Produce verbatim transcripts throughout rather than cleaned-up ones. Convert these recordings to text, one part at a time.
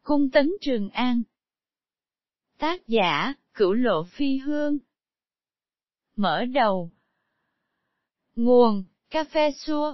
Cung tấn Trường An. Tác giả, Cửu Lộ Phi Hương. Mở đầu. Nguồn, Cà Phê Xua.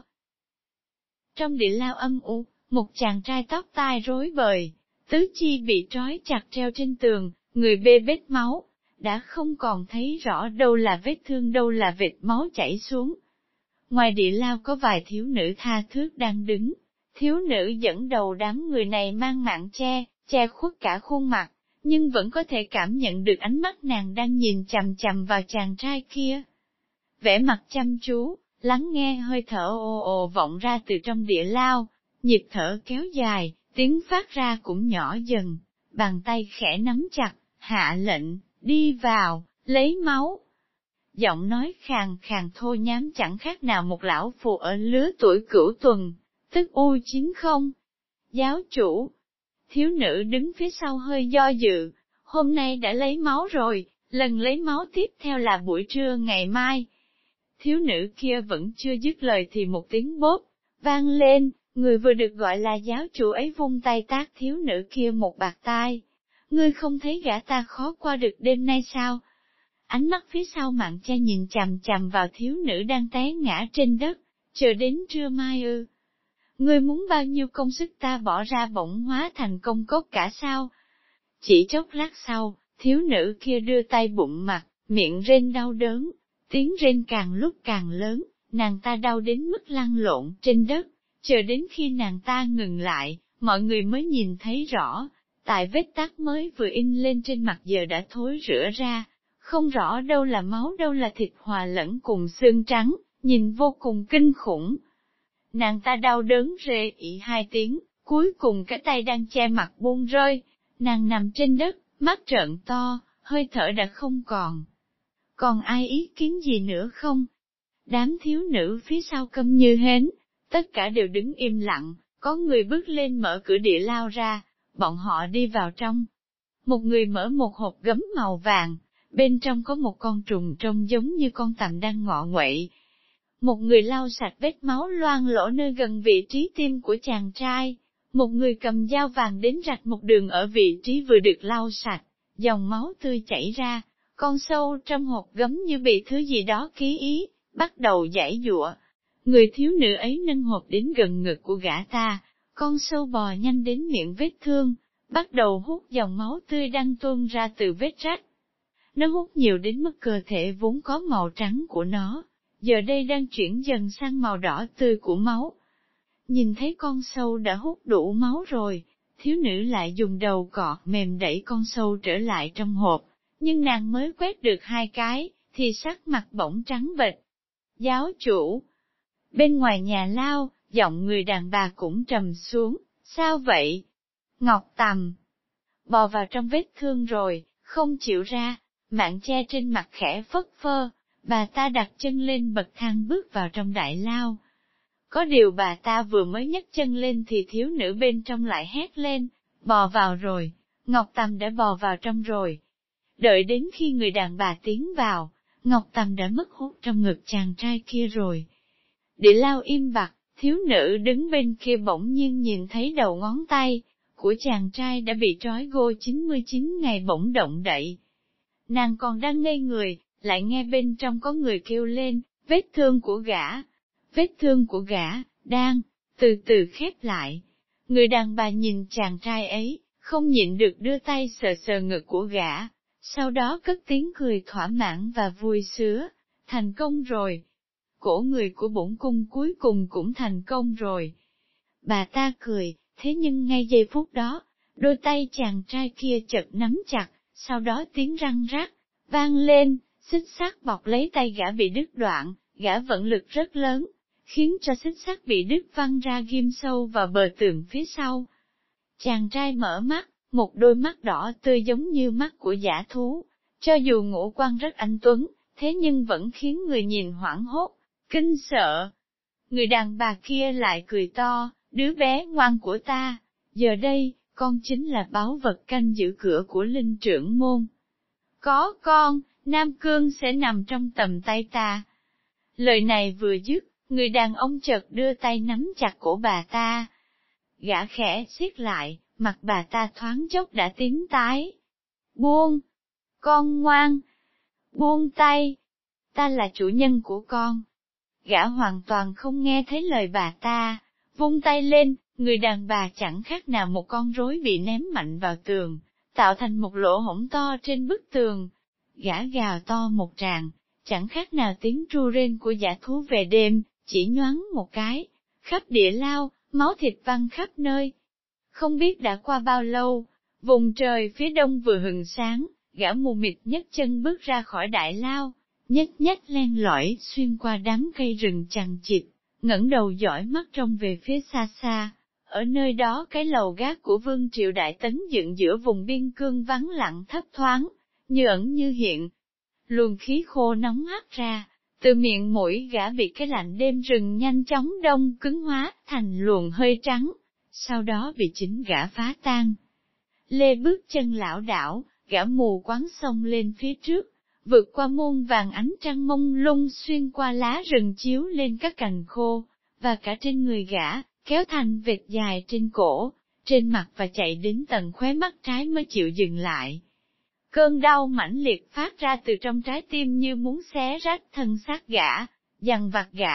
Trong địa lao âm u, một chàng trai tóc tai rối bời, tứ chi bị trói chặt treo trên tường, người bê bết máu, đã không còn thấy rõ đâu là vết thương đâu là vệt máu chảy xuống. Ngoài địa lao có vài thiếu nữ tha thướt đang đứng, thiếu nữ dẫn đầu đám người này mang mạng che, che khuất cả khuôn mặt, nhưng vẫn có thể cảm nhận được ánh mắt nàng đang nhìn chằm chằm vào chàng trai kia. Vẻ mặt chăm chú, lắng nghe hơi thở ồ ồ vọng ra từ trong địa lao, nhịp thở kéo dài, tiếng phát ra cũng nhỏ dần, bàn tay khẽ nắm chặt, hạ lệnh, đi vào, lấy máu. Giọng nói khàn khàn thô nhám chẳng khác nào một lão phù ở lứa tuổi cửu tuần, tức u chín không. Giáo chủ, thiếu nữ đứng phía sau hơi do dự, hôm nay đã lấy máu rồi, lần lấy máu tiếp theo là buổi trưa ngày mai. Thiếu nữ kia vẫn chưa dứt lời thì một tiếng bốp, vang lên, người vừa được gọi là giáo chủ ấy vung tay tát thiếu nữ kia một bạt tai. Ngươi không thấy gã ta khó qua được đêm nay sao? Ánh mắt phía sau mạng che nhìn chằm chằm vào thiếu nữ đang té ngã trên đất, chờ đến trưa mai ư. Ngươi muốn bao nhiêu công sức ta bỏ ra bỗng hóa thành công cốt cả sao? Chỉ chốc lát sau, thiếu nữ kia đưa tay bụng mặt, miệng rên đau đớn, tiếng rên càng lúc càng lớn, nàng ta đau đến mức lăn lộn trên đất, chờ đến khi nàng ta ngừng lại, mọi người mới nhìn thấy rõ, tại vết tát mới vừa in lên trên mặt giờ đã thối rữa ra, không rõ đâu là máu đâu là thịt hòa lẫn cùng xương trắng, nhìn vô cùng kinh khủng. Nàng ta đau đớn rê ỉ hai tiếng, cuối cùng cái tay đang che mặt buông rơi, nàng nằm trên đất, mắt trợn to, hơi thở đã không còn. Còn ai ý kiến gì nữa không? Đám thiếu nữ phía sau câm như hến, tất cả đều đứng im lặng, có người bước lên mở cửa địa lao ra, bọn họ đi vào trong. Một người mở một hộp gấm màu vàng, bên trong có một con trùng trông giống như con tằm đang ngọ nguậy. Một người lau sạch vết máu loang lỗ nơi gần vị trí tim của chàng trai, một người cầm dao vàng đến rạch một đường ở vị trí vừa được lau sạch, dòng máu tươi chảy ra, con sâu trong hộp gấm như bị thứ gì đó ký ý, bắt đầu giãy giụa. Người thiếu nữ ấy nâng hộp đến gần ngực của gã ta, con sâu bò nhanh đến miệng vết thương, bắt đầu hút dòng máu tươi đang tuôn ra từ vết rách. Nó hút nhiều đến mức cơ thể vốn có màu trắng của nó, giờ đây đang chuyển dần sang màu đỏ tươi của máu. Nhìn thấy con sâu đã hút đủ máu rồi, thiếu nữ lại dùng đầu cọ mềm đẩy con sâu trở lại trong hộp, nhưng nàng mới quét được hai cái, thì sắc mặt bỗng trắng bệch. Giáo chủ! Bên ngoài nhà lao, giọng người đàn bà cũng trầm xuống, sao vậy? Ngọc Tầm! Bò vào trong vết thương rồi, không chịu ra, mạng che trên mặt khẽ phất phơ, bà ta đặt chân lên bậc thang bước vào trong đại lao. Có điều bà ta vừa mới nhấc chân lên thì thiếu nữ bên trong lại hét lên, bò vào rồi, Ngọc Tầm đã bò vào trong rồi. Đợi đến khi người đàn bà tiến vào, Ngọc Tầm đã mất hút trong ngực chàng trai kia rồi. Địa lao im bặt, thiếu nữ đứng bên kia bỗng nhiên nhìn thấy đầu ngón tay của chàng trai đã bị trói gô chín mươi chín ngày bỗng động đậy. Nàng còn đang ngây người, lại nghe bên trong có người kêu lên, vết thương của gã, vết thương của gã, đang, từ từ khép lại. Người đàn bà nhìn chàng trai ấy, không nhịn được đưa tay sờ sờ ngực của gã, sau đó cất tiếng cười thỏa mãn và vui sướng, thành công rồi. Cổ người của bổn cung cuối cùng cũng thành công rồi. Bà ta cười, thế nhưng ngay giây phút đó, đôi tay chàng trai kia chợt nắm chặt, sau đó tiếng răng rắc, vang lên, xích sắt bọc lấy tay gã bị đứt đoạn, gã vận lực rất lớn, khiến cho xích sắt bị đứt văng ra ghim sâu vào bờ tường phía sau. Chàng trai mở mắt, một đôi mắt đỏ tươi giống như mắt của dã thú, cho dù ngũ quan rất anh tuấn, thế nhưng vẫn khiến người nhìn hoảng hốt, kinh sợ. Người đàn bà kia lại cười to, đứa bé ngoan của ta, giờ đây, con chính là báu vật canh giữ cửa của linh trưởng môn. Có con, Nam Cương sẽ nằm trong tầm tay ta. Lời này vừa dứt, người đàn ông chợt đưa tay nắm chặt cổ bà ta. Gã khẽ siết lại, mặt bà ta thoáng chốc đã tím tái. Buông! Con ngoan! Buông tay! Ta là chủ nhân của con. Gã hoàn toàn không nghe thấy lời bà ta, vung tay lên, người đàn bà chẳng khác nào một con rối bị ném mạnh vào tường, tạo thành một lỗ hổng to trên bức tường. Gã gào to một tràng, chẳng khác nào tiếng tru rên của dã thú về đêm, chỉ nhoáng một cái, khắp địa lao, máu thịt văng khắp nơi. Không biết đã qua bao lâu, vùng trời phía đông vừa hừng sáng, gã mù mịt nhấc chân bước ra khỏi đại lao, nhếch nhếch len lỏi xuyên qua đám cây rừng chằng chịt, ngẩng đầu dõi mắt trông về phía xa xa. Ở nơi đó cái lầu gác của Vương Triệu Đại Tấn dựng giữa vùng biên cương vắng lặng thấp thoáng, như ẩn như hiện. Luồng khí khô nóng hắt ra, từ miệng mũi gã bị cái lạnh đêm rừng nhanh chóng đông cứng hóa thành luồng hơi trắng, sau đó bị chính gã phá tan. Lê bước chân lảo đảo, gã mù quáng xông lên phía trước, vượt qua muôn vàng ánh trăng mông lung xuyên qua lá rừng chiếu lên các cành khô, và cả trên người gã, kéo thành vệt dài trên cổ, trên mặt và chạy đến tận khóe mắt trái mới chịu dừng lại. Cơn đau mãnh liệt phát ra từ trong trái tim như muốn xé rách thân xác gã, dằn vặt gã.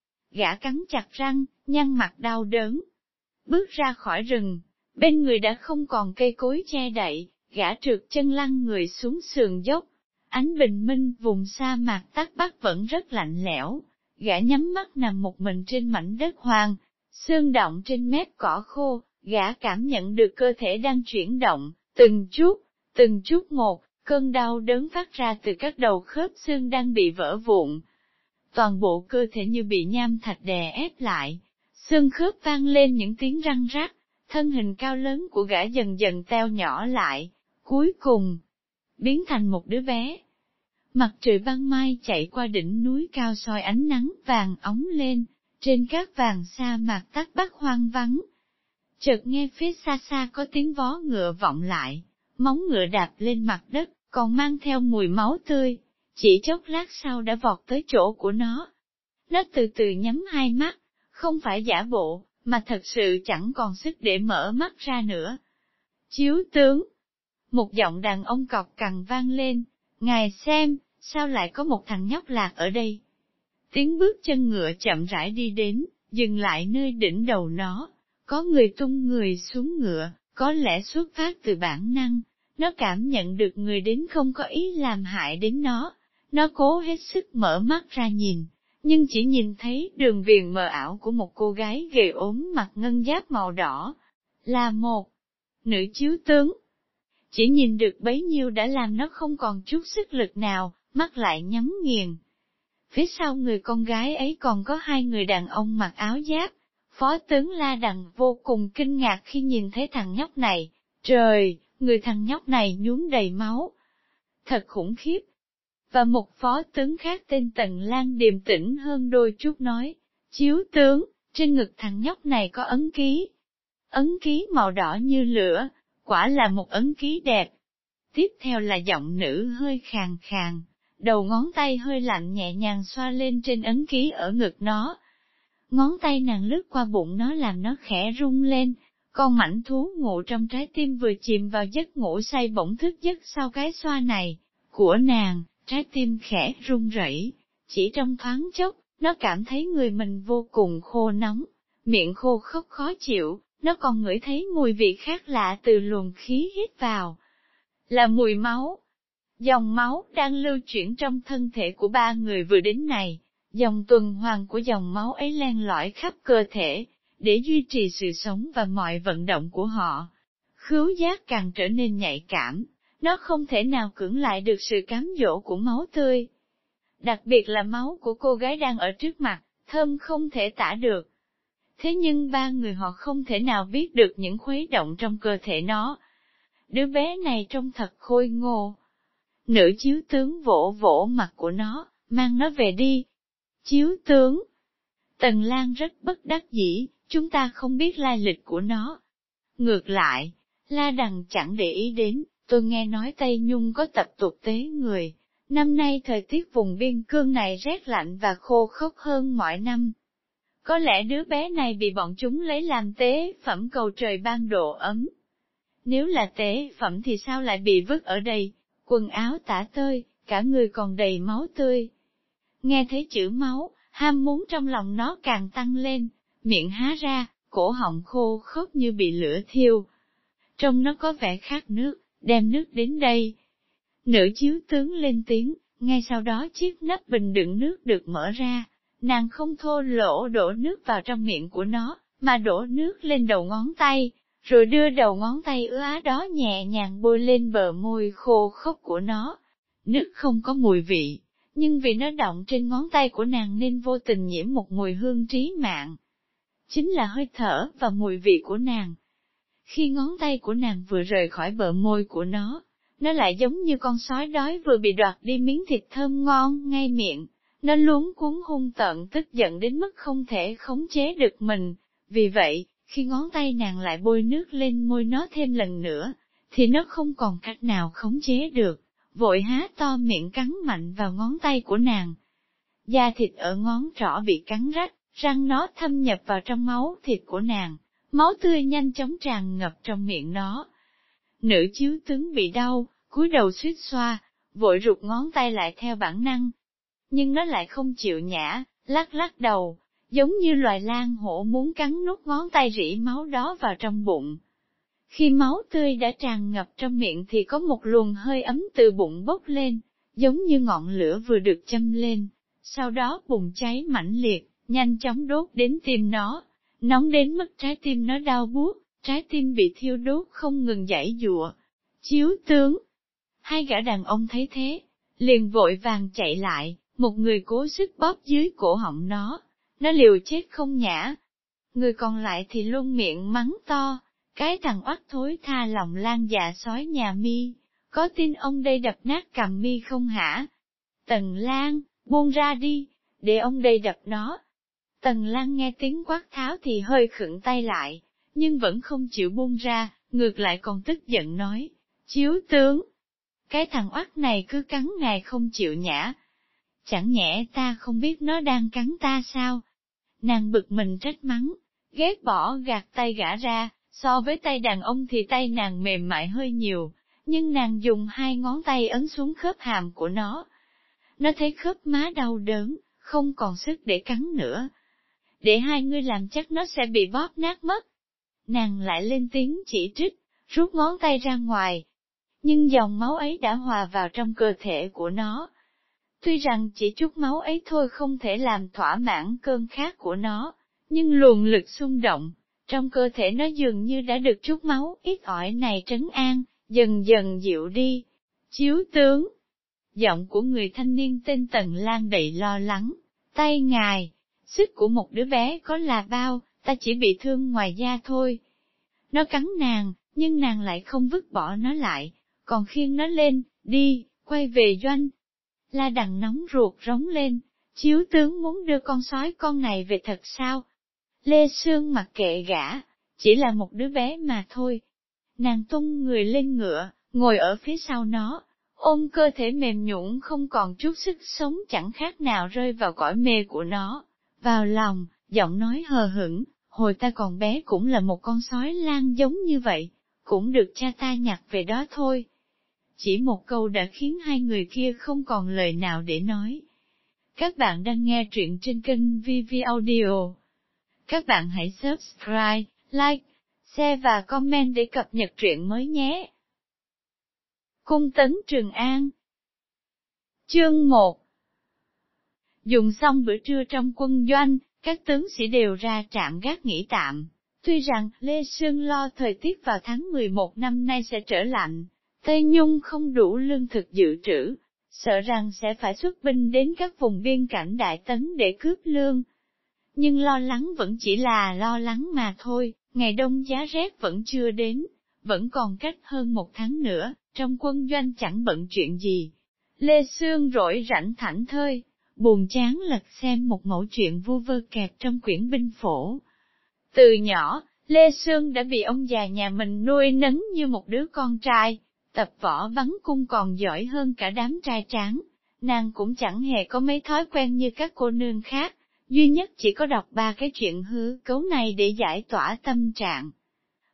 Gã cắn chặt răng, nhăn mặt đau đớn. Bước ra khỏi rừng, bên người đã không còn cây cối che đậy, gã trượt chân lăn người xuống sườn dốc. Ánh bình minh vùng sa mạc Tắc Bắc vẫn rất lạnh lẽo, gã nhắm mắt nằm một mình trên mảnh đất hoang, xương động trên mép cỏ khô, gã cảm nhận được cơ thể đang chuyển động, từng chút, từng chút một, cơn đau đớn phát ra từ các đầu khớp xương đang bị vỡ vụn. Toàn bộ cơ thể như bị nham thạch đè ép lại, xương khớp vang lên những tiếng răng rắc, thân hình cao lớn của gã dần dần teo nhỏ lại, cuối cùng, biến thành một đứa bé. Mặt trời ban mai chạy qua đỉnh núi cao soi ánh nắng vàng óng lên, trên cát vàng sa mạc Tắc Bắc hoang vắng. Chợt nghe phía xa xa có tiếng vó ngựa vọng lại, móng ngựa đạp lên mặt đất, còn mang theo mùi máu tươi, chỉ chốc lát sau đã vọt tới chỗ của nó. Nó từ từ nhắm hai mắt, không phải giả bộ, mà thật sự chẳng còn sức để mở mắt ra nữa. Chiếu tướng! Một giọng đàn ông cọc cằn vang lên, ngài xem, sao lại có một thằng nhóc lạc ở đây? Tiếng bước chân ngựa chậm rãi đi đến, dừng lại nơi đỉnh đầu nó, có người tung người xuống ngựa, có lẽ xuất phát từ bản năng, nó cảm nhận được người đến không có ý làm hại đến nó, nó cố hết sức mở mắt ra nhìn, nhưng chỉ nhìn thấy đường viền mờ ảo của một cô gái gầy ốm mặc ngân giáp màu đỏ, là một nữ chiếu tướng. Chỉ nhìn được bấy nhiêu đã làm nó không còn chút sức lực nào, mắt lại nhắm nghiền. Phía sau người con gái ấy còn có hai người đàn ông mặc áo giáp. Phó tướng La Đằng vô cùng kinh ngạc khi nhìn thấy thằng nhóc này. Trời, người thằng nhóc này nhuốm đầy máu. Thật khủng khiếp. Và một phó tướng khác tên Tần Lan điềm tĩnh hơn đôi chút nói, chiếu tướng, trên ngực thằng nhóc này có ấn ký. Ấn ký màu đỏ như lửa, quả là một ấn ký đẹp. Tiếp theo là giọng nữ hơi khàn khàn, đầu ngón tay hơi lạnh nhẹ nhàng xoa lên trên ấn ký ở ngực nó. Ngón tay nàng lướt qua bụng nó làm nó khẽ rung lên, con mảnh thú ngủ trong trái tim vừa chìm vào giấc ngủ say bỗng thức giấc sau cái xoa này của nàng, trái tim khẽ run rẩy. Chỉ trong thoáng chốc, nó cảm thấy người mình vô cùng khô nóng, miệng khô khốc khó chịu, nó còn ngửi thấy mùi vị khác lạ từ luồng khí hít vào. Là mùi máu. Dòng máu đang lưu chuyển trong thân thể của ba người vừa đến này. Dòng tuần hoàn của dòng máu ấy len lỏi khắp cơ thể, để duy trì sự sống và mọi vận động của họ. Khứu giác càng trở nên nhạy cảm, nó không thể nào cưỡng lại được sự cám dỗ của máu tươi. Đặc biệt là máu của cô gái đang ở trước mặt, thơm không thể tả được. Thế nhưng ba người họ không thể nào biết được những khuấy động trong cơ thể nó. Đứa bé này trông thật khôi ngô. Nữ chiếu tướng vỗ vỗ mặt của nó, mang nó về đi. Chiếu tướng. Tần Lan rất bất đắc dĩ, chúng ta không biết lai lịch của nó. Ngược lại, La Đằng chẳng để ý đến, tôi nghe nói Tây Nhung có tập tục tế người. Năm nay thời tiết vùng biên cương này rét lạnh và khô khốc hơn mọi năm. Có lẽ đứa bé này bị bọn chúng lấy làm tế phẩm cầu trời ban độ ấm. Nếu là tế phẩm thì sao lại bị vứt ở đây, quần áo tả tơi, cả người còn đầy máu tươi. Nghe thấy chữ máu, ham muốn trong lòng nó càng tăng lên, miệng há ra, cổ họng khô khốc như bị lửa thiêu. Trông nó có vẻ khát nước, đem nước đến đây. Nữ chiếu tướng lên tiếng, ngay sau đó chiếc nắp bình đựng nước được mở ra, nàng không thô lỗ đổ nước vào trong miệng của nó, mà đổ nước lên đầu ngón tay, rồi đưa đầu ngón tay ứa á đó nhẹ nhàng bôi lên bờ môi khô khốc của nó. Nước không có mùi vị, nhưng vì nó đọng trên ngón tay của nàng nên vô tình nhiễm một mùi hương trí mạng. Chính là hơi thở và mùi vị của nàng. Khi ngón tay của nàng vừa rời khỏi bờ môi của nó, nó lại giống như con sói đói vừa bị đoạt đi miếng thịt thơm ngon ngay miệng. Nó luống cuống hung tợn tức giận đến mức không thể khống chế được mình. Vì vậy, khi ngón tay nàng lại bôi nước lên môi nó thêm lần nữa, thì nó không còn cách nào khống chế được, vội há to miệng cắn mạnh vào ngón tay của nàng. Da thịt ở ngón trỏ bị cắn rách, răng nó thâm nhập vào trong máu thịt của nàng, máu tươi nhanh chóng tràn ngập trong miệng nó. Nữ chiếu tướng bị đau, cúi đầu suýt xoa, vội rụt ngón tay lại theo bản năng. Nhưng nó lại không chịu nhả, lắc lắc đầu, giống như loài lang hổ muốn cắn nuốt ngón tay rỉ máu đó vào trong bụng. Khi máu tươi đã tràn ngập trong miệng thì có một luồng hơi ấm từ bụng bốc lên, giống như ngọn lửa vừa được châm lên, sau đó bùng cháy mãnh liệt, nhanh chóng đốt đến tim nó, nóng đến mức trái tim nó đau buốt, trái tim bị thiêu đốt không ngừng giãy giụa. Chiếu tướng, hai gã đàn ông thấy thế, liền vội vàng chạy lại, một người cố sức bóp dưới cổ họng nó, nó liều chết không nhả. Người còn lại thì luôn miệng mắng to, cái thằng oắt thối tha lòng lan dạ sói nhà mi, có tin ông đây đập nát cằm mi không hả? Tần Lan, buông ra đi, để ông đây đập nó. Tần Lan nghe tiếng quát tháo thì hơi khựng tay lại, nhưng vẫn không chịu buông ra, ngược lại còn tức giận nói, chiếu tướng, cái thằng oắt này cứ cắn ngài không chịu nhả. Chẳng nhẽ ta không biết nó đang cắn ta sao? Nàng bực mình trách mắng, ghét bỏ gạt tay gã ra, so với tay đàn ông thì tay nàng mềm mại hơi nhiều, nhưng nàng dùng hai ngón tay ấn xuống khớp hàm của nó. Nó thấy khớp má đau đớn, không còn sức để cắn nữa. Để hai ngươi làm chắc nó sẽ bị bóp nát mất. Nàng lại lên tiếng chỉ trích, rút ngón tay ra ngoài. Nhưng dòng máu ấy đã hòa vào trong cơ thể của nó. Tuy rằng chỉ chút máu ấy thôi không thể làm thỏa mãn cơn khát của nó, nhưng luồng lực xung động, trong cơ thể nó dường như đã được chút máu ít ỏi này trấn an, dần dần dịu đi. Chiếu tướng, giọng của người thanh niên tên Tần Lan đầy lo lắng, tay ngài, sức của một đứa bé có là bao, ta chỉ bị thương ngoài da thôi. Nó cắn nàng, nhưng nàng lại không vứt bỏ nó lại, còn khiêng nó lên, đi, quay về doanh. La Đằng nóng ruột rống lên, chiếu tướng muốn đưa con sói con này về thật sao? Lê Sương mặc kệ gã, chỉ là một đứa bé mà thôi. Nàng tung người lên ngựa, ngồi ở phía sau nó, ôm cơ thể mềm nhũn không còn chút sức sống chẳng khác nào rơi vào cõi mê của nó. Vào lòng, giọng nói hờ hững, hồi ta còn bé cũng là một con sói lang giống như vậy, cũng được cha ta nhặt về đó thôi. Chỉ một câu đã khiến hai người kia không còn lời nào để nói. Các bạn đang nghe truyện trên kênh vê vê Audio. Các bạn hãy subscribe, like, share và comment để cập nhật truyện mới nhé. Cung tấn Trường An. Chương một. Dùng xong bữa trưa trong quân doanh, các tướng sĩ đều ra trạm gác nghỉ tạm. Tuy rằng Lê Sương lo thời tiết vào tháng mười một năm nay sẽ trở lạnh, Tây Nhung không đủ lương thực dự trữ, sợ rằng sẽ phải xuất binh đến các vùng biên cảnh Đại Tấn để cướp lương. Nhưng lo lắng vẫn chỉ là lo lắng mà thôi, ngày đông giá rét vẫn chưa đến, vẫn còn cách hơn một tháng nữa, trong quân doanh chẳng bận chuyện gì. Lê Sương rỗi rảnh thảnh thơi, buồn chán lật xem một mẩu chuyện vu vơ kẹt trong quyển binh phổ. Từ nhỏ, Lê Sương đã bị ông già nhà mình nuôi nấng như một đứa con trai, tập võ bắn cung còn giỏi hơn cả đám trai tráng. Nàng cũng chẳng hề có mấy thói quen như các cô nương khác, duy nhất chỉ có đọc ba cái chuyện hư cấu này để giải tỏa tâm trạng.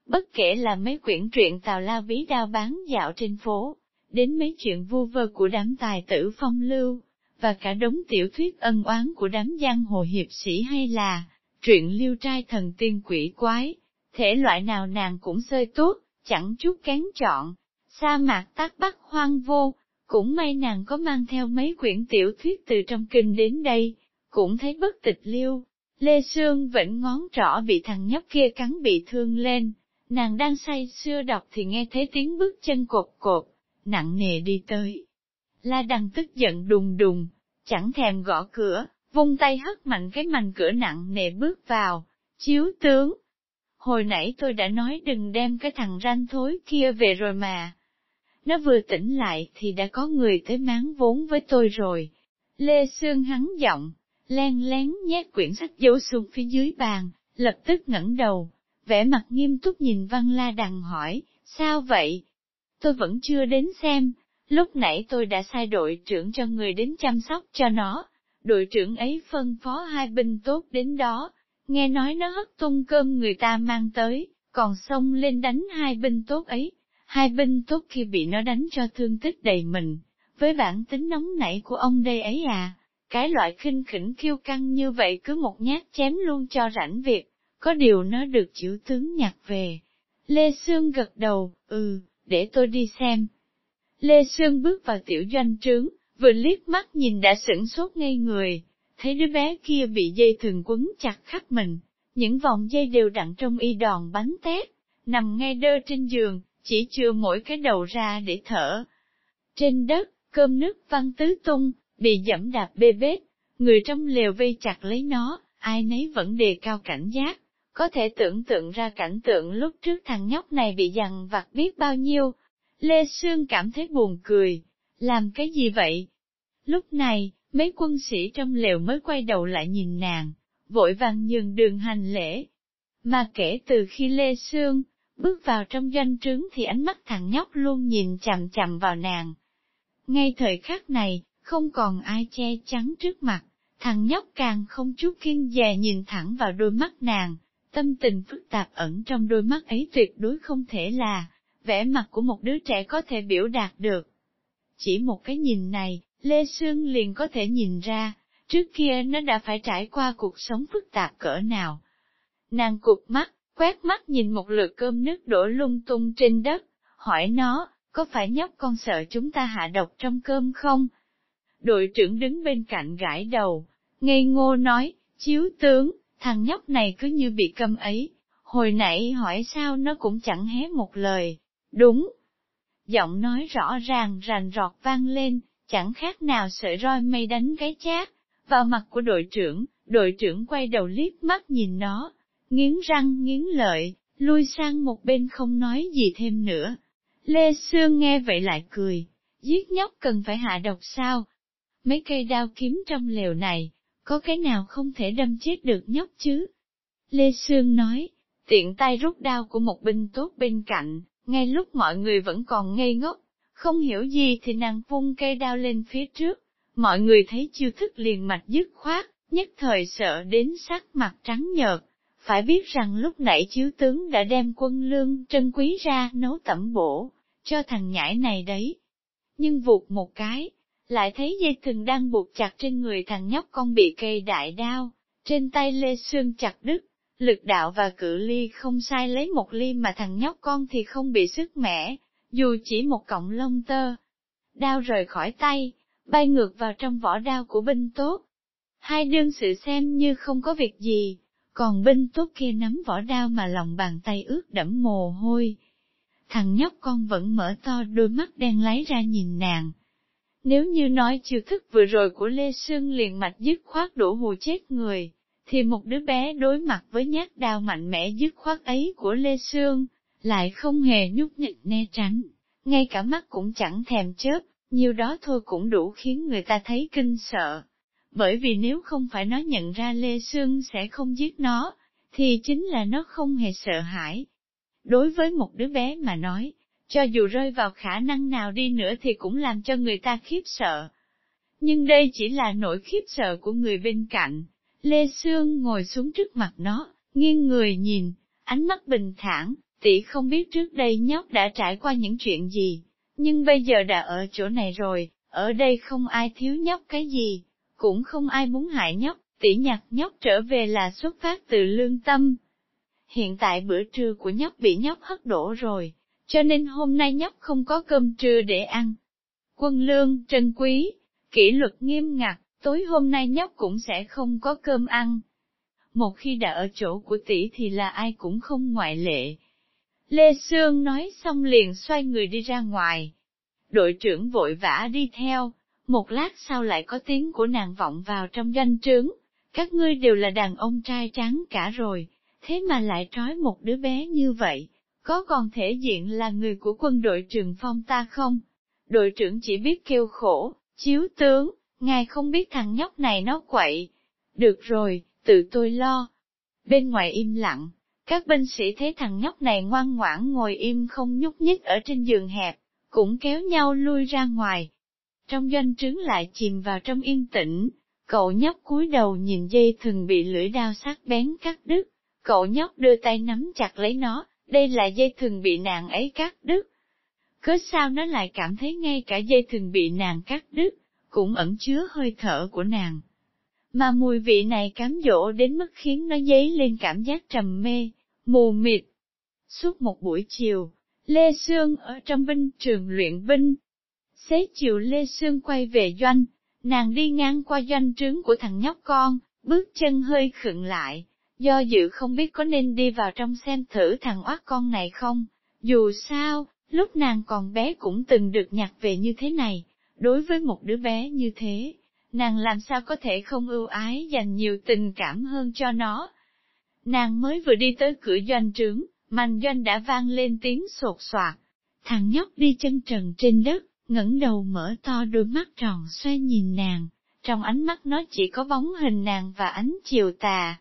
Bất kể là mấy quyển truyện tào lao bí đao bán dạo trên phố, đến mấy chuyện vu vơ của đám tài tử phong lưu, và cả đống tiểu thuyết ân oán của đám giang hồ hiệp sĩ hay là truyện liêu trai thần tiên quỷ quái, thể loại nào nàng cũng xơi tốt, chẳng chút kén chọn. Sa mạc Tát Bắc hoang vô, cũng may nàng có mang theo mấy quyển tiểu thuyết từ trong kinh đến đây, cũng thấy bất tịch liêu. Lê Sương vẫn ngón trỏ bị thằng nhóc kia cắn bị thương lên, nàng đang say sưa đọc thì nghe thấy tiếng bước chân cột cột, nặng nề đi tới. La Đằng tức giận đùng đùng, chẳng thèm gõ cửa, vung tay hất mạnh cái mành cửa nặng nề bước vào. Chiếu tướng, hồi nãy tôi đã nói đừng đem cái thằng ranh thối kia về rồi mà. Nó vừa tỉnh lại thì đã có người tới máng vốn với tôi rồi. Lê Sương hắn giọng, len lén nhét quyển sách giấu xuống phía dưới bàn, lập tức ngẩng đầu, vẻ mặt nghiêm túc nhìn Văn La Đằng hỏi, sao vậy? Tôi vẫn chưa đến xem, lúc nãy tôi đã sai đội trưởng cho người đến chăm sóc cho nó. Đội trưởng ấy phân phó hai binh tốt đến đó, nghe nói nó hất tung cơm người ta mang tới, còn xông lên đánh hai binh tốt ấy. Hai binh tốt kia bị nó đánh cho thương tích đầy mình, với bản tính nóng nảy của ông đây ấy à, cái loại khinh khỉnh kiêu căng như vậy cứ một nhát chém luôn cho rảnh việc, có điều nó được chiếu tướng nhặt về. Lê Sương gật đầu, ừ, để tôi đi xem. Lê Sương bước vào tiểu doanh trướng, vừa liếc mắt nhìn đã sửng sốt ngây người, thấy đứa bé kia bị dây thừng quấn chặt khắp mình, những vòng dây đều đặn trong y đòn bánh tét, nằm ngay đơ trên giường, chỉ chừa mỗi cái đầu ra để thở. Trên đất, cơm nước văng tứ tung, bị dẫm đạp bê bết, người trong lều vây chặt lấy nó, ai nấy vẫn đề cao cảnh giác, có thể tưởng tượng ra cảnh tượng lúc trước thằng nhóc này bị dằn vặt biết bao nhiêu. Lê Sương cảm thấy buồn cười, làm cái gì vậy? Lúc này, mấy quân sĩ trong lều mới quay đầu lại nhìn nàng, vội vàng nhường đường hành lễ. Mà kể từ khi Lê Sương bước vào trong doanh trướng thì ánh mắt thằng nhóc luôn nhìn chằm chằm vào nàng. Ngay thời khắc này, không còn ai che chắn trước mặt, thằng nhóc càng không chút kiêng dè nhìn thẳng vào đôi mắt nàng, tâm tình phức tạp ẩn trong đôi mắt ấy tuyệt đối không thể là vẻ mặt của một đứa trẻ có thể biểu đạt được. Chỉ một cái nhìn này, Lê Sương liền có thể nhìn ra, trước kia nó đã phải trải qua cuộc sống phức tạp cỡ nào. Nàng cụp mắt, quét mắt nhìn một lượt cơm nước đổ lung tung trên đất, hỏi nó, có phải nhóc con sợ chúng ta hạ độc trong cơm không? Đội trưởng đứng bên cạnh gãi đầu, ngây ngô nói, chiếu tướng, thằng nhóc này cứ như bị câm ấy, hồi nãy hỏi sao nó cũng chẳng hé một lời. Đúng. Giọng nói rõ ràng rành rọt vang lên, chẳng khác nào sợi roi mây đánh cái chát, vào mặt của đội trưởng, đội trưởng quay đầu liếc mắt nhìn nó, nghiến răng nghiến lợi, lui sang một bên không nói gì thêm nữa. Lê Sương nghe vậy lại cười, giết nhóc cần phải hạ độc sao? Mấy cây đao kiếm trong lều này, có cái nào không thể đâm chết được nhóc chứ? Lê Sương nói, tiện tay rút đao của một binh tốt bên cạnh, ngay lúc mọi người vẫn còn ngây ngốc, không hiểu gì thì nàng vung cây đao lên phía trước, mọi người thấy chiêu thức liền mạch dứt khoát, nhất thời sợ đến sắc mặt trắng nhợt. Phải biết rằng lúc nãy chiếu tướng đã đem quân lương trân quý ra nấu tẩm bổ, cho thằng nhãi này đấy. Nhưng vụt một cái, lại thấy dây thừng đang buộc chặt trên người thằng nhóc con bị cây đại đao, trên tay Lê Sương chặt đứt, lực đạo và cự ly không sai lấy một ly mà thằng nhóc con thì không bị sức mẻ, dù chỉ một cọng lông tơ. Đao rời khỏi tay, bay ngược vào trong vỏ đao của binh tốt. Hai đương sự xem như không có việc gì. Còn binh tốt kia nắm vỏ đao mà lòng bàn tay ướt đẫm mồ hôi. Thằng nhóc con vẫn mở to đôi mắt đen láy ra nhìn nàng. Nếu như nói chiêu thức vừa rồi của Lê Sương liền mạch dứt khoát đủ hù chết người, thì một đứa bé đối mặt với nhát đao mạnh mẽ dứt khoát ấy của Lê Sương, lại không hề nhúc nhích né tránh, ngay cả mắt cũng chẳng thèm chớp, nhiều đó thôi cũng đủ khiến người ta thấy kinh sợ. Bởi vì nếu không phải nó nhận ra Lê Sương sẽ không giết nó, thì chính là nó không hề sợ hãi. Đối với một đứa bé mà nói, cho dù rơi vào khả năng nào đi nữa thì cũng làm cho người ta khiếp sợ. Nhưng đây chỉ là nỗi khiếp sợ của người bên cạnh. Lê Sương ngồi xuống trước mặt nó, nghiêng người nhìn, ánh mắt bình thản, tỷ không biết trước đây nhóc đã trải qua những chuyện gì, nhưng bây giờ đã ở chỗ này rồi, ở đây không ai thiếu nhóc cái gì, cũng không ai muốn hại nhóc, tỷ nhặt nhóc trở về là xuất phát từ lương tâm. Hiện tại bữa trưa của nhóc bị nhóc hất đổ rồi, cho nên hôm nay nhóc không có cơm trưa để ăn. Quân lương trân quý, kỷ luật nghiêm ngặt, tối hôm nay nhóc cũng sẽ không có cơm ăn. Một khi đã ở chỗ của tỷ thì là ai cũng không ngoại lệ. Lê Sương nói xong liền xoay người đi ra ngoài. Đội trưởng vội vã đi theo, một lát sau lại có tiếng của nàng vọng vào trong doanh trướng. Các ngươi đều là đàn ông trai tráng cả rồi, thế mà lại trói một đứa bé như vậy, có còn thể diện là người của quân đội Trường Phong ta không? Đội trưởng chỉ biết kêu khổ, chiếu tướng, ngài không biết thằng nhóc này nó quậy. Được rồi, tự tôi lo. Bên ngoài im lặng, các binh sĩ thấy thằng nhóc này ngoan ngoãn ngồi im không nhúc nhích ở trên giường hẹp, cũng kéo nhau lui ra ngoài. Trong doanh trướng lại chìm vào trong yên tĩnh, cậu nhóc cúi đầu nhìn dây thừng bị lưỡi dao sắc bén cắt đứt, cậu nhóc đưa tay nắm chặt lấy nó, đây là dây thừng bị nàng ấy cắt đứt. Cớ sao nó lại cảm thấy ngay cả dây thừng bị nàng cắt đứt, cũng ẩn chứa hơi thở của nàng. Mà mùi vị này cám dỗ đến mức khiến nó dấy lên cảm giác trầm mê, mù mịt. Suốt một buổi chiều, Lê Sương ở trong binh trường luyện binh. Xế chiều Lê Sương quay về doanh, nàng đi ngang qua doanh trướng của thằng nhóc con, bước chân hơi khựng lại, do dự không biết có nên đi vào trong xem thử thằng oát con này không. Dù sao, lúc nàng còn bé cũng từng được nhặt về như thế này, đối với một đứa bé như thế, nàng làm sao có thể không ưu ái dành nhiều tình cảm hơn cho nó. Nàng mới vừa đi tới cửa doanh trướng, mành doanh đã vang lên tiếng sột soạt. Thằng nhóc đi chân trần trên đất, ngẩng đầu mở to đôi mắt tròn xoe nhìn nàng, trong ánh mắt nó chỉ có bóng hình nàng và ánh chiều tà.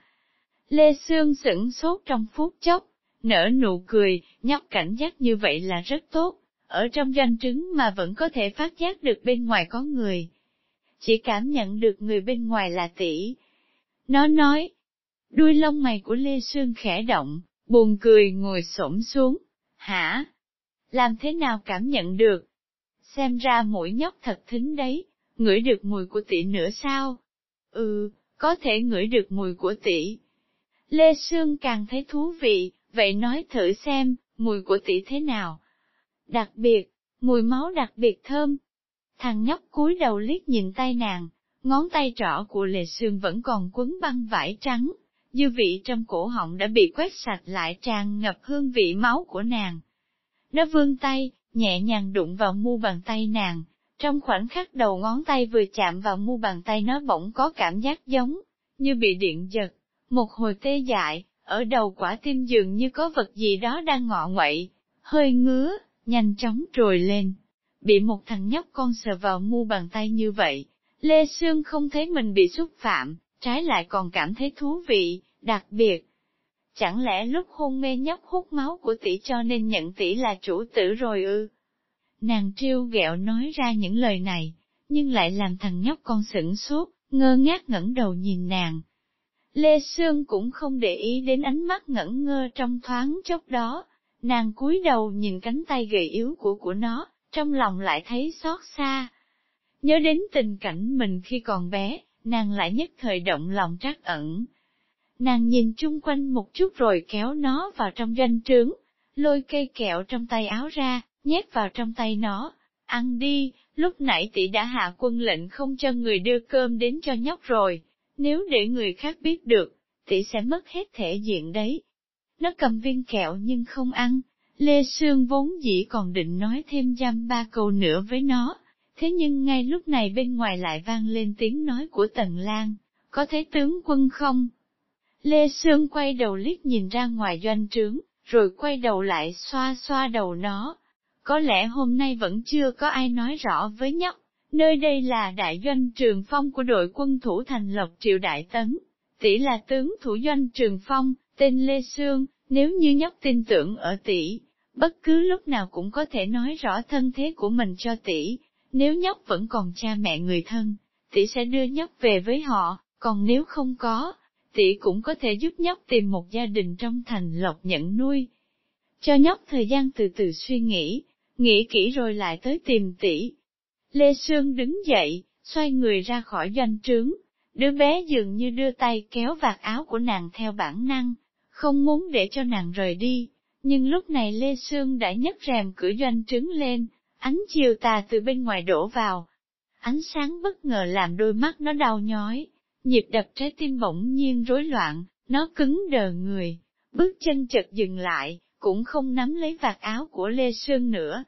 Lê Sương sửng sốt trong phút chốc, nở nụ cười, nhóc cảnh giác như vậy là rất tốt, ở trong doanh trướng mà vẫn có thể phát giác được bên ngoài có người. Chỉ cảm nhận được người bên ngoài là tỷ. Nó nói, đuôi lông mày của Lê Sương khẽ động, buồn cười ngồi xổm xuống. Hả? Làm thế nào cảm nhận được? Xem ra mũi nhóc thật thính đấy, ngửi được mùi của tỷ nữa sao? Ừ, có thể ngửi được mùi của tỷ. Lê Sương càng thấy thú vị, vậy nói thử xem, mùi của tỷ thế nào? Đặc biệt, mùi máu đặc biệt thơm. Thằng nhóc cúi đầu liếc nhìn tay nàng, ngón tay trỏ của Lê Sương vẫn còn quấn băng vải trắng, dư vị trong cổ họng đã bị quét sạch lại tràn ngập hương vị máu của nàng. Nó vươn tay, nhẹ nhàng đụng vào mu bàn tay nàng, trong khoảnh khắc đầu ngón tay vừa chạm vào mu bàn tay nó bỗng có cảm giác giống như bị điện giật, một hồi tê dại, ở đầu quả tim dường như có vật gì đó đang ngọ nguậy, hơi ngứa, nhanh chóng trồi lên. Bị một thằng nhóc con sờ vào mu bàn tay như vậy, Lê Sương không thấy mình bị xúc phạm, trái lại còn cảm thấy thú vị, đặc biệt. Chẳng lẽ lúc hôn mê nhóc hút máu của tỷ cho nên nhận tỷ là chủ tử rồi ư? Nàng trêu ghẹo nói ra những lời này, nhưng lại làm thằng nhóc con sửng sốt, ngơ ngác ngẩng đầu nhìn nàng. Lê Sương cũng không để ý đến ánh mắt ngẩn ngơ trong thoáng chốc đó, nàng cúi đầu nhìn cánh tay gầy yếu của của nó, trong lòng lại thấy xót xa. Nhớ đến tình cảnh mình khi còn bé, nàng lại nhất thời động lòng trắc ẩn. Nàng nhìn chung quanh một chút rồi kéo nó vào trong doanh trướng, lôi cây kẹo trong tay áo ra, nhét vào trong tay nó. Ăn đi, lúc nãy tỷ đã hạ quân lệnh không cho người đưa cơm đến cho nhóc rồi, nếu để người khác biết được, tỷ sẽ mất hết thể diện đấy. Nó cầm viên kẹo nhưng không ăn, Lê Sương vốn dĩ còn định nói thêm dăm ba câu nữa với nó, thế nhưng ngay lúc này bên ngoài lại vang lên tiếng nói của Tần Lan, có thấy tướng quân không? Lê Sương quay đầu liếc nhìn ra ngoài doanh trướng, rồi quay đầu lại xoa xoa đầu nó. Có lẽ hôm nay vẫn chưa có ai nói rõ với nhóc, nơi đây là đại doanh Trường Phong của đội quân thủ thành Lộc Triệu Đại Tấn. Tỷ là tướng thủ doanh Trường Phong, tên Lê Sương, nếu như nhóc tin tưởng ở tỷ, bất cứ lúc nào cũng có thể nói rõ thân thế của mình cho tỷ. Nếu nhóc vẫn còn cha mẹ người thân, tỷ sẽ đưa nhóc về với họ, còn nếu không có, tỷ cũng có thể giúp nhóc tìm một gia đình trong thành Lộc nhận nuôi. cho nhóc thời gian từ từ suy nghĩ, nghĩ kỹ rồi lại tới tìm tỷ. Lê Sương đứng dậy, xoay người ra khỏi doanh trướng, đứa bé dường như đưa tay kéo vạt áo của nàng theo bản năng, không muốn để cho nàng rời đi, nhưng lúc này Lê Sương đã nhấc rèm cửa doanh trướng lên, ánh chiều tà từ bên ngoài đổ vào. Ánh sáng bất ngờ làm đôi mắt nó đau nhói, nhịp đập trái tim bỗng nhiên rối loạn, nó cứng đờ người, bước chân chợt dừng lại, cũng không nắm lấy vạt áo của Lê Sương nữa.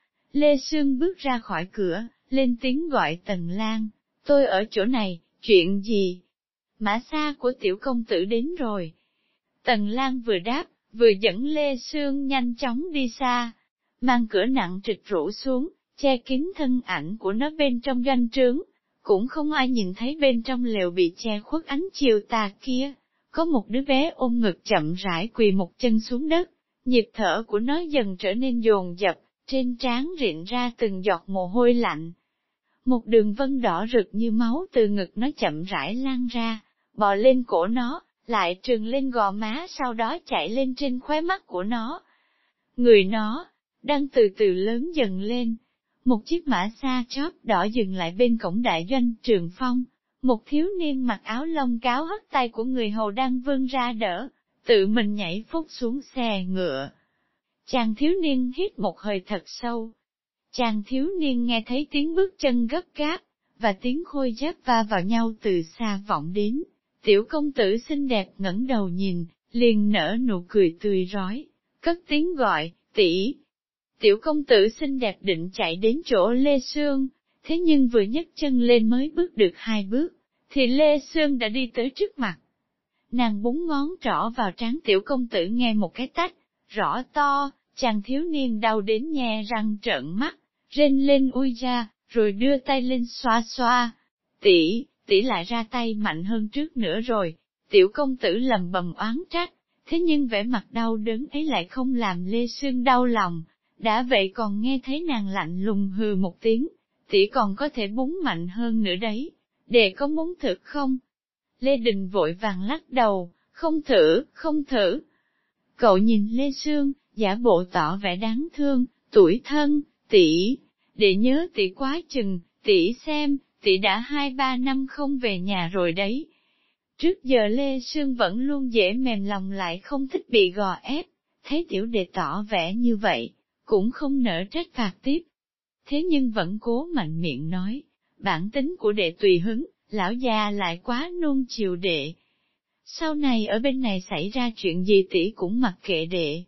Lê Sương bước ra khỏi cửa, lên tiếng gọi Tần Lan, tôi ở chỗ này, chuyện gì? Mã xa của tiểu công tử đến rồi. Tần Lan vừa đáp, vừa dẫn Lê Sương nhanh chóng đi xa, mang cửa nặng trịch rũ xuống, che kín thân ảnh của nó bên trong doanh trướng, cũng không ai nhìn thấy bên trong lều bị che khuất ánh chiều tà kia, có một đứa bé ôm ngực chậm rãi quỳ một chân xuống đất, nhịp thở của nó dần trở nên dồn dập, trên trán rịn ra từng giọt mồ hôi lạnh. Một đường vân đỏ rực như máu từ ngực nó chậm rãi lan ra, bò lên cổ nó, lại trừng lên gò má, sau đó chạy lên trên khóe mắt của nó. Người nó, đang từ từ lớn dần lên. Một chiếc mã xa chóp đỏ dừng lại bên cổng đại doanh Trường Phong, một thiếu niên mặc áo lông cáo hất tay của người hầu đang vươn ra đỡ, tự mình nhảy phút xuống xe ngựa. Chàng thiếu niên hít một hơi thật sâu. Chàng thiếu niên nghe thấy tiếng bước chân gấp gáp, và tiếng khôi giáp va vào nhau từ xa vọng đến. Tiểu công tử xinh đẹp ngẩng đầu nhìn, liền nở nụ cười tươi rói, cất tiếng gọi, tỷ. Tiểu công tử xinh đẹp định chạy đến chỗ Lê Sương, thế nhưng vừa nhấc chân lên mới bước được hai bước, thì Lê Sương đã đi tới trước mặt. Nàng búng ngón trỏ vào trán tiểu công tử nghe một cái tách, rõ to, chàng thiếu niên đau đến nhe răng trợn mắt, rên lên ui ra, rồi đưa tay lên xoa xoa. Tỷ, tỷ lại ra tay mạnh hơn trước nữa rồi, tiểu công tử lầm bầm oán trách, thế nhưng vẻ mặt đau đớn ấy lại không làm Lê Sương đau lòng, đã vậy còn nghe thấy nàng lạnh lùng hừ một tiếng, tỷ còn có thể búng mạnh hơn nữa đấy, đệ có muốn thử không? Lê Đình vội vàng lắc đầu, không thử, không thử. Cậu nhìn Lê Sương, giả bộ tỏ vẻ đáng thương, tủi thân, tỷ, đệ nhớ tỷ quá chừng, tỷ xem, tỷ đã hai ba năm không về nhà rồi đấy. Trước giờ Lê Sương vẫn luôn dễ mềm lòng lại không thích bị gò ép, thấy tiểu đệ tỏ vẻ như vậy, cũng không nỡ trách phạt tiếp. Thế nhưng vẫn cố mạnh miệng nói, bản tính của đệ tùy hứng, lão già lại quá nuông chiều đệ. Sau này ở bên này xảy ra chuyện gì tỷ cũng mặc kệ đệ.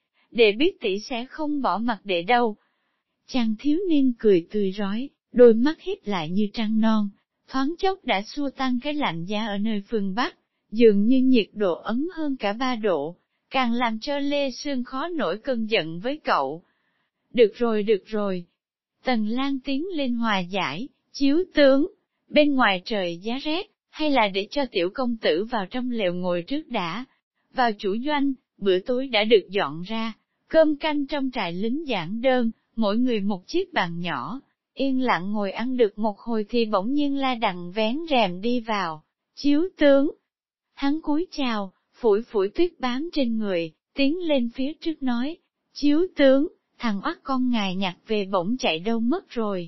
Đệ biết tỷ sẽ không bỏ mặc đệ đâu. Chàng thiếu niên cười tươi rói, đôi mắt híp lại như trăng non, thoáng chốc đã xua tan cái lạnh giá ở nơi phương Bắc, dường như nhiệt độ ấm hơn cả ba độ, càng làm cho Lê Sương khó nổi cơn giận với cậu. Được rồi, được rồi. Tần Lan tiến lên hòa giải, chiếu tướng, bên ngoài trời giá rét, hay là để cho tiểu công tử vào trong lều ngồi trước đã. Vào chủ doanh, bữa tối đã được dọn ra, cơm canh trong trại lính giản đơn, mỗi người một chiếc bàn nhỏ, yên lặng ngồi ăn được một hồi thì bỗng nhiên La Đằng vén rèm đi vào, chiếu tướng. Hắn cúi chào, phủi phủi tuyết bám trên người, tiến lên phía trước nói, chiếu tướng, thằng oắt con ngài nhặt về bỗng chạy đâu mất rồi.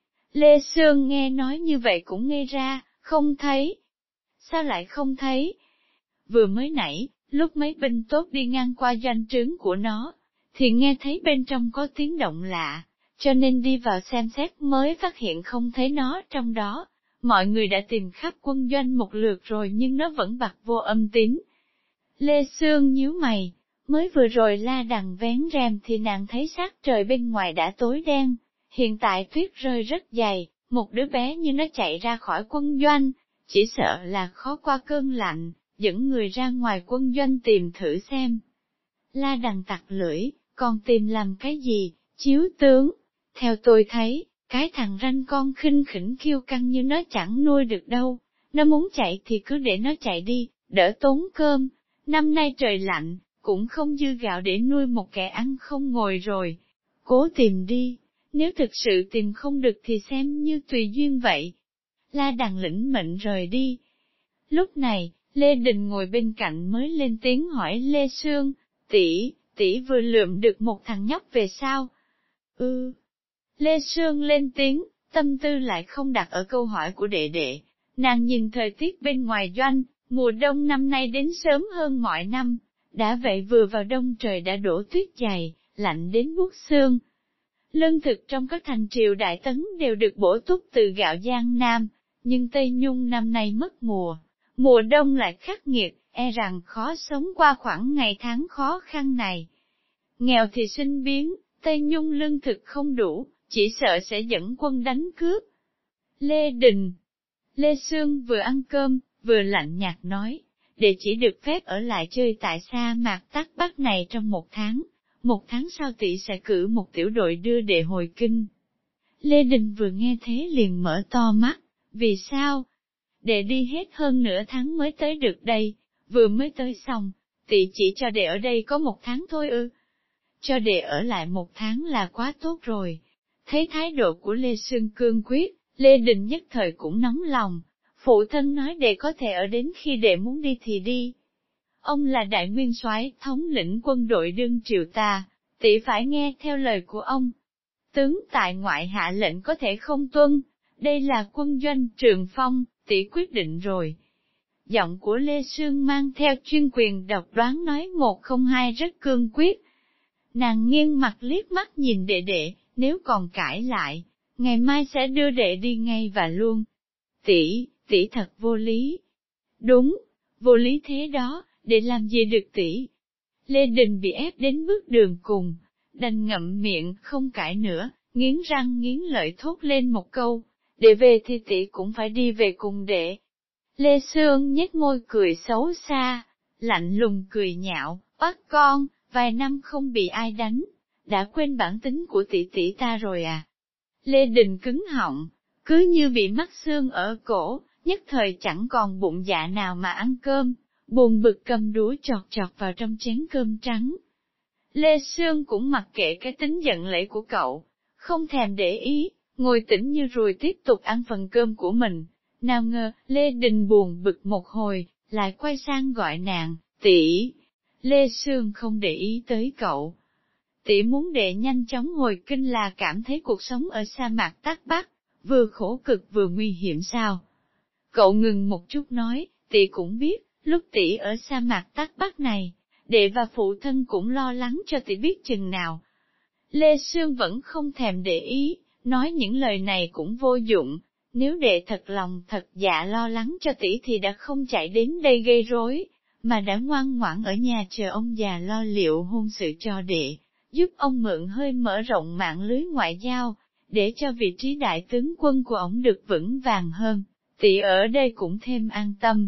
Lê Sương nghe nói như vậy cũng ngây ra, không thấy. Sao lại không thấy? Vừa mới nãy, lúc mấy binh tốt đi ngang qua doanh trướng của nó, thì nghe thấy bên trong có tiếng động lạ, cho nên đi vào xem xét mới phát hiện không thấy nó trong đó. Mọi người đã tìm khắp quân doanh một lượt rồi nhưng nó vẫn bặt vô âm tín. Lê Sương nhíu mày, mới vừa rồi La Đằng vén rèm thì nàng thấy sắc trời bên ngoài đã tối đen, hiện tại tuyết rơi rất dày, một đứa bé như nó chạy ra khỏi quân doanh, chỉ sợ là khó qua cơn lạnh, dẫn người ra ngoài quân doanh tìm thử xem. La Đằng tặc lưỡi, còn tìm làm cái gì, chiếu tướng? Theo tôi thấy, cái thằng ranh con khinh khỉnh kiêu căng như nó chẳng nuôi được đâu, nó muốn chạy thì cứ để nó chạy đi, đỡ tốn cơm, năm nay trời lạnh, cũng không dư gạo để nuôi một kẻ ăn không ngồi rồi. Cố tìm đi, nếu thực sự tìm không được thì xem như tùy duyên vậy. La Đằng lĩnh mệnh rời đi. Lúc này, Lê Đình ngồi bên cạnh mới lên tiếng hỏi Lê Sương, tỷ, tỷ vừa lượm được một thằng nhóc về sao? Ừ. Lê Sương lên tiếng, tâm tư lại không đặt ở câu hỏi của đệ đệ. Nàng nhìn thời tiết bên ngoài doanh, mùa đông năm nay đến sớm hơn mọi năm. Đã vậy vừa vào đông trời đã đổ tuyết dày, lạnh đến buốt xương. Lương thực trong các thành triều đại tấn đều được bổ túc từ gạo Giang Nam, nhưng Tây Nhung năm nay mất mùa. Mùa đông lại khắc nghiệt, e rằng khó sống qua khoảng ngày tháng khó khăn này. Nghèo thì sinh biến, Tây Nhung lương thực không đủ, chỉ sợ sẽ dẫn quân đánh cướp. Lê Đình Lê Sương vừa ăn cơm, vừa lạnh nhạt nói, đệ chỉ được phép ở lại chơi tại sa mạc Tắc Bắc này trong một tháng. Một tháng sau tỷ sẽ cử một tiểu đội đưa đệ hồi kinh. Lê Đình vừa nghe thế liền mở to mắt, vì sao? Đệ đi hết hơn nửa tháng mới tới được đây, vừa mới tới xong, tỷ chỉ cho đệ ở đây có một tháng thôi ư. Cho đệ ở lại một tháng là quá tốt rồi. Thấy thái độ của Lê Sương cương quyết, Lê Đình nhất thời cũng nóng lòng. Phụ thân nói đệ có thể ở đến khi đệ muốn đi thì đi. Ông là đại nguyên soái, thống lĩnh quân đội đương triều ta, tỷ phải nghe theo lời của ông. Tướng tại ngoại hạ lệnh có thể không tuân, đây là quân doanh Trường Phong, tỷ quyết định rồi. Giọng của Lê Sương mang theo chuyên quyền độc đoán nói một không hai rất cương quyết. Nàng nghiêng mặt liếc mắt nhìn đệ đệ, nếu còn cãi lại, ngày mai sẽ đưa đệ đi ngay và luôn. Tỷ, tỷ thật vô lý. Đúng, vô lý thế đó. Để làm gì được tỷ? Lê Đình bị ép đến bước đường cùng, đành ngậm miệng không cãi nữa, nghiến răng nghiến lợi thốt lên một câu, để về thì tỷ cũng phải đi về cùng đệ. Lê Sương nhếch môi cười xấu xa, lạnh lùng cười nhạo, bắt con, vài năm không bị ai đánh, đã quên bản tính của tỷ tỷ ta rồi à? Lê Đình cứng họng, cứ như bị mắc xương ở cổ, nhất thời chẳng còn bụng dạ nào mà ăn cơm. Buồn bực cầm đũa chọt chọt vào trong chén cơm trắng. Lê Sương cũng mặc kệ cái tính giận lẫy của cậu, không thèm để ý, ngồi tĩnh như ruồi tiếp tục ăn phần cơm của mình. Nào ngờ, Lê Đình buồn bực một hồi, lại quay sang gọi nàng, tỷ. Lê Sương không để ý tới cậu. Tỷ muốn đệ nhanh chóng hồi kinh là cảm thấy cuộc sống ở sa mạc Tắc Bắc, vừa khổ cực vừa nguy hiểm sao? Cậu ngừng một chút nói, tỷ cũng biết. Lúc tỷ ở sa mạc Tắc Bắc này, đệ và phụ thân cũng lo lắng cho tỷ biết chừng nào. Lê Sương vẫn không thèm để ý, nói những lời này cũng vô dụng, nếu đệ thật lòng thật dạ lo lắng cho tỷ thì đã không chạy đến đây gây rối, mà đã ngoan ngoãn ở nhà chờ ông già lo liệu hôn sự cho đệ, giúp ông mượn hơi mở rộng mạng lưới ngoại giao, để cho vị trí đại tướng quân của ông được vững vàng hơn, tỷ ở đây cũng thêm an tâm.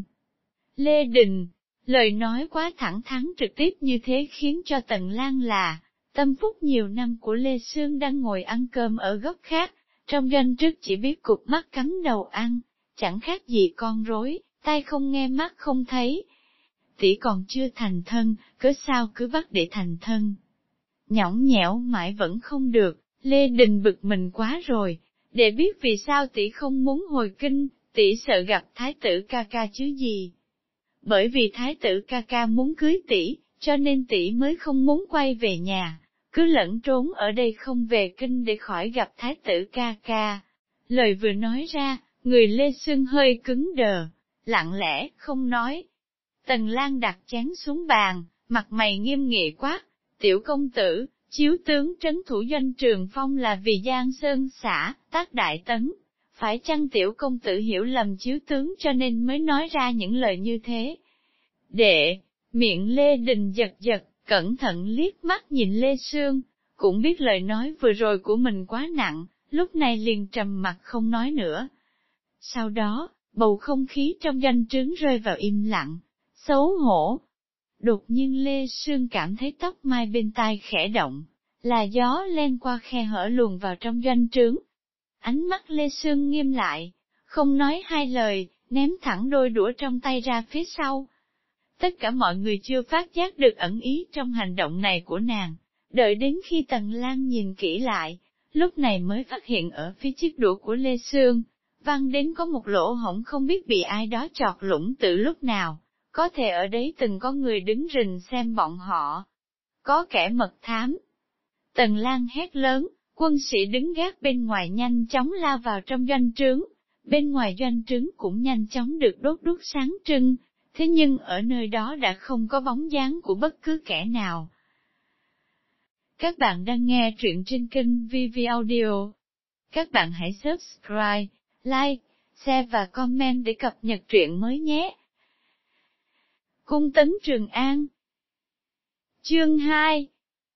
Lê Đình, lời nói quá thẳng thắn trực tiếp như thế khiến cho Tần Lan là, tâm phúc nhiều năm của Lê Sương đang ngồi ăn cơm ở góc khác, trong doanh trước chỉ biết cụp mắt cắm đầu ăn, chẳng khác gì con rối, tai không nghe mắt không thấy. Tỷ còn chưa thành thân, cớ sao cứ bắt để thành thân. Nhõng nhẽo mãi vẫn không được, Lê Đình bực mình quá rồi, để biết vì sao tỷ không muốn hồi kinh, tỷ sợ gặp thái tử ca ca chứ gì. Bởi vì thái tử ca ca muốn cưới tỷ, cho nên tỷ mới không muốn quay về nhà, cứ lẫn trốn ở đây không về kinh để khỏi gặp thái tử ca ca. Lời vừa nói ra, người Lê Sương hơi cứng đờ, lặng lẽ, không nói. Tần Lan đặt chén xuống bàn, mặt mày nghiêm nghị quá, tiểu công tử, chiếu tướng trấn thủ doanh Trường Phong là vì Giang Sơn xã, Tác Đại Tấn. Phải chăng tiểu công tử hiểu lầm chiếu tướng cho nên mới nói ra những lời như thế? Đệ, miệng Lê Đình giật giật, cẩn thận liếc mắt nhìn Lê Sương, cũng biết lời nói vừa rồi của mình quá nặng, lúc này liền trầm mặt không nói nữa. Sau đó, bầu không khí trong doanh trướng rơi vào im lặng, xấu hổ. Đột nhiên Lê Sương cảm thấy tóc mai bên tai khẽ động, là gió len qua khe hở luồn vào trong doanh trướng. Ánh mắt Lê Sương nghiêm lại, không nói hai lời, ném thẳng đôi đũa trong tay ra phía sau. Tất cả mọi người chưa phát giác được ẩn ý trong hành động này của nàng, đợi đến khi Tần Lan nhìn kỹ lại, lúc này mới phát hiện ở phía chiếc đũa của Lê Sương, văng đến có một lỗ hổng không biết bị ai đó chọt lũng từ lúc nào, có thể ở đấy từng có người đứng rình xem bọn họ. có kẻ mật thám. Tần Lan hét lớn, quân sĩ đứng gác bên ngoài nhanh chóng lao vào trong doanh trướng, bên ngoài doanh trướng cũng nhanh chóng được đốt đuốc sáng trưng, thế nhưng ở nơi đó đã không có bóng dáng của bất cứ kẻ nào. Các bạn đang nghe truyện trên kênh vê vê Audio. Các bạn hãy subscribe, like, share và comment để cập nhật truyện mới nhé. Cung tấn Trường An. Chương hai.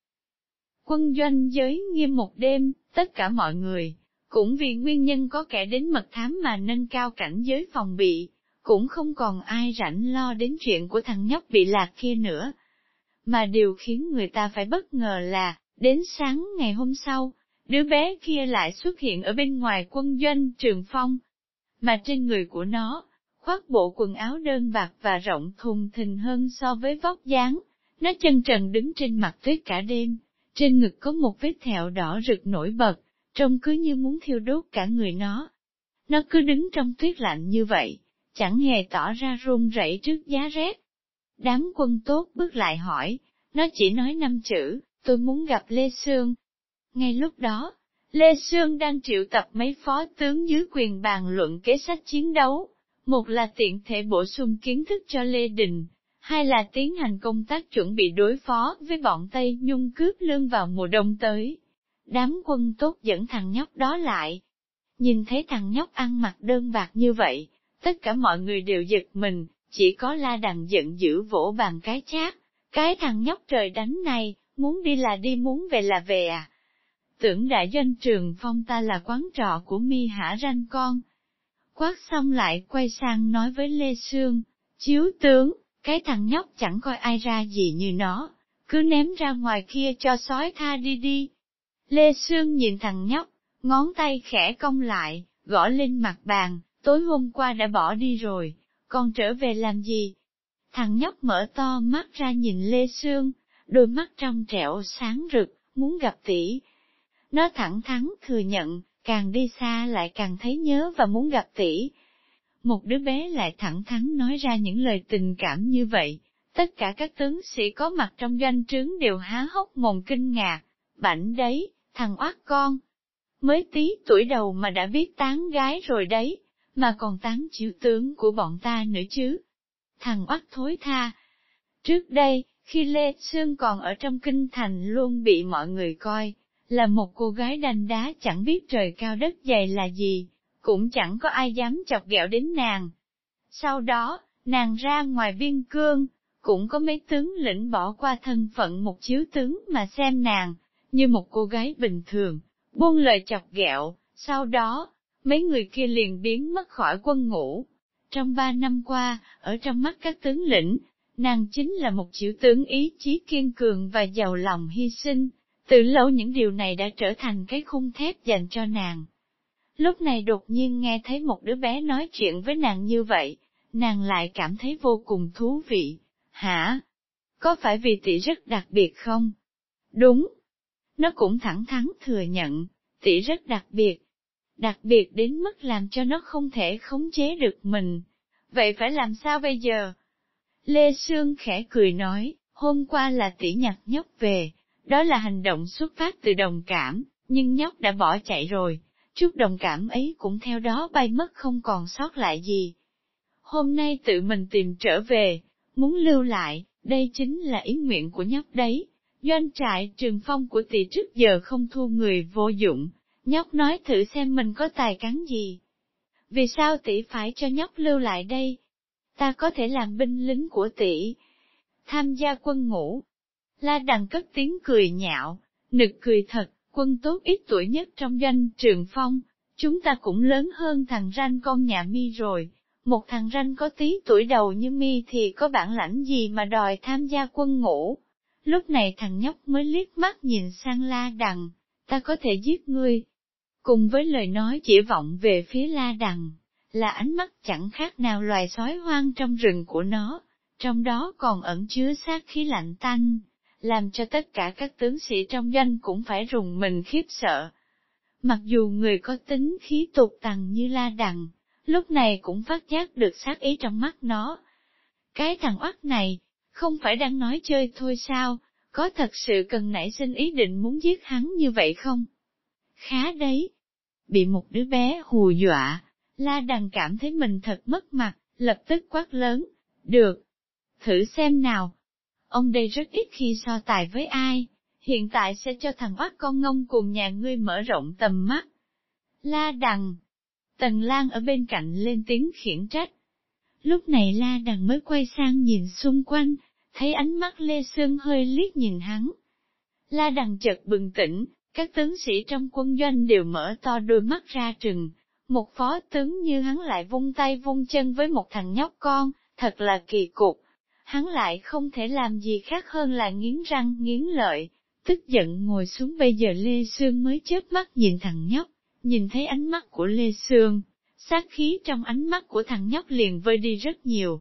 Quân doanh giới nghiêm một đêm, tất cả mọi người, cũng vì nguyên nhân có kẻ đến mật thám mà nâng cao cảnh giới phòng bị, cũng không còn ai rảnh lo đến chuyện của thằng nhóc bị lạc kia nữa. Mà điều khiến người ta phải bất ngờ là, đến sáng ngày hôm sau, đứa bé kia lại xuất hiện ở bên ngoài quân doanh Trường Phong. Mà trên người của nó, khoác bộ quần áo đơn bạc và rộng thùng thình hơn so với vóc dáng, nó chân trần đứng trên mặt tuyết cả đêm, trên ngực có một vết thẹo đỏ rực nổi bật, trông cứ như muốn thiêu đốt cả người nó. Nó cứ đứng trong tuyết lạnh như vậy, chẳng hề tỏ ra run rẩy trước giá rét. Đám quân tốt bước lại hỏi, nó chỉ nói năm chữ, tôi muốn gặp Lê Sương. Ngay lúc đó, Lê Sương đang triệu tập mấy phó tướng dưới quyền bàn luận kế sách chiến đấu, một là tiện thể bổ sung kiến thức cho Lê Đình, hai là tiến hành công tác chuẩn bị đối phó với bọn Tây Nhung cướp lương vào mùa đông tới. Đám quân tốt dẫn thằng nhóc đó lại. Nhìn thấy thằng nhóc ăn mặc đơn bạc như vậy, tất cả mọi người đều giật mình, chỉ có La Đằng giận dữ vỗ bàn cái chát. Cái thằng nhóc trời đánh này, muốn đi là đi muốn về là về à? Tưởng đại doanh Trường Phong ta là quán trọ của mi hả ranh con. Quát xong lại quay sang nói với Lê Sương, chiếu tướng, cái thằng nhóc chẳng coi ai ra gì như nó, cứ ném ra ngoài kia cho sói tha đi đi. Lê Sương nhìn thằng nhóc, ngón tay khẽ cong lại, gõ lên mặt bàn, tối hôm qua đã bỏ đi rồi, còn trở về làm gì? Thằng nhóc mở to mắt ra nhìn Lê Sương, đôi mắt trong trẻo sáng rực, muốn gặp tỷ. Nó thẳng thắn thừa nhận, càng đi xa lại càng thấy nhớ và muốn gặp tỷ. Một đứa bé lại thẳng thắn nói ra những lời tình cảm như vậy, tất cả các tướng sĩ có mặt trong doanh trướng đều há hốc mồm kinh ngạc, bảnh đấy, thằng oát con. Mới tí tuổi đầu mà đã biết tán gái rồi đấy, mà còn tán chịu tướng của bọn ta nữa chứ. Thằng oát thối tha. Trước đây, khi Lê Sương còn ở trong kinh thành luôn bị mọi người coi, là một cô gái đanh đá chẳng biết trời cao đất dày là gì, cũng chẳng có ai dám chọc ghẹo đến nàng. Sau đó, nàng ra ngoài biên cương, cũng có mấy tướng lĩnh bỏ qua thân phận một chiếu tướng mà xem nàng, như một cô gái bình thường, buông lời chọc ghẹo, sau đó, mấy người kia liền biến mất khỏi quân ngũ. Trong ba năm qua, ở trong mắt các tướng lĩnh, nàng chính là một chiếu tướng ý chí kiên cường và giàu lòng hy sinh, từ lâu những điều này đã trở thành cái khung thép dành cho nàng. Lúc này đột nhiên nghe thấy một đứa bé nói chuyện với nàng như vậy, nàng lại cảm thấy vô cùng thú vị. Hả? Có phải vì tỷ rất đặc biệt không? Đúng. Nó cũng thẳng thắn thừa nhận, tỷ rất đặc biệt. Đặc biệt đến mức làm cho nó không thể khống chế được mình. Vậy phải làm sao bây giờ? Lê Sương khẽ cười nói, hôm qua là tỷ nhặt nhóc về, đó là hành động xuất phát từ đồng cảm, nhưng nhóc đã bỏ chạy rồi. Chút đồng cảm ấy cũng theo đó bay mất không còn sót lại gì. Hôm nay tự mình tìm trở về, muốn lưu lại, đây chính là ý nguyện của nhóc đấy. Doanh trại Trường Phong của tỷ trước giờ không thu người vô dụng, nhóc nói thử xem mình có tài cán gì. Vì sao tỷ phải cho nhóc lưu lại đây? Ta có thể làm binh lính của tỷ, tham gia quân ngũ. La Đằng cất tiếng cười nhạo, nực cười thật. Quân tốt ít tuổi nhất trong doanh Trường Phong, chúng ta cũng lớn hơn thằng ranh con nhà mi rồi, một thằng ranh có tí tuổi đầu như mi thì có bản lãnh gì mà đòi tham gia quân ngũ. Lúc này thằng nhóc mới liếc mắt nhìn sang La Đằng, ta có thể giết ngươi. Cùng với lời nói chỉ vọng về phía La Đằng, là ánh mắt chẳng khác nào loài sói hoang trong rừng của nó, trong đó còn ẩn chứa sát khí lạnh tanh, làm cho tất cả các tướng sĩ trong doanh cũng phải rùng mình khiếp sợ. Mặc dù người có tính khí tục tằn như La Đằng, lúc này cũng phát giác được sát ý trong mắt nó. Cái thằng oắt này, không phải đang nói chơi thôi sao, có thật sự cần nảy sinh ý định muốn giết hắn như vậy không? Khá đấy. Bị một đứa bé hù dọa, La Đằng cảm thấy mình thật mất mặt, lập tức quát lớn. Được. Thử xem nào. Ông đây rất ít khi so tài với ai, hiện tại sẽ cho thằng oát con ngông cùng nhà ngươi mở rộng tầm mắt. La Đằng. Tần Lan ở bên cạnh lên tiếng khiển trách. Lúc này La Đằng mới quay sang nhìn xung quanh, thấy ánh mắt Lê Sương hơi liếc nhìn hắn. La Đằng chợt bừng tỉnh, các tướng sĩ trong quân doanh đều mở to đôi mắt ra trừng, một phó tướng như hắn lại vung tay vung chân với một thằng nhóc con, thật là kỳ cục. Hắn lại không thể làm gì khác hơn là nghiến răng nghiến lợi, tức giận ngồi xuống. Bây giờ Lê Sương mới chớp mắt nhìn thằng nhóc, nhìn thấy ánh mắt của Lê Sương, sát khí trong ánh mắt của thằng nhóc liền vơi đi rất nhiều.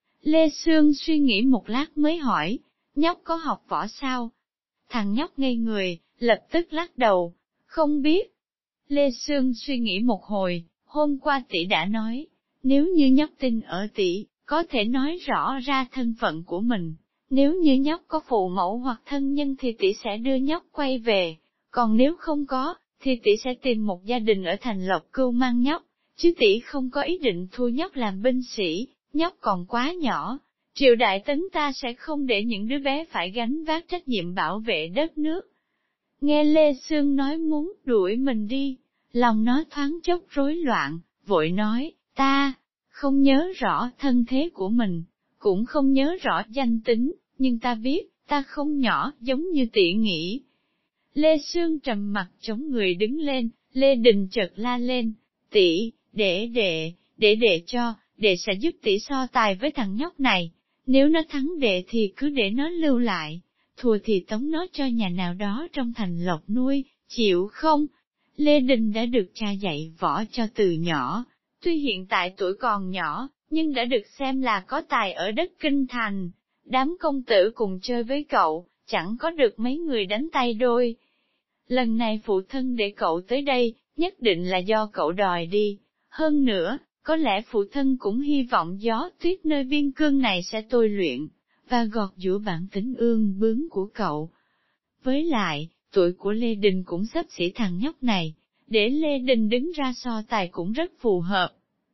Lê Sương suy nghĩ một lát mới hỏi, nhóc có học võ sao? Thằng nhóc ngây người, lập tức lắc đầu, không biết. Lê Sương suy nghĩ một hồi, hôm qua tỷ đã nói, nếu như nhóc tin ở tỷ, có thể nói rõ ra thân phận của mình. Nếu như nhóc có phụ mẫu hoặc thân nhân thì tỷ sẽ đưa nhóc quay về, còn nếu không có, thì tỷ sẽ tìm một gia đình ở thành Lộc cưu mang nhóc, chứ tỷ không có ý định thu nhóc làm binh sĩ, nhóc còn quá nhỏ. Triều đại Tấn ta sẽ không để những đứa bé phải gánh vác trách nhiệm bảo vệ đất nước. Nghe Lê Sương nói muốn đuổi mình đi, lòng nó thoáng chốc rối loạn, vội nói, ta không nhớ rõ thân thế của mình, cũng không nhớ rõ danh tính, nhưng ta biết, ta không nhỏ giống như tỷ nghĩ. Lê Sương trầm mặt chống người đứng lên, Lê Đình chợt la lên, tỷ, để đệ, để đệ cho, đệ sẽ giúp tỷ so tài với thằng nhóc này, nếu nó thắng đệ thì cứ để nó lưu lại, thua thì tống nó cho nhà nào đó trong thành Lộc nuôi, chịu không? Lê Đình đã được cha dạy võ cho từ nhỏ, tuy hiện tại tuổi còn nhỏ, nhưng đã được xem là có tài ở đất Kinh Thành. Đám công tử cùng chơi với cậu, chẳng có được mấy người đánh tay đôi. Lần này phụ thân để cậu tới đây, nhất định là do cậu đòi đi. Hơn nữa, có lẽ phụ thân cũng hy vọng gió tuyết nơi biên cương này sẽ tôi luyện, và gọt giũa bản tính ương bướng của cậu. Với lại, tuổi của Lê Đình cũng xấp xỉ thằng nhóc này, để Lê Đình đứng ra so tài cũng rất phù hợp.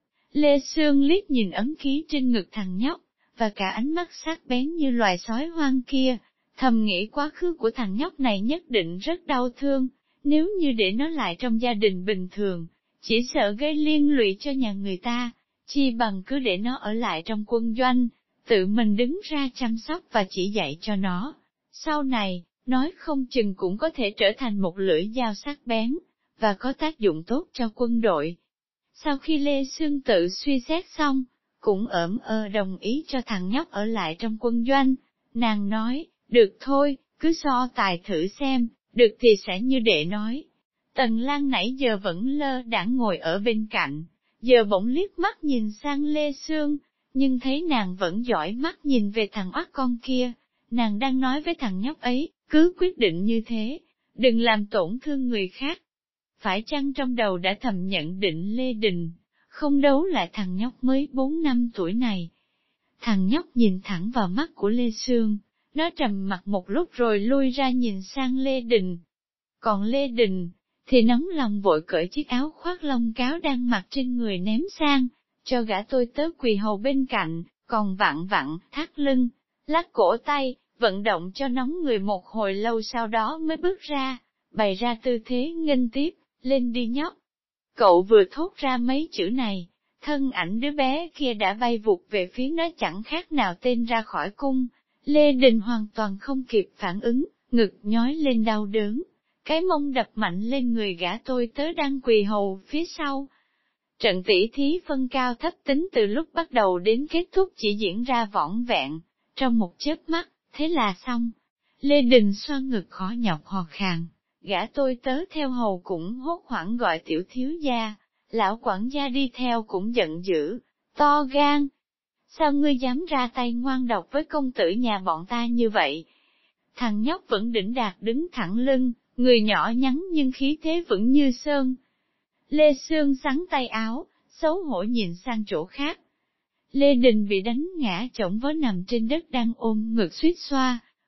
Lê Sương liếc nhìn ấn ký trên ngực thằng nhóc, và cả ánh mắt sắc bén như loài sói hoang kia, thầm nghĩ quá khứ của thằng nhóc này nhất định rất đau thương, nếu như để nó lại trong gia đình bình thường, chỉ sợ gây liên lụy cho nhà người ta, chi bằng cứ để nó ở lại trong quân doanh, tự mình đứng ra chăm sóc và chỉ dạy cho nó. Sau này, nói không chừng cũng có thể trở thành một lưỡi dao sắc bén, và có tác dụng tốt cho quân đội. Sau khi Lê Sương tự suy xét xong, cũng ỡm ơ đồng ý cho thằng nhóc ở lại trong quân doanh, nàng nói, được thôi, cứ so tài thử xem, được thì sẽ như đệ nói. Tần Lan nãy giờ vẫn lơ đãng ngồi ở bên cạnh, giờ bỗng liếc mắt nhìn sang Lê Sương, nhưng thấy nàng vẫn dõi mắt nhìn về thằng oát con kia, nàng đang nói với thằng nhóc ấy, cứ quyết định như thế, đừng làm tổn thương người khác. Phải chăng trong đầu đã thầm nhận định Lê Đình, không đấu lại thằng nhóc mới bốn năm tuổi này. Thằng nhóc nhìn thẳng vào mắt của Lê Sương, nó trầm mặt một lúc rồi lui ra nhìn sang Lê Đình. Còn Lê Đình, thì nóng lòng vội cởi chiếc áo khoác lông cáo đang mặc trên người ném sang, cho gã tôi tớ quỳ hầu bên cạnh, còn vặn vặn, thắt lưng, lắc cổ tay, vận động cho nóng người một hồi lâu sau đó mới bước ra, bày ra tư thế nghênh tiếp, lên đi nhóc. Cậu vừa thốt ra mấy chữ này, thân ảnh đứa bé kia đã bay vụt về phía nó chẳng khác nào tên ra khỏi cung. Lê Đình hoàn toàn không kịp phản ứng, ngực nhói lên đau đớn, cái mông đập mạnh lên người gã tôi tớ đang quỳ hầu phía sau. Trận tỷ thí phân cao thấp tính từ lúc bắt đầu đến kết thúc chỉ diễn ra vỏn vẹn, trong một chớp mắt, thế là xong. Lê Đình xoa ngực khó nhọc hò khàn, gã tôi tớ theo hầu cũng hốt hoảng gọi tiểu thiếu gia, lão quản gia đi theo cũng giận dữ, to gan. Sao ngươi dám ra tay ngoan độc với công tử nhà bọn ta như vậy? Thằng nhóc vẫn đỉnh đạt đứng thẳng lưng, người nhỏ nhắn nhưng khí thế vững như sơn. Lê Sương xắn tay áo, xấu hổ nhìn sang chỗ khác. Lê Đình bị đánh ngã chổng vó nằm trên đất đang ôm ngực suýt xoa,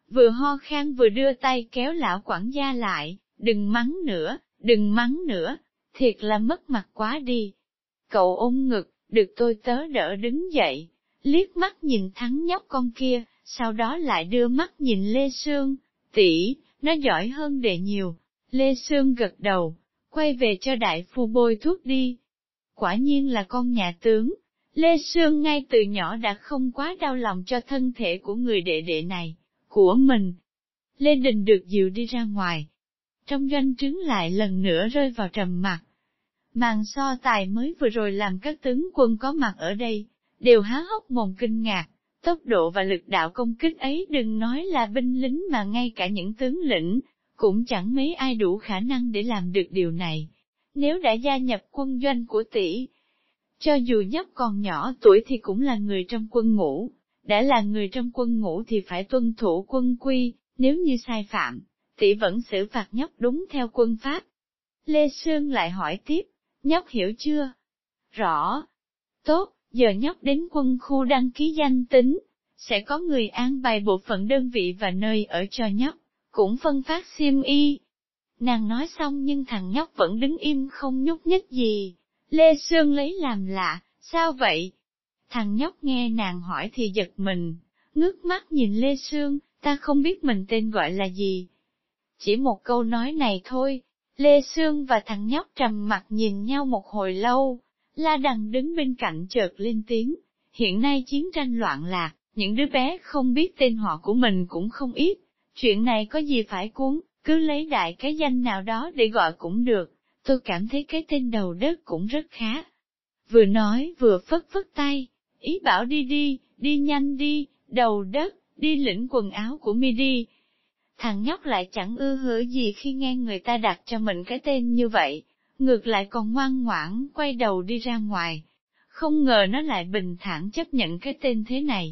vừa ho khan vừa đưa tay kéo lão quản gia lại, đừng mắng nữa, đừng mắng nữa, thiệt là mất mặt quá đi. Cậu ôm ngực, được tôi tớ đỡ đứng dậy, liếc mắt nhìn thằng nhóc con kia, sau đó lại đưa mắt nhìn Lê Sương, tỷ, nó giỏi hơn đệ nhiều. Lê Sương gật đầu, quay về cho đại phu bôi thuốc đi. Quả nhiên là con nhà tướng, Lê Sương ngay từ nhỏ đã không quá đau lòng cho thân thể của người đệ đệ này, của mình. Lê Đình được dìu đi ra ngoài. Trong doanh trướng lại lần nữa rơi vào trầm mặc. Màn so tài mới vừa rồi làm các tướng quân có mặt ở đây, đều há hốc mồm kinh ngạc, tốc độ và lực đạo công kích ấy đừng nói là binh lính mà ngay cả những tướng lĩnh, cũng chẳng mấy ai đủ khả năng để làm được điều này. Nếu đã gia nhập quân doanh của tỷ, cho dù nhóc còn nhỏ tuổi thì cũng là người trong quân ngũ, đã là người trong quân ngũ thì phải tuân thủ quân quy, nếu như sai phạm, tỷ vẫn xử phạt nhóc đúng theo quân pháp. Lê Sương lại hỏi tiếp, nhóc hiểu chưa? Rõ. Tốt, giờ nhóc đến quân khu đăng ký danh tính, sẽ có người an bài bộ phận đơn vị và nơi ở cho nhóc, cũng phân phát xiêm y. Nàng nói xong nhưng thằng nhóc vẫn đứng im không nhúc nhích gì. Lê Sương lấy làm lạ, sao vậy? Thằng nhóc nghe nàng hỏi thì giật mình, ngước mắt nhìn Lê Sương, ta không biết mình tên gọi là gì. Chỉ một câu nói này thôi, Lê Sương và thằng nhóc trầm mặt nhìn nhau một hồi lâu. La Đằng đứng bên cạnh chợt lên tiếng, hiện nay chiến tranh loạn lạc, những đứa bé không biết tên họ của mình cũng không ít, chuyện này có gì phải cuốn, cứ lấy đại cái danh nào đó để gọi cũng được, tôi cảm thấy cái tên đầu đất cũng rất khá. Vừa nói vừa phất phất tay, ý bảo đi đi, đi nhanh đi, đầu đất, đi lĩnh quần áo của mi đi. Thằng nhóc lại chẳng ưa hở gì khi nghe người ta đặt cho mình cái tên như vậy, ngược lại còn ngoan ngoãn quay đầu đi ra ngoài. Không ngờ nó lại bình thản chấp nhận cái tên thế này.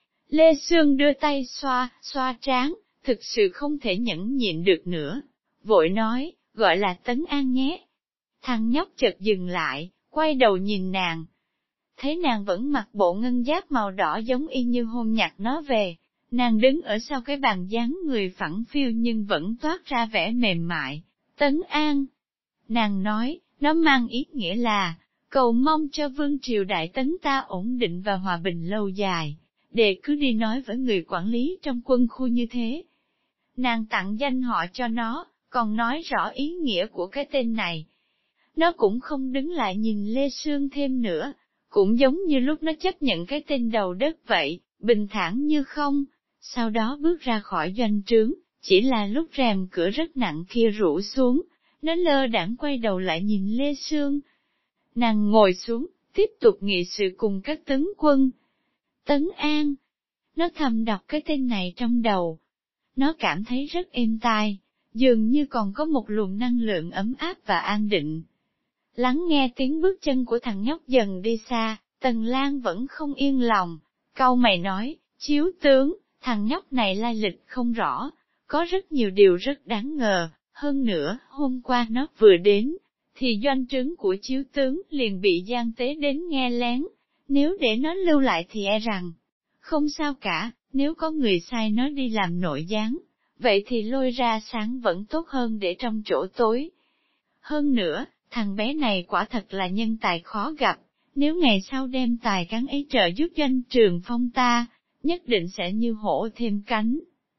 Lê Sương đưa tay xoa, xoa trán, thực sự không thể nhẫn nhịn được nữa. Vội nói, gọi là Tấn An nhé. Thằng nhóc chợt dừng lại, quay đầu nhìn nàng. Thấy nàng vẫn mặc bộ ngân giáp màu đỏ giống y như hôm nhặt nó về. Nàng đứng ở sau cái bàn dáng người phẳng phiu nhưng vẫn toát ra vẻ mềm mại. Tấn An. Nàng nói, nó mang ý nghĩa là, cầu mong cho vương triều Đại Tấn ta ổn định và hòa bình lâu dài, để cứ đi nói với người quản lý trong quân khu như thế. Nàng tặng danh họ cho nó, còn nói rõ ý nghĩa của cái tên này. Nó cũng không đứng lại nhìn Lê Sương thêm nữa, cũng giống như lúc nó chấp nhận cái tên đầu đất vậy, bình thản như không. Sau đó bước ra khỏi doanh trướng, chỉ là lúc rèm cửa rất nặng kia rủ xuống, nó lơ đãng quay đầu lại nhìn Lê Sương. Nàng ngồi xuống, tiếp tục nghị sự cùng các tướng quân. Tấn An. Nó thầm đọc cái tên này trong đầu. Nó cảm thấy rất êm tai, dường như còn có một luồng năng lượng ấm áp và an định. Lắng nghe tiếng bước chân của thằng nhóc dần đi xa, Tần Lan vẫn không yên lòng. Cau mày nói, chiếu tướng, thằng nhóc này lai lịch không rõ, có rất nhiều điều rất đáng ngờ. Hơn nữa, hôm qua nó vừa đến, thì doanh trướng của chiếu tướng liền bị gian tế đến nghe lén. Nếu để nó lưu lại thì e rằng, không sao cả, nếu có người sai nó đi làm nội gián, vậy thì lôi ra sáng vẫn tốt hơn để trong chỗ tối. Hơn nữa, thằng bé này quả thật là nhân tài khó gặp, nếu ngày sau đem tài cán ấy trợ giúp doanh trường phong ta, nhất định sẽ như hổ thêm cánh.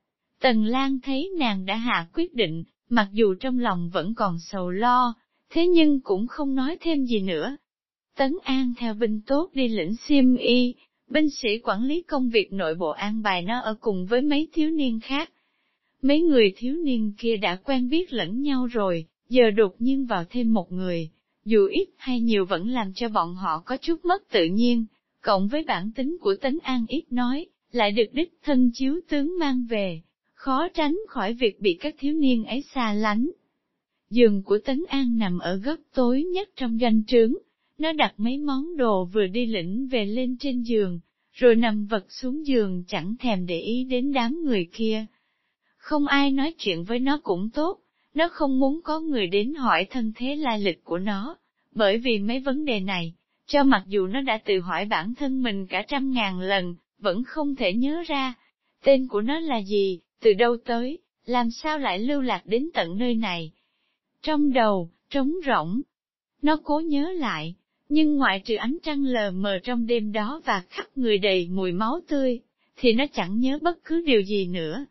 Tần Lan thấy nàng đã hạ quyết định, mặc dù trong lòng vẫn còn sầu lo, thế nhưng cũng không nói thêm gì nữa. Tấn An theo binh tốt đi lĩnh xiêm y, binh sĩ quản lý công việc nội bộ an bài nó ở cùng với mấy thiếu niên khác. Mấy người thiếu niên kia đã quen biết lẫn nhau rồi, giờ đột nhiên vào thêm một người, dù ít hay nhiều vẫn làm cho bọn họ có chút mất tự nhiên, cộng với bản tính của Tấn An ít nói, lại được đích thân chiếu tướng mang về, khó tránh khỏi việc bị các thiếu niên ấy xa lánh. Giường của Tấn An nằm ở góc tối nhất trong doanh trướng, nó đặt mấy món đồ vừa đi lĩnh về lên trên giường, rồi nằm vật xuống giường chẳng thèm để ý đến đám người kia. Không ai nói chuyện với nó cũng tốt, nó không muốn có người đến hỏi thân thế lai lịch của nó, bởi vì mấy vấn đề này, cho mặc dù nó đã tự hỏi bản thân mình cả trăm ngàn lần, vẫn không thể nhớ ra, tên của nó là gì, từ đâu tới, làm sao lại lưu lạc đến tận nơi này. Trong đầu, trống rỗng. Nó cố nhớ lại, nhưng ngoại trừ ánh trăng lờ mờ trong đêm đó và khắp người đầy mùi máu tươi, thì nó chẳng nhớ bất cứ điều gì nữa.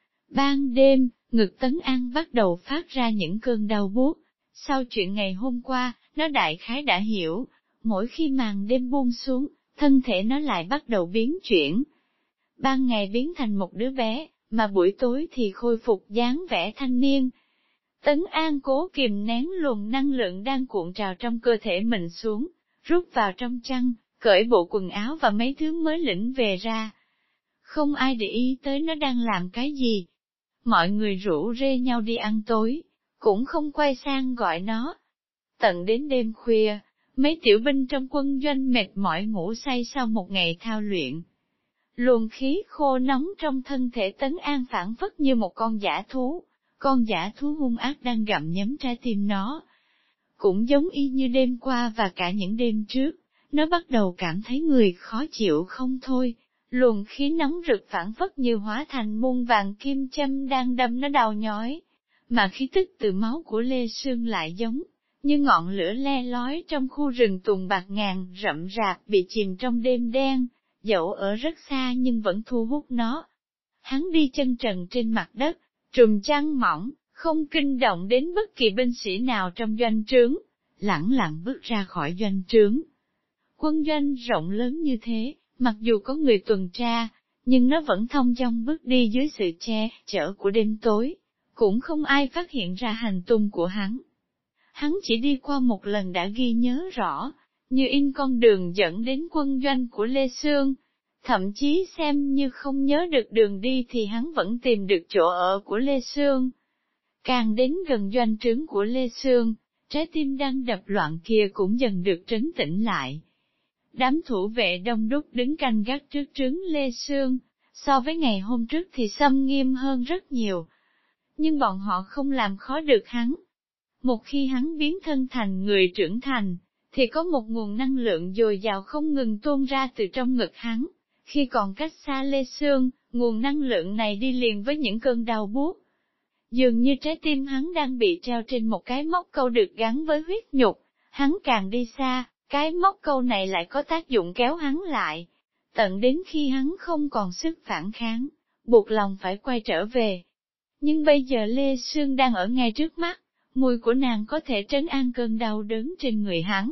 Ban đêm, ngực Tấn An bắt đầu phát ra những cơn đau buốt. Sau chuyện ngày hôm qua, nó đại khái đã hiểu, mỗi khi màn đêm buông xuống, thân thể nó lại bắt đầu biến chuyển. Ban ngày biến thành một đứa bé, mà buổi tối thì khôi phục dáng vẻ thanh niên. Tấn An cố kìm nén luồng năng lượng đang cuộn trào trong cơ thể mình xuống, rút vào trong chăn, cởi bộ quần áo và mấy thứ mới lĩnh về ra. Không ai để ý tới nó đang làm cái gì. Mọi người rủ rê nhau đi ăn tối, cũng không quay sang gọi nó. Tận đến đêm khuya, mấy tiểu binh trong quân doanh mệt mỏi ngủ say sau một ngày thao luyện. Luồng khí khô nóng trong thân thể Tấn An phản phất như một con dã thú, con dã thú hung ác đang gặm nhấm trái tim nó. Cũng giống y như đêm qua và cả những đêm trước, nó bắt đầu cảm thấy người khó chịu không thôi. Luồng khí nóng rực phản phất như hóa thành muôn vàng kim châm đang đâm nó đau nhói, mà khí tức từ máu của Lê Sương lại giống như ngọn lửa le lói trong khu rừng tùng bạc ngàn rậm rạp bị chìm trong đêm đen, dẫu ở rất xa nhưng vẫn thu hút nó. Hắn đi chân trần trên mặt đất, trùm chăn mỏng, không kinh động đến bất kỳ binh sĩ nào trong doanh trướng, lẳng lặng bước ra khỏi doanh trướng. Quân doanh rộng lớn như thế, mặc dù có người tuần tra, nhưng nó vẫn thong dong bước đi dưới sự che chở của đêm tối, cũng không ai phát hiện ra hành tung của hắn. Hắn chỉ đi qua một lần đã ghi nhớ rõ, như in con đường dẫn đến quân doanh của Lê Sương. Thậm chí xem như không nhớ được đường đi thì hắn vẫn tìm được chỗ ở của Lê Sương. Càng đến gần doanh trướng của Lê Sương, trái tim đang đập loạn kia cũng dần được trấn tĩnh lại. Đám thủ vệ đông đúc đứng canh gác trước trướng Lê Sương, so với ngày hôm trước thì xâm nghiêm hơn rất nhiều. Nhưng bọn họ không làm khó được hắn. Một khi hắn biến thân thành người trưởng thành, thì có một nguồn năng lượng dồi dào không ngừng tuôn ra từ trong ngực hắn. Khi còn cách xa Lê Sương, nguồn năng lượng này đi liền với những cơn đau buốt. Dường như trái tim hắn đang bị treo trên một cái móc câu được gắn với huyết nhục, hắn càng đi xa, cái móc câu này lại có tác dụng kéo hắn lại, tận đến khi hắn không còn sức phản kháng, buộc lòng phải quay trở về. Nhưng bây giờ Lê Sương đang ở ngay trước mắt, mùi của nàng có thể trấn an cơn đau đớn trên người hắn.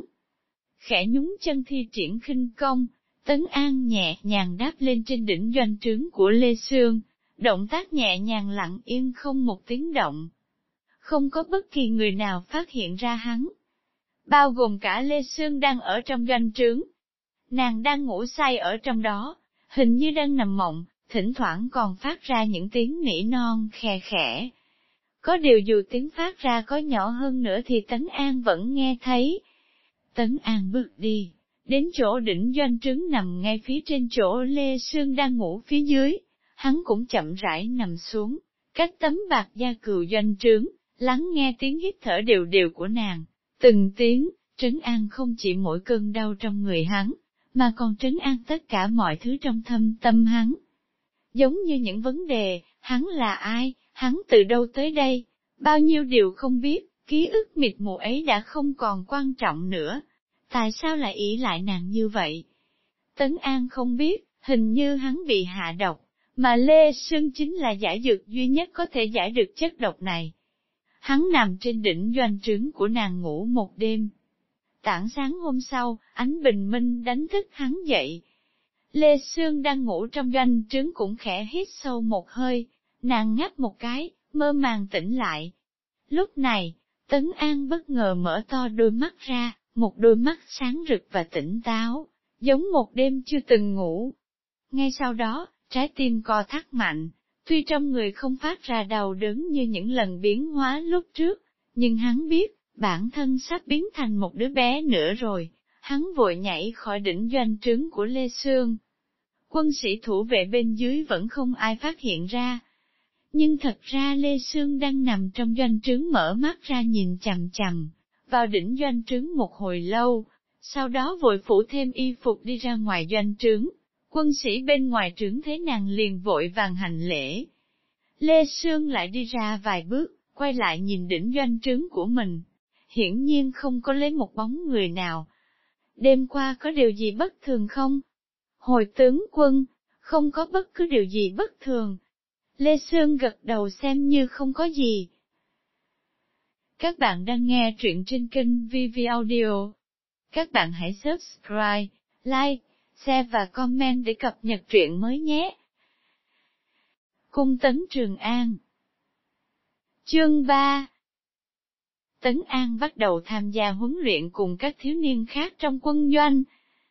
Khẽ nhúng chân thi triển khinh công, Tấn An nhẹ nhàng đáp lên trên đỉnh doanh trướng của Lê Sương, động tác nhẹ nhàng lặng yên không một tiếng động. Không có bất kỳ người nào phát hiện ra hắn, bao gồm cả Lê Sương đang ở trong doanh trướng. Nàng đang ngủ say ở trong đó, hình như đang nằm mộng, thỉnh thoảng còn phát ra những tiếng nỉ non khè khẽ. Có điều dù tiếng phát ra có nhỏ hơn nữa thì Tấn An vẫn nghe thấy. Tấn An bước đi, đến chỗ đỉnh doanh trướng nằm ngay phía trên chỗ Lê Sương đang ngủ phía dưới, hắn cũng chậm rãi nằm xuống, cách tấm bạc da cừu doanh trướng, lắng nghe tiếng hít thở đều đều của nàng, từng tiếng, trấn an không chỉ mỗi cơn đau trong người hắn, mà còn trấn an tất cả mọi thứ trong thâm tâm hắn. Giống như những vấn đề, hắn là ai, hắn từ đâu tới đây, bao nhiêu điều không biết, ký ức mịt mù ấy đã không còn quan trọng nữa. Tại sao lại ỷ lại nàng như vậy? Tấn An không biết, hình như hắn bị hạ độc, mà Lê Sương chính là giải dược duy nhất có thể giải được chất độc này. Hắn nằm trên đỉnh doanh trướng của nàng ngủ một đêm. Tảng sáng hôm sau, ánh bình minh đánh thức hắn dậy. Lê Sương đang ngủ trong doanh trướng cũng khẽ hít sâu một hơi, nàng ngáp một cái, mơ màng tỉnh lại. Lúc này, Tấn An bất ngờ mở to đôi mắt ra, một đôi mắt sáng rực và tỉnh táo, giống một đêm chưa từng ngủ. Ngay sau đó, trái tim co thắt mạnh, tuy trong người không phát ra đau đớn như những lần biến hóa lúc trước, nhưng hắn biết, bản thân sắp biến thành một đứa bé nữa rồi, hắn vội nhảy khỏi đỉnh doanh trướng của Lê Sương. Quân sĩ thủ vệ bên dưới vẫn không ai phát hiện ra. Nhưng thật ra Lê Sương đang nằm trong doanh trướng mở mắt ra nhìn chằm chằm vào đỉnh doanh trướng một hồi lâu, sau đó vội phủ thêm y phục đi ra ngoài doanh trướng. Quân sĩ bên ngoài trướng thấy nàng liền vội vàng hành lễ. Lê Sương lại đi ra vài bước, quay lại nhìn đỉnh doanh trướng của mình. Hiển nhiên không có lấy một bóng người nào. Đêm qua có điều gì bất thường không? Hồi tướng quân, không có bất cứ điều gì bất thường. Lê Sương gật đầu xem như không có gì. Các bạn đang nghe truyện trên kênh vê vê Audio. Các bạn hãy subscribe, like, share và comment để cập nhật truyện mới nhé. Cung Tấn Trường An. Chương ba. Tấn An bắt đầu tham gia huấn luyện cùng các thiếu niên khác trong quân doanh.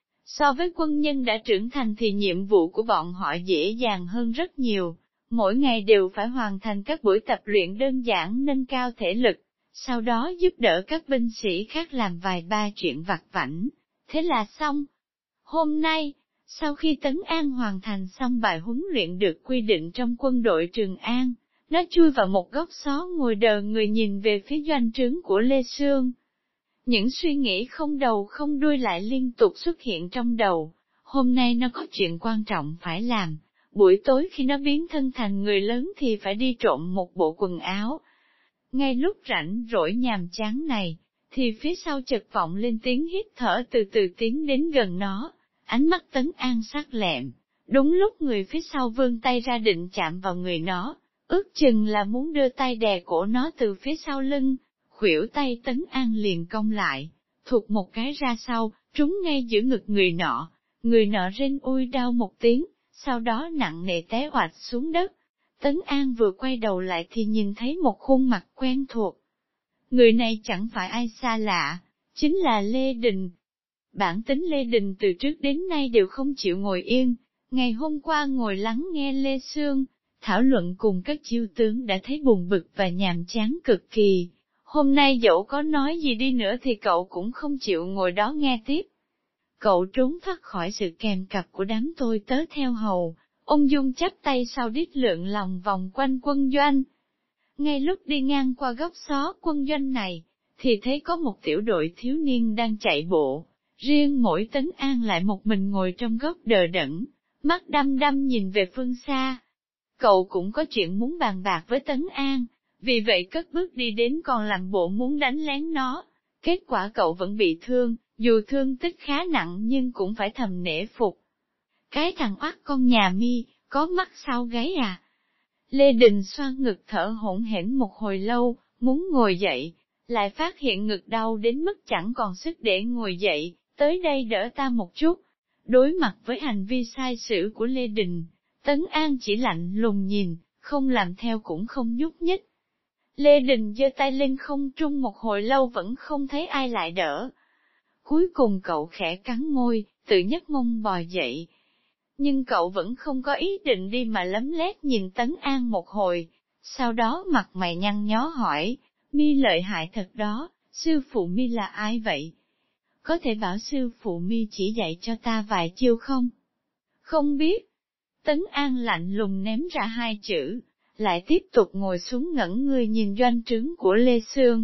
So với quân nhân đã trưởng thành thì nhiệm vụ của bọn họ dễ dàng hơn rất nhiều, mỗi ngày đều phải hoàn thành các buổi tập luyện đơn giản nâng cao thể lực, sau đó giúp đỡ các binh sĩ khác làm vài ba chuyện vặt vãnh, thế là xong. Hôm nay, sau khi Tấn An hoàn thành xong bài huấn luyện được quy định trong quân đội Trường An, nó chui vào một góc xó ngồi đờ người nhìn về phía doanh trướng của Lê Sương. Những suy nghĩ không đầu không đuôi lại liên tục xuất hiện trong đầu. Hôm nay nó có chuyện quan trọng phải làm, buổi tối khi nó biến thân thành người lớn thì phải đi trộm một bộ quần áo. Ngay lúc rảnh rỗi nhàm chán này, thì phía sau chợt vọng lên tiếng hít thở từ từ tiến đến gần nó, ánh mắt Tấn An sắc lẹm. Đúng lúc người phía sau vươn tay ra định chạm vào người nó, ước chừng là muốn đưa tay đè cổ nó từ phía sau lưng. Khuỷu tay Tấn An liền cong lại, thụt một cái ra sau, trúng ngay giữa ngực người nọ, người nọ rên ui đau một tiếng, sau đó nặng nề té oạch xuống đất. Tấn An vừa quay đầu lại thì nhìn thấy một khuôn mặt quen thuộc. Người này chẳng phải ai xa lạ, chính là Lê Đình. Bản tính Lê Đình từ trước đến nay đều không chịu ngồi yên, ngày hôm qua ngồi lắng nghe Lê Sương thảo luận cùng các chiêu tướng đã thấy buồn bực và nhàm chán cực kỳ. Hôm nay dẫu có nói gì đi nữa thì cậu cũng không chịu ngồi đó nghe tiếp. Cậu trốn thoát khỏi sự kèm cặp của đám tôi tớ theo hầu, ung dung chắp tay sau đít lượn lòng vòng quanh quân doanh. Ngay lúc đi ngang qua góc xó quân doanh này, thì thấy có một tiểu đội thiếu niên đang chạy bộ, riêng mỗi Tấn An lại một mình ngồi trong góc đờ đẫn, mắt đăm đăm nhìn về phương xa. Cậu cũng có chuyện muốn bàn bạc với Tấn An. Vì vậy cất bước đi đến còn làm bộ muốn đánh lén nó, kết quả cậu vẫn bị thương, dù thương tích khá nặng nhưng cũng phải thầm nể phục. Cái thằng oắt con nhà mi, có mắt sau gáy à? Lê Đình xoa ngực thở hổn hển một hồi lâu, muốn ngồi dậy, lại phát hiện ngực đau đến mức chẳng còn sức để ngồi dậy, tới đây đỡ ta một chút. Đối mặt với hành vi sai sử của Lê Đình, Tấn An chỉ lạnh lùng nhìn, không làm theo cũng không nhúc nhích. Lê Đình giơ tay lên không trung một hồi lâu vẫn không thấy ai lại đỡ. Cuối cùng cậu khẽ cắn môi, tự nhấc mông bò dậy. Nhưng cậu vẫn không có ý định đi mà lấm lét nhìn Tấn An một hồi, sau đó mặt mày nhăn nhó hỏi, mi lợi hại thật đó, sư phụ mi là ai vậy? Có thể bảo sư phụ mi chỉ dạy cho ta vài chiêu không? Không biết. Tấn An lạnh lùng ném ra hai chữ, lại tiếp tục ngồi xuống ngẩn người nhìn doanh trướng của Lê Sương.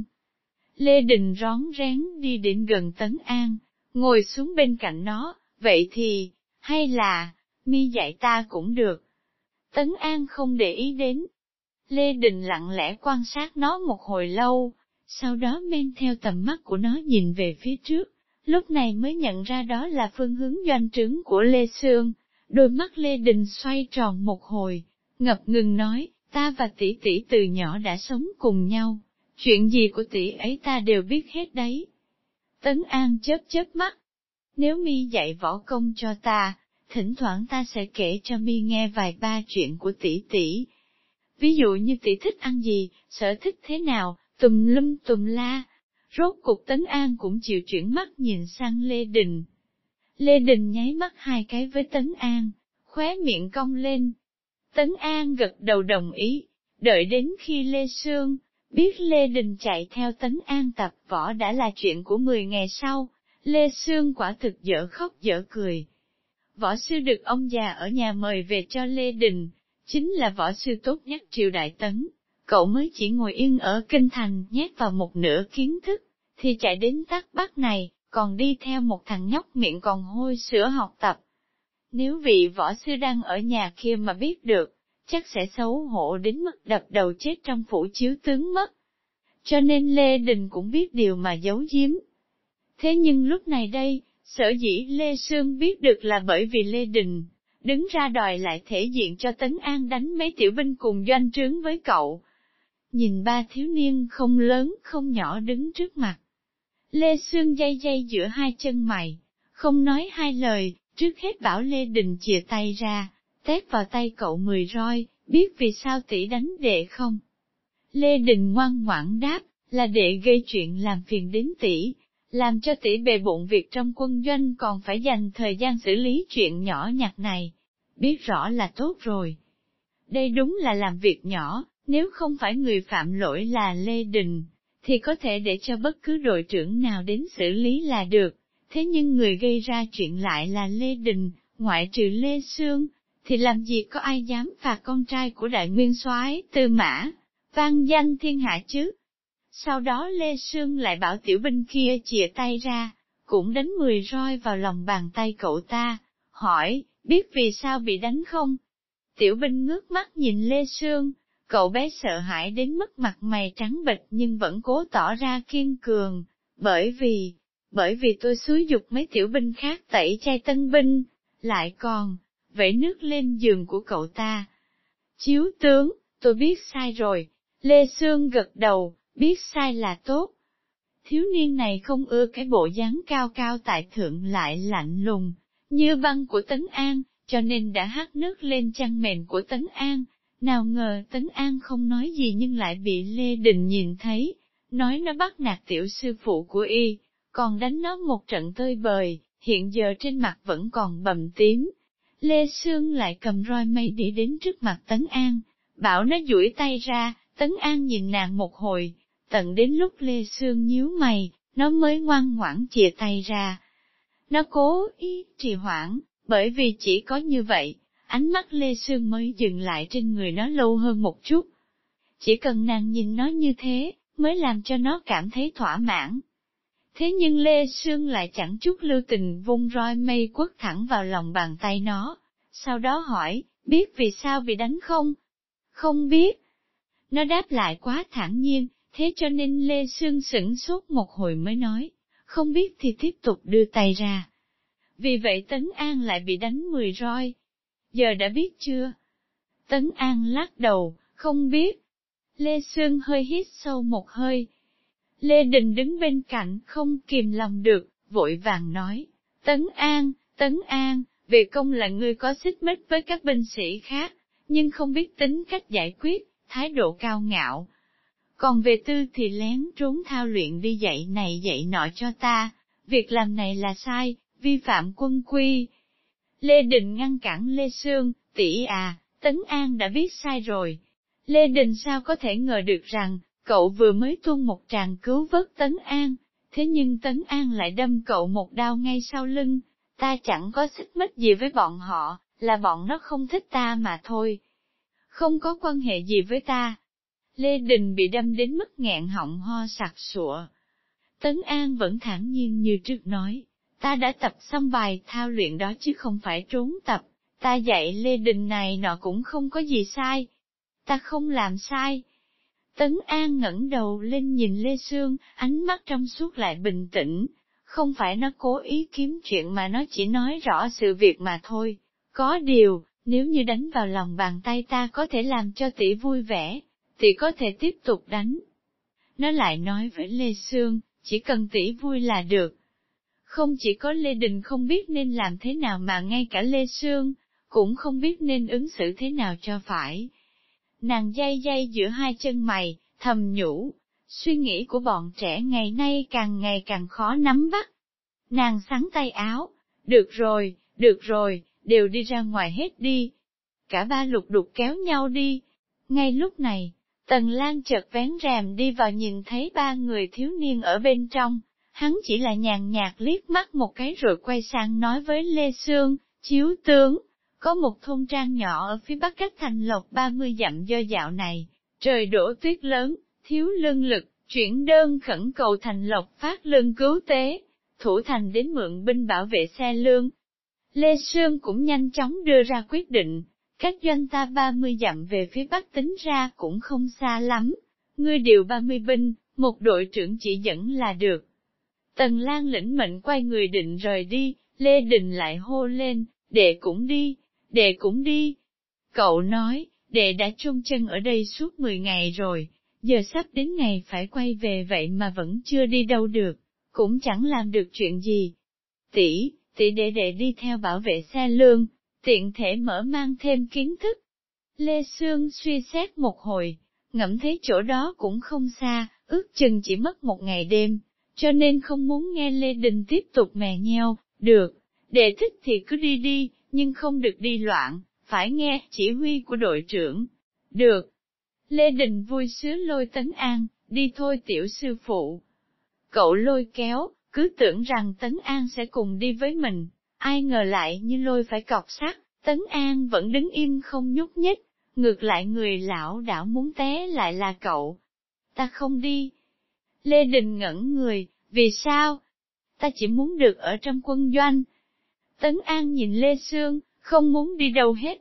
Lê Đình rón rén đi đến gần Tấn An, ngồi xuống bên cạnh nó, vậy thì, hay là, mi dạy ta cũng được. Tấn An không để ý đến. Lê Đình lặng lẽ quan sát nó một hồi lâu, sau đó men theo tầm mắt của nó nhìn về phía trước, lúc này mới nhận ra đó là phương hướng doanh trướng của Lê Sương. Đôi mắt Lê Đình xoay tròn một hồi, ngập ngừng nói, ta và tỷ tỷ từ nhỏ đã sống cùng nhau, chuyện gì của tỷ ấy ta đều biết hết đấy. Tấn An chớp chớp mắt, nếu mi dạy võ công cho ta, thỉnh thoảng ta sẽ kể cho mi nghe vài ba chuyện của tỷ tỷ. Ví dụ như tỷ thích ăn gì, sở thích thế nào, tùm lum tùm la. Rốt cuộc Tấn An cũng chịu chuyển mắt nhìn sang Lê Đình. Lê Đình nháy mắt hai cái với Tấn An, khóe miệng cong lên. Tấn An gật đầu đồng ý, đợi đến khi Lê Sương biết Lê Đình chạy theo Tấn An tập võ đã là chuyện của mười ngày sau. Lê Sương quả thực dở khóc dở cười. Võ sư được ông già ở nhà mời về cho Lê Đình, chính là võ sư tốt nhất triều Đại Tấn. Cậu mới chỉ ngồi yên ở kinh thành nhét vào một nửa kiến thức, thì chạy đến Tắc Bắc này, còn đi theo một thằng nhóc miệng còn hôi sữa học tập. Nếu vị võ sư đang ở nhà kia mà biết được, chắc sẽ xấu hổ đến mức đập đầu chết trong phủ chiếu tướng mất. Cho nên Lê Đình cũng biết điều mà giấu giếm. Thế nhưng lúc này đây, sở dĩ Lê Sương biết được là bởi vì Lê Đình đứng ra đòi lại thể diện cho Tấn An đánh mấy tiểu binh cùng doanh trướng với cậu. Nhìn ba thiếu niên không lớn không nhỏ đứng trước mặt. Lê Sương dây dây giữa hai chân mày, không nói hai lời, trước hết bảo Lê Đình chìa tay ra, tét vào tay cậu mười roi, biết vì sao tỷ đánh đệ không? Lê Đình ngoan ngoãn đáp, là đệ gây chuyện làm phiền đến tỷ, làm cho tỷ bề bộn việc trong quân doanh còn phải dành thời gian xử lý chuyện nhỏ nhặt này. Biết rõ là tốt rồi. Đây đúng là làm việc nhỏ, nếu không phải người phạm lỗi là Lê Đình, thì có thể để cho bất cứ đội trưởng nào đến xử lý là được. Thế nhưng người gây ra chuyện lại là Lê Đình, ngoại trừ Lê Sương, thì làm gì có ai dám phạt con trai của đại nguyên soái Tư Mã, vang danh thiên hạ chứ. Sau đó Lê Sương lại bảo tiểu binh kia chìa tay ra, cũng đánh mười roi vào lòng bàn tay cậu ta, hỏi, biết vì sao bị đánh không? Tiểu binh ngước mắt nhìn Lê Sương, cậu bé sợ hãi đến mức mặt mày trắng bệch nhưng vẫn cố tỏ ra kiên cường, bởi vì, bởi vì tôi xúi giục mấy tiểu binh khác tẩy chay tân binh, lại còn, vẩy nước lên giường của cậu ta. Chiếu tướng, tôi biết sai rồi, Lê Sương gật đầu, biết sai là tốt. Thiếu niên này không ưa cái bộ dáng cao cao tại thượng lại lạnh lùng, như băng của Tấn An, cho nên đã hắt nước lên chăn mền của Tấn An. Nào ngờ Tấn An không nói gì nhưng lại bị Lê Đình nhìn thấy, nói nó bắt nạt tiểu sư phụ của y, còn đánh nó một trận tơi bời, hiện giờ trên mặt vẫn còn bầm tím. Lê Sương lại cầm roi mây đi đến trước mặt Tấn An, bảo nó duỗi tay ra. Tấn An nhìn nàng một hồi, tận đến lúc Lê Sương nhíu mày, nó mới ngoan ngoãn chìa tay ra. Nó cố ý trì hoãn, bởi vì chỉ có như vậy, ánh mắt Lê Sương mới dừng lại trên người nó lâu hơn một chút. Chỉ cần nàng nhìn nó như thế, mới làm cho nó cảm thấy thỏa mãn. Thế nhưng Lê Sương lại chẳng chút lưu tình vung roi mây quất thẳng vào lòng bàn tay nó, sau đó hỏi, biết vì sao bị đánh không? Không biết. Nó đáp lại quá thản nhiên, thế cho nên Lê Sương sửng sốt một hồi mới nói, không biết thì tiếp tục đưa tay ra. Vì vậy Tấn An lại bị đánh mười roi. Giờ đã biết chưa? Tấn An lắc đầu, không biết. Lê Sương hơi hít sâu một hơi. Lê Đình đứng bên cạnh không kìm lòng được, vội vàng nói, Tấn An, Tấn An, về công là ngươi có xích mích với các binh sĩ khác, nhưng không biết tính cách giải quyết, thái độ cao ngạo. Còn về tư thì lén trốn thao luyện đi dạy này dạy nọ cho ta, việc làm này là sai, vi phạm quân quy. Lê Đình ngăn cản Lê Sương, tỷ à, Tấn An đã biết sai rồi. Lê Đình sao có thể ngờ được rằng, cậu vừa mới tuôn một tràng cứu vớt Tấn An, thế nhưng Tấn An lại đâm cậu một đao ngay sau lưng. Ta chẳng có xích mích gì với bọn họ, là bọn nó không thích ta mà thôi. Không có quan hệ gì với ta. Lê Đình bị đâm đến mức nghẹn họng ho sặc sụa. Tấn An vẫn thản nhiên như trước nói, ta đã tập xong bài thao luyện đó chứ không phải trốn tập, ta dạy Lê Đình này nọ cũng không có gì sai. Ta không làm sai. Tấn An ngẩng đầu lên nhìn Lê Sương, ánh mắt trong suốt lại bình tĩnh, không phải nó cố ý kiếm chuyện mà nó chỉ nói rõ sự việc mà thôi. Có điều, nếu như đánh vào lòng bàn tay ta có thể làm cho tỷ vui vẻ, tỷ có thể tiếp tục đánh. Nó lại nói với Lê Sương, chỉ cần tỷ vui là được. Không chỉ có Lê Đình không biết nên làm thế nào mà ngay cả Lê Sương, cũng không biết nên ứng xử thế nào cho phải. Nàng day day giữa hai chân mày, thầm nhủ, suy nghĩ của bọn trẻ ngày nay càng ngày càng khó nắm bắt. Nàng xắn tay áo, được rồi, được rồi, đều đi ra ngoài hết đi. Cả ba lục đục kéo nhau đi. Ngay lúc này, Tần Lan chợt vén rèm đi vào nhìn thấy ba người thiếu niên ở bên trong, hắn chỉ là nhàn nhạt liếc mắt một cái rồi quay sang nói với Lê Sương, chiếu tướng, có một thôn trang nhỏ ở phía bắc cách Thành Lộc ba mươi dặm do dạo này, trời đổ tuyết lớn, thiếu lương lực, chuyển đơn khẩn cầu Thành Lộc phát lương cứu tế, thủ thành đến mượn binh bảo vệ xe lương. Lê Sương cũng nhanh chóng đưa ra quyết định, cách doanh ta ba mươi dặm về phía bắc tính ra cũng không xa lắm, ngươi điều ba mươi binh, một đội trưởng chỉ dẫn là được. Tần Lan lĩnh mệnh quay người định rời đi, Lê Đình lại hô lên, đệ cũng đi, đệ cũng đi. Cậu nói, đệ đã chôn chân ở đây suốt mười ngày rồi, giờ sắp đến ngày phải quay về vậy mà vẫn chưa đi đâu được, cũng chẳng làm được chuyện gì. Tỷ, tỷ để đệ đi theo bảo vệ xe lương, tiện thể mở mang thêm kiến thức. Lê Sương suy xét một hồi, ngẫm thấy chỗ đó cũng không xa, ước chừng chỉ mất một ngày đêm, cho nên không muốn nghe Lê Đình tiếp tục mè nheo. Được, đệ thích thì cứ đi đi, nhưng không được đi loạn, phải nghe chỉ huy của đội trưởng. Được. Lê Đình vui sướng lôi Tấn An, đi thôi tiểu sư phụ. Cậu lôi kéo, cứ tưởng rằng Tấn An sẽ cùng đi với mình, ai ngờ lại như lôi phải cọc sắt, Tấn An vẫn đứng im không nhúc nhích, ngược lại người lão đảo muốn té lại là cậu. Ta không đi. Lê Đình ngẩn người, vì sao? Ta chỉ muốn được ở trong quân doanh. Tấn An nhìn Lê Sương, không muốn đi đâu hết.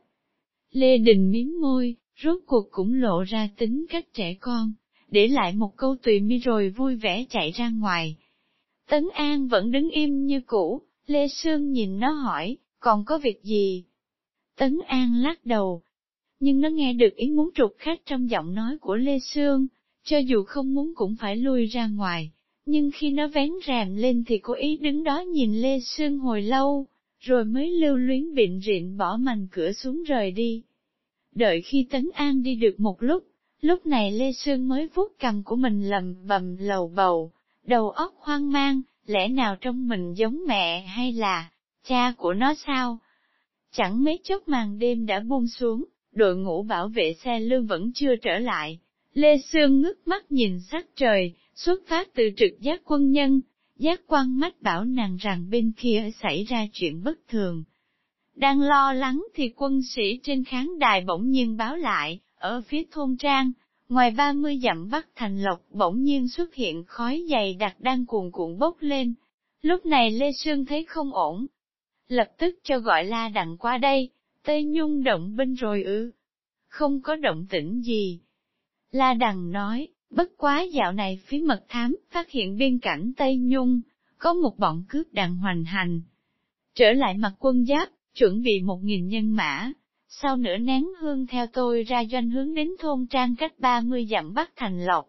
Lê Đình miếm môi, rốt cuộc cũng lộ ra tính cách trẻ con, để lại một câu tùy mi rồi vui vẻ chạy ra ngoài. Tấn An vẫn đứng im như cũ, Lê Sương nhìn nó hỏi, còn có việc gì? Tấn An lắc đầu, nhưng nó nghe được ý muốn trục khách trong giọng nói của Lê Sương, cho dù không muốn cũng phải lui ra ngoài. Nhưng khi nó vén rèm lên thì cố ý đứng đó nhìn Lê Sương hồi lâu, rồi mới lưu luyến bịn rịn bỏ mành cửa xuống rời đi. Đợi khi Tấn An đi được một lúc, lúc này Lê Sương mới vuốt cằm của mình lầm bầm lầu bầu, đầu óc hoang mang, lẽ nào trong mình giống mẹ hay là cha của nó sao? Chẳng mấy chốc màn đêm đã buông xuống, đội ngũ bảo vệ xe lương vẫn chưa trở lại. Lê Sương ngước mắt nhìn sắc trời, xuất phát từ trực giác quân nhân, giác quan mách bảo nàng rằng bên kia xảy ra chuyện bất thường. Đang lo lắng thì quân sĩ trên khán đài bỗng nhiên báo lại, ở phía thôn trang, ngoài ba mươi dặm bắc thành lộc bỗng nhiên xuất hiện khói dày đặc đang cuồn cuộn bốc lên. Lúc này Lê Sương thấy không ổn, lập tức cho gọi La Đằng qua đây. Tây Nhung động binh rồi ư? Không có động tĩnh gì. La Đằng nói, bất quá dạo này phía mật thám phát hiện biên cảnh Tây Nhung, có một bọn cướp đang hoành hành. Trở lại mặc quân giáp, chuẩn bị một nghìn nhân mã, sau nửa nén hương theo tôi ra doanh hướng đến thôn trang cách ba mươi dặm bắc thành lộc.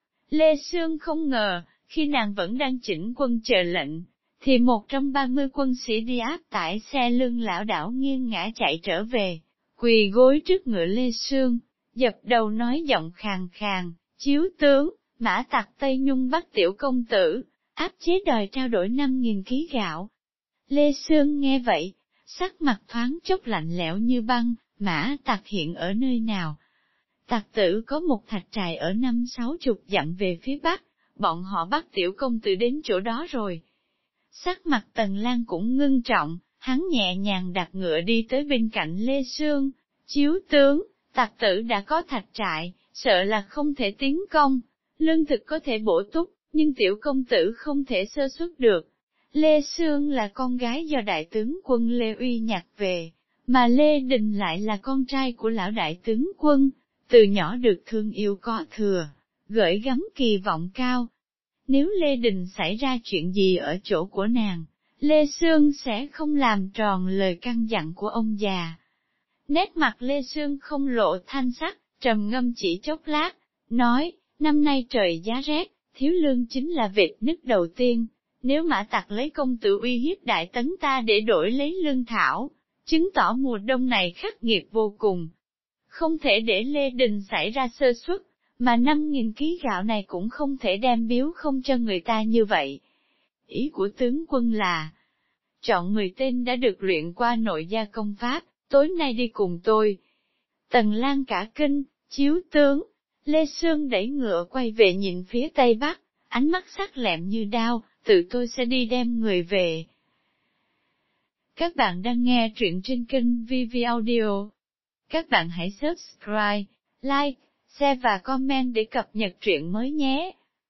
Lê Sương không ngờ, khi nàng vẫn đang chỉnh quân chờ lệnh, thì một trong ba mươi quân sĩ đi áp tải xe lưng lão đảo nghiêng ngã chạy trở về, quỳ gối trước ngựa Lê Sương, dập đầu nói giọng khàn khàn, chiếu tướng, mã tặc Tây Nhung bắt tiểu công tử, áp chế đòi trao đổi năm nghìn ký gạo. Lê Sương nghe vậy, sắc mặt thoáng chốc lạnh lẽo như băng, mã tặc hiện ở nơi nào? Tặc tử có một thạch trại ở năm sáu chục dặm về phía bắc, bọn họ bắt tiểu công tử đến chỗ đó rồi. Sắc mặt Tần Lan cũng ngưng trọng, hắn nhẹ nhàng đặt ngựa đi tới bên cạnh Lê Sương, chiếu tướng, tặc tử đã có thạch trại, sợ là không thể tiến công, lương thực có thể bổ túc, nhưng tiểu công tử không thể sơ xuất được. Lê Sương là con gái do đại tướng quân Lê Uy nhặt về, mà Lê Đình lại là con trai của lão đại tướng quân, từ nhỏ được thương yêu có thừa, gửi gắm kỳ vọng cao. Nếu Lê Đình xảy ra chuyện gì ở chỗ của nàng, Lê Sương sẽ không làm tròn lời căn dặn của ông già. Nét mặt Lê Sương không lộ thanh sắc, trầm ngâm chỉ chốc lát, nói, năm nay trời giá rét, thiếu lương chính là vệt nứt đầu tiên, nếu mã tặc lấy công tử uy hiếp đại tấn ta để đổi lấy lương thảo, chứng tỏ mùa đông này khắc nghiệt vô cùng. Không thể để Lê Đình xảy ra sơ suất, mà năm nghìn ký gạo này cũng không thể đem biếu không cho người ta như vậy. Ý của tướng quân là, chọn mười tên đã được luyện qua nội gia công pháp, tối nay đi cùng tôi. Tần Lan cả kinh, chiếu tướng, Lê Sương đẩy ngựa quay về nhìn phía tây bắc, ánh mắt sắc lẹm như đao, tự tôi sẽ đi đem người về. Các bạn đang nghe truyện trên kênh vê vê Audio. Các bạn hãy subscribe, like, share và comment để cập nhật truyện mới nhé.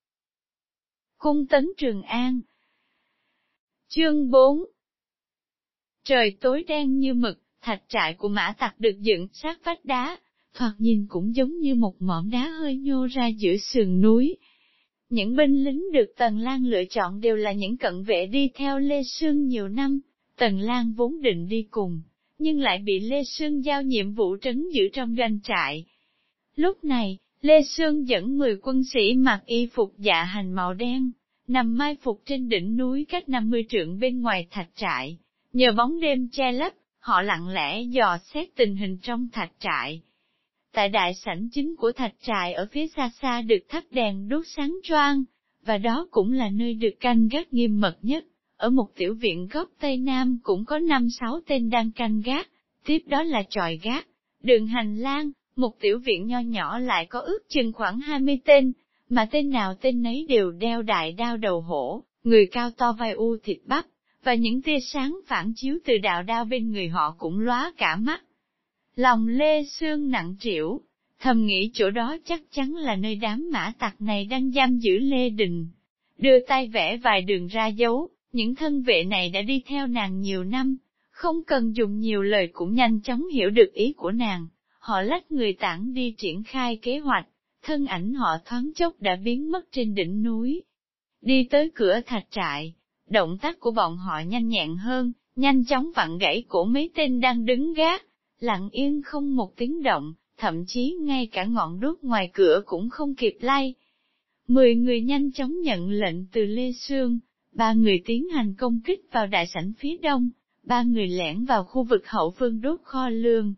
Cung tấn Trường An. Chương bốn. Trời tối đen như mực, Thạch trại của Mã Tặc được dựng sát vách đá, thoạt nhìn cũng giống như một mỏm đá hơi nhô ra giữa sườn núi. Những binh lính được Tần Lang lựa chọn đều là những cận vệ đi theo Lê Sương nhiều năm. Tần Lang vốn định đi cùng, nhưng lại bị Lê Sương giao nhiệm vụ trấn giữ trong doanh trại. Lúc này, Lê Sương dẫn mười quân sĩ mặc y phục dạ hành màu đen, nằm mai phục trên đỉnh núi cách năm mươi trượng bên ngoài thạch trại. Nhờ bóng đêm che lấp, họ lặng lẽ dò xét tình hình trong thạch trại. Tại đại sảnh chính của thạch trại ở phía xa xa được thắp đèn đốt sáng choang, và đó cũng là nơi được canh gác nghiêm mật nhất. Ở một tiểu viện góc Tây Nam cũng có năm sáu tên đang canh gác, tiếp đó là chòi gác, đường hành lang, một tiểu viện nho nhỏ lại có ước chừng khoảng hai mươi tên, mà tên nào tên nấy đều đeo đại đao đầu hổ, người cao to vai u thịt bắp, và những tia sáng phản chiếu từ đạo đao bên người họ cũng lóa cả mắt. Lòng Lê Sương nặng trĩu, thầm nghĩ chỗ đó chắc chắn là nơi đám Mã Tặc này đang giam giữ Lê Đình. Đưa tay vẽ vài đường ra dấu, những thân vệ này đã đi theo nàng nhiều năm, không cần dùng nhiều lời cũng nhanh chóng hiểu được ý của nàng. Họ lách người tản đi triển khai kế hoạch, thân ảnh họ thoáng chốc đã biến mất trên đỉnh núi. Đi tới cửa thạch trại, động tác của bọn họ nhanh nhẹn hơn, nhanh chóng vặn gãy cổ mấy tên đang đứng gác, lặng yên không một tiếng động, thậm chí ngay cả ngọn đuốc ngoài cửa cũng không kịp lay. Mười người nhanh chóng nhận lệnh từ Lê Sương, ba người tiến hành công kích vào đại sảnh phía đông, ba người lẻn vào khu vực hậu phương đốt kho lương.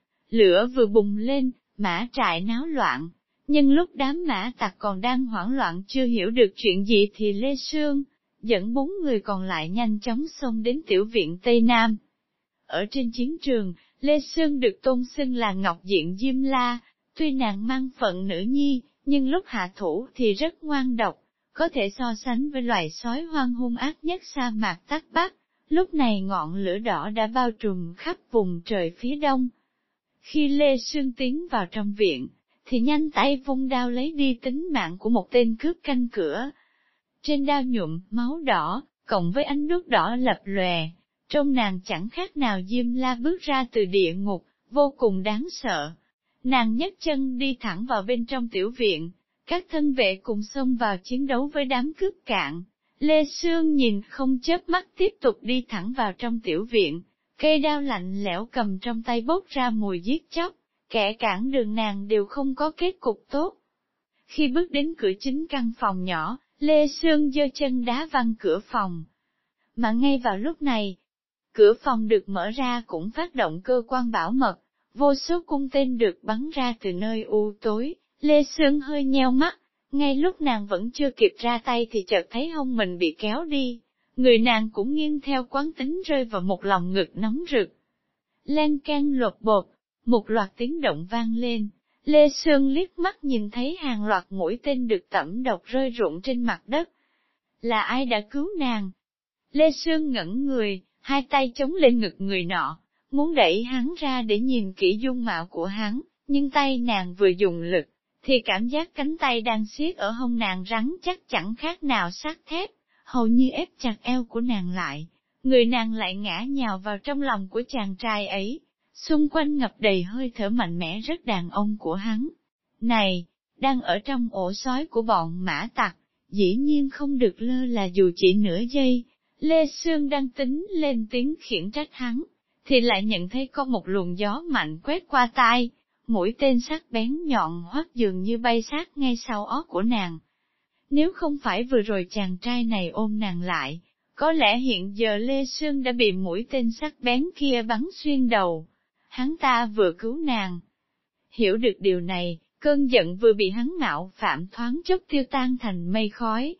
Lửa vừa bùng lên, Mã trại náo loạn, nhưng lúc đám Mã Tặc còn đang hoảng loạn chưa hiểu được chuyện gì thì Lê Sương dẫn bốn người còn lại nhanh chóng xông đến tiểu viện Tây Nam. Ở trên chiến trường, Lê Sương được tôn xưng là Ngọc Diện Diêm La, tuy nàng mang phận nữ nhi, nhưng lúc hạ thủ thì rất ngoan độc, có thể so sánh với loài sói hoang hung ác nhất sa mạc Tắc Bắc. Lúc này ngọn lửa đỏ đã bao trùm khắp vùng trời phía đông. Khi Lê Sương tiến vào trong viện, thì nhanh tay vung đao lấy đi tính mạng của một tên cướp canh cửa. Trên đao nhuộm máu đỏ, cộng với ánh đuốc đỏ lập lòe, trông nàng chẳng khác nào Diêm La bước ra từ địa ngục, vô cùng đáng sợ. Nàng nhấc chân đi thẳng vào bên trong tiểu viện, các thân vệ cùng xông vào chiến đấu với đám cướp cạn. Lê Sương nhìn không chớp mắt tiếp tục đi thẳng vào trong tiểu viện, cây đao lạnh lẽo cầm trong tay bốc ra mùi giết chóc, kẻ cản đường nàng đều không có kết cục tốt. Khi bước đến cửa chính căn phòng nhỏ, Lê Sương giơ chân đá văng cửa phòng. Mà ngay vào lúc này, cửa phòng được mở ra cũng phát động cơ quan bảo mật, vô số cung tên được bắn ra từ nơi u tối. Lê Sương hơi nheo mắt, ngay lúc nàng vẫn chưa kịp ra tay thì chợt thấy hông mình bị kéo đi, người nàng cũng nghiêng theo quán tính rơi vào một lòng ngực nóng rực. Len can lột bột, một loạt tiếng động vang lên, Lê Sương liếc mắt nhìn thấy hàng loạt mũi tên được tẩm độc rơi rụng trên mặt đất. Là ai đã cứu nàng? Lê Sương ngẩn người, hai tay chống lên ngực người nọ, muốn đẩy hắn ra để nhìn kỹ dung mạo của hắn, nhưng tay nàng vừa dùng lực, thì cảm giác cánh tay đang siết ở hông nàng rắn chắc chẳng khác nào sắt thép, hầu như ép chặt eo của nàng lại. Người nàng lại ngã nhào vào trong lòng của chàng trai ấy, xung quanh ngập đầy hơi thở mạnh mẽ rất đàn ông của hắn. Này, đang ở trong ổ sói của bọn Mã Tặc, dĩ nhiên không được lơ là dù chỉ nửa giây. Lê Sương đang tính lên tiếng khiển trách hắn, thì lại nhận thấy có một luồng gió mạnh quét qua tai, mũi tên sắc bén nhọn hoắt dường như bay sát ngay sau ót của nàng. Nếu không phải vừa rồi chàng trai này ôm nàng lại, có lẽ hiện giờ Lê Sương đã bị mũi tên sắc bén kia bắn xuyên đầu. Hắn ta vừa cứu nàng. Hiểu được điều này, cơn giận vừa bị hắn mạo phạm thoáng chốc tiêu tan thành mây khói.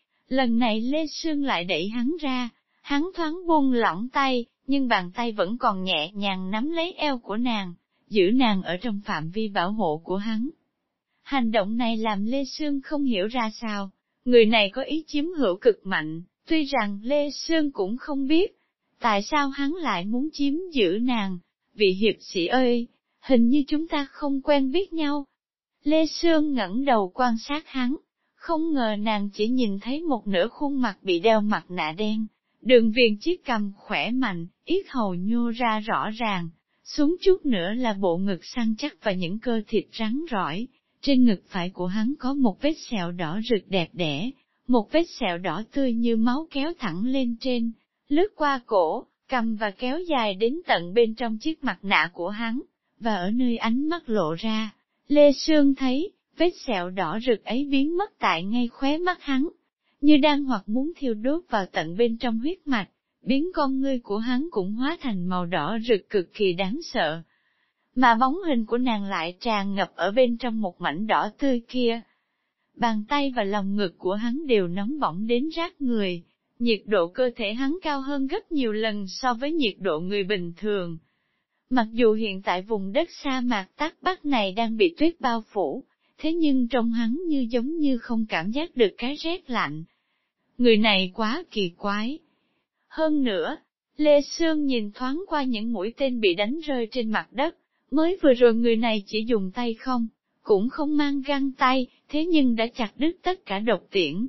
Lần này Lê Sương lại đẩy hắn ra, hắn thoáng buông lỏng tay, nhưng bàn tay vẫn còn nhẹ nhàng nắm lấy eo của nàng, giữ nàng ở trong phạm vi bảo hộ của hắn. Hành động này làm Lê Sương không hiểu ra sao, người này có ý chiếm hữu cực mạnh, tuy rằng Lê Sương cũng không biết, tại sao hắn lại muốn chiếm giữ nàng. Vị hiệp sĩ ơi, hình như chúng ta không quen biết nhau. Lê Sương ngẩng đầu quan sát hắn, không ngờ nàng chỉ nhìn thấy một nửa khuôn mặt bị đeo mặt nạ đen, đường viền chiếc cằm khỏe mạnh, yết hầu nhô ra rõ ràng, xuống chút nữa là bộ ngực săn chắc và những cơ thịt rắn rỏi. Trên ngực phải của hắn có một vết sẹo đỏ rực đẹp đẽ, một vết sẹo đỏ tươi như máu kéo thẳng lên trên, lướt qua cổ, cằm và kéo dài đến tận bên trong chiếc mặt nạ của hắn, và ở nơi ánh mắt lộ ra, Lê Sương thấy, vết sẹo đỏ rực ấy biến mất tại ngay khóe mắt hắn, như đang hoặc muốn thiêu đốt vào tận bên trong huyết mạch, biến con ngươi của hắn cũng hóa thành màu đỏ rực cực kỳ đáng sợ. Mà bóng hình của nàng lại tràn ngập ở bên trong một mảnh đỏ tươi kia. Bàn tay và lòng ngực của hắn đều nóng bỏng đến rát người, nhiệt độ cơ thể hắn cao hơn gấp nhiều lần so với nhiệt độ người bình thường. Mặc dù hiện tại vùng đất sa mạc Tát Bắc này đang bị tuyết bao phủ, thế nhưng trong hắn như giống như không cảm giác được cái rét lạnh. Người này quá kỳ quái. Hơn nữa, Lê Sương nhìn thoáng qua những mũi tên bị đánh rơi trên mặt đất, mới vừa rồi người này chỉ dùng tay không, cũng không mang găng tay, thế nhưng đã chặt đứt tất cả độc tiễn.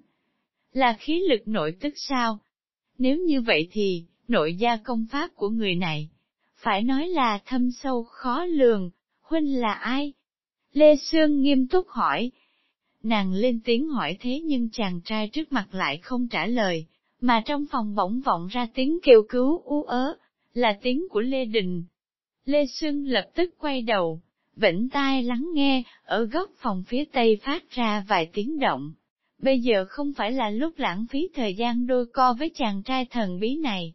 Là khí lực nội tức sao? Nếu như vậy thì, nội gia công pháp của người này, phải nói là thâm sâu khó lường. Huynh là ai? Lê Sương nghiêm túc hỏi. Nàng lên tiếng hỏi thế nhưng chàng trai trước mặt lại không trả lời, mà trong phòng bỗng vọng ra tiếng kêu cứu ú ớ, là tiếng của Lê Đình. Lê Sương lập tức quay đầu, vĩnh tai lắng nghe, ở góc phòng phía tây phát ra vài tiếng động. Bây giờ không phải là lúc lãng phí thời gian đôi co với chàng trai thần bí này.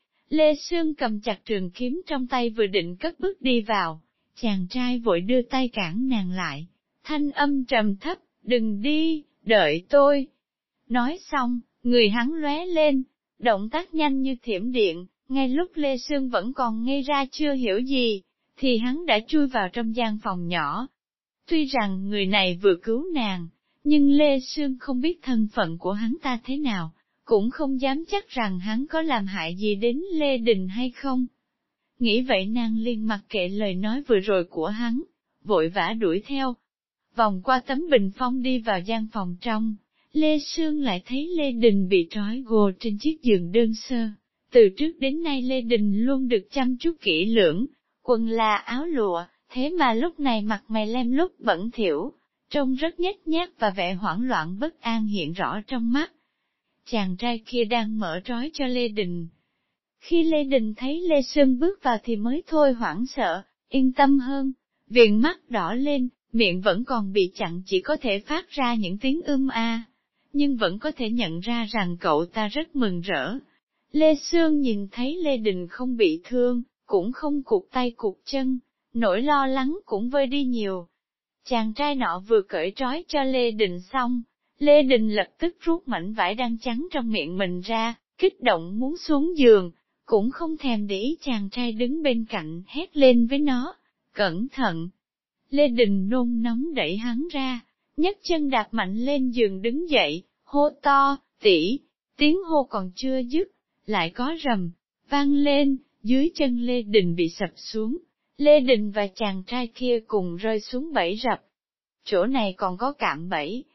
Lê Sương cầm chặt trường kiếm trong tay vừa định cất bước đi vào, chàng trai vội đưa tay cản nàng lại, thanh âm trầm thấp, đừng đi, đợi tôi. Nói xong, người hắn lóe lên, động tác nhanh như thiểm điện, ngay lúc Lê Sương vẫn còn ngây ra chưa hiểu gì, thì hắn đã chui vào trong gian phòng nhỏ. Tuy rằng người này vừa cứu nàng, nhưng Lê Sương không biết thân phận của hắn ta thế nào, cũng không dám chắc rằng hắn có làm hại gì đến Lê Đình hay không. Nghĩ vậy nàng liền mặc kệ lời nói vừa rồi của hắn, vội vã đuổi theo. Vòng qua tấm bình phong đi vào gian phòng trong, Lê Sương lại thấy Lê Đình bị trói gô trên chiếc giường đơn sơ. Từ trước đến nay Lê Đình luôn được chăm chút kỹ lưỡng, quần là áo lụa, thế mà lúc này mặt mày lem lút bẩn thỉu, trông rất nhếch nhác và vẻ hoảng loạn bất an hiện rõ trong mắt. Chàng trai kia đang mở trói cho Lê Đình. Khi Lê Đình thấy Lê Sương bước vào thì mới thôi hoảng sợ, yên tâm hơn, viền mắt đỏ lên, miệng vẫn còn bị chặn chỉ có thể phát ra những tiếng ưm a, nhưng vẫn có thể nhận ra rằng cậu ta rất mừng rỡ. Lê Sương nhìn thấy Lê Đình không bị thương, cũng không cụt tay cụt chân, nỗi lo lắng cũng vơi đi nhiều. Chàng trai nọ vừa cởi trói cho Lê Đình xong, Lê Đình lập tức rút mảnh vải đang trắng trong miệng mình ra, kích động muốn xuống giường, cũng không thèm để ý chàng trai đứng bên cạnh hét lên với nó, cẩn thận. Lê Đình nôn nóng đẩy hắn ra, nhấc chân đạp mạnh lên giường đứng dậy, hô to, tỷ, tiếng hô còn chưa dứt, lại có rầm, vang lên, dưới chân Lê Đình bị sập xuống, Lê Đình và chàng trai kia cùng rơi xuống bẫy rập. Chỗ này còn có cạm bẫy.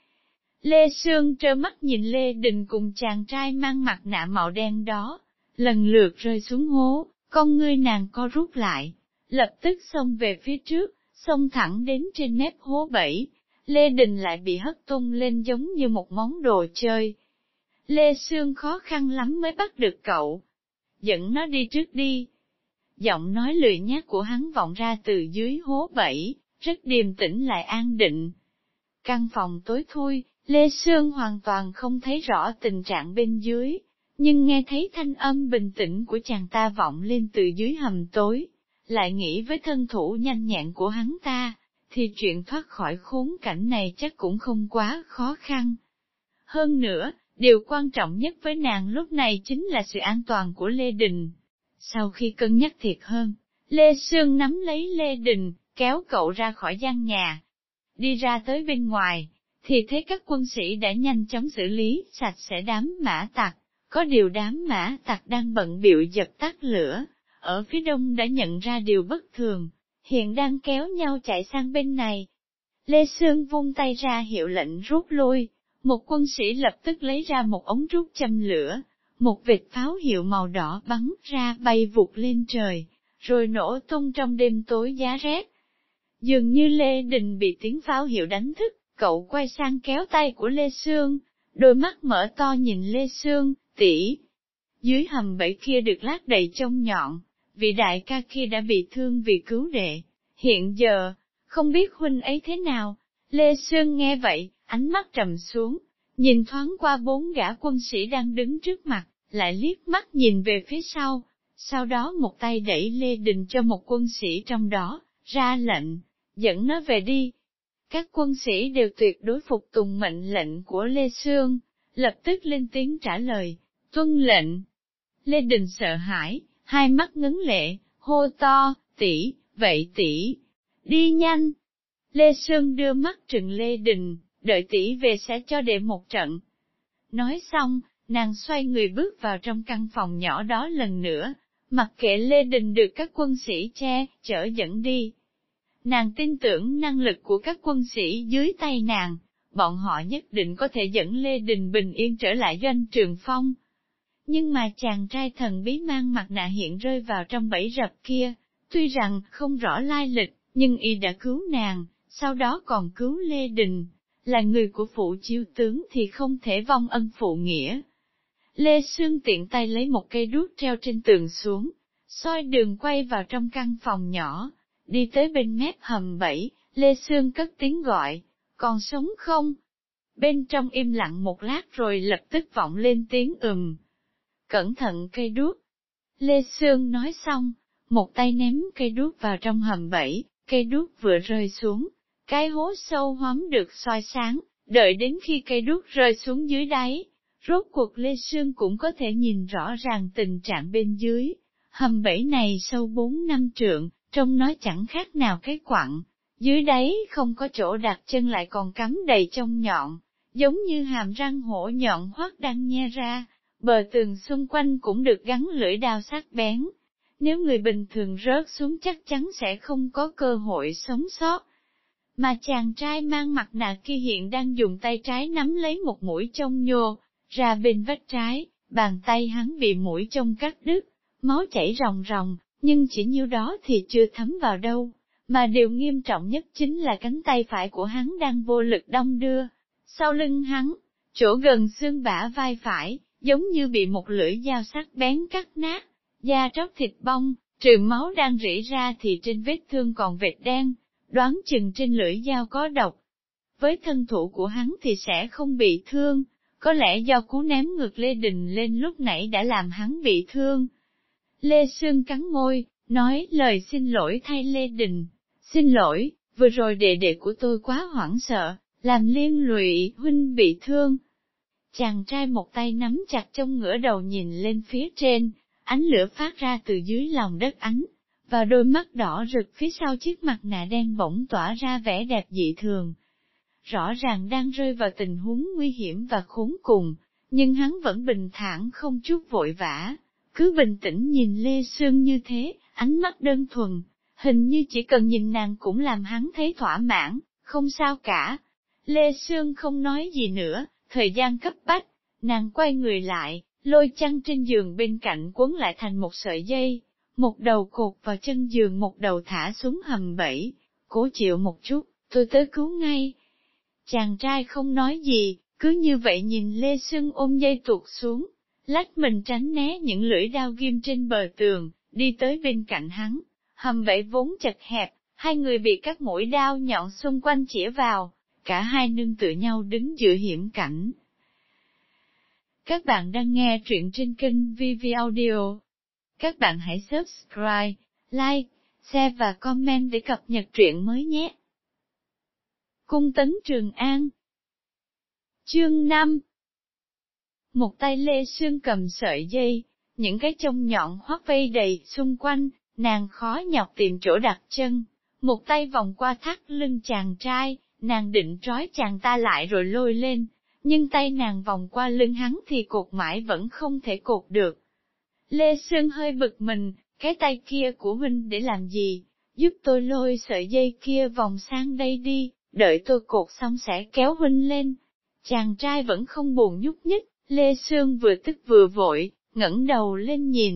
Lê Sương trơ mắt nhìn Lê Đình cùng chàng trai mang mặt nạ màu đen đó, lần lượt rơi xuống hố, con ngươi nàng co rút lại, lập tức xông về phía trước, xông thẳng đến trên mép hố bẫy. Lê Đình lại bị hất tung lên giống như một món đồ chơi. Lê Sương khó khăn lắm mới bắt được cậu. Dẫn nó đi trước đi. Giọng nói lười nhác của hắn vọng ra từ dưới hố bẫy, rất điềm tĩnh lại an định. Căn phòng tối thui, Lê Sương hoàn toàn không thấy rõ tình trạng bên dưới, nhưng nghe thấy thanh âm bình tĩnh của chàng ta vọng lên từ dưới hầm tối, lại nghĩ với thân thủ nhanh nhẹn của hắn ta, thì chuyện thoát khỏi khốn cảnh này chắc cũng không quá khó khăn. Hơn nữa, điều quan trọng nhất với nàng lúc này chính là sự an toàn của Lê Đình. Sau khi cân nhắc thiệt hơn, Lê Sương nắm lấy Lê Đình, kéo cậu ra khỏi gian nhà. Đi ra tới bên ngoài, thì thấy các quân sĩ đã nhanh chóng xử lý sạch sẽ đám mã tặc. Có điều đám mã tặc đang bận bịu dập tắt lửa, ở phía đông đã nhận ra điều bất thường, hiện đang kéo nhau chạy sang bên này. Lê Sương vung tay ra hiệu lệnh rút lui, một quân sĩ lập tức lấy ra một ống trúc châm lửa, một vệt pháo hiệu màu đỏ bắn ra bay vụt lên trời, rồi nổ tung trong đêm tối giá rét. Dường như Lê Đình bị tiếng pháo hiệu đánh thức, cậu quay sang kéo tay của Lê Sương, đôi mắt mở to nhìn Lê Sương, tỷ. Dưới hầm bẫy kia được lát đầy chông nhọn, vị đại ca kia đã bị thương vì cứu đệ. Hiện giờ, không biết huynh ấy thế nào. Lê Sương nghe vậy, ánh mắt trầm xuống, nhìn thoáng qua bốn gã quân sĩ đang đứng trước mặt, lại liếc mắt nhìn về phía sau, sau đó một tay đẩy Lê Đình cho một quân sĩ trong đó, ra lệnh, dẫn nó về đi. Các quân sĩ đều tuyệt đối phục tùng mệnh lệnh của Lê Sương, lập tức lên tiếng trả lời, tuân lệnh. Lê Đình sợ hãi, hai mắt ngấn lệ, hô to, tỷ, vậy tỷ, đi nhanh. Lê Sương đưa mắt trừng Lê Đình, đợi tỷ về sẽ cho đệ một trận. Nói xong, nàng xoay người bước vào trong căn phòng nhỏ đó lần nữa, mặc kệ Lê Đình được các quân sĩ che, chở dẫn đi. Nàng tin tưởng năng lực của các quân sĩ dưới tay nàng, bọn họ nhất định có thể dẫn Lê Đình bình yên trở lại doanh Trường Phong. Nhưng mà chàng trai thần bí mang mặt nạ hiện rơi vào trong bẫy rập kia, tuy rằng không rõ lai lịch, nhưng y đã cứu nàng, sau đó còn cứu Lê Đình, là người của phụ chiêu tướng thì không thể vong ân phụ nghĩa. Lê Sương tiện tay lấy một cây đuốc treo trên tường xuống, soi đường quay vào trong căn phòng nhỏ, đi tới bên mép hầm bẫy, Lê Sương cất tiếng gọi, còn sống không? Bên trong im lặng một lát rồi lập tức vọng lên tiếng ừm. Cẩn thận cây đuốc. Lê Sương nói xong, một tay ném cây đuốc vào trong hầm bẫy, cây đuốc vừa rơi xuống, cái hố sâu hoắm được soi sáng, đợi đến khi cây đuốc rơi xuống dưới đáy, rốt cuộc Lê Sương cũng có thể nhìn rõ ràng tình trạng bên dưới. Hầm bẫy này sâu bốn năm trượng, trông nó chẳng khác nào cái quặng, dưới đáy không có chỗ đặt chân lại còn cắm đầy chông nhọn, giống như hàm răng hổ nhọn hoắt đang nhe ra, bờ tường xung quanh cũng được gắn lưỡi đao sắc bén. Nếu người bình thường rớt xuống chắc chắn sẽ không có cơ hội sống sót. Mà chàng trai mang mặt nạ kia hiện đang dùng tay trái nắm lấy một mũi chông nhô, ra bên vách trái, bàn tay hắn bị mũi chông cắt đứt, máu chảy ròng ròng, nhưng chỉ nhiêu đó thì chưa thấm vào đâu, mà điều nghiêm trọng nhất chính là cánh tay phải của hắn đang vô lực đong đưa. Sau lưng hắn, chỗ gần xương bả vai phải, giống như bị một lưỡi dao sắc bén cắt nát, da tróc thịt bong, trừ máu đang rỉ ra thì trên vết thương còn vệt đen, đoán chừng trên lưỡi dao có độc. Với thân thủ của hắn thì sẽ không bị thương, có lẽ do cú ném ngược Lê Đình lên lúc nãy đã làm hắn bị thương. Lê Sương cắn môi, nói lời xin lỗi thay Lê Đình, xin lỗi, vừa rồi đệ đệ của tôi quá hoảng sợ, làm liên lụy huynh bị thương. Chàng trai một tay nắm chặt trong ngửa đầu nhìn lên phía trên, ánh lửa phát ra từ dưới lòng đất ánh, và đôi mắt đỏ rực phía sau chiếc mặt nạ đen bỗng tỏa ra vẻ đẹp dị thường. Rõ ràng đang rơi vào tình huống nguy hiểm và khốn cùng, nhưng hắn vẫn bình thản không chút vội vã, cứ bình tĩnh nhìn Lê Sương như thế, ánh mắt đơn thuần, hình như chỉ cần nhìn nàng cũng làm hắn thấy thỏa mãn, không sao cả. Lê Sương không nói gì nữa, thời gian cấp bách, nàng quay người lại, lôi chăn trên giường bên cạnh quấn lại thành một sợi dây, một đầu cột vào chân giường một đầu thả xuống hầm bẫy, cố chịu một chút, tôi tới cứu ngay. Chàng trai không nói gì, cứ như vậy nhìn Lê Sương ôm dây tuột xuống, lách mình tránh né những lưỡi đao ghim trên bờ tường, đi tới bên cạnh hắn. Hầm bẫy vốn chật hẹp, hai người bị các mũi đao nhọn xung quanh chĩa vào, cả hai nương tựa nhau đứng giữa hiểm cảnh. Các bạn đang nghe truyện trên kênh vê vê Audio. Các bạn hãy subscribe, like, share và comment để cập nhật truyện mới nhé. Cung tấn Trường An. Chương năm. Một tay Lê Sương cầm sợi dây, những cái chông nhọn hoắt vây đầy xung quanh, nàng khó nhọc tìm chỗ đặt chân. Một tay vòng qua thắt lưng chàng trai, nàng định trói chàng ta lại rồi lôi lên, nhưng tay nàng vòng qua lưng hắn thì cột mãi vẫn không thể cột được. Lê Sương hơi bực mình, cái tay kia của huynh để làm gì, giúp tôi lôi sợi dây kia vòng sang đây đi, đợi tôi cột xong sẽ kéo huynh lên. Chàng trai vẫn không buồn nhúc nhích, Lê Sương vừa tức vừa vội, ngẩng đầu lên nhìn,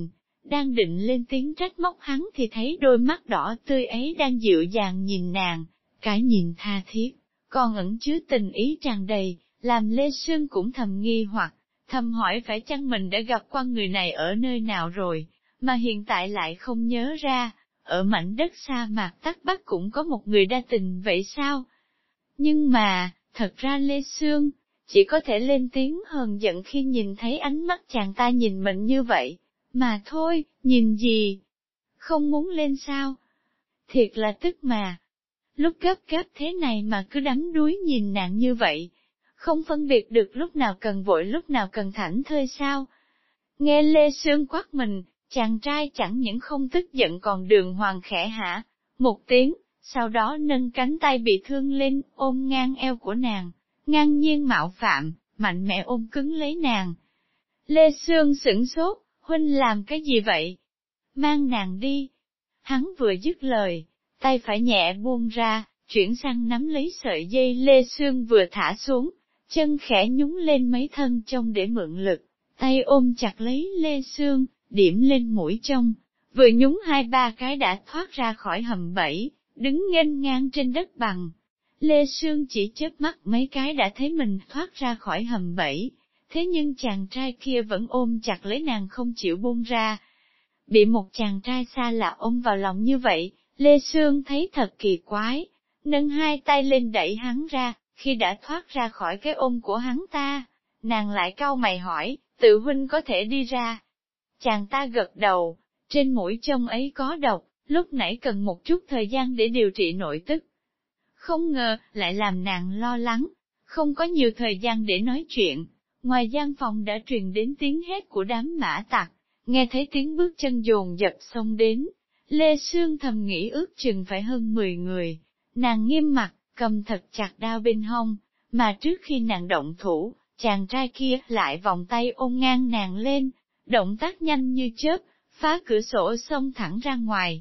đang định lên tiếng trách móc hắn thì thấy đôi mắt đỏ tươi ấy đang dịu dàng nhìn nàng, cái nhìn tha thiết, còn ẩn chứa tình ý tràn đầy, làm Lê Sương cũng thầm nghi hoặc, thầm hỏi phải chăng mình đã gặp qua người này ở nơi nào rồi, mà hiện tại lại không nhớ ra, ở mảnh đất sa mạc Tắc Bắc cũng có một người đa tình vậy sao? Nhưng mà, thật ra Lê Sương, chỉ có thể lên tiếng hờn giận khi nhìn thấy ánh mắt chàng ta nhìn mình như vậy, mà thôi, nhìn gì? Không muốn lên sao? Thiệt là tức mà. Lúc gấp gáp thế này mà cứ đắm đuối nhìn nàng như vậy, không phân biệt được lúc nào cần vội lúc nào cần thảnh thơi sao? Nghe Lê Sương quát mình, chàng trai chẳng những không tức giận còn đường hoàng khẽ hả, một tiếng, sau đó nâng cánh tay bị thương lên, ôm ngang eo của nàng, ngang nhiên mạo phạm, mạnh mẽ ôm cứng lấy nàng. Lê Sương sửng sốt, huynh làm cái gì vậy? Mang nàng đi. Hắn vừa dứt lời, tay phải nhẹ buông ra, chuyển sang nắm lấy sợi dây Lê Sương vừa thả xuống, chân khẽ nhúng lên mấy thân trong để mượn lực, tay ôm chặt lấy Lê Sương, điểm lên mũi trong, vừa nhúng hai ba cái đã thoát ra khỏi hầm bẫy, đứng nghênh ngang trên đất bằng. Lê Sương chỉ chớp mắt mấy cái đã thấy mình thoát ra khỏi hầm bẫy, thế nhưng chàng trai kia vẫn ôm chặt lấy nàng không chịu buông ra. Bị một chàng trai xa lạ ôm vào lòng như vậy, Lê Sương thấy thật kỳ quái, nâng hai tay lên đẩy hắn ra, khi đã thoát ra khỏi cái ôm của hắn ta, nàng lại cau mày hỏi, tự huynh có thể đi ra. Chàng ta gật đầu, trên mũi trông ấy có độc, lúc nãy cần một chút thời gian để điều trị nội tức. Không ngờ, lại làm nàng lo lắng, không có nhiều thời gian để nói chuyện, ngoài gian phòng đã truyền đến tiếng hét của đám mã tặc, nghe thấy tiếng bước chân dồn dập xông đến. Lê Sương thầm nghĩ ước chừng phải hơn mười người, nàng nghiêm mặt, cầm thật chặt đao bên hông, mà trước khi nàng động thủ, chàng trai kia lại vòng tay ôm ngang nàng lên, động tác nhanh như chớp, phá cửa sổ xông thẳng ra ngoài.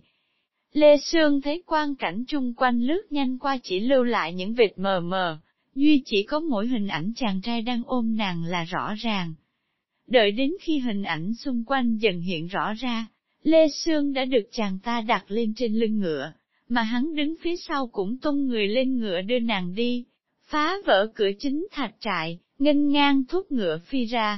Lê Sương thấy quang cảnh chung quanh lướt nhanh qua chỉ lưu lại những vệt mờ mờ, duy chỉ có mỗi hình ảnh chàng trai đang ôm nàng là rõ ràng. Đợi đến khi hình ảnh xung quanh dần hiện rõ ra, Lê Sương đã được chàng ta đặt lên trên lưng ngựa, mà hắn đứng phía sau cũng tung người lên ngựa đưa nàng đi, phá vỡ cửa chính thạch trại, nghênh ngang thúc ngựa phi ra.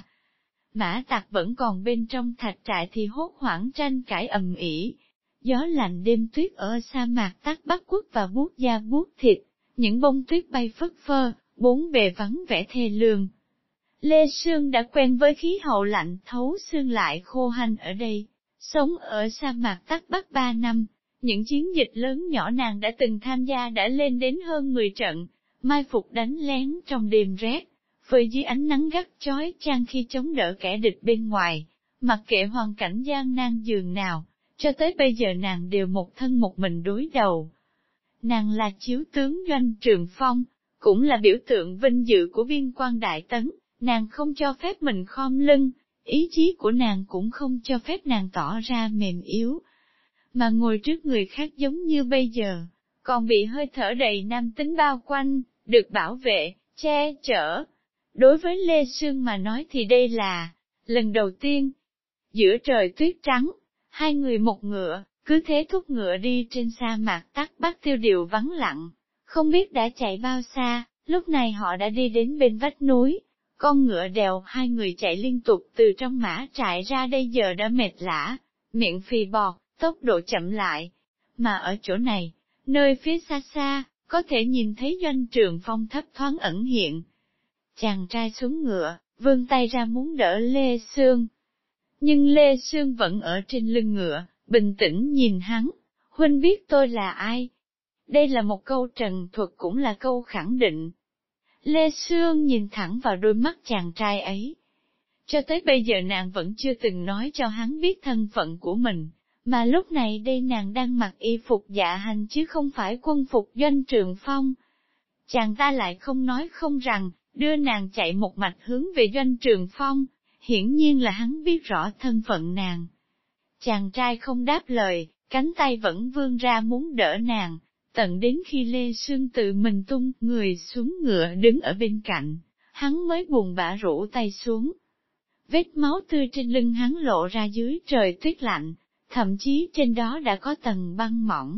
Mã tặc vẫn còn bên trong thạch trại thì hốt hoảng tranh cãi ầm ĩ. Gió lạnh đêm tuyết ở sa mạc Tắc Bắc Quốc và buốt da buốt thịt, những bông tuyết bay phất phơ, bốn bề vắng vẻ thê lương. Lê Sương đã quen với khí hậu lạnh thấu xương lại khô hanh ở đây, sống ở sa mạc Tắc Bắc ba năm, những chiến dịch lớn nhỏ nàng đã từng tham gia đã lên đến hơn mười trận, mai phục đánh lén trong đêm rét, phơi dưới ánh nắng gắt chói chang khi chống đỡ kẻ địch bên ngoài, mặc kệ hoàn cảnh gian nan dường nào, cho tới bây giờ nàng đều một thân một mình đối đầu. Nàng là chiếu tướng Doanh Trường Phong, cũng là biểu tượng vinh dự của Biên Quan Đại Tấn, nàng không cho phép mình khom lưng, ý chí của nàng cũng không cho phép nàng tỏ ra mềm yếu, mà ngồi trước người khác giống như bây giờ, còn bị hơi thở đầy nam tính bao quanh, được bảo vệ, che chở. Đối với Lê Sương mà nói thì đây là lần đầu tiên. Giữa trời tuyết trắng, hai người một ngựa, cứ thế thúc ngựa đi trên sa mạc Tắc Bắc tiêu điều vắng lặng, không biết đã chạy bao xa, lúc này họ đã đi đến bên vách núi. Con ngựa đèo hai người chạy liên tục từ trong mã trại ra đây giờ đã mệt lả, miệng phì bọt, tốc độ chậm lại. Mà ở chỗ này, nơi phía xa xa, có thể nhìn thấy Doanh Trường Phong thấp thoáng ẩn hiện. Chàng trai xuống ngựa, vươn tay ra muốn đỡ Lê Sương. Nhưng Lê Sương vẫn ở trên lưng ngựa, bình tĩnh nhìn hắn. Huynh biết tôi là ai? Đây là một câu trần thuật cũng là câu khẳng định. Lê Sương nhìn thẳng vào đôi mắt chàng trai ấy. Cho tới bây giờ nàng vẫn chưa từng nói cho hắn biết thân phận của mình, mà lúc này đây nàng đang mặc y phục dạ hành chứ không phải quân phục Doanh Trường Phong. Chàng ta lại không nói không rằng, đưa nàng chạy một mạch hướng về Doanh Trường Phong, hiển nhiên là hắn biết rõ thân phận nàng. Chàng trai không đáp lời, cánh tay vẫn vươn ra muốn đỡ nàng. Tận đến khi Lê Sương tự mình tung người xuống ngựa đứng ở bên cạnh, hắn mới buồn bã rũ tay xuống. vết máu tươi trên lưng hắn lộ ra dưới trời tuyết lạnh, thậm chí trên đó đã có tầng băng mỏng.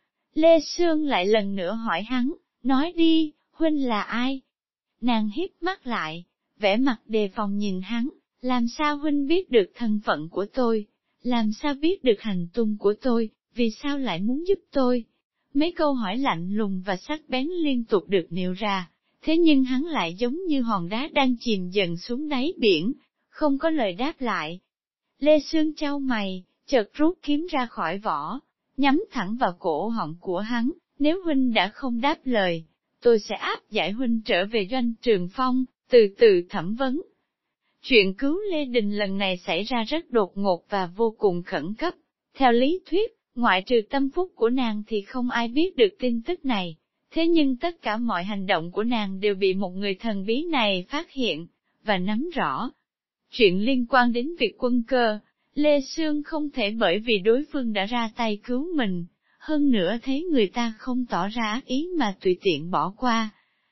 Lê Sương lại lần nữa hỏi hắn, nói đi, huynh là ai? Nàng híp mắt lại, vẻ mặt đề phòng nhìn hắn, làm sao huynh biết được thân phận của tôi, làm sao biết được hành tung của tôi, vì sao lại muốn giúp tôi? Mấy câu hỏi lạnh lùng và sắc bén liên tục được nêu ra, thế nhưng hắn lại giống như hòn đá đang chìm dần xuống đáy biển, không có lời đáp lại. Lê Sương chau mày, chợt rút kiếm ra khỏi vỏ, nhắm thẳng vào cổ họng của hắn, nếu huynh đã không đáp lời, tôi sẽ áp giải huynh trở về doanh Trường Phong, từ từ thẩm vấn. Chuyện cứu Lê Đình lần này xảy ra rất đột ngột và vô cùng khẩn cấp. Theo lý thuyết, ngoại trừ tâm phúc của nàng thì không ai biết được tin tức này. Thế nhưng tất cả mọi hành động của nàng đều bị một người thần bí này phát hiện, và nắm rõ. Chuyện liên quan đến việc Quân Cơ, Lê Sương không thể bởi vì đối phương đã ra tay cứu mình, hơn nữa thấy người ta không tỏ ra ác ý mà tùy tiện bỏ qua.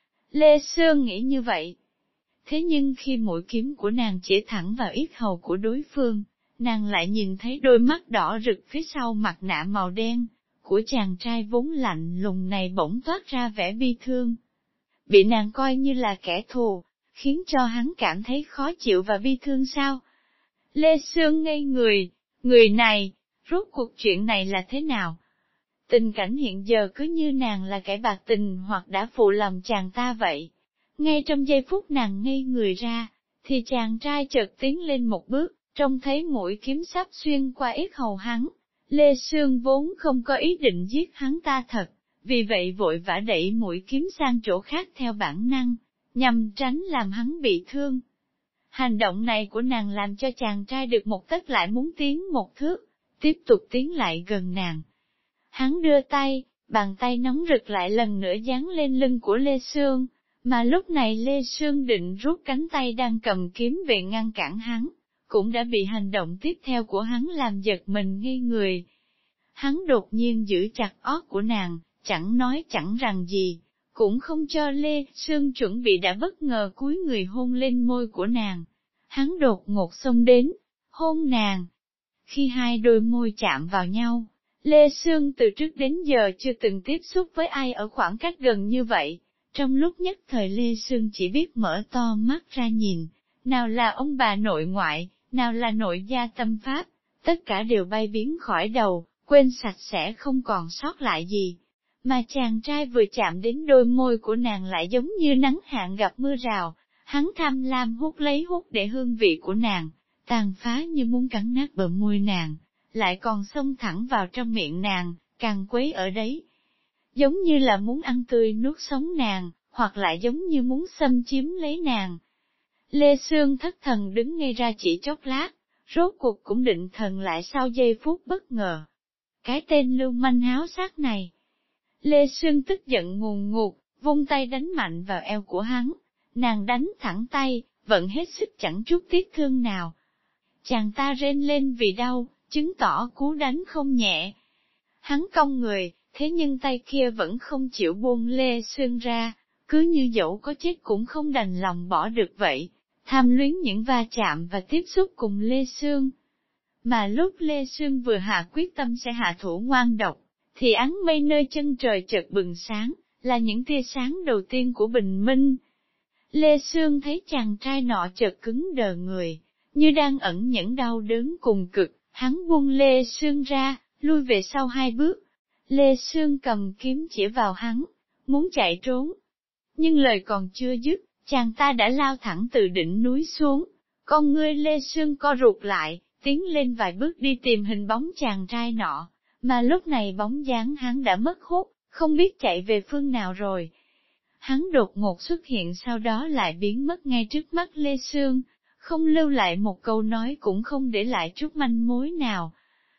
Lê Sương nghĩ như vậy. Thế nhưng khi mũi kiếm của nàng chỉ thẳng vào yết hầu của đối phương, nàng lại nhìn thấy đôi mắt đỏ rực phía sau mặt nạ màu đen của chàng trai vốn lạnh lùng này bỗng toát ra vẻ bi thương. Bị nàng coi như là kẻ thù, khiến cho hắn cảm thấy khó chịu và bi thương sao? Lê Sương ngây người, người này, rốt cuộc chuyện này là thế nào? Tình cảnh hiện giờ cứ như nàng là kẻ bạc tình hoặc đã phụ lòng chàng ta vậy. Ngay trong giây phút nàng ngây người ra, thì chàng trai chợt tiến lên một bước, trông thấy mũi kiếm sắp xuyên qua yết hầu hắn. Lê Sương vốn không có ý định giết hắn ta thật, vì vậy vội vã đẩy mũi kiếm sang chỗ khác theo bản năng, nhằm tránh làm hắn bị thương. Hành động này của nàng làm cho chàng trai được một tấc lại muốn tiến một thước, tiếp tục tiến lại gần nàng. Hắn đưa tay, bàn tay nóng rực lại lần nữa dán lên lưng của Lê Sương, mà lúc này Lê Sương định rút cánh tay đang cầm kiếm về ngăn cản hắn, cũng đã bị hành động tiếp theo của hắn làm giật mình ngây người. Hắn đột nhiên giữ chặt ót của nàng, chẳng nói chẳng rằng gì, cũng không cho Lê Sương chuẩn bị đã bất ngờ cúi người hôn lên môi của nàng. Hắn đột ngột xông đến, hôn nàng. Khi hai đôi môi chạm vào nhau, Lê Sương từ trước đến giờ chưa từng tiếp xúc với ai ở khoảng cách gần như vậy. Trong lúc nhất thời Lê Sương chỉ biết mở to mắt ra nhìn, nào là ông bà nội ngoại, nào là nội gia tâm pháp, tất cả đều bay biến khỏi đầu, quên sạch sẽ không còn sót lại gì. Mà chàng trai vừa chạm đến đôi môi của nàng lại giống như nắng hạn gặp mưa rào, hắn tham lam hút lấy hút để hương vị của nàng, tàn phá như muốn cắn nát bờ môi nàng, lại còn xông thẳng vào trong miệng nàng, càng quấy ở đấy. Giống như là muốn ăn tươi nuốt sống nàng, hoặc lại giống như muốn xâm chiếm lấy nàng. Lê Sương thất thần đứng ngay ra chỉ chốc lát, rốt cuộc cũng định thần lại sau giây phút bất ngờ. Cái tên lưu manh háo sắc này. Lê Sương tức giận ngùn ngụt, vung tay đánh mạnh vào eo của hắn, nàng đánh thẳng tay, vẫn hết sức chẳng chút tiếc thương nào. Chàng ta rên lên vì đau, chứng tỏ cú đánh không nhẹ. Hắn cong người, thế nhưng tay kia vẫn không chịu buông Lê Sương ra, cứ như dẫu có chết cũng không đành lòng bỏ được vậy, tham luyến những va chạm và tiếp xúc cùng Lê Sương. Mà lúc Lê Sương vừa hạ quyết tâm sẽ hạ thủ ngoan độc, thì áng mây nơi chân trời chợt bừng sáng, là những tia sáng đầu tiên của bình minh. Lê Sương thấy chàng trai nọ chợt cứng đờ người, như đang ẩn nhẫn đau đớn cùng cực, hắn buông Lê Sương ra, lui về sau hai bước. Lê Sương cầm kiếm chỉ vào hắn, muốn chạy trốn. Nhưng lời còn chưa dứt, chàng ta đã lao thẳng từ đỉnh núi xuống, con ngươi Lê Sương co rụt lại, tiến lên vài bước đi tìm hình bóng chàng trai nọ, mà lúc này bóng dáng hắn đã mất hút, không biết chạy về phương nào rồi. Hắn đột ngột xuất hiện sau đó lại biến mất ngay trước mắt Lê Sương, không lưu lại một câu nói cũng không để lại chút manh mối nào.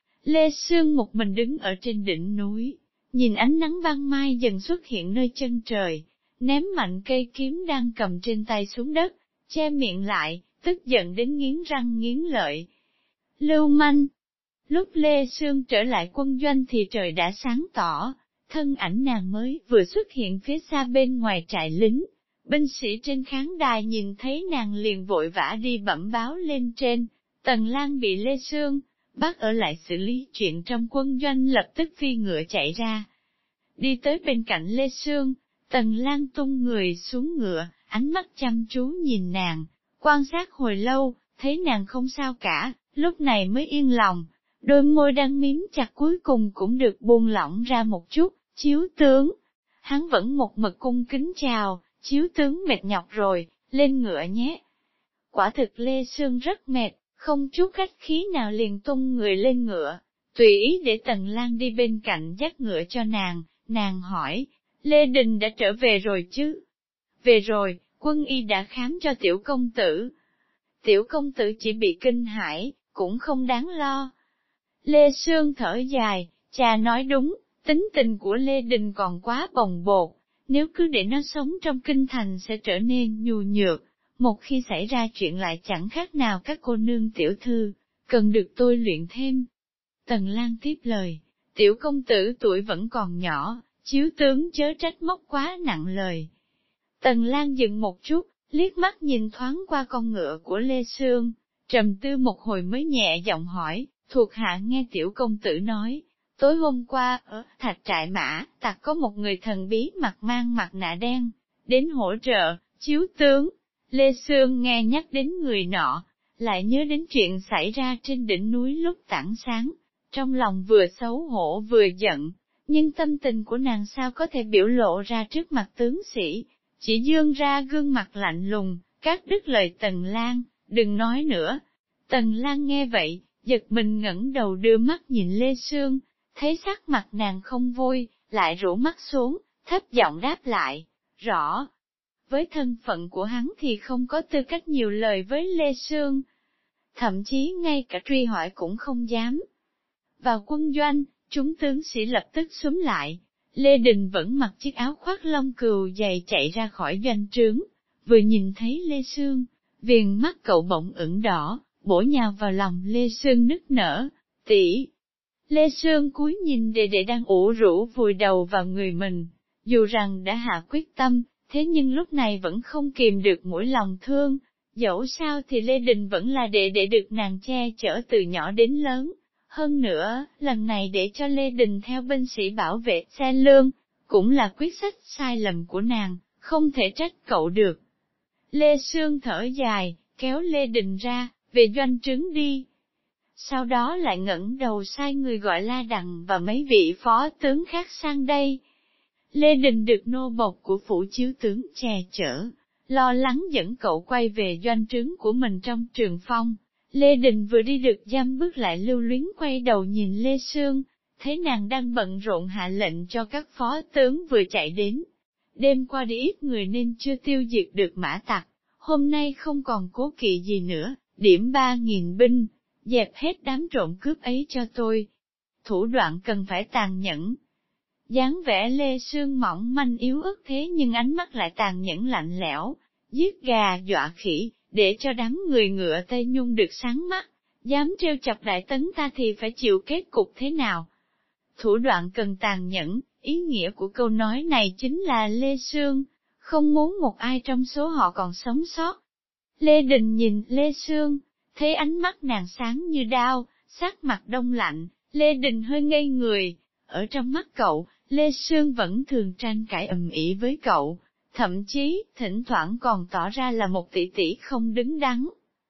Lê Sương một mình đứng ở trên đỉnh núi, nhìn ánh nắng ban mai dần xuất hiện nơi chân trời, ném mạnh cây kiếm đang cầm trên tay xuống đất, che miệng lại, tức giận đến nghiến răng nghiến lợi. Lưu manh! Lúc Lê Sương trở lại quân doanh thì trời đã sáng tỏ, thân ảnh nàng mới vừa xuất hiện phía xa bên ngoài trại lính, Binh sĩ trên khán đài nhìn thấy nàng liền vội vã đi bẩm báo lên trên, Tần Lang bị Lê Sương bắt ở lại xử lý chuyện trong quân doanh, lập tức phi ngựa chạy ra. Đi tới bên cạnh Lê Sương, Tần Lang tung người xuống ngựa, ánh mắt chăm chú nhìn nàng, quan sát hồi lâu, thấy nàng không sao cả, lúc này mới yên lòng, đôi môi đang miếm chặt cuối cùng cũng được buông lỏng ra một chút. Chiếu tướng, hắn vẫn một mực cung kính chào, chiếu tướng mệt nhọc rồi, lên ngựa nhé. Quả thực Lê Sương rất mệt, không chút khách khí nào liền tung người lên ngựa, tùy ý để Tần Lang đi bên cạnh dắt ngựa cho nàng. Nàng hỏi, Lê Đình đã trở về rồi chứ? Về rồi, quân y đã khám cho tiểu công tử. Tiểu công tử chỉ bị kinh hãi, cũng không đáng lo. Lê Sương thở dài, cha nói đúng, tính tình của Lê Đình còn quá bồng bột, nếu cứ để nó sống trong kinh thành sẽ trở nên nhu nhược, một khi xảy ra chuyện lại chẳng khác nào các cô nương tiểu thư, cần được tôi luyện thêm. Tần Lang tiếp lời, tiểu công tử tuổi vẫn còn nhỏ, chiếu tướng chớ trách móc quá nặng lời. Tần Lang dừng một chút, liếc mắt nhìn thoáng qua con ngựa của Lê Sương, trầm tư một hồi mới nhẹ giọng hỏi, thuộc hạ nghe tiểu công tử nói, tối hôm qua ở Thạch Trại Mã, tặc có một người thần bí mặt mang mặt nạ đen, đến hỗ trợ, chiếu tướng. Lê Sương nghe nhắc đến người nọ, lại nhớ đến chuyện xảy ra trên đỉnh núi lúc tảng sáng, trong lòng vừa xấu hổ vừa giận, nhưng tâm tình của nàng sao có thể biểu lộ ra trước mặt tướng sĩ, chỉ dương ra gương mặt lạnh lùng, cắt đứt lời Tần Lang, đừng nói nữa. Tần Lang nghe vậy, giật mình ngẩng đầu đưa mắt nhìn Lê Sương, thấy sắc mặt nàng không vui, lại rũ mắt xuống, thấp giọng đáp lại, rõ. Với thân phận của hắn thì không có tư cách nhiều lời với Lê Sương, thậm chí ngay cả truy hỏi cũng không dám. Vào quân doanh, chúng tướng sĩ lập tức xúm lại, Lê Đình vẫn mặc chiếc áo khoác lông cừu dày chạy ra khỏi doanh trướng, vừa nhìn thấy Lê Sương, viền mắt cậu bỗng ửng đỏ, bổ nhào vào lòng Lê Sương nức nở, tỷ. Lê Sương cúi nhìn đệ đệ đang ủ rũ vùi đầu vào người mình, dù rằng đã hạ quyết tâm, thế nhưng lúc này vẫn không kìm được mũi lòng thương, dẫu sao thì Lê Đình vẫn là đệ đệ được nàng che chở từ nhỏ đến lớn. Hơn nữa, lần này để cho Lê Đình theo binh sĩ bảo vệ xe lương, cũng là quyết sách sai lầm của nàng, không thể trách cậu được. Lê Sương thở dài, kéo Lê Đình ra, về doanh trướng đi. Sau đó lại ngẩng đầu sai người gọi La Đằng và mấy vị phó tướng khác sang đây. Lê Đình được nô bộc của phủ chiếu tướng che chở, lo lắng dẫn cậu quay về doanh trướng của mình trong Trường Phong. Lê Đình vừa đi được dăm bước lại lưu luyến quay đầu nhìn Lê Sương, thấy nàng đang bận rộn hạ lệnh cho các phó tướng vừa chạy đến. Đêm qua đi ít người nên chưa tiêu diệt được mã tặc, hôm nay không còn cố kỵ gì nữa, điểm ba nghìn binh, dẹp hết đám trộm cướp ấy cho tôi. Thủ đoạn cần phải tàn nhẫn. Dáng vẻ Lê Sương mỏng manh yếu ớt thế nhưng ánh mắt lại tàn nhẫn lạnh lẽo, giết gà dọa khỉ, để cho đám người ngựa Tây Nhung được sáng mắt, dám trêu chọc đại tấn ta thì phải chịu kết cục thế nào. Thủ đoạn cần tàn nhẫn, ý nghĩa của câu nói này chính là Lê Sương không muốn một ai trong số họ còn sống sót. Lê Đình nhìn Lê Sương, thấy ánh mắt nàng sáng như đao, sắc mặt đông lạnh, Lê Đình hơi ngây người. Ở trong mắt cậu, Lê Sương vẫn thường tranh cãi ầm ĩ với cậu, thậm chí, thỉnh thoảng còn tỏ ra là một tỷ tỷ không đứng đắn.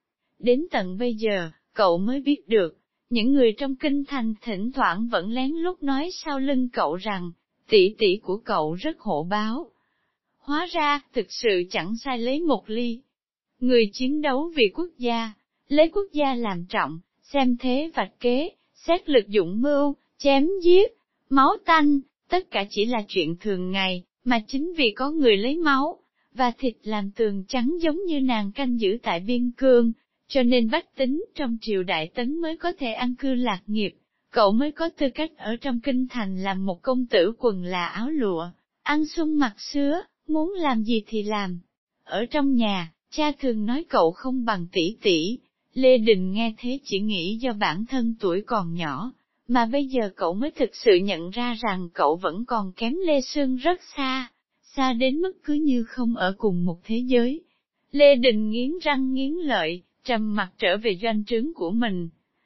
Đến tận bây giờ, cậu mới biết được, những người trong kinh thành thỉnh thoảng vẫn lén lút nói sau lưng cậu rằng, tỷ tỷ của cậu rất hổ báo. Hóa ra, thực sự chẳng sai lấy một ly. Người chiến đấu vì quốc gia, lấy quốc gia làm trọng, xem thế vạch kế, xét lực dụng mưu, chém giết, máu tanh, tất cả chỉ là chuyện thường ngày, mà chính vì có người lấy máu và thịt làm tường trắng giống như nàng canh giữ tại biên cương, cho nên bách tính trong triều đại tấn mới có thể an cư lạc nghiệp, cậu mới có tư cách ở trong kinh thành làm một công tử quần là áo lụa, ăn xuân mặc sứa, muốn làm gì thì làm. Ở trong nhà, cha thường nói cậu không bằng tỷ tỷ, Lê Đình nghe thế chỉ nghĩ do bản thân tuổi còn nhỏ, mà bây giờ cậu mới thực sự nhận ra rằng cậu vẫn còn kém Lê Sương rất xa. xa đến mức cứ như không ở cùng một thế giới. Lê Đình nghiến răng nghiến lợi, trầm mặt trở về doanh trướng của mình.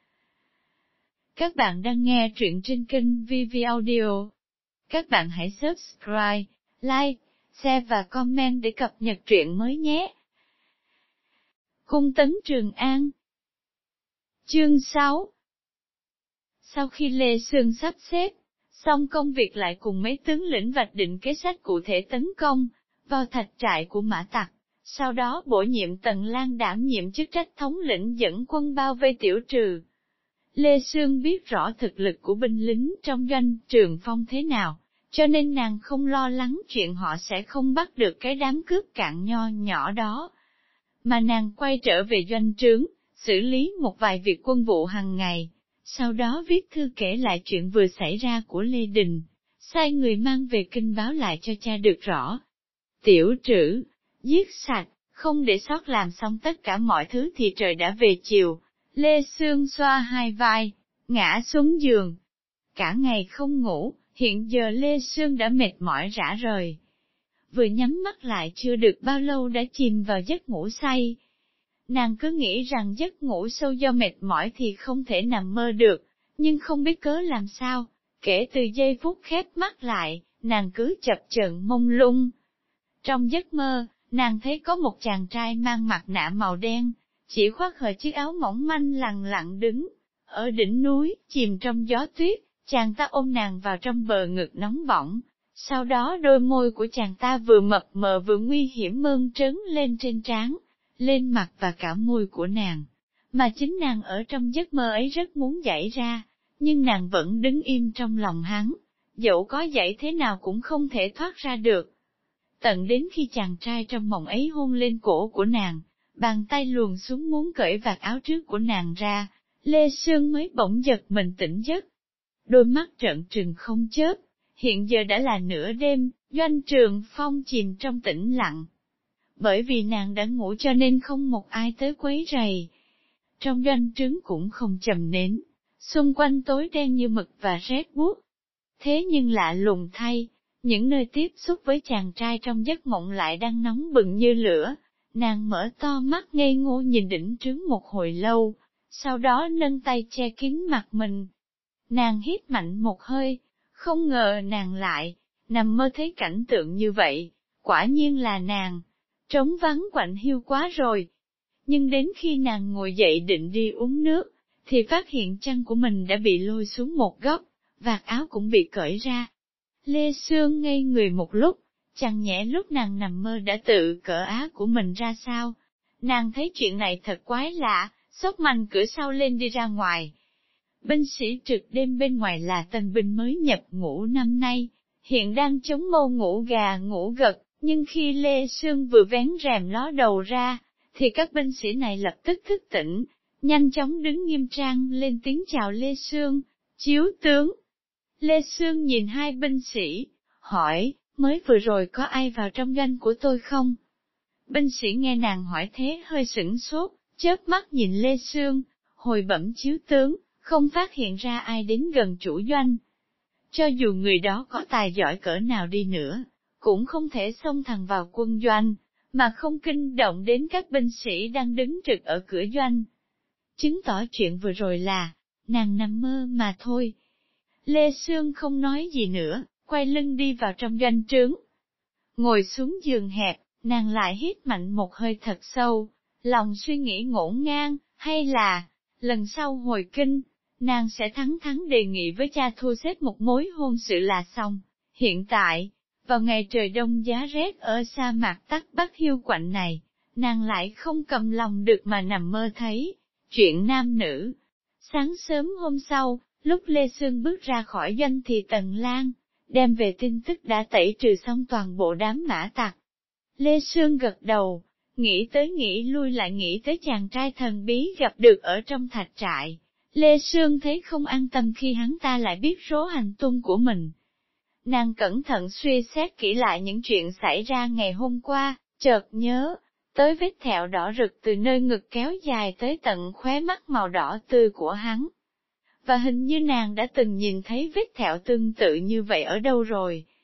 Các bạn đang nghe truyện trên kênh vê vê Audio. Các bạn hãy subscribe, like, share và comment để cập nhật truyện mới nhé. Cung Tấn Trường An. Chương sáu. Sau khi Lê Sương sắp xếp xong công việc lại cùng mấy tướng lĩnh vạch định kế sách cụ thể tấn công vào thạch trại của Mã Tặc, sau đó bổ nhiệm Tần Lan đảm nhiệm chức trách thống lĩnh dẫn quân bao vây Tiểu Trừ. Lê Sương biết rõ thực lực của binh lính trong doanh Trường Phong thế nào, cho nên nàng không lo lắng chuyện họ sẽ không bắt được cái đám cướp cạn nho nhỏ đó. Mà nàng quay trở về doanh trướng, xử lý một vài việc quân vụ hàng ngày, sau đó viết thư kể lại chuyện vừa xảy ra của Lê Đình, sai người mang về kinh báo lại cho cha được rõ. Tiểu Trữ, giết sạch, không để sót làm xong tất cả mọi thứ thì trời đã về chiều. Lê Sương xoa hai vai, ngã xuống giường. Cả ngày không ngủ, hiện giờ Lê Sương đã mệt mỏi rã rời. Vừa nhắm mắt lại chưa được bao lâu đã chìm vào giấc ngủ say. Nàng cứ nghĩ rằng giấc ngủ sâu do mệt mỏi thì không thể nằm mơ được, nhưng không biết cớ làm sao, kể từ giây phút khép mắt lại, nàng cứ chập chờn mông lung. Trong giấc mơ, nàng thấy có một chàng trai mang mặt nạ màu đen, chỉ khoác hờ chiếc áo mỏng manh lặng lặng đứng ở đỉnh núi, chìm trong gió tuyết. Chàng ta ôm nàng vào trong bờ ngực nóng bỏng, sau đó đôi môi của chàng ta vừa mập mờ vừa nguy hiểm mơn trớn lên trên trán, lên mặt và cả môi của nàng. Mà chính nàng ở trong giấc mơ ấy rất muốn dậy ra, nhưng nàng vẫn đứng im trong lòng hắn, dẫu có dậy thế nào cũng không thể thoát ra được. Tận đến khi chàng trai trong mộng ấy hôn lên cổ của nàng, bàn tay luồn xuống muốn cởi vạt áo trước của nàng ra, Lê Sương mới bỗng giật mình tỉnh giấc. Đôi mắt trợn trừng không chớp, hiện giờ đã là nửa đêm, doanh Trường Phong chìm trong tĩnh lặng. Bởi vì nàng đã ngủ cho nên không một ai tới quấy rầy. Trong doanh trướng cũng không chầm nến, xung quanh tối đen như mực và rét buốt. Thế nhưng lạ lùng thay, những nơi tiếp xúc với chàng trai trong giấc mộng lại đang nóng bừng như lửa. Nàng mở to mắt ngây ngô nhìn đỉnh trướng một hồi lâu, sau đó nâng tay che kín mặt mình. Nàng hít mạnh một hơi, không ngờ nàng lại nằm mơ thấy cảnh tượng như vậy, quả nhiên là nàng, trống vắng quạnh hiu quá rồi. Nhưng đến khi nàng ngồi dậy định đi uống nước, thì phát hiện chân của mình đã bị lôi xuống một góc, vạt áo cũng bị cởi ra. Lê Sương ngây người một lúc, chẳng nhẽ lúc nàng nằm mơ đã tự cởi áo của mình ra sao. Nàng thấy chuyện này thật quái lạ, xốc mạnh cửa sau lên đi ra ngoài. Binh sĩ trực đêm bên ngoài là tân binh mới nhập ngũ năm nay, hiện đang chống mâu ngủ gà ngủ gật, nhưng khi Lê Sương vừa vén rèm ló đầu ra, thì các binh sĩ này lập tức thức tỉnh, nhanh chóng đứng nghiêm trang lên tiếng chào Lê Sương, chiếu tướng. Lê Sương nhìn hai binh sĩ, hỏi, mới vừa rồi có ai vào trong doanh của tôi không? Binh sĩ nghe nàng hỏi thế hơi sửng sốt, chớp mắt nhìn Lê Sương, hồi bẩm chiếu tướng, không phát hiện ra ai đến gần chủ doanh. Cho dù người đó có tài giỏi cỡ nào đi nữa, cũng không thể xông thẳng vào quân doanh, mà không kinh động đến các binh sĩ đang đứng trực ở cửa doanh. Chứng tỏ chuyện vừa rồi là, nàng nằm mơ mà thôi. Lê Sương không nói gì nữa, quay lưng đi vào trong doanh trướng. Ngồi xuống giường hẹp, nàng lại hít mạnh một hơi thật sâu, lòng suy nghĩ ngổn ngang, hay là, lần sau hồi kinh, nàng sẽ thẳng thắn đề nghị với cha thu xếp một mối hôn sự là xong. Hiện tại, vào ngày trời đông giá rét ở sa mạc Tắc Bắc hiu quạnh này, nàng lại không cầm lòng được mà nằm mơ thấy chuyện nam nữ. Sáng sớm hôm sau, lúc Lê Sương bước ra khỏi doanh thì Tần Lan đem về tin tức đã tẩy trừ xong toàn bộ đám Mã Tặc. Lê Sương gật đầu, nghĩ tới nghĩ lui lại nghĩ tới chàng trai thần bí gặp được ở trong thạch trại. Lê Sương thấy không an tâm khi hắn ta lại biết số hành tung của mình. Nàng cẩn thận suy xét kỹ lại những chuyện xảy ra ngày hôm qua, chợt nhớ tới vết thẹo đỏ rực từ nơi ngực kéo dài tới tận khóe mắt màu đỏ tươi của hắn. Và hình như nàng đã từng nhìn thấy vết thẹo tương tự như vậy ở đâu rồi.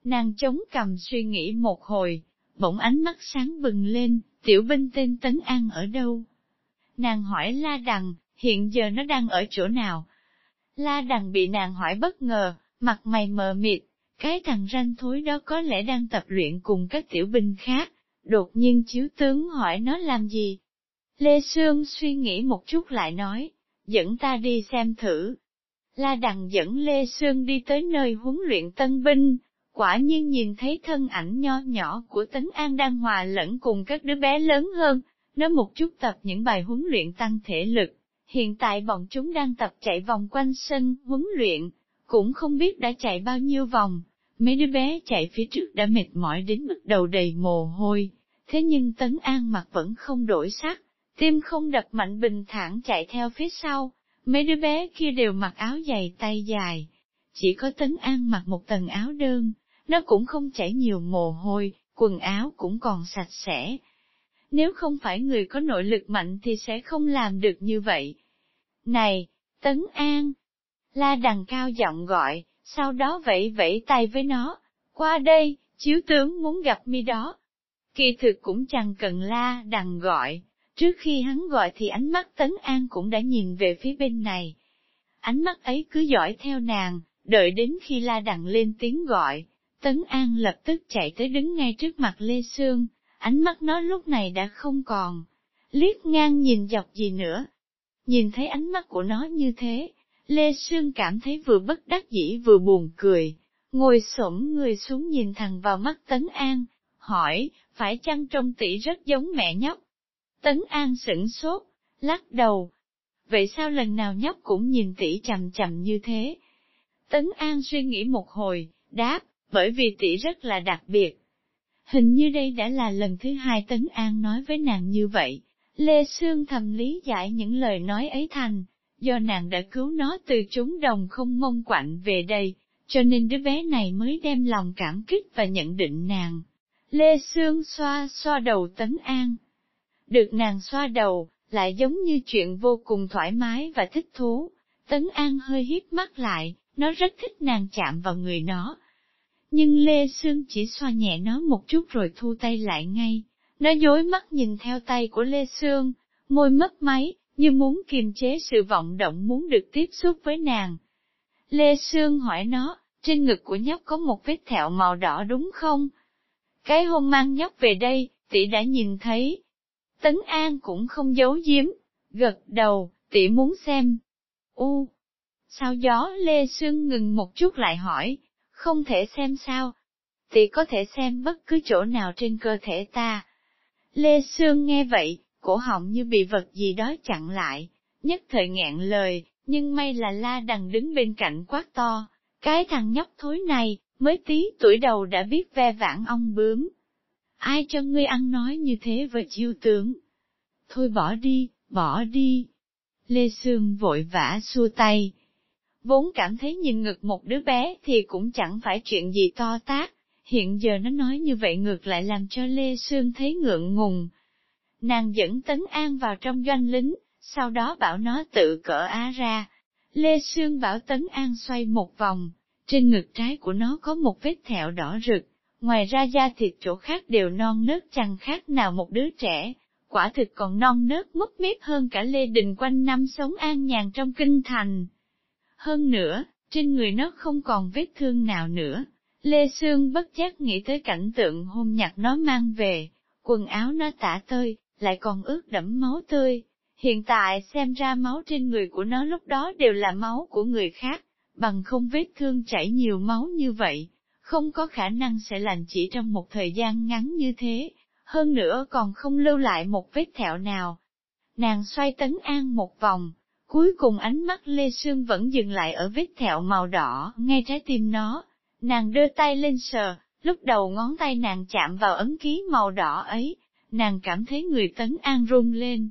Nàng chống cằm suy nghĩ một hồi, bỗng ánh mắt sáng bừng lên, tiểu binh tên Tấn An ở đâu? Nàng hỏi La Đằng, hiện giờ nó đang ở chỗ nào? La Đằng bị nàng hỏi bất ngờ, mặt mày mờ mịt, cái thằng ranh thối đó có lẽ đang tập luyện cùng các tiểu binh khác, đột nhiên chiếu tướng hỏi nó làm gì? Lê Sương suy nghĩ một chút lại nói, dẫn ta đi xem thử. La Đằng dẫn Lê Sương đi tới nơi huấn luyện tân binh, quả nhiên nhìn thấy thân ảnh nho nhỏ của Tấn An đang hòa lẫn cùng các đứa bé lớn hơn, nó một chút tập những bài huấn luyện tăng thể lực. Hiện tại bọn chúng đang tập chạy vòng quanh sân huấn luyện, cũng không biết đã chạy bao nhiêu vòng, mấy đứa bé chạy phía trước đã mệt mỏi đến mức đầu đầy mồ hôi, thế nhưng Tấn An mặt vẫn không đổi sắc, tim không đập mạnh bình thản chạy theo phía sau, mấy đứa bé kia đều mặc áo dày tay dài, chỉ có Tấn An mặc một tầng áo đơn, nó cũng không chảy nhiều mồ hôi, quần áo cũng còn sạch sẽ. Nếu không phải người có nội lực mạnh thì sẽ không làm được như vậy. Này, Tấn An! La Đằng cao giọng gọi, sau đó vẫy vẫy tay với nó, qua đây, chiếu tướng muốn gặp mi đó. Kỳ thực cũng chẳng cần La Đằng gọi, trước khi hắn gọi thì ánh mắt Tấn An cũng đã nhìn về phía bên này. Ánh mắt ấy cứ dõi theo nàng, đợi đến khi La Đằng lên tiếng gọi, Tấn An lập tức chạy tới đứng ngay trước mặt Lê Sương, ánh mắt nó lúc này đã không còn liếc ngang nhìn dọc gì nữa. Nhìn thấy ánh mắt của nó như thế, Lê Sương cảm thấy vừa bất đắc dĩ vừa buồn cười, ngồi xổm người xuống nhìn thẳng vào mắt Tấn An, hỏi, phải chăng trông tỷ rất giống mẹ nhóc? Tấn An sửng sốt, lắc đầu. Vậy sao lần nào nhóc cũng nhìn tỷ chằm chằm như thế? Tấn An suy nghĩ một hồi, đáp, bởi vì tỷ rất là đặc biệt. Hình như đây đã là lần thứ hai Tấn An nói với nàng như vậy. Lê Sương thầm lý giải những lời nói ấy thành, do nàng đã cứu nó từ chốn đồng không mong quạnh về đây, cho nên đứa bé này mới đem lòng cảm kích và nhận định nàng. Lê Sương xoa xoa đầu Tấn An. Được nàng xoa đầu, lại giống như chuyện vô cùng thoải mái và thích thú. Tấn An hơi híp mắt lại, nó rất thích nàng chạm vào người nó. Nhưng Lê Sương chỉ xoa nhẹ nó một chút rồi thu tay lại ngay. Nó dối mắt nhìn theo tay của Lê Sương, môi mấp máy, như muốn kiềm chế sự vọng động muốn được tiếp xúc với nàng. Lê Sương hỏi nó, trên ngực của nhóc có một vết thẹo màu đỏ đúng không? Cái hôm mang nhóc về đây, tỷ đã nhìn thấy. Tấn An cũng không giấu giếm, gật đầu, tỷ muốn xem. U, sao gió? Lê Sương ngừng một chút lại hỏi, không thể xem sao? Tỷ có thể xem bất cứ chỗ nào trên cơ thể ta. Lê Sương nghe vậy, cổ họng như bị vật gì đó chặn lại, nhất thời nghẹn lời, nhưng may là La Đằng đứng bên cạnh quát to, cái thằng nhóc thối này, mới tí tuổi đầu đã biết ve vãn ong bướm. Ai cho ngươi ăn nói như thế với chiêu tướng? Thôi bỏ đi, bỏ đi. Lê Sương vội vã xua tay. Vốn cảm thấy nhìn ngực một đứa bé thì cũng chẳng phải chuyện gì to tát, hiện giờ nó nói như vậy ngược lại làm cho Lê Sương thấy ngượng ngùng. Nàng dẫn Tấn An vào trong doanh lính, sau đó bảo nó tự cỡ á ra. Lê Sương bảo Tấn An xoay một vòng, trên ngực trái của nó có một vết thẹo đỏ rực, ngoài ra da thịt chỗ khác đều non nớt chẳng khác nào một đứa trẻ, quả thực còn non nớt mất mép hơn cả Lê Đình quanh năm sống an nhàn trong kinh thành. Hơn nữa, trên người nó không còn vết thương nào nữa. Lê Sương bất giác nghĩ tới cảnh tượng hôm nhặt nó mang về, quần áo nó tả tơi, lại còn ướt đẫm máu tươi. Hiện tại xem ra máu trên người của nó lúc đó đều là máu của người khác, bằng không vết thương chảy nhiều máu như vậy, không có khả năng sẽ lành chỉ trong một thời gian ngắn như thế, hơn nữa còn không lưu lại một vết thẹo nào. Nàng xoay Tấn An một vòng, cuối cùng ánh mắt Lê Sương vẫn dừng lại ở vết thẹo màu đỏ ngay trái tim nó. Nàng đưa tay lên sờ, lúc đầu ngón tay nàng chạm vào ấn ký màu đỏ ấy, nàng cảm thấy người Tấn An run lên.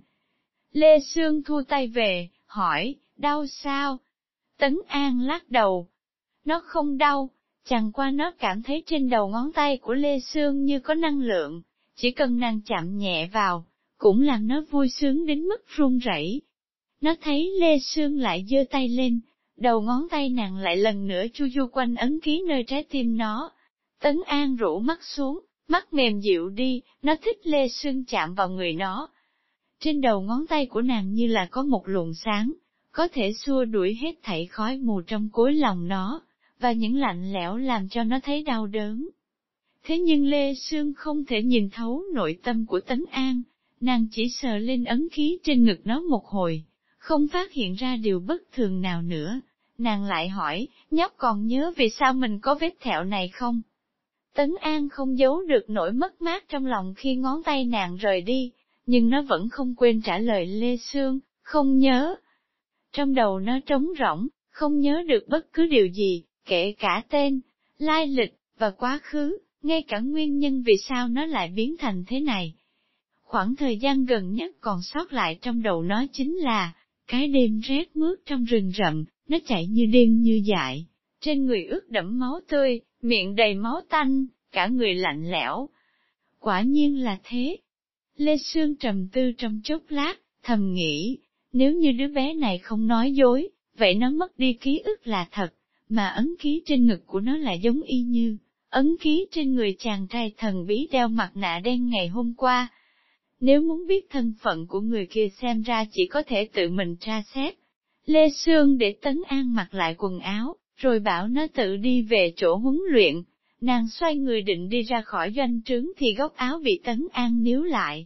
Lê Sương thu tay về, hỏi, đau sao? Tấn An lắc đầu. Nó không đau, chẳng qua nó cảm thấy trên đầu ngón tay của Lê Sương như có năng lượng, chỉ cần nàng chạm nhẹ vào, cũng làm nó vui sướng đến mức run rẩy. Nó thấy Lê Sương lại giơ tay lên, đầu ngón tay nàng lại lần nữa chu du quanh ấn ký nơi trái tim nó. Tấn An rũ mắt xuống, mắt mềm dịu đi, nó thích Lê Sương chạm vào người nó. Trên đầu ngón tay của nàng như là có một luồng sáng, có thể xua đuổi hết thảy khói mù trong cối lòng nó, và những lạnh lẽo làm cho nó thấy đau đớn. Thế nhưng Lê Sương không thể nhìn thấu nội tâm của Tấn An, nàng chỉ sờ lên ấn ký trên ngực nó một hồi, không phát hiện ra điều bất thường nào nữa. Nàng lại hỏi, nhóc còn nhớ vì sao mình có vết thẹo này không? Tấn An không giấu được nỗi mất mát trong lòng khi ngón tay nàng rời đi, nhưng nó vẫn không quên trả lời Lê Sương, không nhớ. Trong đầu nó trống rỗng, không nhớ được bất cứ điều gì, kể cả tên, lai lịch, và quá khứ, ngay cả nguyên nhân vì sao nó lại biến thành thế này. Khoảng thời gian gần nhất còn sót lại trong đầu nó chính là, cái đêm rét mướt trong rừng rậm, nó chạy như điên như dại, trên người ướt đẫm máu tươi, miệng đầy máu tanh, cả người lạnh lẽo. Quả nhiên là thế. Lê Sương trầm tư trong chốc lát, thầm nghĩ, nếu như đứa bé này không nói dối, vậy nó mất đi ký ức là thật, mà ấn ký trên ngực của nó lại giống y như ấn ký trên người chàng trai thần bí đeo mặt nạ đen ngày hôm qua. Nếu muốn biết thân phận của người kia xem ra chỉ có thể tự mình tra xét. Lê Sương để Tấn An mặc lại quần áo, rồi bảo nó tự đi về chỗ huấn luyện. Nàng xoay người định đi ra khỏi doanh trướng thì góc áo bị Tấn An níu lại.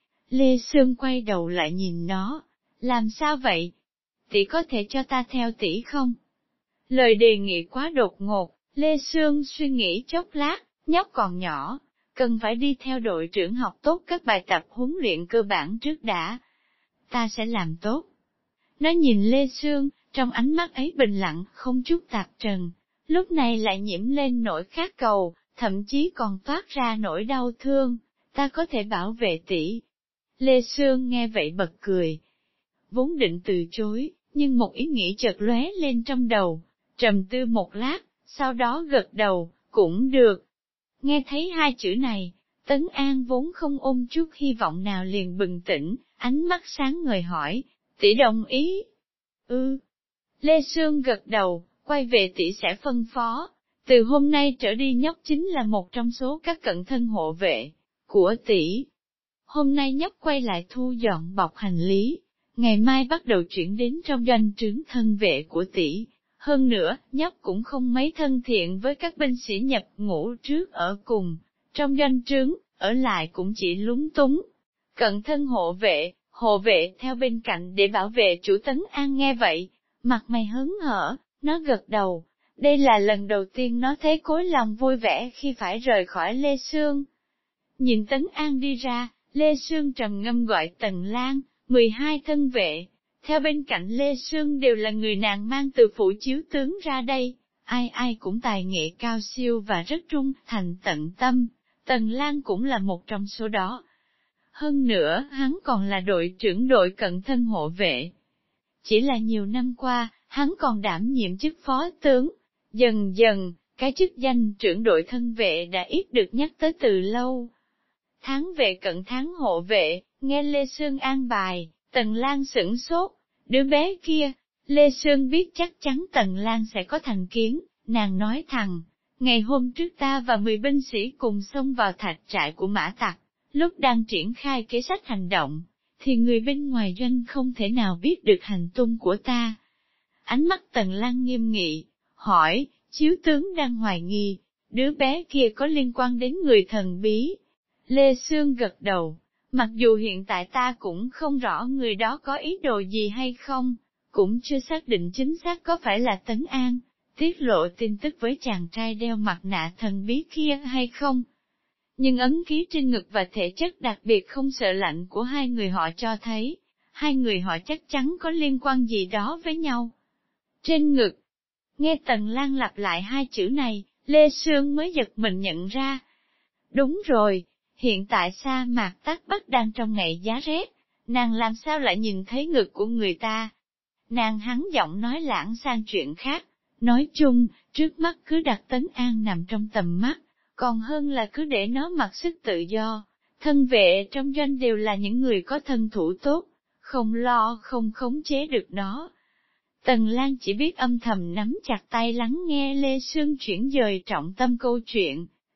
Lê Sương quay đầu lại nhìn nó, làm sao vậy? Tỷ có thể cho ta theo tỷ không? Lời đề nghị quá đột ngột, Lê Sương suy nghĩ chốc lát, nhóc còn nhỏ, cần phải đi theo đội trưởng học tốt các bài tập huấn luyện cơ bản trước đã. Ta sẽ làm tốt. Nó nhìn Lê Sương, trong ánh mắt ấy bình lặng, không chút tạp trần, lúc này lại nhiễm lên nỗi khát cầu, thậm chí còn toát ra nỗi đau thương. Ta có thể bảo vệ tỷ. Lê Sương nghe vậy bật cười. Vốn định từ chối, nhưng một ý nghĩ chợt lóe lên trong đầu, trầm tư một lát, sau đó gật đầu, cũng được. Nghe thấy hai chữ này, Tấn An vốn không ôm chút hy vọng nào liền bừng tỉnh, ánh mắt sáng ngời hỏi, tỷ đồng ý? Ừ. Lê Sương gật đầu, quay về tỷ sẽ phân phó. Từ hôm nay trở đi nhóc chính là một trong số các cận thân hộ vệ của tỷ. Hôm nay nhóc quay lại thu dọn bọc hành lý, ngày mai bắt đầu chuyển đến trong doanh trướng thân vệ của tỷ. Hơn nữa, nhóc cũng không mấy thân thiện với các binh sĩ nhập ngũ trước ở cùng. Trong doanh trướng, ở lại cũng chỉ lúng túng. Cận thân hộ vệ, hộ vệ theo bên cạnh để bảo vệ chủ. Tấn An nghe vậy, mặt mày hớn hở, nó gật đầu. Đây là lần đầu tiên nó thấy cối lòng vui vẻ khi phải rời khỏi Lê Sương. Nhìn Tấn An đi ra, Lê Sương trầm ngâm gọi Tần Lan, mười hai thân vệ. Theo bên cạnh Lê Sương đều là người nàng mang từ phủ chiếu tướng ra đây, ai ai cũng tài nghệ cao siêu và rất trung thành tận tâm, Tần Lan cũng là một trong số đó. Hơn nữa, hắn còn là đội trưởng đội cận thân hộ vệ. Chỉ là nhiều năm qua, hắn còn đảm nhiệm chức phó tướng. Dần dần, cái chức danh trưởng đội thân vệ đã ít được nhắc tới từ lâu. Tháng vệ cận tháng hộ vệ, nghe Lê Sương an bài, Tần Lan sửng sốt, đứa bé kia. Lê Sương biết chắc chắn Tần Lan sẽ có thành kiến, nàng nói thẳng, ngày hôm trước ta và mười binh sĩ cùng xông vào thạch trại của Mã Tặc, lúc đang triển khai kế sách hành động, thì người bên ngoài doanh không thể nào biết được hành tung của ta. Ánh mắt Tần Lan nghiêm nghị, hỏi, chiếu tướng đang hoài nghi, đứa bé kia có liên quan đến người thần bí. Lê Sương gật đầu, mặc dù hiện tại ta cũng không rõ người đó có ý đồ gì hay không, cũng chưa xác định chính xác có phải là Tấn An tiết lộ tin tức với chàng trai đeo mặt nạ thần bí kia hay không. Nhưng ấn ký trên ngực và thể chất đặc biệt không sợ lạnh của hai người họ cho thấy, hai người họ chắc chắn có liên quan gì đó với nhau. Trên ngực, nghe Tần Lan lặp lại hai chữ này, Lê Sương mới giật mình nhận ra. Đúng rồi, hiện tại sa mạc Tắc Bắc đang trong ngày giá rét, nàng làm sao lại nhìn thấy ngực của người ta. Nàng hắn giọng nói lãng sang chuyện khác, nói chung, trước mắt cứ đặt Tấn An nằm trong tầm mắt, còn hơn là cứ để nó mặc sức tự do. Thân vệ trong doanh đều là những người có thân thủ tốt, không lo không khống chế được nó. Tần Lan chỉ biết âm thầm nắm chặt tay lắng nghe Lê Sương chuyển dời trọng tâm câu chuyện,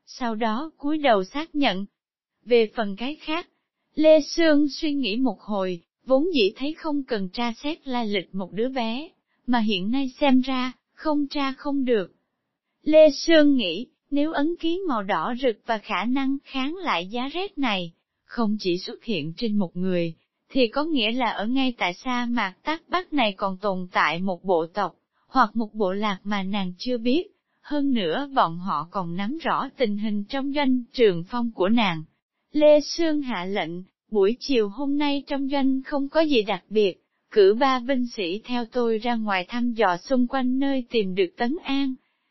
sau đó cúi đầu xác nhận. Về phần cái khác, Lê Sương suy nghĩ một hồi, vốn dĩ thấy không cần tra xét lai lịch một đứa bé, mà hiện nay xem ra, không tra không được. Lê Sương nghĩ, nếu ấn ký màu đỏ rực và khả năng kháng lại giá rét này, không chỉ xuất hiện trên một người, thì có nghĩa là ở ngay tại sa mạc Tát Bắc này còn tồn tại một bộ tộc, hoặc một bộ lạc mà nàng chưa biết. Hơn nữa bọn họ còn nắm rõ tình hình trong doanh trường phong của nàng. Lê Sương hạ lệnh, buổi chiều hôm nay trong doanh không có gì đặc biệt, cử ba binh sĩ theo tôi ra ngoài thăm dò xung quanh nơi tìm được Tấn An.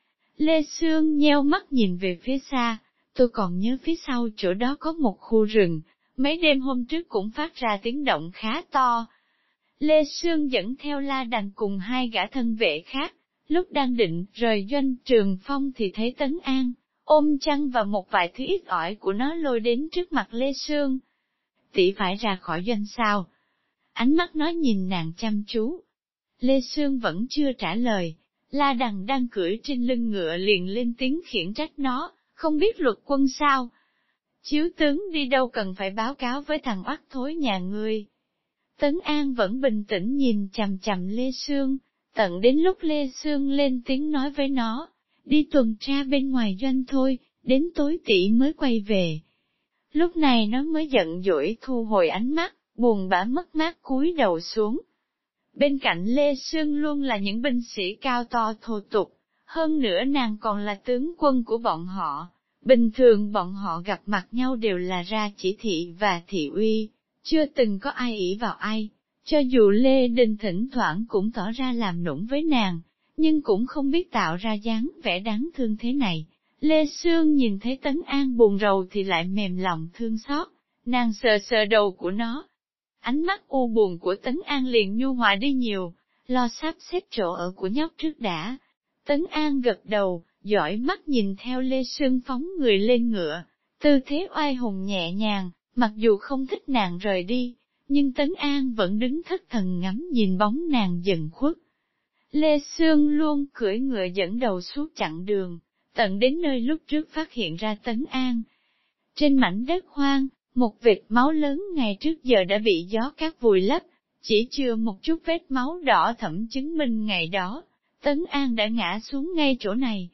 Lê Sương nheo mắt nhìn về phía xa, tôi còn nhớ phía sau chỗ đó có một khu rừng, mấy đêm hôm trước cũng phát ra tiếng động khá to. Lê Sương dẫn theo La Đằng cùng hai gã thân vệ khác, lúc đang định rời doanh trường phong thì thấy Tấn An, ôm chăn và một vài thứ ít ỏi của nó lôi đến trước mặt Lê Sương. Tỷ phải ra khỏi doanh sao? Ánh mắt nó nhìn nàng chăm chú. Lê Sương vẫn chưa trả lời, La Đằng đang cưỡi trên lưng ngựa liền lên tiếng khiển trách nó, không biết luật quân sao? Chiếu tướng đi đâu cần phải báo cáo với thằng oắt thối nhà ngươi. Tấn An vẫn bình tĩnh nhìn chằm chằm Lê Sương, tận đến lúc Lê Sương lên tiếng nói với nó, đi tuần tra bên ngoài doanh thôi, đến tối tỷ mới quay về. Lúc này nó mới giận dỗi thu hồi ánh mắt, buồn bã mất mát cúi đầu xuống. Bên cạnh Lê Sương luôn là những binh sĩ cao to thô tục, hơn nữa nàng còn là tướng quân của bọn họ. Bình thường bọn họ gặp mặt nhau đều là ra chỉ thị và thị uy, chưa từng có ai ỷ vào ai. Cho dù Lê Đình thỉnh thoảng cũng tỏ ra làm nũng với nàng, nhưng cũng không biết tạo ra dáng vẻ đáng thương thế này. Lê Sương nhìn thấy Tấn An buồn rầu thì lại mềm lòng thương xót, nàng sờ sờ đầu của nó. Ánh mắt u buồn của Tấn An liền nhu hòa đi nhiều, lo sắp xếp chỗ ở của nhóc trước đã. Tấn An gật đầu, dõi mắt nhìn theo Lê Sương phóng người lên ngựa, tư thế oai hùng nhẹ nhàng, mặc dù không thích nàng rời đi, nhưng Tấn An vẫn đứng thất thần ngắm nhìn bóng nàng dần khuất. Lê Sương luôn cưỡi ngựa dẫn đầu suốt chặng đường, tận đến nơi lúc trước phát hiện ra Tấn An. Trên mảnh đất hoang, một vệt máu lớn ngày trước giờ đã bị gió cát vùi lấp, chỉ chưa một chút vết máu đỏ thẫm chứng minh ngày đó, Tấn An đã ngã xuống ngay chỗ này.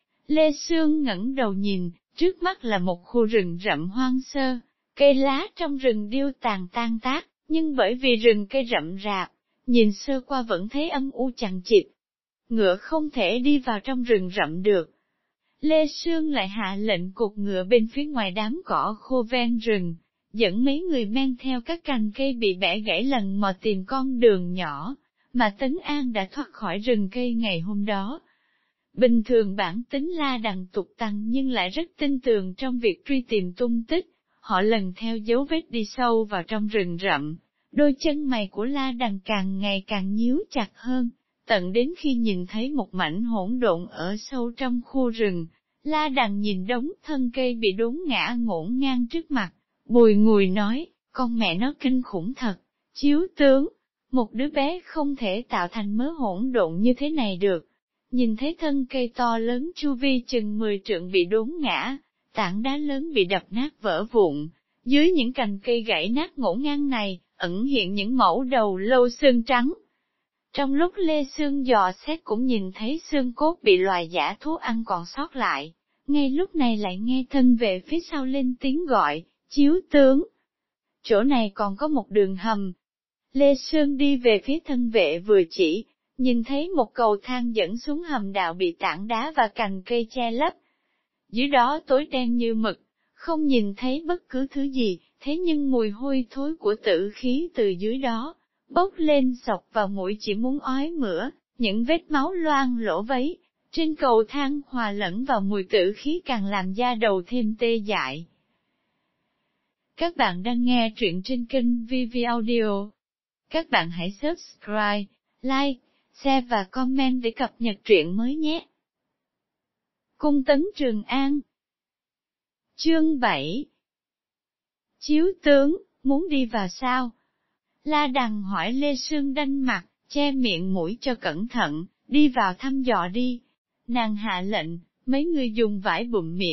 Lê Sương ngẩng đầu nhìn, trước mắt là một khu rừng rậm hoang sơ, cây lá trong rừng điêu tàn tan tác, nhưng bởi vì rừng cây rậm rạp, nhìn sơ qua vẫn thấy âm u chằng chịt. Ngựa không thể đi vào trong rừng rậm được. Lê Sương lại hạ lệnh cột ngựa bên phía ngoài đám cỏ khô ven rừng, dẫn mấy người men theo các cành cây bị bẻ gãy lần mò tìm con đường nhỏ, mà Tấn An đã thoát khỏi rừng cây ngày hôm đó. Bình thường bản tính La Đằng tục tăng nhưng lại rất tin tưởng trong việc truy tìm tung tích, họ lần theo dấu vết đi sâu vào trong rừng rậm, đôi chân mày của La Đằng càng ngày càng nhíu chặt hơn, tận đến khi nhìn thấy một mảnh hỗn độn ở sâu trong khu rừng, La Đằng nhìn đống thân cây bị đốn ngã ngổn ngang trước mặt, bùi ngùi nói, con mẹ nó kinh khủng thật, chiếu tướng, một đứa bé không thể tạo thành mớ hỗn độn như thế này được. Nhìn thấy thân cây to lớn chu vi chừng mười trượng bị đốn ngã, tảng đá lớn bị đập nát vỡ vụn, dưới những cành cây gãy nát ngổn ngang này, ẩn hiện những mẩu đầu lâu xương trắng. Trong lúc Lê Sương dò xét cũng nhìn thấy xương cốt bị loài dã thú ăn còn sót lại, ngay lúc này lại nghe thân vệ phía sau lên tiếng gọi, chiếu tướng. Chỗ này còn có một đường hầm. Lê Sương đi về phía thân vệ vừa chỉ, nhìn thấy một cầu thang dẫn xuống hầm đạo bị tảng đá và cành cây che lấp. Dưới đó tối đen như mực, không nhìn thấy bất cứ thứ gì, thế nhưng mùi hôi thối của tử khí từ dưới đó, bốc lên sộc vào mũi chỉ muốn ói mửa, những vết máu loang lỗ vấy, trên cầu thang hòa lẫn vào mùi tử khí càng làm da đầu thêm tê dại. Các bạn đang nghe truyện trên kênh vê vê Audio. Các bạn hãy subscribe, like, share và comment để cập nhật truyện mới nhé. Cung tấn Trường An. Chương bảy. Chiếu tướng, muốn đi vào sao? La Đằng hỏi Lê Sương đanh mặt, che miệng mũi cho cẩn thận, đi vào thăm dò đi. Nàng hạ lệnh, mấy người dùng vải bụm miệng,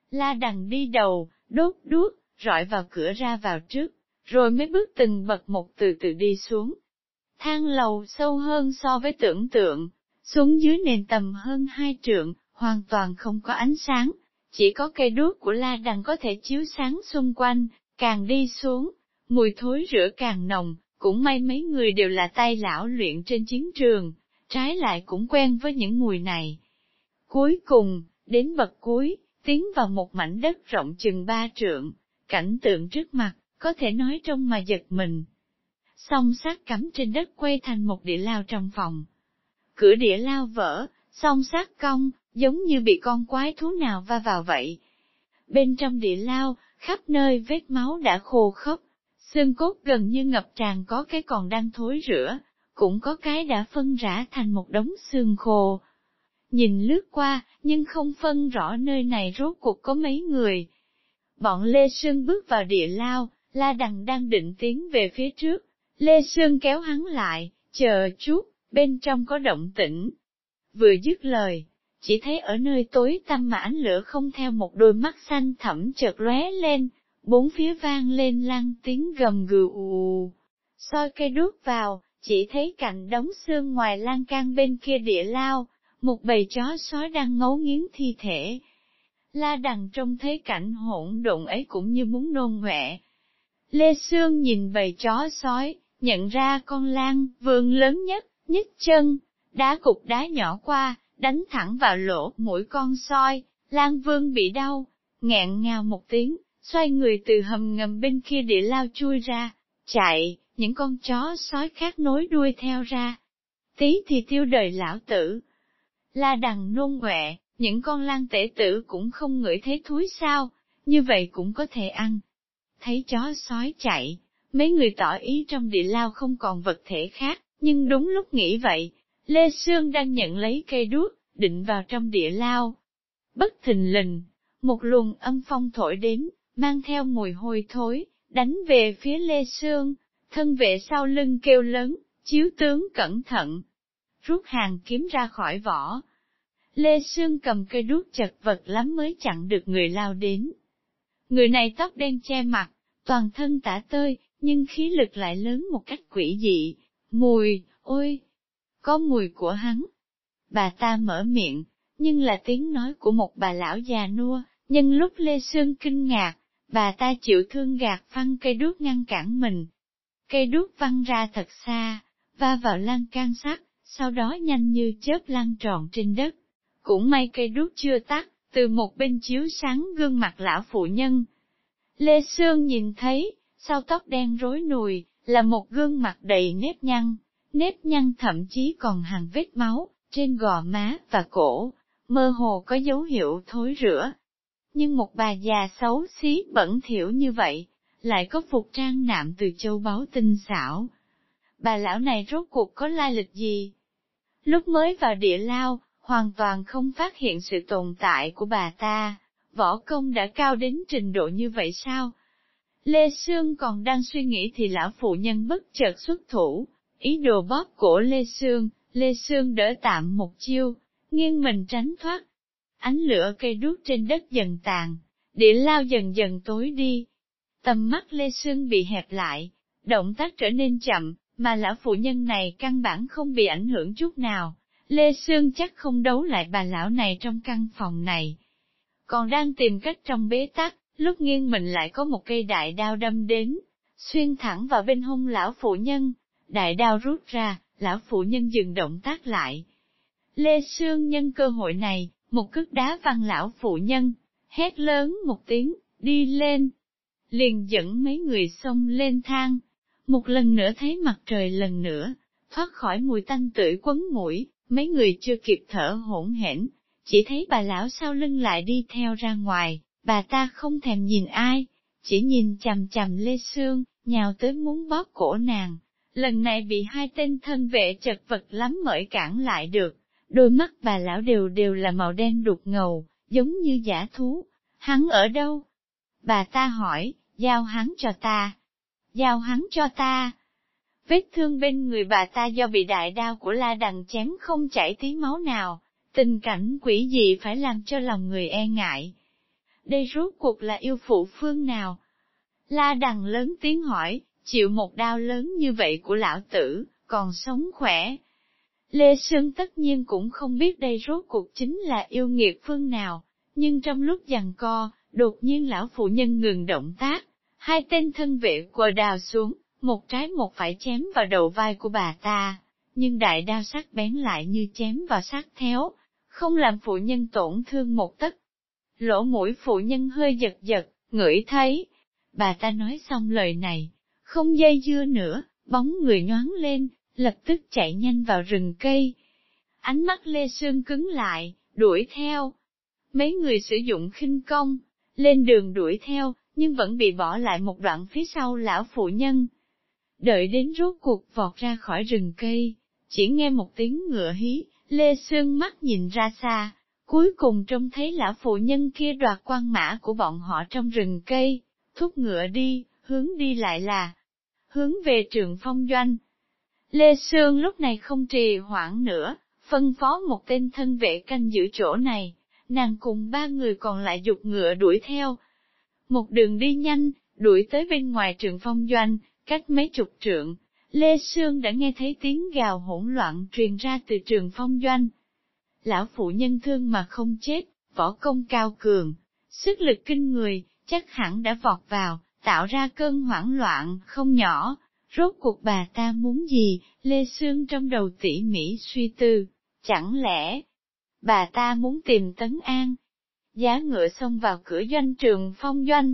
La Đằng đi đầu, đốt đuốc, rọi vào cửa ra vào trước, rồi mới bước từng bậc một từ từ đi xuống. Thang lầu sâu hơn so với tưởng tượng, xuống dưới nền tầm hơn hai trượng, hoàn toàn không có ánh sáng, chỉ có cây đuốc của La Đằng có thể chiếu sáng xung quanh, càng đi xuống, mùi thối rữa càng nồng, cũng may mấy người đều là tay lão luyện trên chiến trường, trái lại cũng quen với những mùi này. Cuối cùng, đến bậc cuối, tiến vào một mảnh đất rộng chừng ba trượng, cảnh tượng trước mặt, có thể nói trông mà giật mình. Song sát cắm trên đất quay thành một địa lao trong phòng. Cửa địa lao vỡ, song sát cong, giống như bị con quái thú nào va vào vậy. Bên trong địa lao, khắp nơi vết máu đã khô khốc, xương cốt gần như ngập tràn, có cái còn đang thối rữa, cũng có cái đã phân rã thành một đống xương khô. Nhìn lướt qua, nhưng không phân rõ nơi này rốt cuộc có mấy người. Bọn Lê Sương bước vào địa lao, La Đằng đang định tiến về phía trước. Lê Sương kéo hắn lại, chờ chút, bên trong có động tĩnh. Vừa dứt lời, chỉ thấy ở nơi tối tăm mà ánh lửa không theo một đôi mắt xanh thẳm chợt lóe lên, bốn phía vang lên lăng tiếng gầm gừ ù. Soi cây đuốc vào, chỉ thấy cạnh đống xương ngoài lan can bên kia địa lao, một bầy chó sói đang ngấu nghiến thi thể. La Đằng trông thấy cảnh hỗn độn ấy cũng như muốn nôn ọe. Lê Sương nhìn bầy chó sói, nhận ra con lang vương lớn nhất, nhích chân, đá cục đá nhỏ qua, đánh thẳng vào lỗ mũi con sói. Lang vương bị đau, nghẹn ngào một tiếng, xoay người từ hầm ngầm bên kia địa lao chui ra, chạy, những con chó sói khác nối đuôi theo ra. Tí thì tiêu đời lão tử. La Đằng nôn ọe, những con lang tể tử cũng không ngửi thấy thúi sao, như vậy cũng có thể ăn. Thấy chó sói chạy, mấy người tỏ ý trong địa lao không còn vật thể khác, nhưng đúng lúc nghĩ vậy, Lê Sương đang nhận lấy cây đuốc, định vào trong địa lao. Bất thình lình, một luồng âm phong thổi đến, mang theo mùi hôi thối, đánh về phía Lê Sương, thân vệ sau lưng kêu lớn, chiếu tướng cẩn thận. Rút hàng kiếm ra khỏi vỏ. Lê Sương cầm cây đuốc chật vật lắm mới chặn được người lao đến. Người này tóc đen che mặt, toàn thân tả tơi, nhưng khí lực lại lớn một cách quỷ dị. Mùi, ôi, có mùi của hắn. Bà ta mở miệng, nhưng là tiếng nói của một bà lão già nua, nhân lúc Lê Sương kinh ngạc, bà ta chịu thương gạt phăng cây đuốc ngăn cản mình. Cây đuốc văng ra thật xa, va vào lan can sắt, sau đó nhanh như chớp lăn tròn trên đất. Cũng may cây đuốc chưa tắt, từ một bên chiếu sáng gương mặt lão phụ nhân. Lê Sương nhìn thấy, sau tóc đen rối nùi, là một gương mặt đầy nếp nhăn, nếp nhăn thậm chí còn hằn vết máu, trên gò má và cổ, mơ hồ có dấu hiệu thối rữa. Nhưng một bà già xấu xí bẩn thỉu như vậy, lại có phục trang nạm từ châu báu tinh xảo. Bà lão này rốt cuộc có lai lịch gì? Lúc mới vào địa lao, hoàn toàn không phát hiện sự tồn tại của bà ta, võ công đã cao đến trình độ như vậy sao? Lê Sương còn đang suy nghĩ thì lão phụ nhân bất chợt xuất thủ, ý đồ bóp cổ Lê Sương. Lê Sương đỡ tạm một chiêu, nghiêng mình tránh thoát. Ánh lửa cây đuốc trên đất dần tàn, địa lao dần dần tối đi. Tầm mắt Lê Sương bị hẹp lại, động tác trở nên chậm, mà lão phụ nhân này căn bản không bị ảnh hưởng chút nào. Lê Sương chắc không đấu lại bà lão này trong căn phòng này. Còn đang tìm cách trong bế tắc, lúc nghiêng mình lại có một cây đại đao đâm đến, xuyên thẳng vào bên hông lão phụ nhân. Đại đao rút ra, lão phụ nhân dừng động tác lại. Lê Sương nhân cơ hội này, một cước đá văng lão phụ nhân, hét lớn một tiếng, đi lên. Liền dẫn mấy người xông lên thang. Một lần nữa thấy mặt trời lần nữa, thoát khỏi mùi tanh tưởi quấn mũi, mấy người chưa kịp thở hỗn hển, chỉ thấy bà lão sau lưng lại đi theo ra ngoài, bà ta không thèm nhìn ai, chỉ nhìn chằm chằm Lê Sương, nhào tới muốn bóp cổ nàng. Lần này bị hai tên thân vệ chật vật lắm mới cản lại được, đôi mắt bà lão đều đều là màu đen đục ngầu, giống như dã thú. Hắn ở đâu? Bà ta hỏi, giao hắn cho ta. Giao hắn cho ta. Vết thương bên người bà ta do bị đại đao của La Đằng chém không chảy tí máu nào, tình cảnh quỷ dị phải làm cho lòng người e ngại. Đây rốt cuộc là yêu phụ phương nào? La Đằng lớn tiếng hỏi, chịu một đao lớn như vậy của lão tử, còn sống khỏe. Lê Sương tất nhiên cũng không biết đây rốt cuộc chính là yêu nghiệt phương nào, nhưng trong lúc giằng co, đột nhiên lão phụ nhân ngừng động tác, hai tên thân vệ quờ đào xuống, một trái một phải chém vào đầu vai của bà ta, nhưng đại đao sắc bén lại như chém vào xác théo, không làm phụ nhân tổn thương một tấc. Lỗ mũi phụ nhân hơi giật giật, ngửi thấy. Bà ta nói xong lời này, không dây dưa nữa, bóng người nhoáng lên, lập tức chạy nhanh vào rừng cây. Ánh mắt Lê Sương cứng lại, đuổi theo. Mấy người sử dụng khinh công, lên đường đuổi theo, nhưng vẫn bị bỏ lại một đoạn phía sau lão phụ nhân. Đợi đến rốt cuộc vọt ra khỏi rừng cây, chỉ nghe một tiếng ngựa hí, Lê Sương mắt nhìn ra xa, cuối cùng trông thấy lão phụ nhân kia đoạt quan mã của bọn họ trong rừng cây, thúc ngựa đi, hướng đi lại là hướng về Trường Phong doanh. Lê Sương lúc này không trì hoãn nữa, phân phó một tên thân vệ canh giữ chỗ này, nàng cùng ba người còn lại giục ngựa đuổi theo. Một đường đi nhanh, đuổi tới bên ngoài Trường Phong doanh, cách mấy chục trượng, Lê Sương đã nghe thấy tiếng gào hỗn loạn truyền ra từ Trường Phong doanh. Lão phụ nhân thương mà không chết, võ công cao cường, sức lực kinh người, chắc hẳn đã vọt vào, tạo ra cơn hoảng loạn không nhỏ. Rốt cuộc bà ta muốn gì, Lê Sương trong đầu tỉ mỉ suy tư, chẳng lẽ bà ta muốn tìm Tấn An? Giá ngựa xông vào cửa doanh Trường Phong doanh.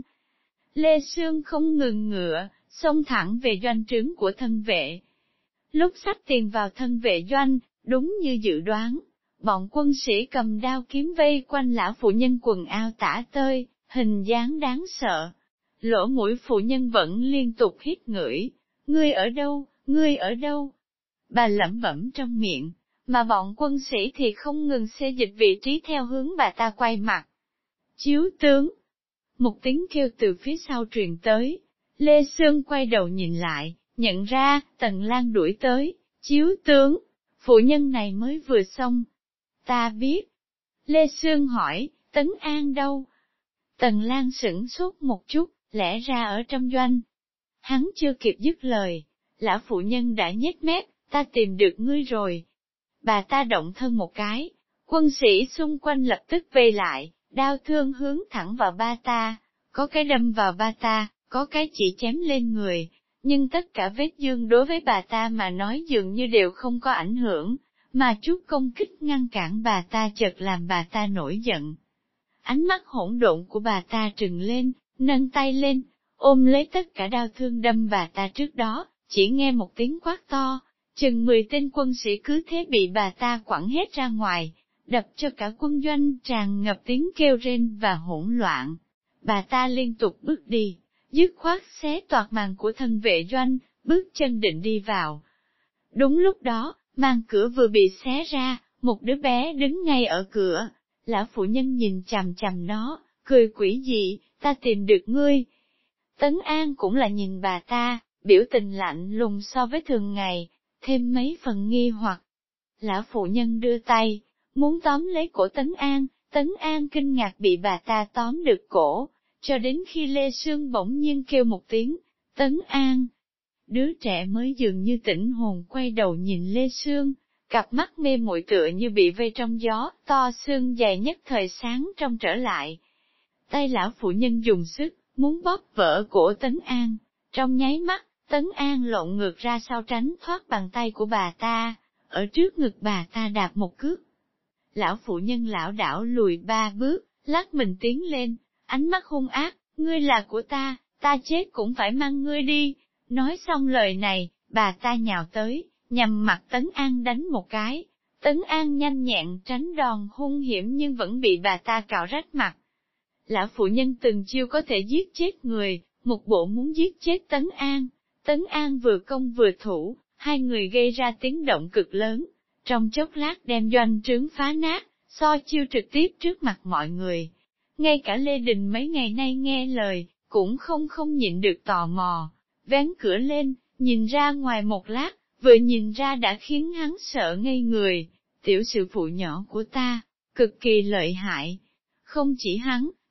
Lê Sương không ngừng ngựa, xông thẳng về doanh trướng của thân vệ. Lúc xách tiền vào thân vệ doanh, đúng như dự đoán, bọn quân sĩ cầm đao kiếm vây quanh lão phụ nhân quần áo tả tơi, hình dáng đáng sợ. Lỗ mũi phụ nhân vẫn liên tục hít ngửi. Ngươi ở đâu, ngươi ở đâu? Bà lẩm bẩm trong miệng, mà bọn quân sĩ thì không ngừng xê dịch vị trí theo hướng bà ta quay mặt. Chiếu tướng! Một tiếng kêu từ phía sau truyền tới. Lê Sương quay đầu nhìn lại, nhận ra, Tần Lan đuổi tới. Chiếu tướng! Phụ nhân này mới vừa xong. Ta biết. Lê Sương hỏi, Tấn An đâu? Tần Lan sửng sốt một chút, lẽ ra ở trong doanh. Hắn chưa kịp dứt lời, lão phụ nhân đã nhếch mép, ta tìm được ngươi rồi. Bà ta động thân một cái, quân sĩ xung quanh lập tức vây lại, đao thương hướng thẳng vào ba ta, có cái đâm vào ba ta, có cái chỉ chém lên người, nhưng tất cả vết thương đối với bà ta mà nói dường như đều không có ảnh hưởng, mà chút công kích ngăn cản bà ta chợt làm bà ta nổi giận. Ánh mắt hỗn độn của bà ta trừng lên, nâng tay lên, ôm lấy tất cả đau thương đâm bà ta trước đó, chỉ nghe một tiếng quát to, chừng mười tên quân sĩ cứ thế bị bà ta quẳng hết ra ngoài, đập cho cả quân doanh tràn ngập tiếng kêu rên và hỗn loạn. Bà ta liên tục bước đi, dứt khoát xé toạc màn của thân vệ doanh, bước chân định đi vào. Đúng lúc đó, màn cửa vừa bị xé ra, một đứa bé đứng ngay ở cửa, lão phụ nhân nhìn chằm chằm nó, cười quỷ dị, ta tìm được ngươi. Tấn An cũng là nhìn bà ta, biểu tình lạnh lùng so với thường ngày, thêm mấy phần nghi hoặc. Lão phụ nhân đưa tay, muốn tóm lấy cổ Tấn An, Tấn An kinh ngạc bị bà ta tóm được cổ, cho đến khi Lê Sương bỗng nhiên kêu một tiếng, Tấn An. Đứa trẻ mới dường như tỉnh hồn quay đầu nhìn Lê Sương, cặp mắt mê muội tựa như bị vây trong gió, to xương dài nhất thời sáng trong trở lại. Tay lão phụ nhân dùng sức, muốn bóp vỡ cổ Tấn An, trong nháy mắt, Tấn An lộn ngược ra sau tránh thoát bàn tay của bà ta, ở trước ngực bà ta đạp một cước. Lão phụ nhân lão đảo lùi ba bước, lắc mình tiến lên, ánh mắt hung ác, ngươi là của ta, ta chết cũng phải mang ngươi đi. Nói xong lời này, bà ta nhào tới, nhằm mặt Tấn An đánh một cái. Tấn An nhanh nhẹn tránh đòn hung hiểm nhưng vẫn bị bà ta cạo rách mặt. Lão phụ nhân từng chiêu có thể giết chết người, một bộ muốn giết chết Tấn An. Tấn An vừa công vừa thủ, hai người gây ra tiếng động cực lớn, trong chốc lát đem doanh trướng phá nát, so chiêu trực tiếp trước mặt mọi người. Ngay cả Lê Đình mấy ngày nay nghe lời, cũng không không nhịn được tò mò, vén cửa lên, nhìn ra ngoài một lát, vừa nhìn ra đã khiến hắn sợ ngây người. Tiểu sư phụ nhỏ của ta, cực kỳ lợi hại. Không chỉ hắn,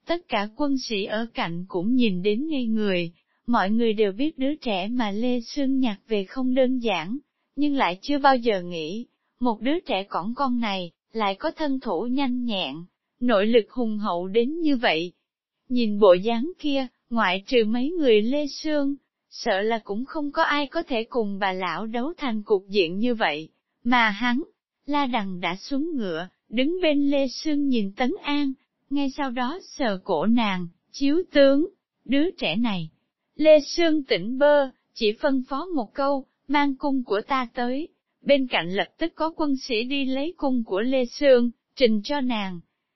Tất cả quân sĩ ở cạnh cũng nhìn đến ngây người, mọi người đều biết đứa trẻ mà Lê Sương nhặt về không đơn giản, nhưng lại chưa bao giờ nghĩ, một đứa trẻ cỏn con này, lại có thân thủ nhanh nhẹn, nội lực hùng hậu đến như vậy. Nhìn bộ dáng kia, ngoại trừ mấy người Lê Sương, sợ là cũng không có ai có thể cùng bà lão đấu thành cục diện như vậy, mà hắn, La Đằng đã xuống ngựa, đứng bên Lê Sương nhìn Tấn An, ngay sau đó sờ cổ nàng, chiếu tướng, đứa trẻ này. Lê Sương tỉnh bơ, chỉ phân phó một câu, mang cung của ta tới, bên cạnh lập tức có quân sĩ đi lấy cung của Lê Sương, trình cho nàng.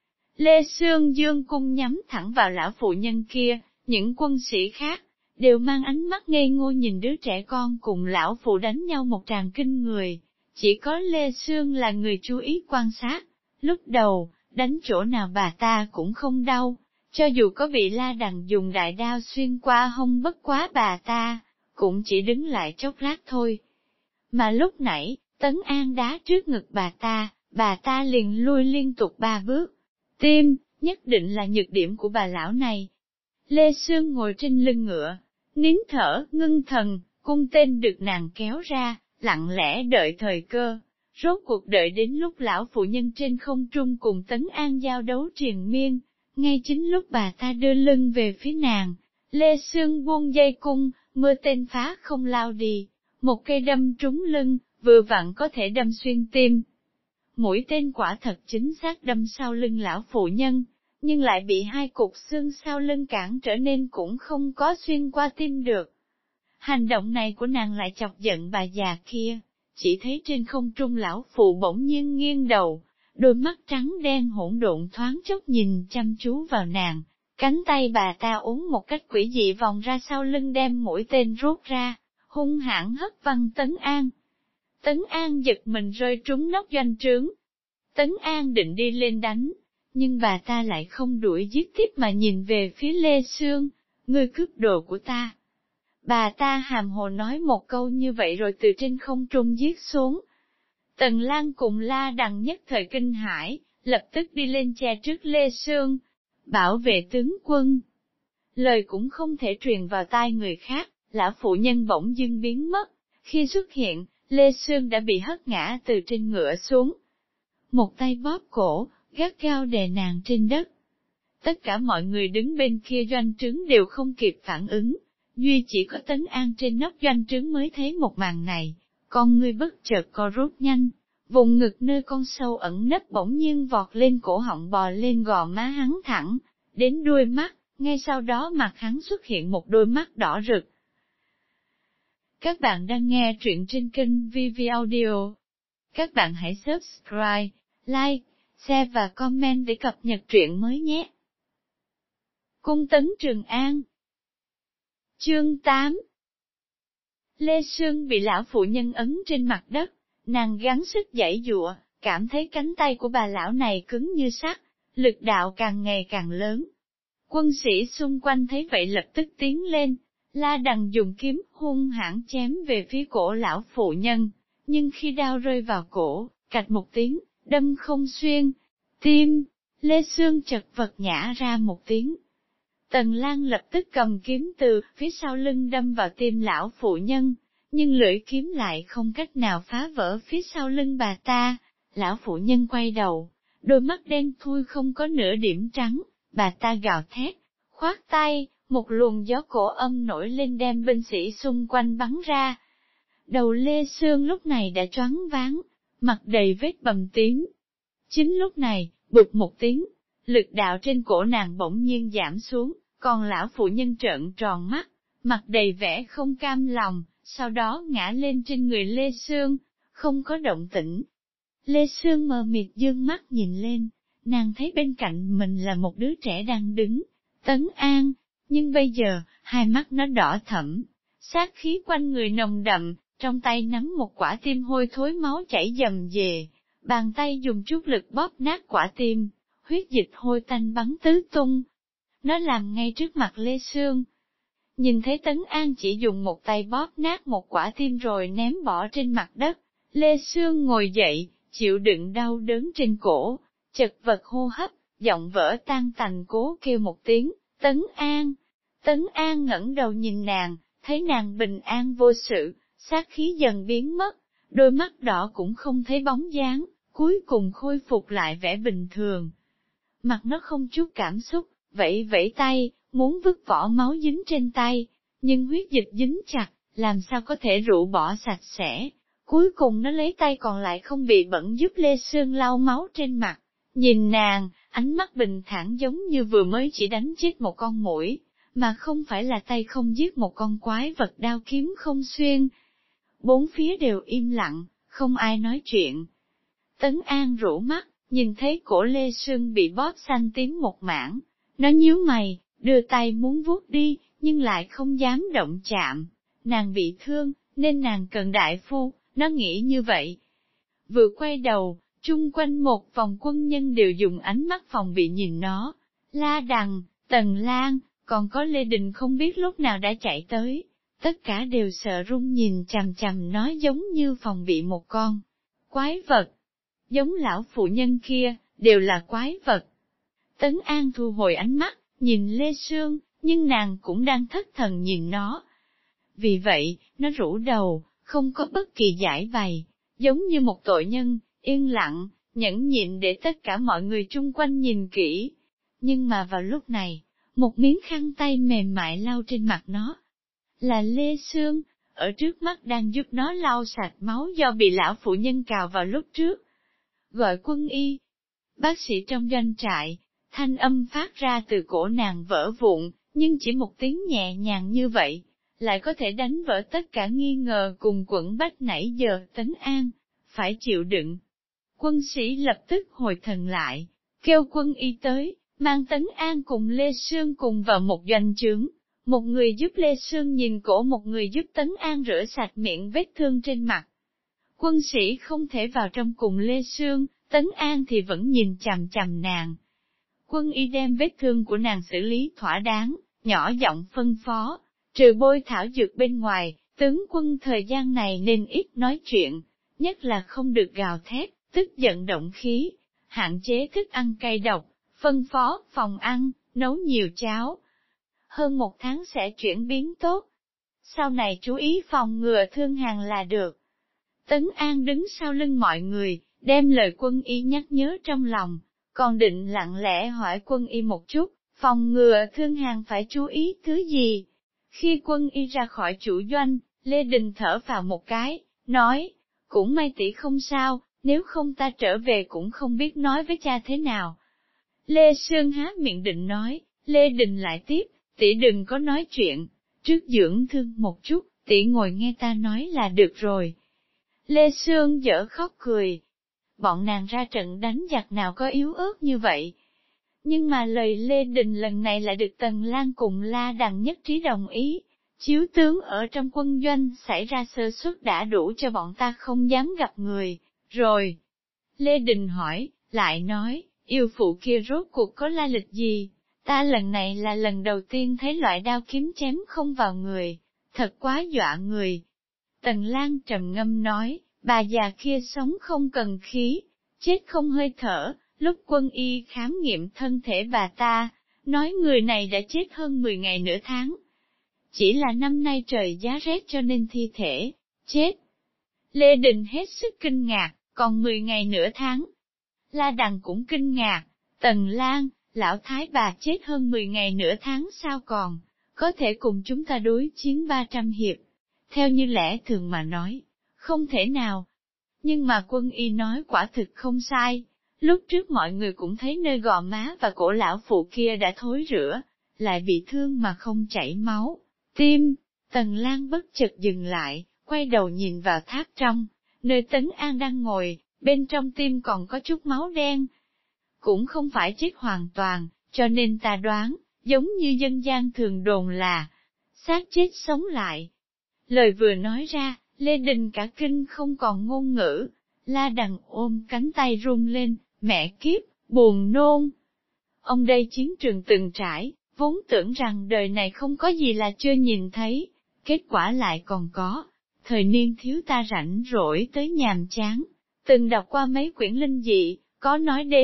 Lê Sương dương cung nhắm thẳng vào lão phụ nhân kia, những quân sĩ khác, đều mang ánh mắt ngây ngô nhìn đứa trẻ con cùng lão phụ đánh nhau một tràng kinh người. Chỉ có Lê Sương là người chú ý quan sát, lúc đầu, đánh chỗ nào bà ta cũng không đau, cho dù có bị La Đằng dùng đại đao xuyên qua hông bất quá bà ta, cũng chỉ đứng lại chốc lát thôi. Mà lúc nãy, Tấn An đá trước ngực bà ta, bà ta liền lui liên tục ba bước. Tim, nhất định là nhược điểm của bà lão này. Lê Sương ngồi trên lưng ngựa, nín thở, ngưng thần, cung tên được nàng kéo ra, lặng lẽ đợi thời cơ. Rốt cuộc đợi đến lúc lão phụ nhân trên không trung cùng Tấn An giao đấu triền miên, ngay chính lúc bà ta đưa lưng về phía nàng, Lê Sương buông dây cung, mưa tên phá không lao đi, một cây đâm trúng lưng, vừa vặn có thể đâm xuyên tim. Mũi tên quả thật chính xác đâm sau lưng lão phụ nhân, nhưng lại bị hai cục xương sau lưng cản trở nên cũng không có xuyên qua tim được. Hành động này của nàng lại chọc giận bà già kia, chỉ thấy trên không trung lão phụ bỗng nhiên nghiêng đầu, đôi mắt trắng đen hỗn độn thoáng chốc nhìn chăm chú vào nàng, cánh tay bà ta uốn một cách quỷ dị vòng ra sau lưng đem mũi tên rút ra, hung hãn hất văng Tấn An. Tấn An giật mình rơi trúng nóc doanh trướng. Tấn An định đi lên đánh, nhưng bà ta lại không đuổi giết tiếp mà nhìn về phía Lê Sương, ngươi cướp đồ của ta. Bà ta hàm hồ nói một câu như vậy rồi từ trên không trung giết xuống. Tần Lan cùng La Đằng nhất thời kinh hãi, lập tức đi lên che trước Lê Sương, bảo vệ tướng quân. Lời cũng không thể truyền vào tai người khác, lão phụ nhân bỗng dưng biến mất, khi xuất hiện, Lê Sương đã bị hất ngã từ trên ngựa xuống. Một tay bóp cổ, gắt gao đè nàng trên đất. Tất cả mọi người đứng bên kia doanh trướng đều không kịp phản ứng, duy chỉ có Tấn An trên nóc doanh trướng mới thấy một màn này, con ngươi bất chợt co rút nhanh, vùng ngực nơi con sâu ẩn nấp bỗng nhiên vọt lên cổ họng bò lên gò má hắn thẳng, đến đuôi mắt, ngay sau đó mặt hắn xuất hiện một đôi mắt đỏ rực. Các bạn đang nghe truyện trên kênh vê vê Audio. Các bạn hãy subscribe, like, share và comment để cập nhật truyện mới nhé. Cung tấn Trường An. Chương tám. Lê Sương bị lão phụ nhân ấn trên mặt đất, nàng gắng sức giãy giụa, cảm thấy cánh tay của bà lão này cứng như sắt, lực đạo càng ngày càng lớn. Quân sĩ xung quanh thấy vậy lập tức tiến lên, La Đằng dùng kiếm hung hãn chém về phía cổ lão phụ nhân, nhưng khi đao rơi vào cổ, cạch một tiếng, đâm không xuyên, tim, Lê Sương chật vật nhả ra một tiếng. Tần Lan lập tức cầm kiếm từ phía sau lưng đâm vào tim lão phụ nhân, nhưng lưỡi kiếm lại không cách nào phá vỡ phía sau lưng bà ta. Lão phụ nhân quay đầu, đôi mắt đen thui không có nửa điểm trắng, bà ta gào thét, khoát tay, một luồng gió cổ âm nổi lên đem binh sĩ xung quanh bắn ra. Đầu Lê Sương lúc này đã choáng váng, mặt đầy vết bầm tím. Chính lúc này, bụt một tiếng, lực đạo trên cổ nàng bỗng nhiên giảm xuống, còn lão phụ nhân trợn tròn mắt, mặt đầy vẻ không cam lòng, sau đó ngã lên trên người Lê Sương, không có động tĩnh. Lê Sương mờ mịt dương mắt nhìn lên, nàng thấy bên cạnh mình là một đứa trẻ đang đứng, Tấn An, nhưng bây giờ, hai mắt nó đỏ thẫm, sát khí quanh người nồng đậm, trong tay nắm một quả tim hôi thối máu chảy dầm dề, bàn tay dùng chút lực bóp nát quả tim, huyết dịch hôi tanh bắn tứ tung. Nó làm ngay trước mặt Lê Sương. Nhìn thấy Tấn An chỉ dùng một tay bóp nát một quả tim rồi ném bỏ trên mặt đất, Lê Sương ngồi dậy, chịu đựng đau đớn trên cổ, chật vật hô hấp, giọng vỡ tan tành cố kêu một tiếng, Tấn An. Tấn An ngẩng đầu nhìn nàng, thấy nàng bình an vô sự, sát khí dần biến mất, đôi mắt đỏ cũng không thấy bóng dáng, cuối cùng khôi phục lại vẻ bình thường. Mặt nó không chút cảm xúc, vẫy vẫy tay, muốn vứt vỏ máu dính trên tay, nhưng huyết dịch dính chặt, làm sao có thể rũ bỏ sạch sẽ. Cuối cùng nó lấy tay còn lại không bị bẩn giúp Lê Sương lau máu trên mặt. Nhìn nàng, ánh mắt bình thản giống như vừa mới chỉ đánh chết một con muỗi, mà không phải là tay không giết một con quái vật đao kiếm không xuyên. Bốn phía đều im lặng, không ai nói chuyện. Tấn An rũ mắt, nhìn thấy cổ Lê Sương bị bóp xanh tím một mảng. Nó nhíu mày, đưa tay muốn vuốt đi, nhưng lại không dám động chạm. Nàng bị thương, nên nàng cần đại phu, nó nghĩ như vậy. Vừa quay đầu, chung quanh một vòng quân nhân đều dùng ánh mắt phòng bị nhìn nó. La Đằng, Tần Lan, còn có Lê Đình không biết lúc nào đã chạy tới. Tất cả đều sợ run nhìn chằm chằm nó giống như phòng bị một con quái vật. Giống lão phụ nhân kia, đều là quái vật. Tấn An thu hồi ánh mắt, nhìn Lê Sương, nhưng nàng cũng đang thất thần nhìn nó. Vì vậy, nó rũ đầu, không có bất kỳ giải bày, giống như một tội nhân, yên lặng, nhẫn nhịn để tất cả mọi người chung quanh nhìn kỹ. Nhưng mà vào lúc này, một miếng khăn tay mềm mại lau trên mặt nó. Là Lê Sương, ở trước mắt đang giúp nó lau sạch máu do bị lão phụ nhân cào vào lúc trước. Gọi quân y. Bác sĩ trong doanh trại, thanh âm phát ra từ cổ nàng vỡ vụn, nhưng chỉ một tiếng nhẹ nhàng như vậy, lại có thể đánh vỡ tất cả nghi ngờ cùng quẩn bách nãy giờ. Tấn An, phải chịu đựng. Quân sĩ lập tức hồi thần lại, kêu quân y tới, mang Tấn An cùng Lê Sương cùng vào một doanh trướng. Một người giúp Lê Sương nhìn cổ, một người giúp Tấn An rửa sạch miệng vết thương trên mặt. Quân sĩ không thể vào trong cùng Lê Sương, Tấn An thì vẫn nhìn chằm chằm nàng. Quân y đem vết thương của nàng xử lý thỏa đáng, nhỏ giọng phân phó, trừ bôi thảo dược bên ngoài, tướng quân thời gian này nên ít nói chuyện, nhất là không được gào thét, tức giận động khí, hạn chế thức ăn cay độc, phân phó phòng ăn, nấu nhiều cháo. Hơn một tháng sẽ chuyển biến tốt. Sau này chú ý phòng ngừa thương hàn là được. Tấn An đứng sau lưng mọi người, đem lời quân y nhắc nhớ trong lòng, còn định lặng lẽ hỏi quân y một chút, phòng ngừa thương hàn phải chú ý thứ gì. Khi quân y ra khỏi chủ doanh, Lê Đình thở vào một cái, nói, cũng may tỷ không sao, nếu không ta trở về cũng không biết nói với cha thế nào. Lê Sương há miệng định nói, Lê Đình lại tiếp, tỷ đừng có nói chuyện, trước dưỡng thương một chút, tỷ ngồi nghe ta nói là được rồi. Lê Sương dở khóc cười. Bọn nàng ra trận đánh giặc nào có yếu ớt như vậy. Nhưng mà lời Lê Đình lần này lại được Tần Lan cùng La Đằng nhất trí đồng ý. Chiếu tướng ở trong quân doanh xảy ra sơ suất đã đủ cho bọn ta không dám gặp người, rồi. Lê Đình hỏi, lại nói, yêu phụ kia rốt cuộc có lai lịch gì? Ta lần này là lần đầu tiên thấy loại đao kiếm chém không vào người, thật quá dọa người. Tần Lan trầm ngâm nói, bà già kia sống không cần khí, chết không hơi thở, lúc quân y khám nghiệm thân thể bà ta, nói người này đã chết hơn mười ngày nửa tháng. Chỉ là năm nay trời giá rét cho nên thi thể, chết. Lê Đình hết sức kinh ngạc, còn mười ngày nửa tháng. La Đằng cũng kinh ngạc, Tần Lan, lão thái bà chết hơn mười ngày nửa tháng sao còn, có thể cùng chúng ta đối chiến ba trăm hiệp. Theo như lẽ thường mà nói, không thể nào. Nhưng mà quân y nói quả thực không sai. Lúc trước mọi người cũng thấy nơi gò má và cổ lão phụ kia đã thối rữa, lại bị thương mà không chảy máu. Tim, Tần Lan bất chợt dừng lại, quay đầu nhìn vào tháp trong, nơi Tấn An đang ngồi, bên trong tim còn có chút máu đen. Cũng không phải chết hoàn toàn, cho nên ta đoán, giống như dân gian thường đồn là, xác chết sống lại. Lời vừa nói ra, Lê Đình cả kinh không còn ngôn ngữ, La Đằng ôm cánh tay run lên, mẹ kiếp, buồn nôn. Ông đây chiến trường từng trải, vốn tưởng rằng đời này không có gì là chưa nhìn thấy, kết quả lại còn có. Thời niên thiếu ta rảnh rỗi tới nhàm chán, từng đọc qua mấy quyển linh dị, có nói đến,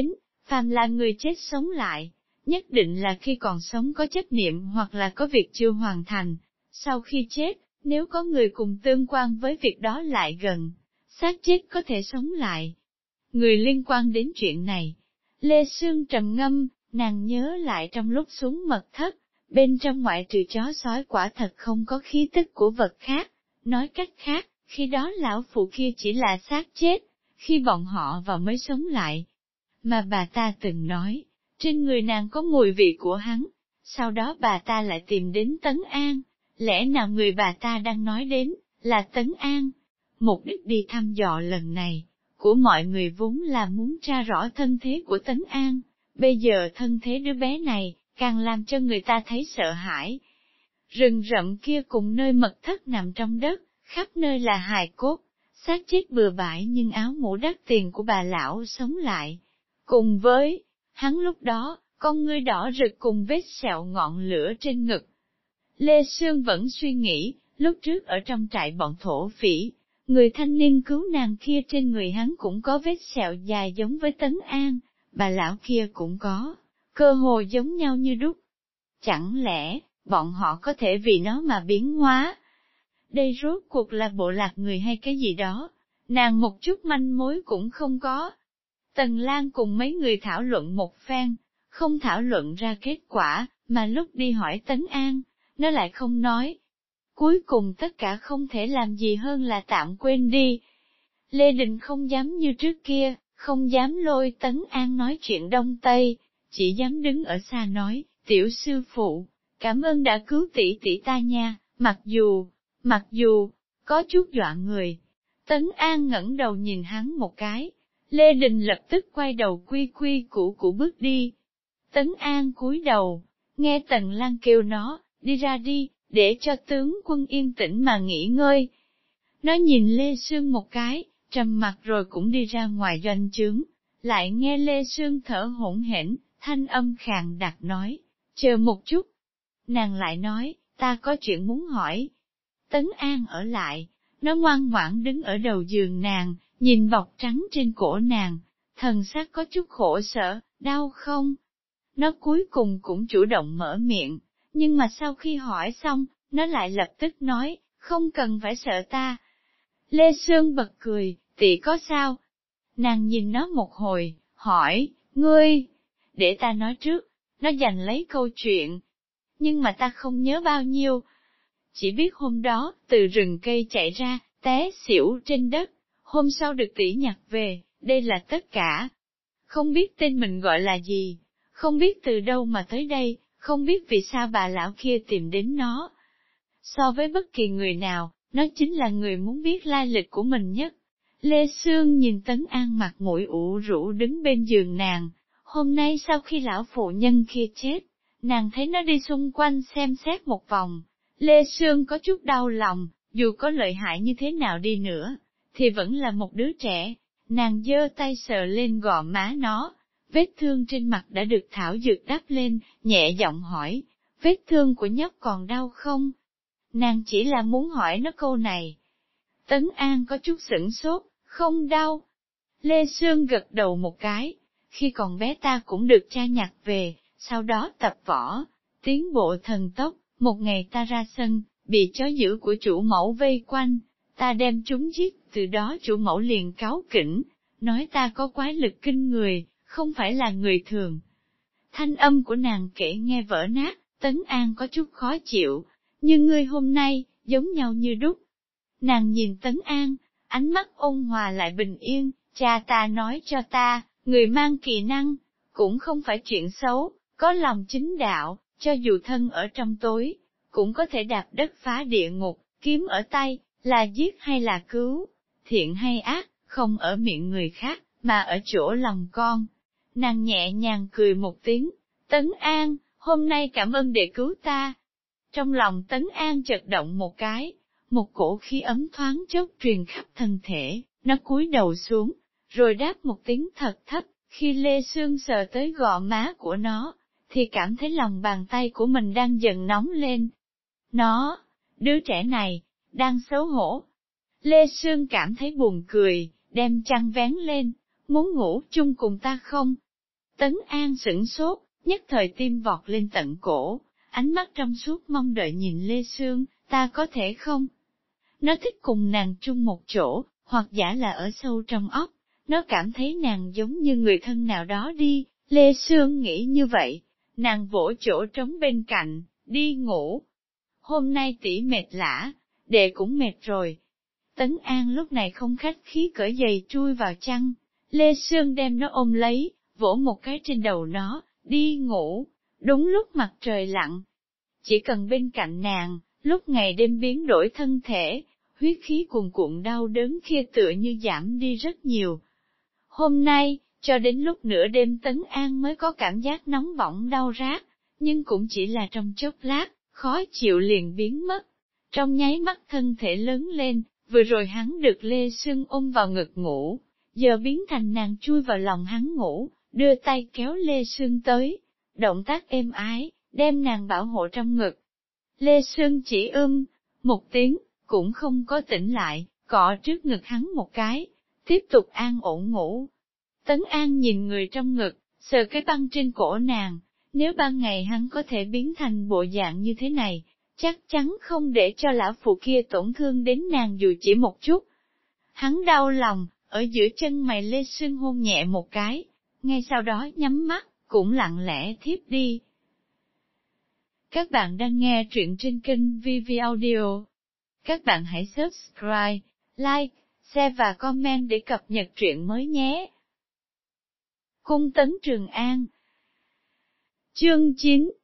phàm là người chết sống lại, nhất định là khi còn sống có chấp niệm hoặc là có việc chưa hoàn thành. Sau khi chết, nếu có người cùng tương quan với việc đó lại gần, xác chết có thể sống lại. Người liên quan đến chuyện này, Lê Sương trầm ngâm, nàng nhớ lại trong lúc xuống mật thất, bên trong ngoại trừ chó sói quả thật không có khí tức của vật khác. Nói cách khác, khi đó lão phụ kia chỉ là xác chết, khi bọn họ vào mới sống lại. Mà bà ta từng nói, trên người nàng có mùi vị của hắn, sau đó bà ta lại tìm đến Tấn An, lẽ nào người bà ta đang nói đến, là Tấn An? Mục đích đi thăm dò lần này, của mọi người vốn là muốn tra rõ thân thế của Tấn An, bây giờ thân thế đứa bé này, càng làm cho người ta thấy sợ hãi. Rừng rậm kia cùng nơi mật thất nằm trong đất, khắp nơi là hài cốt, xác chết bừa bãi nhưng áo mũ đắt tiền của bà lão sống lại. Cùng với, hắn lúc đó, con ngươi đỏ rực cùng vết sẹo ngọn lửa trên ngực. Lê Sương vẫn suy nghĩ, lúc trước ở trong trại bọn thổ phỉ, người thanh niên cứu nàng kia trên người hắn cũng có vết sẹo dài giống với Tấn An, bà lão kia cũng có, cơ hồ giống nhau như đúc. Chẳng lẽ, bọn họ có thể vì nó mà biến hóa? Đây rốt cuộc là bộ lạc người hay cái gì đó, nàng một chút manh mối cũng không có. Tần Lan cùng mấy người thảo luận một phen, không thảo luận ra kết quả, mà lúc đi hỏi Tấn An, nó lại không nói. Cuối cùng tất cả không thể làm gì hơn là tạm quên đi. Lê Đình không dám như trước kia, không dám lôi Tấn An nói chuyện Đông Tây, chỉ dám đứng ở xa nói, tiểu sư phụ, cảm ơn đã cứu tỷ tỷ ta nha, mặc dù, mặc dù, có chút dọa người. Tấn An ngẩng đầu nhìn hắn một cái, Lê Đình lập tức quay đầu quy quy củ củ bước đi. Tấn An cúi đầu, nghe Tần Lan kêu nó, đi ra đi, để cho tướng quân yên tĩnh mà nghỉ ngơi. Nó nhìn Lê Sương một cái, trầm mặt rồi cũng đi ra ngoài doanh trướng, lại nghe Lê Sương thở hổn hển, thanh âm khàn đặc nói, chờ một chút. Nàng lại nói, ta có chuyện muốn hỏi. Tấn An ở lại, nó ngoan ngoãn đứng ở đầu giường nàng, nhìn bọc trắng trên cổ nàng, thần sắc có chút khổ sở, đau không? Nó cuối cùng cũng chủ động mở miệng, nhưng mà sau khi hỏi xong, nó lại lập tức nói, không cần phải sợ ta. Lê Sương bật cười, tỷ có sao? Nàng nhìn nó một hồi, hỏi, ngươi, để ta nói trước, nó giành lấy câu chuyện. Nhưng mà ta không nhớ bao nhiêu. Chỉ biết hôm đó, từ rừng cây chạy ra, té xỉu trên đất, hôm sau được tỷ nhặt về, đây là tất cả. Không biết tên mình gọi là gì, không biết từ đâu mà tới đây, không biết vì sao bà lão kia tìm đến nó. So với bất kỳ người nào, nó chính là người muốn biết lai lịch của mình nhất. Lê Sương nhìn Tấn An mặt mũi ủ rũ đứng bên giường nàng, hôm nay sau khi lão phụ nhân kia chết, nàng thấy nó đi xung quanh xem xét một vòng. Lê Sương có chút đau lòng, dù có lợi hại như thế nào đi nữa, thì vẫn là một đứa trẻ. Nàng giơ tay sờ lên gò má nó, vết thương trên mặt đã được thảo dược đắp lên, nhẹ giọng hỏi, vết thương của nhóc còn đau không? Nàng chỉ là muốn hỏi nó câu này. Tấn An có chút sửng sốt, không đau. Lê Sương gật đầu một cái, khi còn bé ta cũng được cha nhặt về, sau đó tập võ, tiến bộ thần tốc, một ngày ta ra sân, bị chó dữ của chủ mẫu vây quanh, ta đem chúng giết, từ đó chủ mẫu liền cáu kỉnh, nói ta có quái lực kinh người, không phải là người thường. Thanh âm của nàng kể nghe vỡ nát, Tấn An có chút khó chịu, nhưng ngươi hôm nay, giống nhau như đúc. Nàng nhìn Tấn An, ánh mắt ôn hòa lại bình yên, cha ta nói cho ta, người mang kỳ năng, cũng không phải chuyện xấu, có lòng chính đạo, cho dù thân ở trong tối, cũng có thể đạp đất phá địa ngục, kiếm ở tay, là giết hay là cứu, thiện hay ác, không ở miệng người khác, mà ở chỗ lòng con. Nàng nhẹ nhàng cười một tiếng, Tấn An, hôm nay cảm ơn để cứu ta. Trong lòng Tấn An chợt động một cái, một cổ khí ấm thoáng chốc truyền khắp thân thể, nó cúi đầu xuống, rồi đáp một tiếng thật thấp, khi Lê Sương sờ tới gò má của nó, thì cảm thấy lòng bàn tay của mình đang dần nóng lên. Nó, đứa trẻ này, đang xấu hổ. Lê Sương cảm thấy buồn cười, đem chăn vén lên, muốn ngủ chung cùng ta không? Tấn An sửng sốt, nhất thời tim vọt lên tận cổ, ánh mắt trong suốt mong đợi nhìn Lê Sương, ta có thể không? Nó thích cùng nàng chung một chỗ, hoặc giả là ở sâu trong óc, nó cảm thấy nàng giống như người thân nào đó đi, Lê Sương nghĩ như vậy, nàng vỗ chỗ trống bên cạnh, đi ngủ. Hôm nay tỷ mệt lả, đệ cũng mệt rồi. Tấn An lúc này không khách khí cởi giày chui vào chăn, Lê Sương đem nó ôm lấy, vỗ một cái trên đầu nó, đi ngủ, đúng lúc mặt trời lặn. Chỉ cần bên cạnh nàng, lúc ngày đêm biến đổi thân thể, huyết khí cuồn cuộn đau đớn kia tựa như giảm đi rất nhiều. Hôm nay, cho đến lúc nửa đêm Tấn An mới có cảm giác nóng bỏng đau rát, nhưng cũng chỉ là trong chốc lát, khó chịu liền biến mất. Trong nháy mắt thân thể lớn lên, vừa rồi hắn được Lê Sương ôm vào ngực ngủ, giờ biến thành nàng chui vào lòng hắn ngủ, đưa tay kéo Lê Sương tới, động tác êm ái, đem nàng bảo hộ trong ngực. Lê Sương chỉ ưm, một tiếng, cũng không có tỉnh lại, cọ trước ngực hắn một cái, tiếp tục an ổn ngủ. Tấn An nhìn người trong ngực, sờ cái băng trên cổ nàng, nếu ban ngày hắn có thể biến thành bộ dạng như thế này, chắc chắn không để cho lão phụ kia tổn thương đến nàng dù chỉ một chút. Hắn đau lòng, ở giữa chân mày Lê Sương hôn nhẹ một cái, ngay sau đó nhắm mắt, cũng lặng lẽ thiếp đi. Các bạn đang nghe truyện trên kênh vê vê Audio. Các bạn hãy subscribe, like, share và comment để cập nhật truyện mới nhé. Cung Tấn Trường An. Chương chín.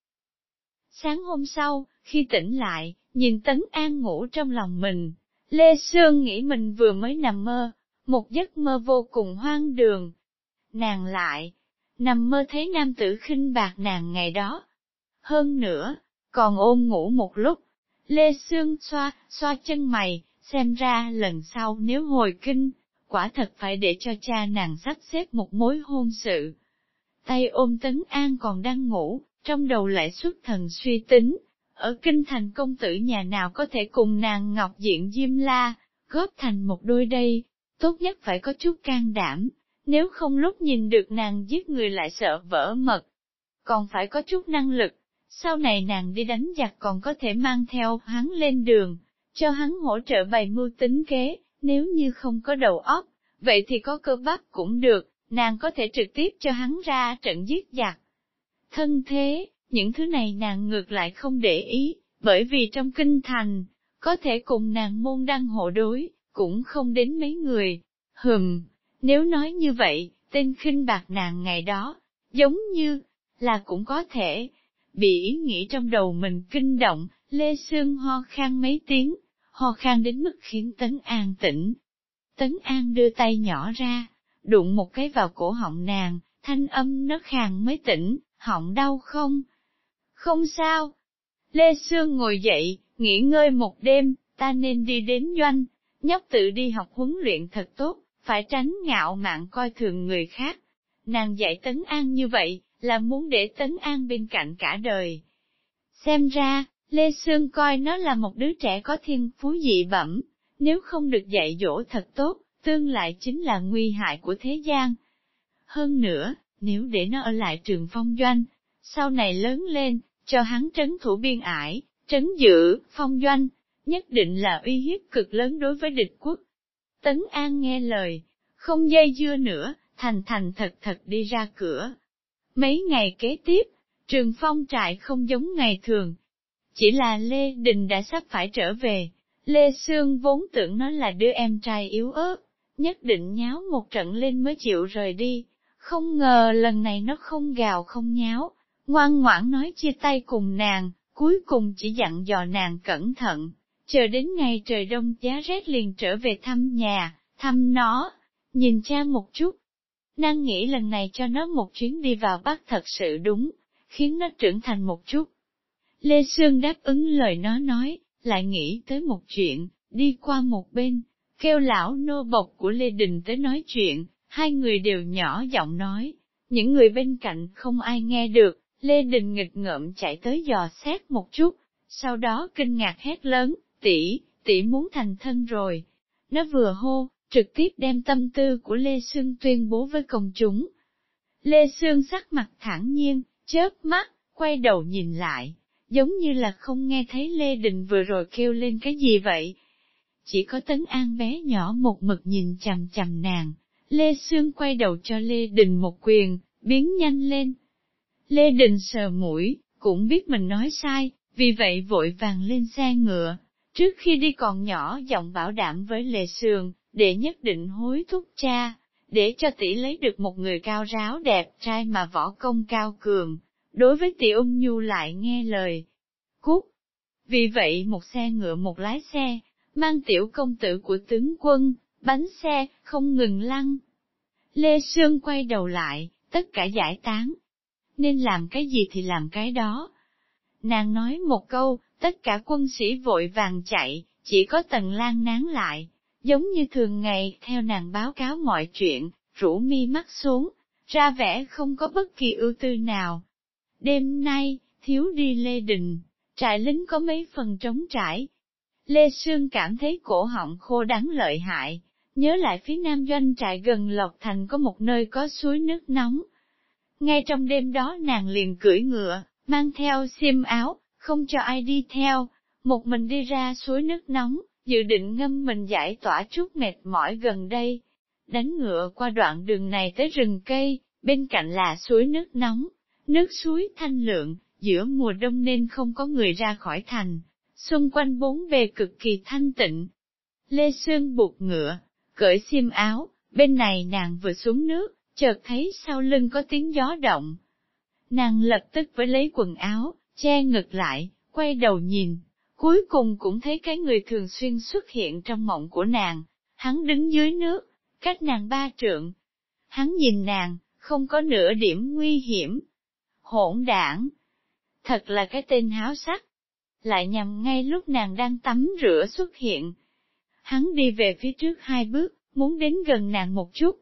Sáng hôm sau, khi tỉnh lại, nhìn Tấn An ngủ trong lòng mình, Lê Sương nghĩ mình vừa mới nằm mơ, một giấc mơ vô cùng hoang đường. Nàng lại, nằm mơ thấy nam tử khinh bạc nàng ngày đó. Hơn nữa, còn ôm ngủ một lúc, Lê Sương xoa, xoa chân mày, xem ra lần sau nếu hồi kinh, quả thật phải để cho cha nàng sắp xếp một mối hôn sự. Tay ôm Tấn An còn đang ngủ, trong đầu lại xuất thần suy tính, ở kinh thành công tử nhà nào có thể cùng nàng ngọc diện diêm la, góp thành một đôi đây, tốt nhất phải có chút can đảm, nếu không lúc nhìn được nàng giết người lại sợ vỡ mật. Còn phải có chút năng lực, sau này nàng đi đánh giặc còn có thể mang theo hắn lên đường, cho hắn hỗ trợ bày mưu tính kế, nếu như không có đầu óc, vậy thì có cơ bắp cũng được, nàng có thể trực tiếp cho hắn ra trận giết giặc. Thân thế, những thứ này nàng ngược lại không để ý, bởi vì trong kinh thành, có thể cùng nàng môn đăng hộ đối, cũng không đến mấy người. Hừm, nếu nói như vậy, tên khinh bạc nàng ngày đó, giống như, là cũng có thể, bị ý nghĩ trong đầu mình kinh động, Lê Sương ho khan mấy tiếng, ho khan đến mức khiến Tấn An tỉnh. Tấn An đưa tay nhỏ ra, đụng một cái vào cổ họng nàng, thanh âm nó khàn mới tỉnh, họng đau không? Không sao. Lê Sương ngồi dậy, nghỉ ngơi một đêm, ta nên đi đến doanh, nhóc tự đi học huấn luyện thật tốt, phải tránh ngạo mạn coi thường người khác. Nàng dạy Tấn An như vậy, là muốn để Tấn An bên cạnh cả đời. Xem ra, Lê Sương coi nó là một đứa trẻ có thiên phú dị bẩm, nếu không được dạy dỗ thật tốt, tương lại chính là nguy hại của thế gian. Hơn nữa, nếu để nó ở lại trường phong doanh, sau này lớn lên, cho hắn trấn thủ biên ải, trấn giữ, phong doanh, nhất định là uy hiếp cực lớn đối với địch quốc. Tấn An nghe lời, không dây dưa nữa, thành thành thật thật đi ra cửa. Mấy ngày kế tiếp, trường phong trại không giống ngày thường. Chỉ là Lê Đình đã sắp phải trở về, Lê Sương vốn tưởng nó là đứa em trai yếu ớt, nhất định nháo một trận lên mới chịu rời đi. Không ngờ lần này nó không gào không nháo, ngoan ngoãn nói chia tay cùng nàng, cuối cùng chỉ dặn dò nàng cẩn thận, chờ đến ngày trời đông giá rét liền trở về thăm nhà, thăm nó, nhìn cha một chút. Nàng nghĩ lần này cho nó một chuyến đi vào Bắc thật sự đúng, khiến nó trưởng thành một chút. Lê Sương đáp ứng lời nó nói, lại nghĩ tới một chuyện, đi qua một bên, kêu lão nô bộc của Lê Đình tới nói chuyện, hai người đều nhỏ giọng nói, những người bên cạnh không ai nghe được, Lê Đình nghịch ngợm chạy tới dò xét một chút, sau đó kinh ngạc hét lớn, tỷ, tỷ muốn thành thân rồi. Nó vừa hô, trực tiếp đem tâm tư của Lê Sương tuyên bố với công chúng. Lê Sương sắc mặt thản nhiên, chớp mắt, quay đầu nhìn lại, giống như là không nghe thấy Lê Đình vừa rồi kêu lên cái gì vậy. Chỉ có Tấn An bé nhỏ một mực nhìn chằm chằm nàng, Lê Sương quay đầu cho Lê Đình một quyền, biến nhanh lên. Lê Đình sờ mũi, cũng biết mình nói sai, vì vậy vội vàng lên xe ngựa. Trước khi đi còn nhỏ giọng bảo đảm với Lê Sương, để nhất định hối thúc cha, để cho tỷ lấy được một người cao ráo đẹp trai mà võ công cao cường, đối với tỷ ôn nhu lại nghe lời. Cút! Vì vậy một xe ngựa một lái xe, mang tiểu công tử của tướng quân, bánh xe, không ngừng lăn. Lê Sương quay đầu lại, tất cả giải tán. Nên làm cái gì thì làm cái đó. Nàng nói một câu, tất cả quân sĩ vội vàng chạy, chỉ có Tần Lan nán lại, giống như thường ngày theo nàng báo cáo mọi chuyện, rũ mi mắt xuống, ra vẻ không có bất kỳ ưu tư nào. Đêm nay, thiếu đi Lê Đình, trại lính có mấy phần trống trải. Lê Sương cảm thấy cổ họng khô đắng lợi hại, nhớ lại phía nam doanh trại gần Lộc Thành có một nơi có suối nước nóng. Ngay trong đêm đó nàng liền cưỡi ngựa, mang theo xiêm áo, không cho ai đi theo, một mình đi ra suối nước nóng, dự định ngâm mình giải tỏa chút mệt mỏi gần đây. Đánh ngựa qua đoạn đường này tới rừng cây, bên cạnh là suối nước nóng, nước suối thanh lượng, giữa mùa đông nên không có người ra khỏi thành, xung quanh bốn bề cực kỳ thanh tịnh. Lê Sương buộc ngựa, cởi xiêm áo, bên này nàng vừa xuống nước, chợt thấy sau lưng có tiếng gió động. Nàng lập tức với lấy quần áo, che ngực lại, quay đầu nhìn, cuối cùng cũng thấy cái người thường xuyên xuất hiện trong mộng của nàng, hắn đứng dưới nước, cách nàng ba trượng. Hắn nhìn nàng, không có nửa điểm nguy hiểm. Hỗn đảng! Thật là cái tên háo sắc. Lại nhằm ngay lúc nàng đang tắm rửa xuất hiện. Hắn đi về phía trước hai bước, muốn đến gần nàng một chút.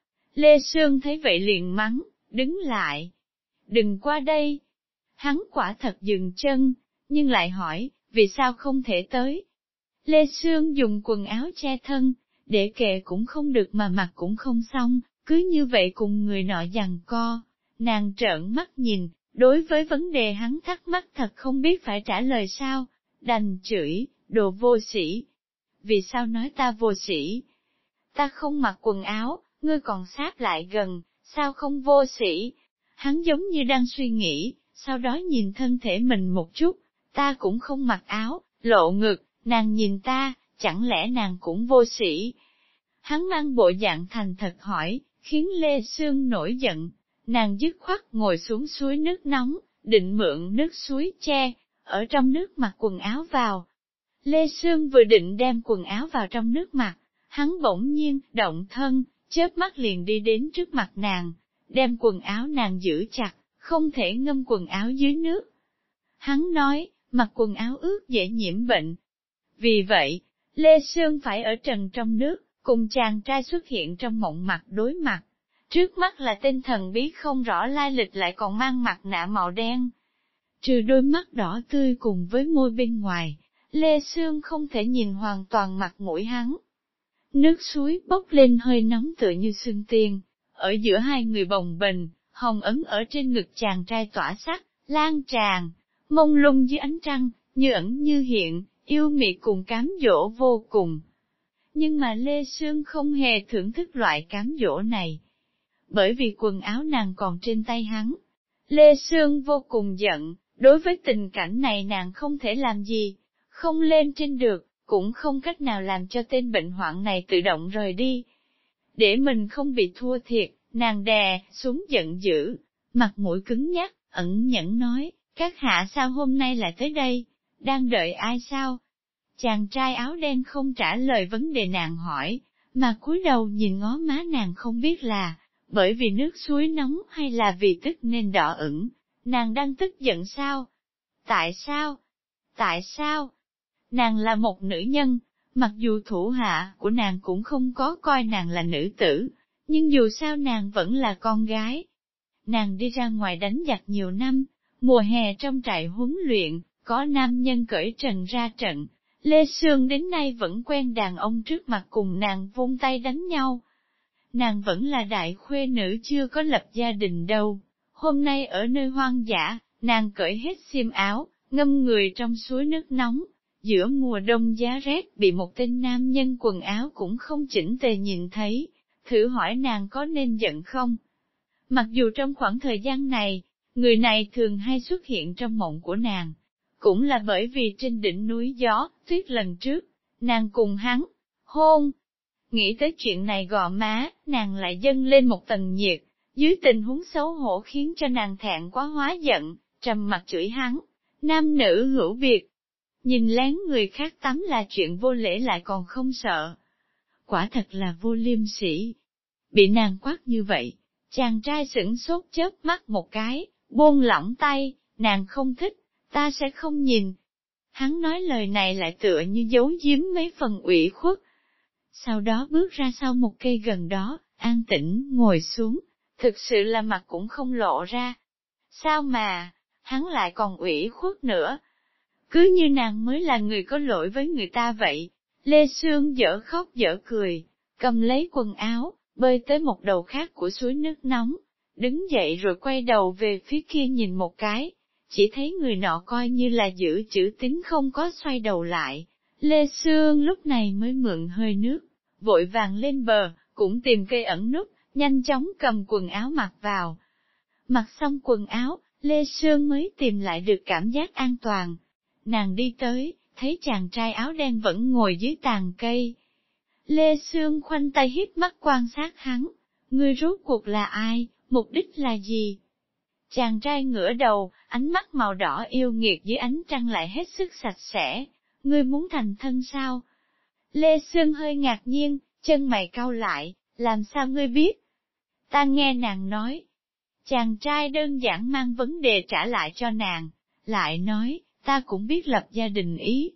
Lê Sương thấy vậy liền mắng, đứng lại. Đừng qua đây. Hắn quả thật dừng chân, nhưng lại hỏi, vì sao không thể tới. Lê Sương dùng quần áo che thân, để kệ cũng không được mà mặc cũng không xong, cứ như vậy cùng người nọ giằng co. Nàng trợn mắt nhìn, đối với vấn đề hắn thắc mắc thật không biết phải trả lời sao, đành chửi, đồ vô sĩ. Vì sao nói ta vô sĩ? Ta không mặc quần áo, ngươi còn sát lại gần, sao không vô sĩ? Hắn giống như đang suy nghĩ, sau đó nhìn thân thể mình một chút, ta cũng không mặc áo, lộ ngực, nàng nhìn ta, chẳng lẽ nàng cũng vô sĩ? Hắn mang bộ dạng thành thật hỏi, khiến Lê Sương nổi giận, nàng dứt khoát ngồi xuống suối nước nóng, định mượn nước suối che, ở trong nước mặc quần áo vào. Lê Sương vừa định đem quần áo vào trong nước mặc, hắn bỗng nhiên, động thân, chớp mắt liền đi đến trước mặt nàng, đem quần áo nàng giữ chặt, không thể ngâm quần áo dưới nước. Hắn nói, mặc quần áo ướt dễ nhiễm bệnh. Vì vậy, Lê Sương phải ở trần trong nước, cùng chàng trai xuất hiện trong mộng mặt đối mặt. Trước mắt là tên thần bí không rõ lai lịch lại còn mang mặt nạ màu đen. Trừ đôi mắt đỏ tươi cùng với môi bên ngoài, Lê Sương không thể nhìn hoàn toàn mặt mũi hắn. Nước suối bốc lên hơi nóng tựa như sương tiên, ở giữa hai người bồng bềnh, hồng ấn ở trên ngực chàng trai tỏa sắc, lan tràn, mông lung dưới ánh trăng, như ẩn như hiện, yêu mị cùng cám dỗ vô cùng. Nhưng mà Lê Sương không hề thưởng thức loại cám dỗ này, bởi vì quần áo nàng còn trên tay hắn. Lê Sương vô cùng giận, đối với tình cảnh này nàng không thể làm gì, không lên trên được, cũng không cách nào làm cho tên bệnh hoạn này tự động rời đi. Để mình không bị thua thiệt, nàng đè xuống giận dữ, mặt mũi cứng nhắc, ẩn nhẫn nói, các hạ sao hôm nay lại tới đây, đang đợi ai sao? Chàng trai áo đen không trả lời vấn đề nàng hỏi, mà cúi đầu nhìn ngó má nàng không biết là, bởi vì nước suối nóng hay là vì tức nên đỏ ửng, nàng đang tức giận sao? Tại sao? Tại sao? Nàng là một nữ nhân, mặc dù thủ hạ của nàng cũng không có coi nàng là nữ tử, nhưng dù sao nàng vẫn là con gái. Nàng đi ra ngoài đánh giặc nhiều năm, mùa hè trong trại huấn luyện, có nam nhân cởi trần ra trận, Lê Sương đến nay vẫn quen đàn ông trước mặt cùng nàng vung tay đánh nhau. nàng vẫn là đại khuê nữ chưa có lập gia đình đâu. Hôm nay ở nơi hoang dã, nàng cởi hết xiêm áo, ngâm người trong suối nước nóng, giữa mùa đông giá rét bị một tên nam nhân quần áo cũng không chỉnh tề nhìn thấy, thử hỏi nàng có nên giận không? Mặc dù trong khoảng thời gian này, người này thường hay xuất hiện trong mộng của nàng, cũng là bởi vì trên đỉnh núi gió, tuyết lần trước, nàng cùng hắn, hôn. Nghĩ tới chuyện này gò má, nàng lại dâng lên một tầng nhiệt, dưới tình huống xấu hổ khiến cho nàng thẹn quá hóa giận, trầm mặt chửi hắn, nam nữ hữu biệt. Nhìn lén người khác tắm là chuyện vô lễ lại còn không sợ. Quả thật là vô liêm sỉ. Bị nàng quát như vậy, chàng trai sửng sốt chớp mắt một cái, buông lỏng tay, nàng không thích, ta sẽ không nhìn. Hắn nói lời này lại tựa như giấu giếm mấy phần ủy khuất. Sau đó bước ra sau một cây gần đó, an tĩnh ngồi xuống, thực sự là mặt cũng không lộ ra. Sao mà, hắn lại còn ủy khuất nữa? Cứ như nàng mới là người có lỗi với người ta vậy. Lê Sương dở khóc dở cười, cầm lấy quần áo, bơi tới một đầu khác của suối nước nóng, đứng dậy rồi quay đầu về phía kia nhìn một cái, chỉ thấy người nọ coi như là giữ chữ tín không có xoay đầu lại. Lê Sương lúc này mới mượn hơi nước, vội vàng lên bờ, cũng tìm cây ẩn núp, nhanh chóng cầm quần áo mặc vào. Mặc xong quần áo, Lê Sương mới tìm lại được cảm giác an toàn. Nàng đi tới, thấy chàng trai áo đen vẫn ngồi dưới tàn cây. Lê Sương khoanh tay híp mắt quan sát hắn, ngươi rốt cuộc là ai, mục đích là gì? Chàng trai ngửa đầu, ánh mắt màu đỏ yêu nghiệt dưới ánh trăng lại hết sức sạch sẽ, ngươi muốn thành thân sao? Lê Sương hơi ngạc nhiên, chân mày cau lại, làm sao ngươi biết? Ta nghe nàng nói. Chàng trai đơn giản mang vấn đề trả lại cho nàng, lại nói, ta cũng biết lập gia đình ý.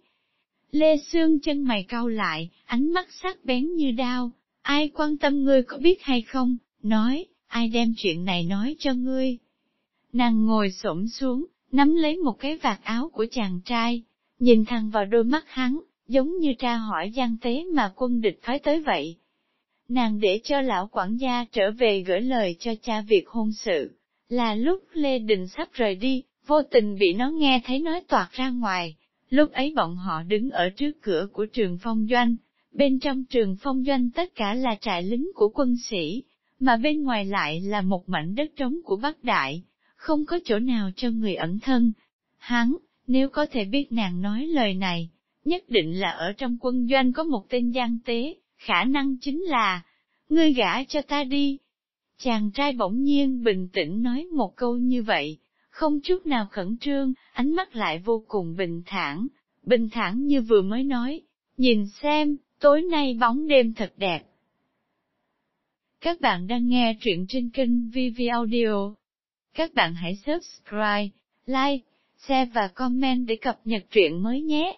Lê Sương chân mày cau lại, ánh mắt sắc bén như đao, ai quan tâm ngươi có biết hay không, nói, ai đem chuyện này nói cho ngươi. Nàng ngồi xổm xuống, nắm lấy một cái vạt áo của chàng trai, nhìn thẳng vào đôi mắt hắn, giống như tra hỏi gian tế mà quân địch phái tới vậy. Nàng để cho lão quản gia trở về gửi lời cho cha việc hôn sự, là lúc Lê Đình sắp rời đi, vô tình bị nó nghe thấy nói toạc ra ngoài. Lúc ấy bọn họ đứng ở trước cửa của trường phong doanh, bên trong trường phong doanh tất cả là trại lính của quân sĩ, mà bên ngoài lại là một mảnh đất trống của Bắc Đại, không có chỗ nào cho người ẩn thân. Hắn, nếu có thể biết nàng nói lời này, nhất định là ở trong quân doanh có một tên gian tế, khả năng chính là, ngươi gả cho ta đi. Chàng trai bỗng nhiên bình tĩnh nói một câu như vậy, không chút nào khẩn trương, ánh mắt lại vô cùng bình thản, bình thản như vừa mới nói, nhìn xem, tối nay bóng đêm thật đẹp. Các bạn đang nghe truyện trên kênh vê vê Audio. Các bạn hãy subscribe, like, share và comment để cập nhật truyện mới nhé.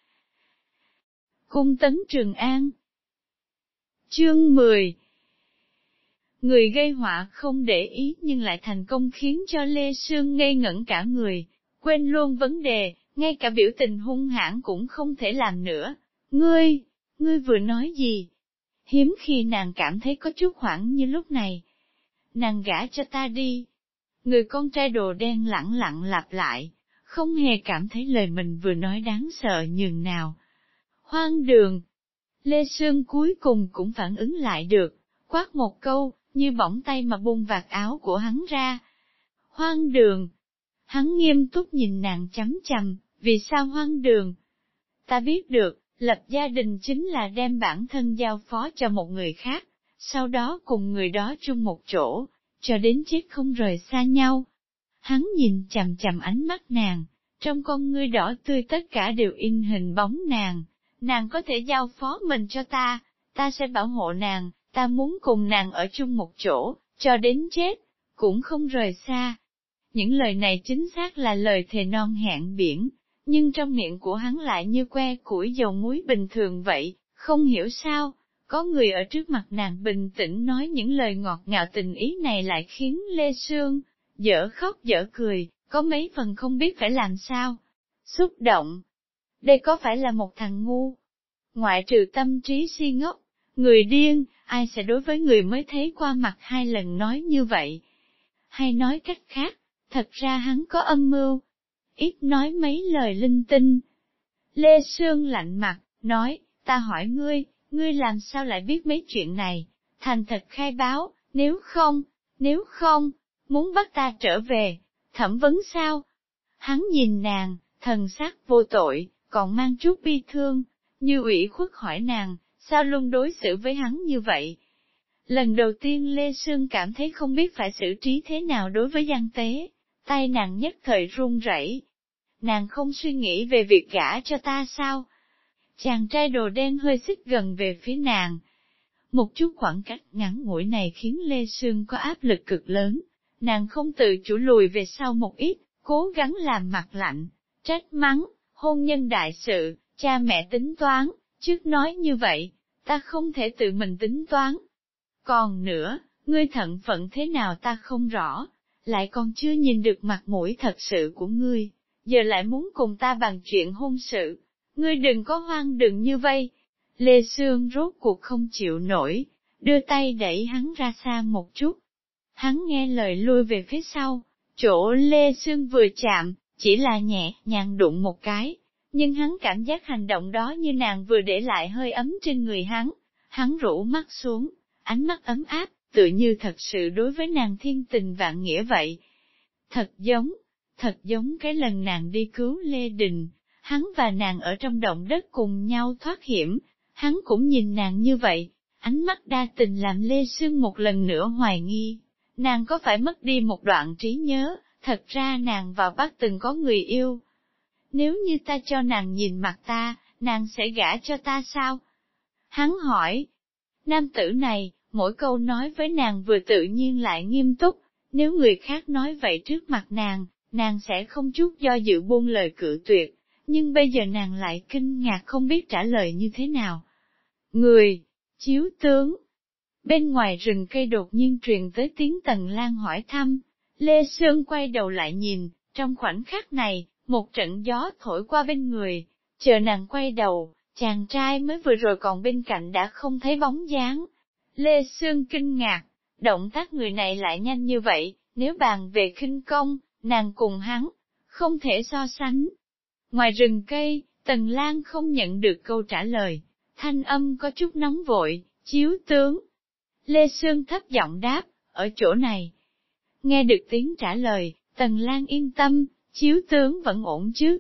Cung tấn Trường An. Chương mười. Người gây họa không để ý nhưng lại thành công khiến cho Lê Sương ngây ngẩn cả người, quên luôn vấn đề, ngay cả biểu tình hung hãn cũng không thể làm nữa. Ngươi, ngươi vừa nói gì? Hiếm khi nàng cảm thấy có chút hoảng như lúc này. Nàng gả cho ta đi. Người con trai đồ đen lẳng lặng lặp lại, không hề cảm thấy lời mình vừa nói đáng sợ nhường nào. Hoang đường. Lê Sương cuối cùng cũng phản ứng lại được, quát một câu, như bỗng tay mà buông vạt áo của hắn ra. Hoang đường. Hắn nghiêm túc nhìn nàng chằm chằm, vì sao hoang đường? Ta biết được, lập gia đình chính là đem bản thân giao phó cho một người khác, sau đó cùng người đó chung một chỗ, cho đến chết không rời xa nhau. Hắn nhìn chằm chằm ánh mắt nàng, trong con ngươi đỏ tươi tất cả đều in hình bóng nàng. Nàng có thể giao phó mình cho ta, ta sẽ bảo hộ nàng, ta muốn cùng nàng ở chung một chỗ, cho đến chết, cũng không rời xa. Những lời này chính xác là lời thề non hẹn biển, nhưng trong miệng của hắn lại như que củi dầu muối bình thường vậy, không hiểu sao, có người ở trước mặt nàng bình tĩnh nói những lời ngọt ngào tình ý này lại khiến Lê Sương dở khóc dở cười, có mấy phần không biết phải làm sao. Xúc động. Đây có phải là một thằng ngu? Ngoại trừ tâm trí si ngốc, người điên, ai sẽ đối với người mới thấy qua mặt hai lần nói như vậy? Hay nói cách khác, thật ra hắn có âm mưu, ít nói mấy lời linh tinh. Lê Sương lạnh mặt, nói, ta hỏi ngươi, ngươi làm sao lại biết mấy chuyện này, thành thật khai báo, nếu không, nếu không, muốn bắt ta trở về, thẩm vấn sao? Hắn nhìn nàng, thần sắc vô tội, còn mang chút bi thương, như ủy khuất hỏi nàng, sao luôn đối xử với hắn như vậy? Lần đầu tiên Lê Sương cảm thấy không biết phải xử trí thế nào đối với Giang Tế, tay nàng nhất thời run rẩy. Nàng không suy nghĩ về việc gả cho ta sao? Chàng trai đồ đen hơi xích gần về phía nàng. Một chút khoảng cách ngắn ngủi này khiến Lê Sương có áp lực cực lớn, nàng không tự chủ lùi về sau một ít, cố gắng làm mặt lạnh, trách mắng, hôn nhân đại sự, cha mẹ tính toán, trước nói như vậy, ta không thể tự mình tính toán. Còn nữa, ngươi thận phận thế nào ta không rõ, lại còn chưa nhìn được mặt mũi thật sự của ngươi, giờ lại muốn cùng ta bàn chuyện hôn sự, ngươi đừng có hoang đừng như vây. Lê Sương rốt cuộc không chịu nổi, đưa tay đẩy hắn ra xa một chút. Hắn nghe lời lui về phía sau, chỗ Lê Sương vừa chạm, chỉ là nhẹ nhàng đụng một cái, nhưng hắn cảm giác hành động đó như nàng vừa để lại hơi ấm trên người hắn. Hắn rũ mắt xuống, ánh mắt ấm áp, tựa như thật sự đối với nàng thiên tình vạn nghĩa vậy. Thật giống, thật giống cái lần nàng đi cứu Lê Đình, hắn và nàng ở trong động đất cùng nhau thoát hiểm, hắn cũng nhìn nàng như vậy, ánh mắt đa tình làm Lê Sương một lần nữa hoài nghi, nàng có phải mất đi một đoạn trí nhớ, thật ra nàng và bác từng có người yêu. Nếu như ta cho nàng nhìn mặt ta, nàng sẽ gả cho ta sao? Hắn hỏi. Nam tử này, mỗi câu nói với nàng vừa tự nhiên lại nghiêm túc, nếu người khác nói vậy trước mặt nàng, nàng sẽ không chút do dự buông lời cự tuyệt, nhưng bây giờ nàng lại kinh ngạc không biết trả lời như thế nào. Người, chiếu tướng. Bên ngoài rừng cây đột nhiên truyền tới tiếng Tần Lan hỏi thăm, Lê Sương quay đầu lại nhìn, trong khoảnh khắc này, một trận gió thổi qua bên người, chờ nàng quay đầu, chàng trai mới vừa rồi còn bên cạnh đã không thấy bóng dáng. Lê Sương kinh ngạc, động tác người này lại nhanh như vậy, nếu bàn về khinh công, nàng cùng hắn, không thể so sánh. Ngoài rừng cây, Tần Lan không nhận được câu trả lời, thanh âm có chút nóng vội, chiếu tướng. Lê Sương thấp giọng đáp, ở chỗ này. Nghe được tiếng trả lời, Tần Lan yên tâm, chiếu tướng vẫn ổn chứ.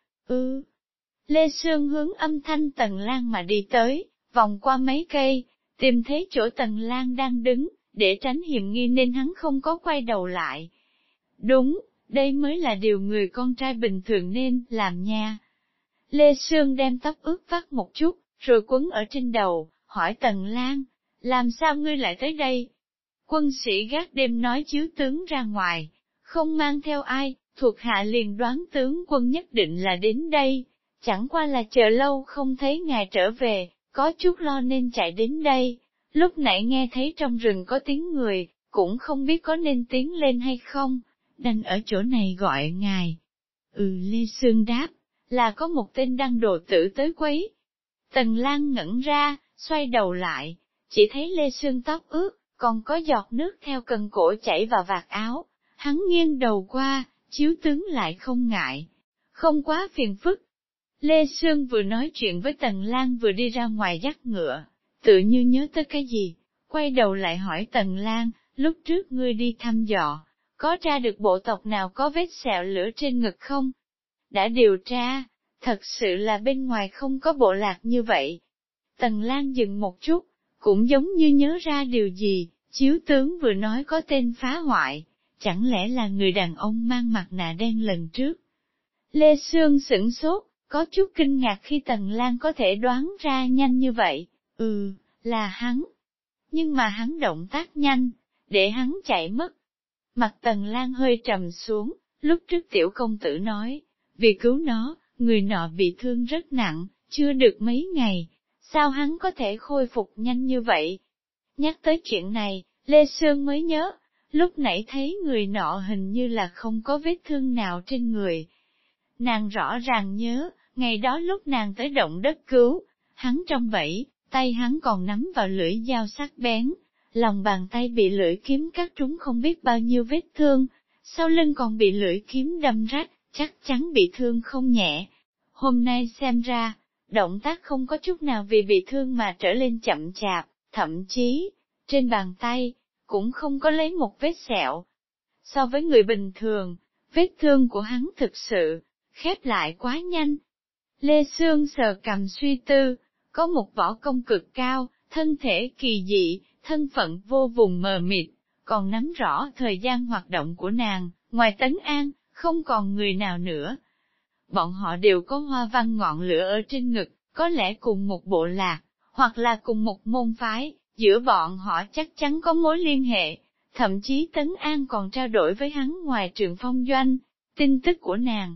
Ừ. Lê Sương hướng âm thanh Tần Lan mà đi tới, vòng qua mấy cây, tìm thấy chỗ Tần Lan đang đứng, để tránh hiểm nghi nên hắn không có quay đầu lại. Đúng, đây mới là điều người con trai bình thường nên làm nha. Lê Sương đem tóc ướt vắt một chút, rồi quấn ở trên đầu, hỏi Tần Lan, làm sao ngươi lại tới đây? Quân sĩ gác đêm nói chiếu tướng ra ngoài, không mang theo ai, thuộc hạ liền đoán tướng quân nhất định là đến đây, chẳng qua là chờ lâu không thấy ngài trở về, có chút lo nên chạy đến đây, lúc nãy nghe thấy trong rừng có tiếng người, cũng không biết có nên tiến lên hay không, đành ở chỗ này gọi ngài. Ừ, Lê Sương đáp, là có một tên đăng đồ tử tới quấy. Tần Lan ngẩn ra, xoay đầu lại, chỉ thấy Lê Sương tóc ướt, còn có giọt nước theo cần cổ chảy vào vạt áo, hắn nghiêng đầu qua, chiếu tướng lại không ngại, không quá phiền phức. Lê Sương vừa nói chuyện với Tần Lan vừa đi ra ngoài dắt ngựa, tự như nhớ tới cái gì, quay đầu lại hỏi Tần Lan, lúc trước ngươi đi thăm dò, có tra được bộ tộc nào có vết sẹo lửa trên ngực không? Đã điều tra, thật sự là bên ngoài không có bộ lạc như vậy. Tần Lan dừng một chút, cũng giống như nhớ ra điều gì, chiếu tướng vừa nói có tên phá hoại, chẳng lẽ là người đàn ông mang mặt nạ đen lần trước? Lê Sương sửng sốt, có chút kinh ngạc khi Tần Lan có thể đoán ra nhanh như vậy, ừ, là hắn. Nhưng mà hắn động tác nhanh, để hắn chạy mất. Mặt Tần Lan hơi trầm xuống, lúc trước tiểu công tử nói, vì cứu nó, người nọ bị thương rất nặng, chưa được mấy ngày, sao hắn có thể khôi phục nhanh như vậy? Nhắc tới chuyện này, Lê Sương mới nhớ, lúc nãy thấy người nọ hình như là không có vết thương nào trên người. Nàng rõ ràng nhớ, ngày đó lúc nàng tới động đất cứu, hắn trong bẫy, tay hắn còn nắm vào lưỡi dao sắc bén, lòng bàn tay bị lưỡi kiếm cắt trúng không biết bao nhiêu vết thương, sau lưng còn bị lưỡi kiếm đâm rách, chắc chắn bị thương không nhẹ. Hôm nay xem ra, động tác không có chút nào vì bị thương mà trở lên chậm chạp, thậm chí, trên bàn tay, cũng không có lấy một vết sẹo. So với người bình thường, vết thương của hắn thực sự, khép lại quá nhanh. Lê Sương sờ cầm suy tư, có một võ công cực cao, thân thể kỳ dị, thân phận vô vùng mờ mịt, còn nắm rõ thời gian hoạt động của nàng, ngoài Tấn An, không còn người nào nữa. Bọn họ đều có hoa văn ngọn lửa ở trên ngực, có lẽ cùng một bộ lạc, hoặc là cùng một môn phái, giữa bọn họ chắc chắn có mối liên hệ, thậm chí Tấn An còn trao đổi với hắn ngoài Trường Phong doanh, tin tức của nàng.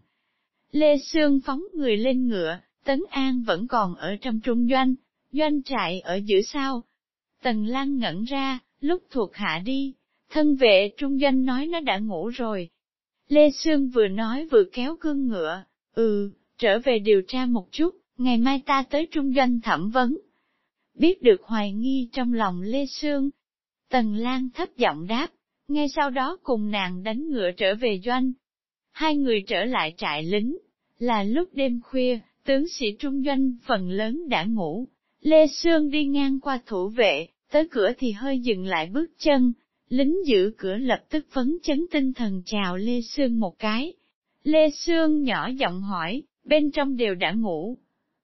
Lê Sương phóng người lên ngựa, Tấn An vẫn còn ở trong trung doanh, doanh trại ở giữa sau. Tần Lan ngẩn ra, lúc thuộc hạ đi, thân vệ trung doanh nói nó đã ngủ rồi. Lê Sương vừa nói vừa kéo cương ngựa, ừ, trở về điều tra một chút, ngày mai ta tới trung doanh thẩm vấn. Biết được hoài nghi trong lòng Lê Sương, Tần Lan thấp giọng đáp, ngay sau đó cùng nàng đánh ngựa trở về doanh. Hai người trở lại trại lính, là lúc đêm khuya, tướng sĩ trung doanh phần lớn đã ngủ. Lê Sương đi ngang qua thủ vệ, tới cửa thì hơi dừng lại bước chân, lính giữ cửa lập tức phấn chấn tinh thần chào Lê Sương một cái. Lê Sương nhỏ giọng hỏi, bên trong đều đã ngủ.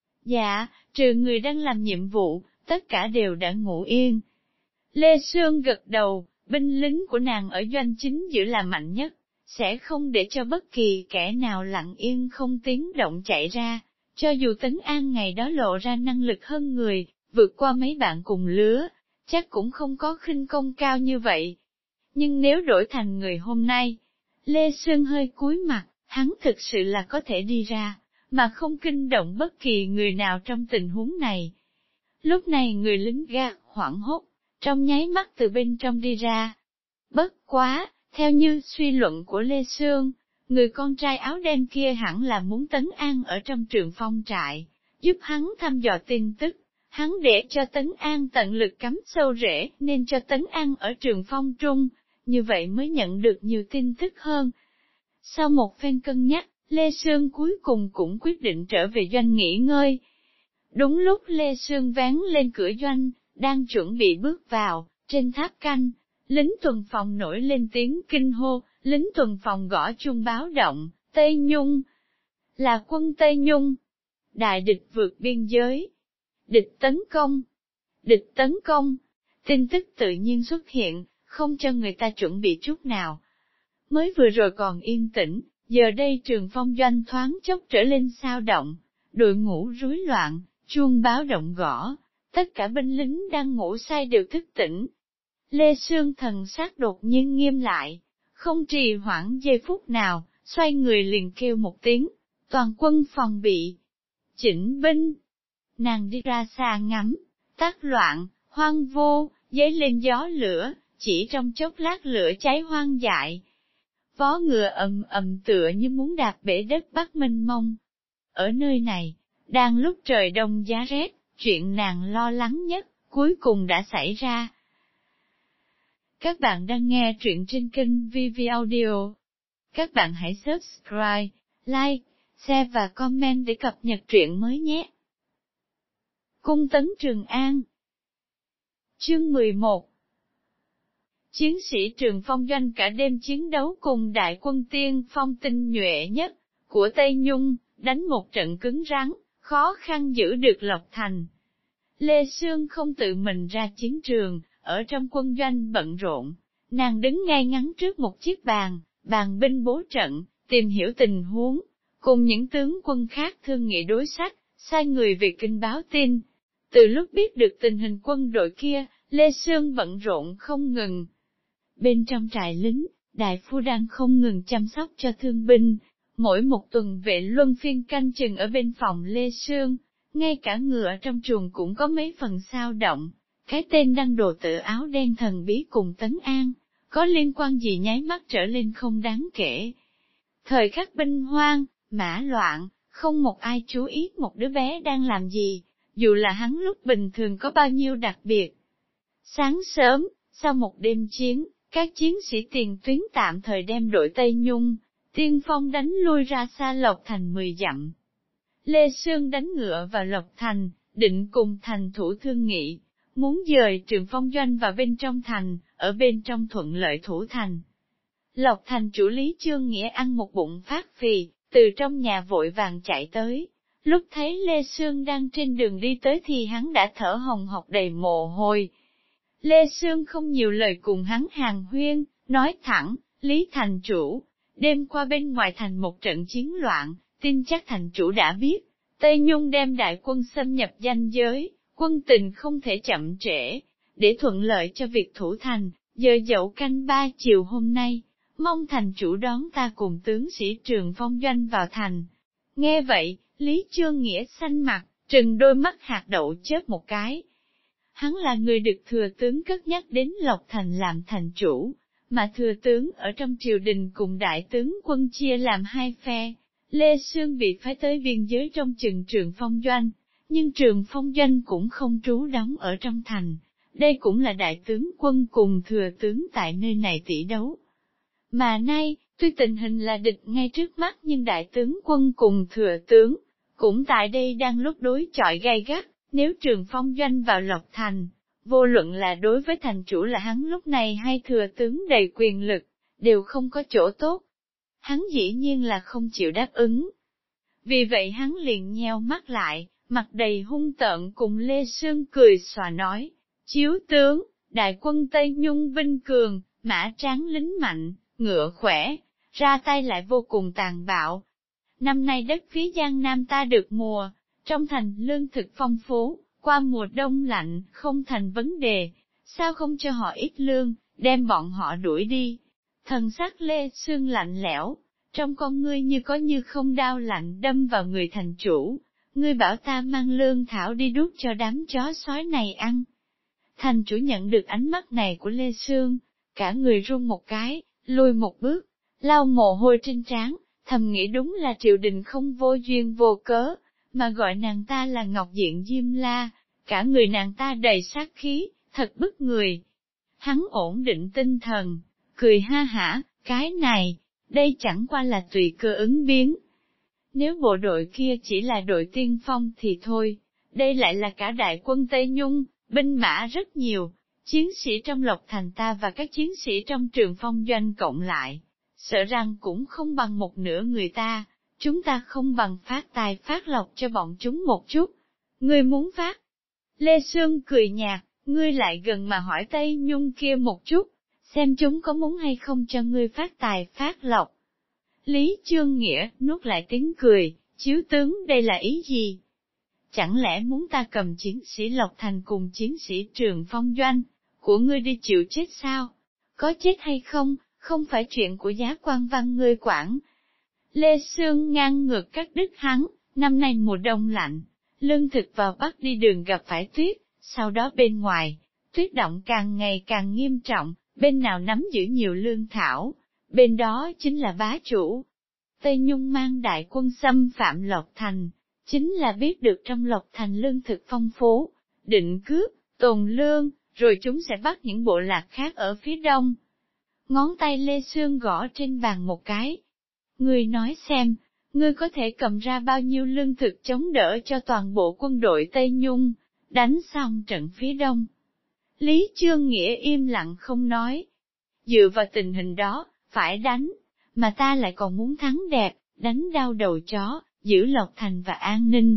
Dạ, trừ người đang làm nhiệm vụ, tất cả đều đã ngủ yên. Lê Sương gật đầu, binh lính của nàng ở doanh chính giữ là mạnh nhất, sẽ không để cho bất kỳ kẻ nào lặng yên không tiếng động chạy ra, cho dù Tấn An ngày đó lộ ra năng lực hơn người, vượt qua mấy bạn cùng lứa, chắc cũng không có khinh công cao như vậy. Nhưng nếu đổi thành người hôm nay, Lê Sương hơi cúi mặt, hắn thực sự là có thể đi ra, mà không kinh động bất kỳ người nào trong tình huống này. Lúc này người lính gác hoảng hốt, trong nháy mắt từ bên trong đi ra. Bất quá, theo như suy luận của Lê Sương, người con trai áo đen kia hẳn là muốn Tấn An ở trong Trường Phong trại, giúp hắn thăm dò tin tức. Hắn để cho Tấn An tận lực cắm sâu rễ nên cho Tấn An ở Trường Phong trung, như vậy mới nhận được nhiều tin tức hơn. Sau một phen cân nhắc, Lê Sương cuối cùng cũng quyết định trở về doanh nghỉ ngơi. Đúng lúc Lê Sương vén lên cửa doanh, đang chuẩn bị bước vào, trên tháp canh, lính tuần phòng nổi lên tiếng kinh hô, lính tuần phòng gõ chuông báo động, Tây Nhung. Là quân Tây Nhung. Đại địch vượt biên giới. Địch tấn công. Địch tấn công. Tin tức tự nhiên xuất hiện, không cho người ta chuẩn bị chút nào. Mới vừa rồi còn yên tĩnh, giờ đây Trường Phong doanh thoáng chốc trở lên sao động, đội ngũ rối loạn, chuông báo động gõ, tất cả binh lính đang ngủ say đều thức tỉnh. Lê Sương thần sắc đột nhiên nghiêm lại, không trì hoãn giây phút nào, xoay người liền kêu một tiếng, toàn quân phòng bị, chỉnh binh. Nàng đi ra xa ngắm, tác loạn, hoang vô, dấy lên gió lửa, chỉ trong chốc lát lửa cháy hoang dại. Vó ngựa ầm ầm tựa như muốn đạp bể đất Bắc mênh mông. Ở nơi này, đang lúc trời đông giá rét, chuyện nàng lo lắng nhất, cuối cùng đã xảy ra. Các bạn đang nghe truyện trên kênh vê vê Audio. Các bạn hãy subscribe, like, share và comment để cập nhật truyện mới nhé. Cung tấn Trường An. Chương mười một. Chiến sĩ Trường Phong doanh cả đêm chiến đấu cùng đại quân tiên phong tinh nhuệ nhất của Tây Nhung, đánh một trận cứng rắn, khó khăn giữ được Lộc Thành. Lê Sương không tự mình ra chiến trường, ở trong quân doanh bận rộn, nàng đứng ngay ngắn trước một chiếc bàn, bàn binh bố trận, tìm hiểu tình huống, cùng những tướng quân khác thương nghị đối sách, sai người về kinh báo tin. Từ lúc biết được tình hình quân đội kia, Lê Sương bận rộn không ngừng. Bên trong trại lính, đại phu đang không ngừng chăm sóc cho thương binh, mỗi một tuần vệ luân phiên canh chừng ở bên phòng Lê Sương, ngay cả ngựa trong chuồng cũng có mấy phần sao động. Cái tên đăng đồ tự áo đen thần bí cùng Tấn An, có liên quan gì nháy mắt trở lên không đáng kể. Thời khắc binh hoang, mã loạn, không một ai chú ý một đứa bé đang làm gì, dù là hắn lúc bình thường có bao nhiêu đặc biệt. Sáng sớm, sau một đêm chiến, các chiến sĩ tiền tuyến tạm thời đem đội Tây Nhung, tiên phong đánh lui ra xa Lộc Thành mười dặm. Lê Sương đánh ngựa vào Lộc Thành, định cùng thành thủ thương nghị, muốn dời Trường Phong doanh vào bên trong thành, ở bên trong thuận lợi thủ thành. Lộc Thành chủ Lý Chương Nghĩa ăn một bụng phát phì, từ trong nhà vội vàng chạy tới. Lúc thấy Lê Sương đang trên đường đi tới thì hắn đã thở hồng hộc đầy mồ hôi. Lê Sương không nhiều lời cùng hắn hàn huyên, nói thẳng, Lý thành chủ, đêm qua bên ngoài thành một trận chiến loạn, tin chắc thành chủ đã biết, Tây Nhung đem đại quân xâm nhập danh giới, quân tình không thể chậm trễ, để thuận lợi cho việc thủ thành, giờ dậu canh ba chiều hôm nay, mong thành chủ đón ta cùng tướng sĩ Trường Phong doanh vào thành. Nghe vậy, Lý Chương Nghĩa xanh mặt, trừng đôi mắt hạt đậu chớp một cái. Hắn là người được thừa tướng cất nhắc đến Lộc Thành làm thành chủ, mà thừa tướng ở trong triều đình cùng đại tướng quân chia làm hai phe. Lê Sương bị phái tới biên giới trong chừng Trường Phong doanh, nhưng Trường Phong doanh cũng không trú đóng ở trong thành. Đây cũng là đại tướng quân cùng thừa tướng tại nơi này tỷ đấu. Mà nay, tuy tình hình là địch ngay trước mắt nhưng đại tướng quân cùng thừa tướng, cũng tại đây đang lúc đối chọi gay gắt, nếu Trường Phong doanh vào Lộc Thành, vô luận là đối với thành chủ là hắn lúc này hay thừa tướng đầy quyền lực, đều không có chỗ tốt. Hắn dĩ nhiên là không chịu đáp ứng. Vì vậy hắn liền nheo mắt lại, mặt đầy hung tợn cùng Lê Sương cười xòa nói, chiếu tướng, đại quân Tây Nhung vinh cường, mã tráng lính mạnh, ngựa khỏe, ra tay lại vô cùng tàn bạo. Năm nay đất phía Giang Nam ta được mùa, trong thành lương thực phong phú, qua mùa đông lạnh không thành vấn đề, sao không cho họ ít lương, đem bọn họ đuổi đi. Thần sắc Lê Sương lạnh lẽo, trong con ngươi như có như không đao lạnh đâm vào người thành chủ, ngươi bảo ta mang lương thảo đi đút cho đám chó sói này ăn. Thành chủ nhận được ánh mắt này của Lê Sương, cả người run một cái, lùi một bước, lau mồ hôi trên trán, thầm nghĩ đúng là triều đình không vô duyên vô cớ, mà gọi nàng ta là Ngọc Diện Diêm La, cả người nàng ta đầy sát khí, thật bức người. Hắn ổn định tinh thần, cười ha hả, cái này, đây chẳng qua là tùy cơ ứng biến. Nếu bộ đội kia chỉ là đội tiên phong thì thôi, đây lại là cả đại quân Tây Nhung, binh mã rất nhiều, chiến sĩ trong Lộc Thành ta và các chiến sĩ trong Trường Phong doanh cộng lại, sợ rằng cũng không bằng một nửa người ta, chúng ta không bằng phát tài phát lộc cho bọn chúng một chút. Ngươi muốn phát? Lê Sương cười nhạt, ngươi lại gần mà hỏi Tây Nhung kia một chút, xem chúng có muốn hay không cho ngươi phát tài phát lộc. Lý Chương Nghĩa nuốt lại tiếng cười, chiếu tướng đây là ý gì? Chẳng lẽ muốn ta cầm chiến sĩ Lộc Thành cùng chiến sĩ Trường Phong doanh của ngươi đi chịu chết sao? Có chết hay không, không phải chuyện của Giá Quan Văn ngươi quản. Lê Sương ngang ngược cắt đứt hắn, năm nay mùa đông lạnh, lương thực vào Bắc đi đường gặp phải tuyết, sau đó bên ngoài, tuyết động càng ngày càng nghiêm trọng, bên nào nắm giữ nhiều lương thảo, bên đó chính là bá chủ. Tây Nhung mang đại quân xâm phạm Lộc Thành, chính là biết được trong Lộc Thành lương thực phong phú, định cướp, tồn lương, rồi chúng sẽ bắt những bộ lạc khác ở phía đông. Ngón tay Lê Sương gõ trên bàn một cái. Ngươi nói xem, ngươi có thể cầm ra bao nhiêu lương thực chống đỡ cho toàn bộ quân đội Tây Nhung, đánh xong trận phía đông. Lý Chương Nghĩa im lặng không nói. Dựa vào tình hình đó, phải đánh, mà ta lại còn muốn thắng đẹp, đánh đau đầu chó, giữ Lộc Thành và an ninh.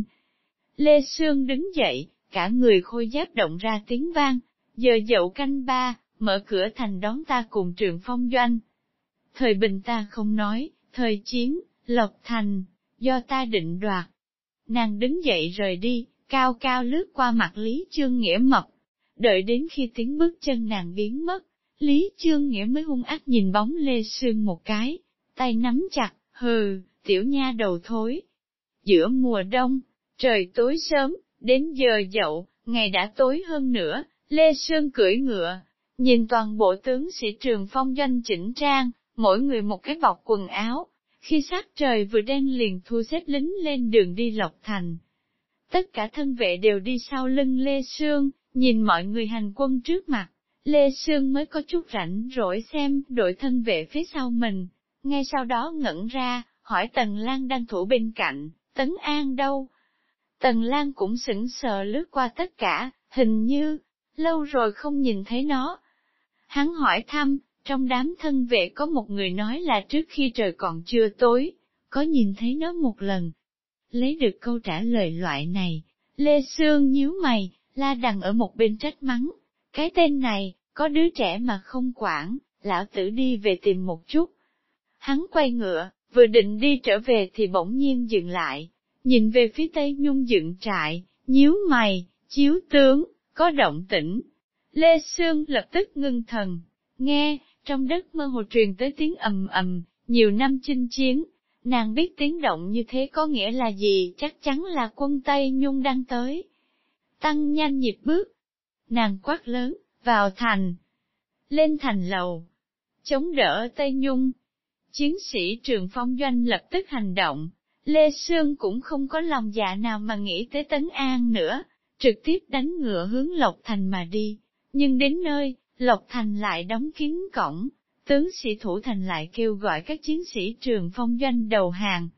Lê Sương đứng dậy, cả người khôi giáp động ra tiếng vang, giờ dậu canh ba, mở cửa thành đón ta cùng Trường Phong doanh. Thời bình ta không nói, thời chiến, Lộc Thành, do ta định đoạt. Nàng đứng dậy rời đi, cao cao lướt qua mặt Lý Chương Nghĩa mập. Đợi đến khi tiếng bước chân nàng biến mất, Lý Chương Nghĩa mới hung ác nhìn bóng Lê Sương một cái, tay nắm chặt, hừ, tiểu nha đầu thối. Giữa mùa đông, trời tối sớm, đến giờ dậu, ngày đã tối hơn nữa, Lê Sương cưỡi ngựa, nhìn toàn bộ tướng sĩ Trường Phong doanh chỉnh trang, mỗi người một cái bọc quần áo, khi sắc trời vừa đen liền thu xếp lính lên đường đi Lộc Thành. Tất cả thân vệ đều đi sau lưng Lê Sương, nhìn mọi người hành quân trước mặt. Lê Sương mới có chút rảnh rỗi xem đội thân vệ phía sau mình. Ngay sau đó ngẩn ra, hỏi Tần Lan đang thủ bên cạnh, Tấn An đâu? Tần Lan cũng sững sờ lướt qua tất cả, hình như, lâu rồi không nhìn thấy nó. Hắn hỏi thăm, trong đám thân vệ có một người nói là trước khi trời còn chưa tối, có nhìn thấy nó một lần. Lấy được câu trả lời loại này, Lê Sương nhíu mày, La Đằng ở một bên trách mắng. Cái tên này, có đứa trẻ mà không quản, lão tử đi về tìm một chút. Hắn quay ngựa, vừa định đi trở về thì bỗng nhiên dừng lại, nhìn về phía Tây Nhung dựng trại, nhíu mày, chiếu tướng, có động tĩnh. Lê Sương lập tức ngưng thần, nghe, trong đất mơ hồ truyền tới tiếng ầm ầm, nhiều năm chinh chiến. Nàng biết tiếng động như thế có nghĩa là gì, chắc chắn là quân Tây Nhung đang tới. Tăng nhanh nhịp bước. Nàng quát lớn, vào thành. Lên thành lầu. Chống đỡ Tây Nhung. Chiến sĩ Trường Phong Doanh lập tức hành động. Lê Sương cũng không có lòng dạ nào mà nghĩ tới Tấn An nữa, trực tiếp đánh ngựa hướng Lộc Thành mà đi. Nhưng đến nơi, Lộc Thành lại đóng kín cổng. Tướng sĩ thủ thành lại kêu gọi các chiến sĩ Trường Phong Doanh đầu hàng.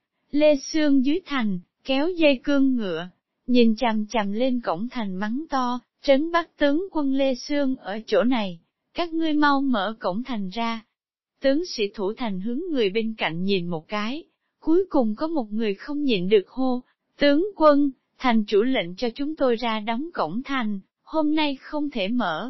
Lê Sương dưới thành, kéo dây cương ngựa, nhìn chằm chằm lên cổng thành mắng to, trấn Bắc tướng quân Lê Sương ở chỗ này, các ngươi mau mở cổng thành ra. Tướng sĩ thủ thành hướng người bên cạnh nhìn một cái, cuối cùng có một người không nhịn được hô, tướng quân, thành chủ lệnh cho chúng tôi ra đóng cổng thành, hôm nay không thể mở.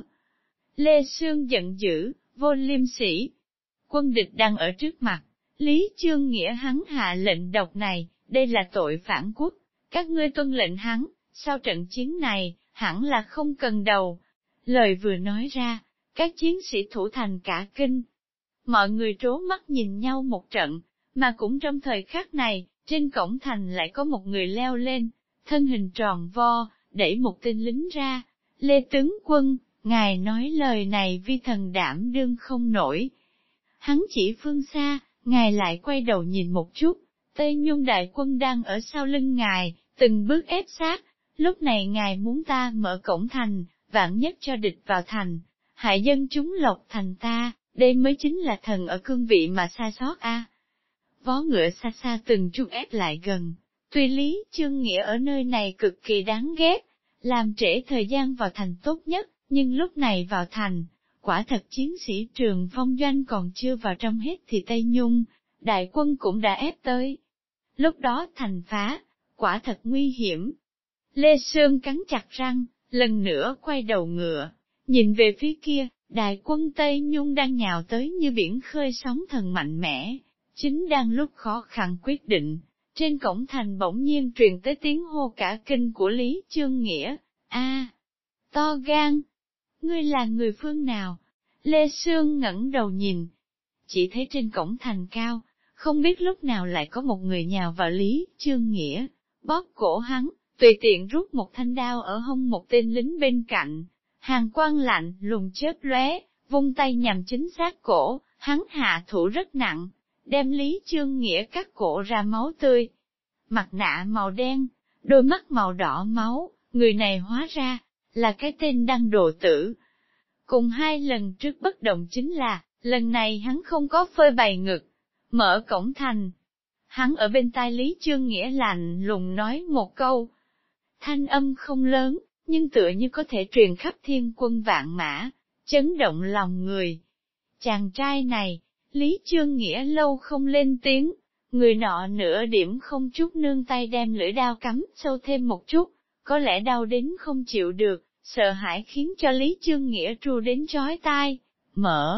Lê Sương giận dữ, vô liêm sỉ. Quân địch đang ở trước mặt, Lý Chương Nghĩa hắn hạ lệnh độc này, đây là tội phản quốc, các ngươi tuân lệnh hắn, sau trận chiến này, hẳn là không cần đầu. Lời vừa nói ra, các chiến sĩ thủ thành cả kinh. Mọi người trố mắt nhìn nhau một trận, mà cũng trong thời khắc này, trên cổng thành lại có một người leo lên, thân hình tròn vo, đẩy một tên lính ra. Lê tướng quân, ngài nói lời này vi thần đảm đương không nổi. Hắn chỉ phương xa, ngài lại quay đầu nhìn một chút, Tây Nhung đại quân đang ở sau lưng ngài, từng bước ép sát, lúc này ngài muốn ta mở cổng thành, vạn nhất cho địch vào thành, hại dân chúng Lộc Thành ta, đây mới chính là thần ở cương vị mà sai sót a. À. Vó ngựa xa xa từng chút ép lại gần, tuy Lý Chương Nghĩa ở nơi này cực kỳ đáng ghét, làm trễ thời gian vào thành tốt nhất, nhưng lúc này vào thành, quả thật chiến sĩ Trường Phong Doanh còn chưa vào trong hết thì Tây Nhung, đại quân cũng đã ép tới. Lúc đó thành phá, quả thật nguy hiểm. Lê Sương cắn chặt răng, lần nữa quay đầu ngựa, nhìn về phía kia, đại quân Tây Nhung đang nhào tới như biển khơi sóng thần mạnh mẽ. Chính đang lúc khó khăn quyết định, trên cổng thành bỗng nhiên truyền tới tiếng hô cả kinh của Lý Chương Nghĩa, a, to gan, ngươi là người phương nào? Lê Sương ngẩng đầu nhìn, chỉ thấy trên cổng thành cao, không biết lúc nào lại có một người nhào vào Lý Chương Nghĩa, bóp cổ hắn, tùy tiện rút một thanh đao ở hông một tên lính bên cạnh, hàn quang lạnh lùng chớp lóe, vung tay nhằm chính xác cổ, hắn hạ thủ rất nặng, đem Lý Chương Nghĩa cắt cổ ra máu tươi. Mặt nạ màu đen, đôi mắt màu đỏ máu, người này hóa ra là cái tên Đăng Đồ Tử. Cùng hai lần trước bất đồng chính là, lần này hắn không có phơi bày ngực, mở cổng thành. Hắn ở bên tai Lý Chương Nghĩa lạnh lùng nói một câu. Thanh âm không lớn, nhưng tựa như có thể truyền khắp thiên quân vạn mã, chấn động lòng người. Chàng trai này, Lý Chương Nghĩa lâu không lên tiếng, người nọ nửa điểm không chút nương tay đem lưỡi đao cắm sâu thêm một chút, có lẽ đau đến không chịu được, sợ hãi khiến cho Lý Chương Nghĩa tru đến chói tai. Mở!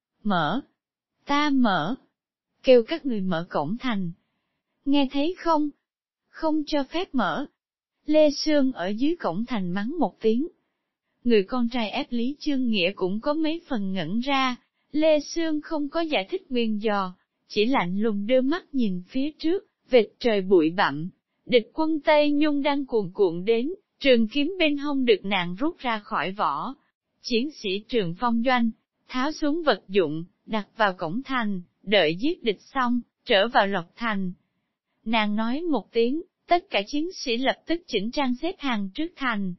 Mở! Ta mở! Kêu các người mở cổng thành. Nghe thấy không? Không cho phép mở. Lê Sương ở dưới cổng thành mắng một tiếng. Người con trai ép Lý Chương Nghĩa cũng có mấy phần ngẩn ra. Lê Sương không có giải thích nguyên do, chỉ lạnh lùng đưa mắt nhìn phía trước, vệt trời bụi bặm. Địch quân Tây Nhung đang cuồn cuộn đến, trường kiếm bên hông được nàng rút ra khỏi vỏ. Chiến sĩ Trường Phong Doanh, tháo xuống vật dụng, đặt vào cổng thành, đợi giết địch xong, trở vào Lộc Thành. Nàng nói một tiếng, Tất cả chiến sĩ lập tức chỉnh trang xếp hàng trước thành.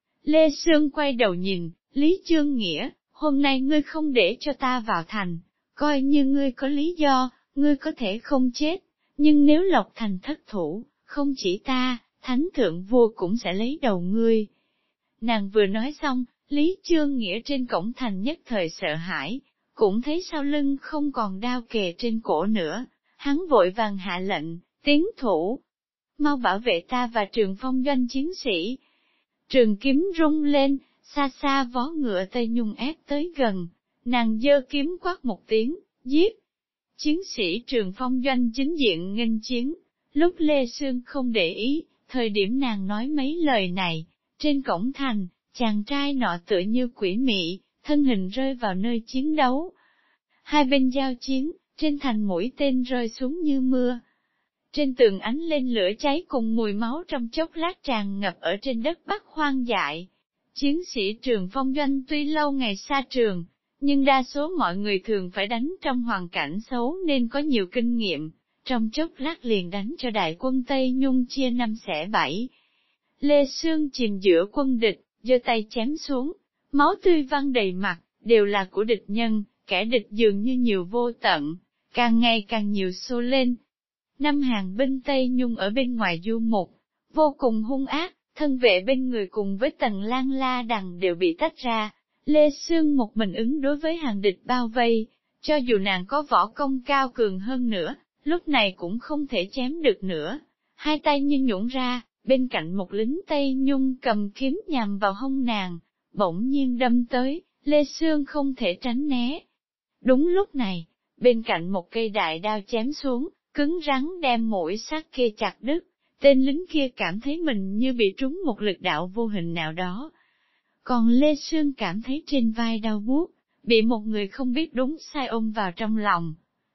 Lê Sương quay đầu nhìn, Lý Chương Nghĩa, hôm nay ngươi không để cho ta vào thành, coi như ngươi có lý do, ngươi có thể không chết, nhưng nếu Lộc Thành thất thủ, không chỉ ta, Thánh Thượng Vua cũng sẽ lấy đầu ngươi. Nàng vừa nói xong, Lý Chương Nghĩa trên cổng thành nhất thời sợ hãi, cũng thấy sau lưng không còn đao kề trên cổ nữa, hắn vội vàng hạ lệnh, tiến thủ. Mau bảo vệ ta và Trường Phong doanh chiến sĩ. Trường kiếm rung lên, xa xa vó ngựa Tây Nhung ép tới gần, nàng giơ kiếm quát một tiếng, giết. Chiến sĩ Trường Phong doanh chính diện nghênh chiến, lúc Lê Sương không để ý, thời điểm nàng nói mấy lời này, trên cổng thành, chàng trai nọ tựa như quỷ mị, thân hình rơi vào nơi chiến đấu. Hai bên giao chiến, trên thành mũi tên rơi xuống như mưa. Trên tường ánh lên lửa cháy cùng mùi máu trong chốc lát tràn ngập ở trên đất Bắc hoang dại. Chiến sĩ Trường Phong doanh tuy lâu ngày xa trường, nhưng đa số mọi người thường phải đánh trong hoàn cảnh xấu nên có nhiều kinh nghiệm, trong chốc lát liền đánh cho đại quân Tây Nhung chia năm xẻ bảy. Lê Sương chìm giữa quân địch, giơ tay chém xuống, máu tươi văng đầy mặt, đều là của địch nhân, kẻ địch dường như nhiều vô tận, càng ngày càng nhiều xô lên. Năm hàng binh Tây Nhung ở bên ngoài du mục, vô cùng hung ác, thân vệ bên người cùng với Tần Lan La Đằng đều bị tách ra. Lê Sương một mình ứng đối với hàng địch bao vây, cho dù nàng có võ công cao cường hơn nữa, lúc này cũng không thể chém được nữa. Hai tay như nhũn ra, bên cạnh một lính Tây Nhung cầm kiếm nhằm vào hông nàng, bỗng nhiên đâm tới, Lê Sương không thể tránh né. Đúng lúc này, bên cạnh một cây đại đao chém xuống, cứng rắn đem mũi xác kia chặt đứt, tên lính kia cảm thấy mình như bị trúng một lực đạo vô hình nào đó. Còn Lê Sương cảm thấy trên vai đau buốt, bị một người không biết đúng sai ôm vào trong lòng.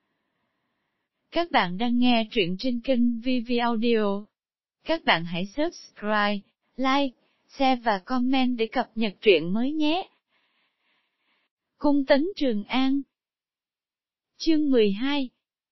Các bạn đang nghe truyện trên kênh vê vê Audio. Các bạn hãy subscribe, like, share và comment để cập nhật truyện mới nhé. Cung Tấn Trường An. Chương mười hai.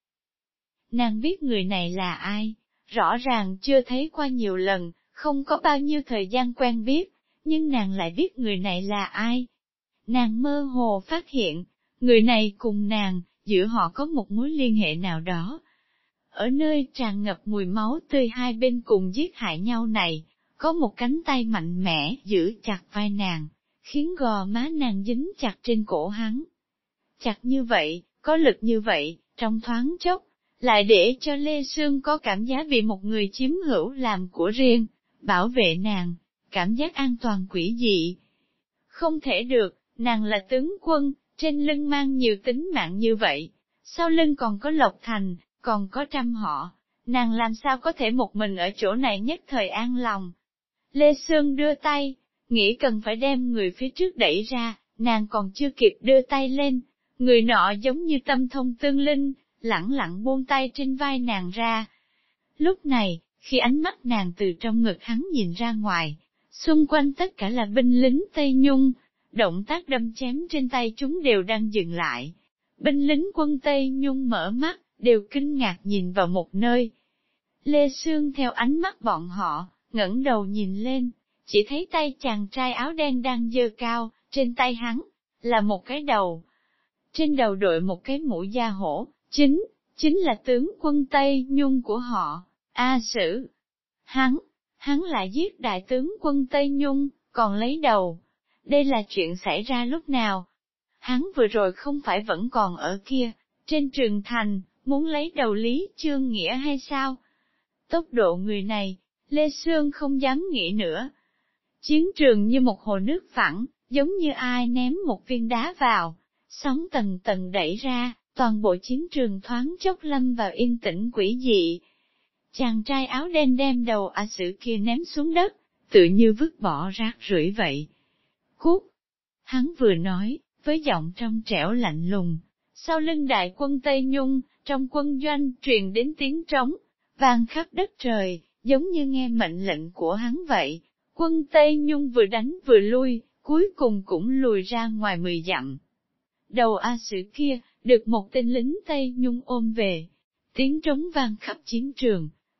Nàng biết người này là ai, rõ ràng chưa thấy qua nhiều lần, không có bao nhiêu thời gian quen biết, nhưng nàng lại biết người này là ai. Nàng mơ hồ phát hiện, người này cùng nàng, giữa họ có một mối liên hệ nào đó. Ở nơi tràn ngập mùi máu tươi hai bên cùng giết hại nhau này, có một cánh tay mạnh mẽ giữ chặt vai nàng, khiến gò má nàng dính chặt trên cổ hắn. Chặt như vậy, có lực như vậy, trong thoáng chốc, lại để cho Lê Sương có cảm giác bị một người chiếm hữu làm của riêng, bảo vệ nàng, cảm giác an toàn quỷ dị. Không thể được, nàng là tướng quân, trên lưng mang nhiều tính mạng như vậy, sau lưng còn có Lộc Thành, còn có trăm họ, nàng làm sao có thể một mình ở chỗ này nhất thời an lòng. Lê Sương đưa tay, nghĩ cần phải đem người phía trước đẩy ra, nàng còn chưa kịp đưa tay lên, người nọ giống như tâm thông tương linh, lẳng lặng buông tay trên vai nàng ra. Lúc này, khi ánh mắt nàng từ trong ngực hắn nhìn ra ngoài, xung quanh tất cả là binh lính Tây Nhung, động tác đâm chém trên tay chúng đều đang dừng lại. Binh lính quân Tây Nhung mở mắt, đều kinh ngạc nhìn vào một nơi. Lê Sương theo ánh mắt bọn họ, ngẩng đầu nhìn lên, chỉ thấy tay chàng trai áo đen đang giơ cao, trên tay hắn, là một cái đầu. Trên đầu đội một cái mũ da hổ, chính, chính là tướng quân Tây Nhung của họ, A Sử. Hắn, hắn lại giết đại tướng quân Tây Nhung, còn lấy đầu. Đây là chuyện xảy ra lúc nào? Hắn vừa rồi không phải vẫn còn ở kia, trên trường thành, muốn lấy đầu Lý Chương Nghĩa hay sao? Tốc độ người này, Lê Sương không dám nghĩ nữa. Chiến trường như một hồ nước phẳng, giống như ai ném một viên đá vào, sóng tầng tầng đẩy ra, toàn bộ chiến trường thoáng chốc lâm vào yên tĩnh quỷ dị. Chàng trai áo đen đem đầu A Sử kia ném xuống đất, tự như vứt bỏ rác rưởi vậy. Cút! Hắn vừa nói, với giọng trong trẻo lạnh lùng. Sau lưng đại quân Tây Nhung, trong quân doanh truyền đến tiếng trống, vang khắp đất trời, giống như nghe mệnh lệnh của hắn vậy. Quân Tây Nhung vừa đánh vừa lui, cuối cùng cũng lùi ra ngoài mười dặm. Đầu A Sử kia, được một tên lính Tây Nhung ôm về. Tiếng trống vang khắp chiến trường,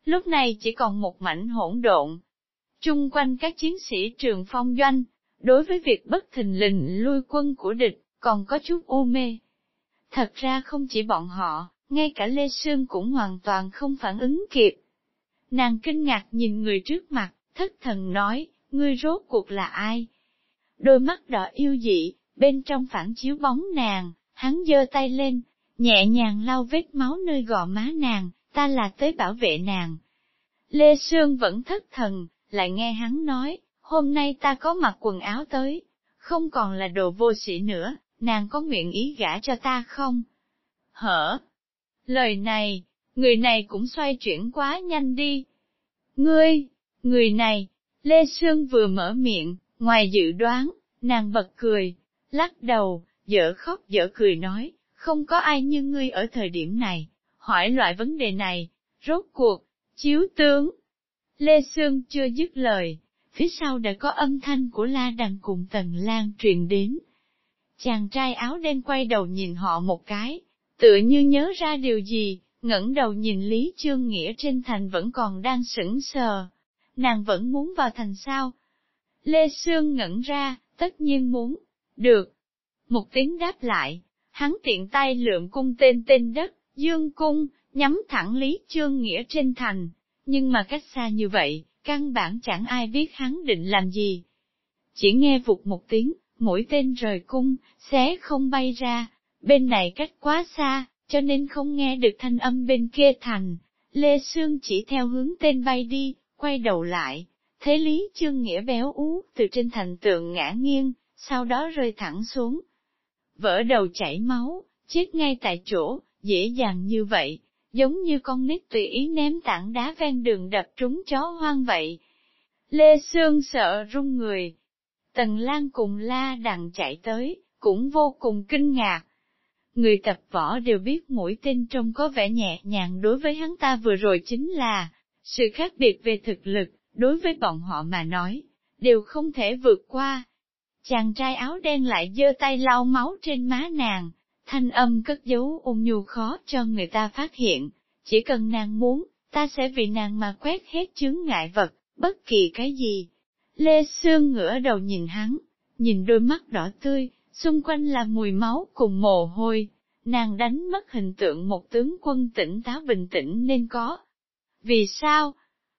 lúc này chỉ còn một mảnh hỗn độn. Chung quanh các chiến sĩ Trường Phong doanh, đối với việc bất thình lình lui quân của địch, còn có chút u mê. Thật ra không chỉ bọn họ, ngay cả Lê Sương cũng hoàn toàn không phản ứng kịp. Nàng kinh ngạc nhìn người trước mặt, thất thần nói, ngươi rốt cuộc là ai? Đôi mắt đỏ yêu dị, bên trong phản chiếu bóng nàng, hắn giơ tay lên, nhẹ nhàng lau vết máu nơi gò má nàng, ta là tới bảo vệ nàng. Lê Sương vẫn thất thần, lại nghe hắn nói, hôm nay ta có mặc quần áo tới, không còn là đồ vô sĩ nữa, nàng có nguyện ý gả cho ta không? Hở? Lời này, người này cũng xoay chuyển quá nhanh đi. Ngươi, người này, Lê Sương vừa mở miệng, ngoài dự đoán, nàng bật cười, lắc đầu, dở khóc dở cười nói, không có ai như ngươi ở thời điểm này, hỏi loại vấn đề này, rốt cuộc, chiếu tướng. Lê Sương chưa dứt lời, phía sau đã có âm thanh của La Đằng cùng Tần Lan truyền đến. Chàng trai áo đen quay đầu nhìn họ một cái, tựa như nhớ ra điều gì, ngẩng đầu nhìn Lý Chương Nghĩa trên thành vẫn còn đang sững sờ. Nàng vẫn muốn vào thành sao? Lê Sương ngẩn ra, tất nhiên muốn. Được. Một tiếng đáp lại, hắn tiện tay lượm cung tên tên đất, dương cung, nhắm thẳng Lý Chương Nghĩa trên thành. Nhưng mà cách xa như vậy, căn bản chẳng ai biết hắn định làm gì. Chỉ nghe vụt một tiếng, mũi tên rời cung, xé không bay ra, bên này cách quá xa, cho nên không nghe được thanh âm bên kia thành. Lê Sương chỉ theo hướng tên bay đi, quay đầu lại, thấy Lý Chương Nghĩa béo ú từ trên thành tường ngã nghiêng, sau đó rơi thẳng xuống. Vỡ đầu chảy máu, chết ngay tại chỗ, dễ dàng như vậy, giống như con nít tùy ý ném tảng đá ven đường đập trúng chó hoang vậy. Lê Sương sợ run người. Tần Lan cùng La Đằng chạy tới, cũng vô cùng kinh ngạc. Người tập võ đều biết mũi tên trông có vẻ nhẹ nhàng đối với hắn ta vừa rồi chính là, sự khác biệt về thực lực, đối với bọn họ mà nói, đều không thể vượt qua. Chàng trai áo đen lại giơ tay lau máu trên má nàng, thanh âm cất giấu ôn nhu khó cho người ta phát hiện, chỉ cần nàng muốn, ta sẽ vì nàng mà quét hết chướng ngại vật, bất kỳ cái gì. Lê Sương ngửa đầu nhìn hắn, nhìn đôi mắt đỏ tươi, xung quanh là mùi máu cùng mồ hôi, nàng đánh mất hình tượng một tướng quân tỉnh táo bình tĩnh nên có. Vì sao?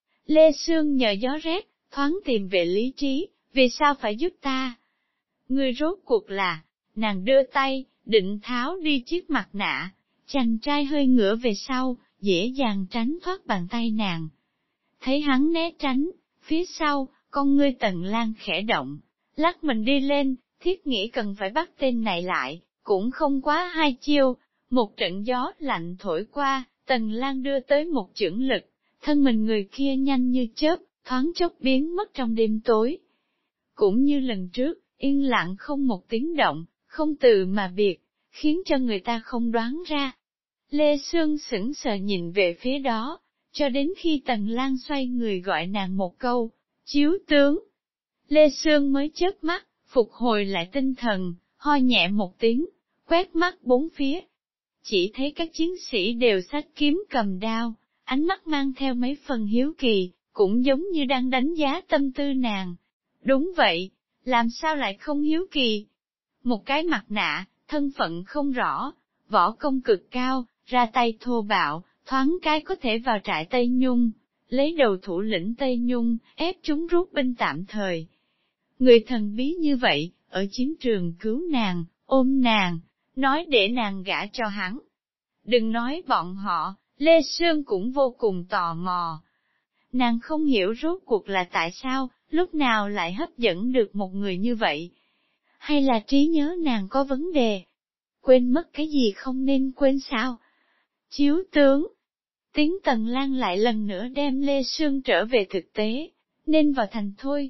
Lê Sương nhờ gió rét, thoáng tìm về lý trí, vì sao phải giúp ta? Ngươi rốt cuộc là, nàng đưa tay, định tháo đi chiếc mặt nạ, chàng trai hơi ngửa về sau, dễ dàng tránh thoát bàn tay nàng. Thấy hắn né tránh, phía sau, con ngươi Tần Lan khẽ động, lắc mình đi lên, thiết nghĩ cần phải bắt tên này lại, cũng không quá hai chiêu, một trận gió lạnh thổi qua, Tần Lan đưa tới một chưởng lực, thân mình người kia nhanh như chớp, thoáng chốc biến mất trong đêm tối. Cũng như lần trước, yên lặng không một tiếng động, không từ mà biệt, khiến cho người ta không đoán ra. Lê Sương sững sờ nhìn về phía đó, cho đến khi Tần Lan xoay người gọi nàng một câu, chiếu tướng. Lê Sương mới chớp mắt, phục hồi lại tinh thần, ho nhẹ một tiếng, quét mắt bốn phía. Chỉ thấy các chiến sĩ đều xách kiếm cầm đao, ánh mắt mang theo mấy phần hiếu kỳ, cũng giống như đang đánh giá tâm tư nàng. Đúng vậy, làm sao lại không hiếu kỳ? Một cái mặt nạ, thân phận không rõ, võ công cực cao, ra tay thô bạo, thoáng cái có thể vào trại Tây Nhung, lấy đầu thủ lĩnh Tây Nhung, ép chúng rút binh tạm thời. Người thần bí như vậy, ở chiến trường cứu nàng, ôm nàng, nói để nàng gả cho hắn. Đừng nói bọn họ, Lê Sương cũng vô cùng tò mò. Nàng không hiểu rốt cuộc là tại sao, lúc nào lại hấp dẫn được một người như vậy. Hay là trí nhớ nàng có vấn đề? Quên mất cái gì không nên quên sao? Chiếu tướng. Tiếng Tần Lan lại lần nữa đem Lê Sương trở về thực tế, nên vào thành thôi.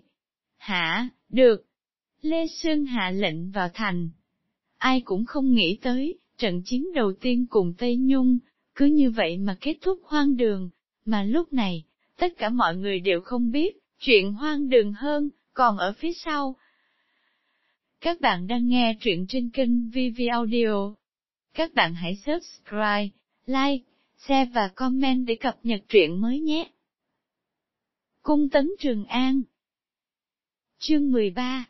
Hả, được. Lê Sương hạ lệnh vào thành. Ai cũng không nghĩ tới, trận chiến đầu tiên cùng Tây Nhung, cứ như vậy mà kết thúc hoang đường, mà lúc này, tất cả mọi người đều không biết, chuyện hoang đường hơn, còn ở phía sau. Các bạn đang nghe truyện trên kênh vê vê Audio. Các bạn hãy subscribe, like, share và comment để cập nhật truyện mới nhé. Cung tấn Trường An. Chương mười ba.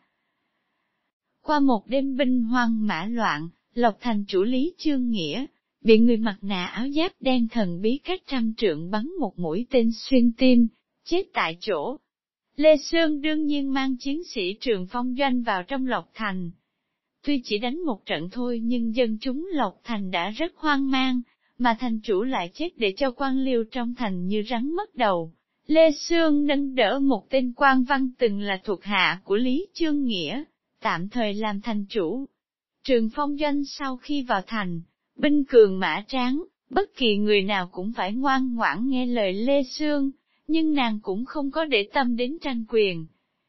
Qua một đêm binh hoang mã loạn, Lộc Thành chủ Lý Chương Nghĩa bị người mặc nạ áo giáp đen thần bí cách trăm trượng bắn một mũi tên xuyên tim, chết tại chỗ. Lê Sương đương nhiên mang chiến sĩ Trường Phong doanh vào trong Lộc Thành. Tuy chỉ đánh một trận thôi nhưng dân chúng Lộc Thành đã rất hoang mang, mà thành chủ lại chết để cho quan liêu trong thành như rắn mất đầu. Lê Sương nâng đỡ một tên quan văn từng là thuộc hạ của Lý Chương Nghĩa, tạm thời làm thành chủ. Trường Phong doanh sau khi vào thành, binh cường mã tráng, bất kỳ người nào cũng phải ngoan ngoãn nghe lời Lê Sương, nhưng nàng cũng không có để tâm đến tranh quyền.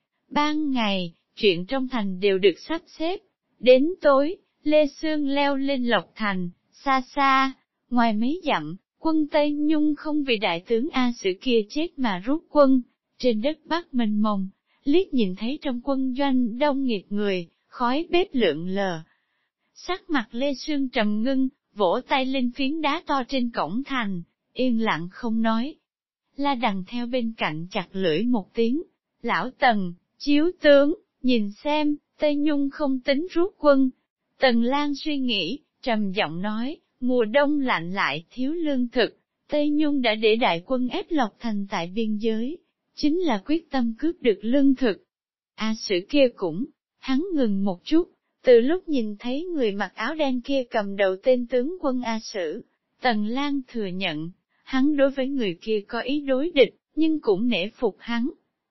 Ban ngày, chuyện trong thành đều được sắp xếp. Đến tối, Lê Sương leo lên Lộc Thành, xa xa, ngoài mấy dặm, quân Tây Nhung không vì đại tướng A Sử kia chết mà rút quân. Trên đất Bắc mênh mông, liếc nhìn thấy trong quân doanh đông nghịt người, khói bếp lượn lờ. Sắc mặt Lê Sương trầm ngưng, vỗ tay lên phiến đá to trên cổng thành, yên lặng không nói. La Đằng theo bên cạnh chặt lưỡi một tiếng, lão Tần, chiếu tướng, nhìn xem, Tây Nhung không tính rút quân. Tần Lan suy nghĩ, trầm giọng nói, mùa đông lạnh lại thiếu lương thực, Tây Nhung đã để đại quân ép Lộc Thành tại biên giới, chính là quyết tâm cướp được lương thực. A Sử kia cũng, hắn ngừng một chút, từ lúc nhìn thấy người mặc áo đen kia cầm đầu tên tướng quân A Sử, Tần Lan thừa nhận, hắn đối với người kia có ý đối địch, nhưng cũng nể phục hắn.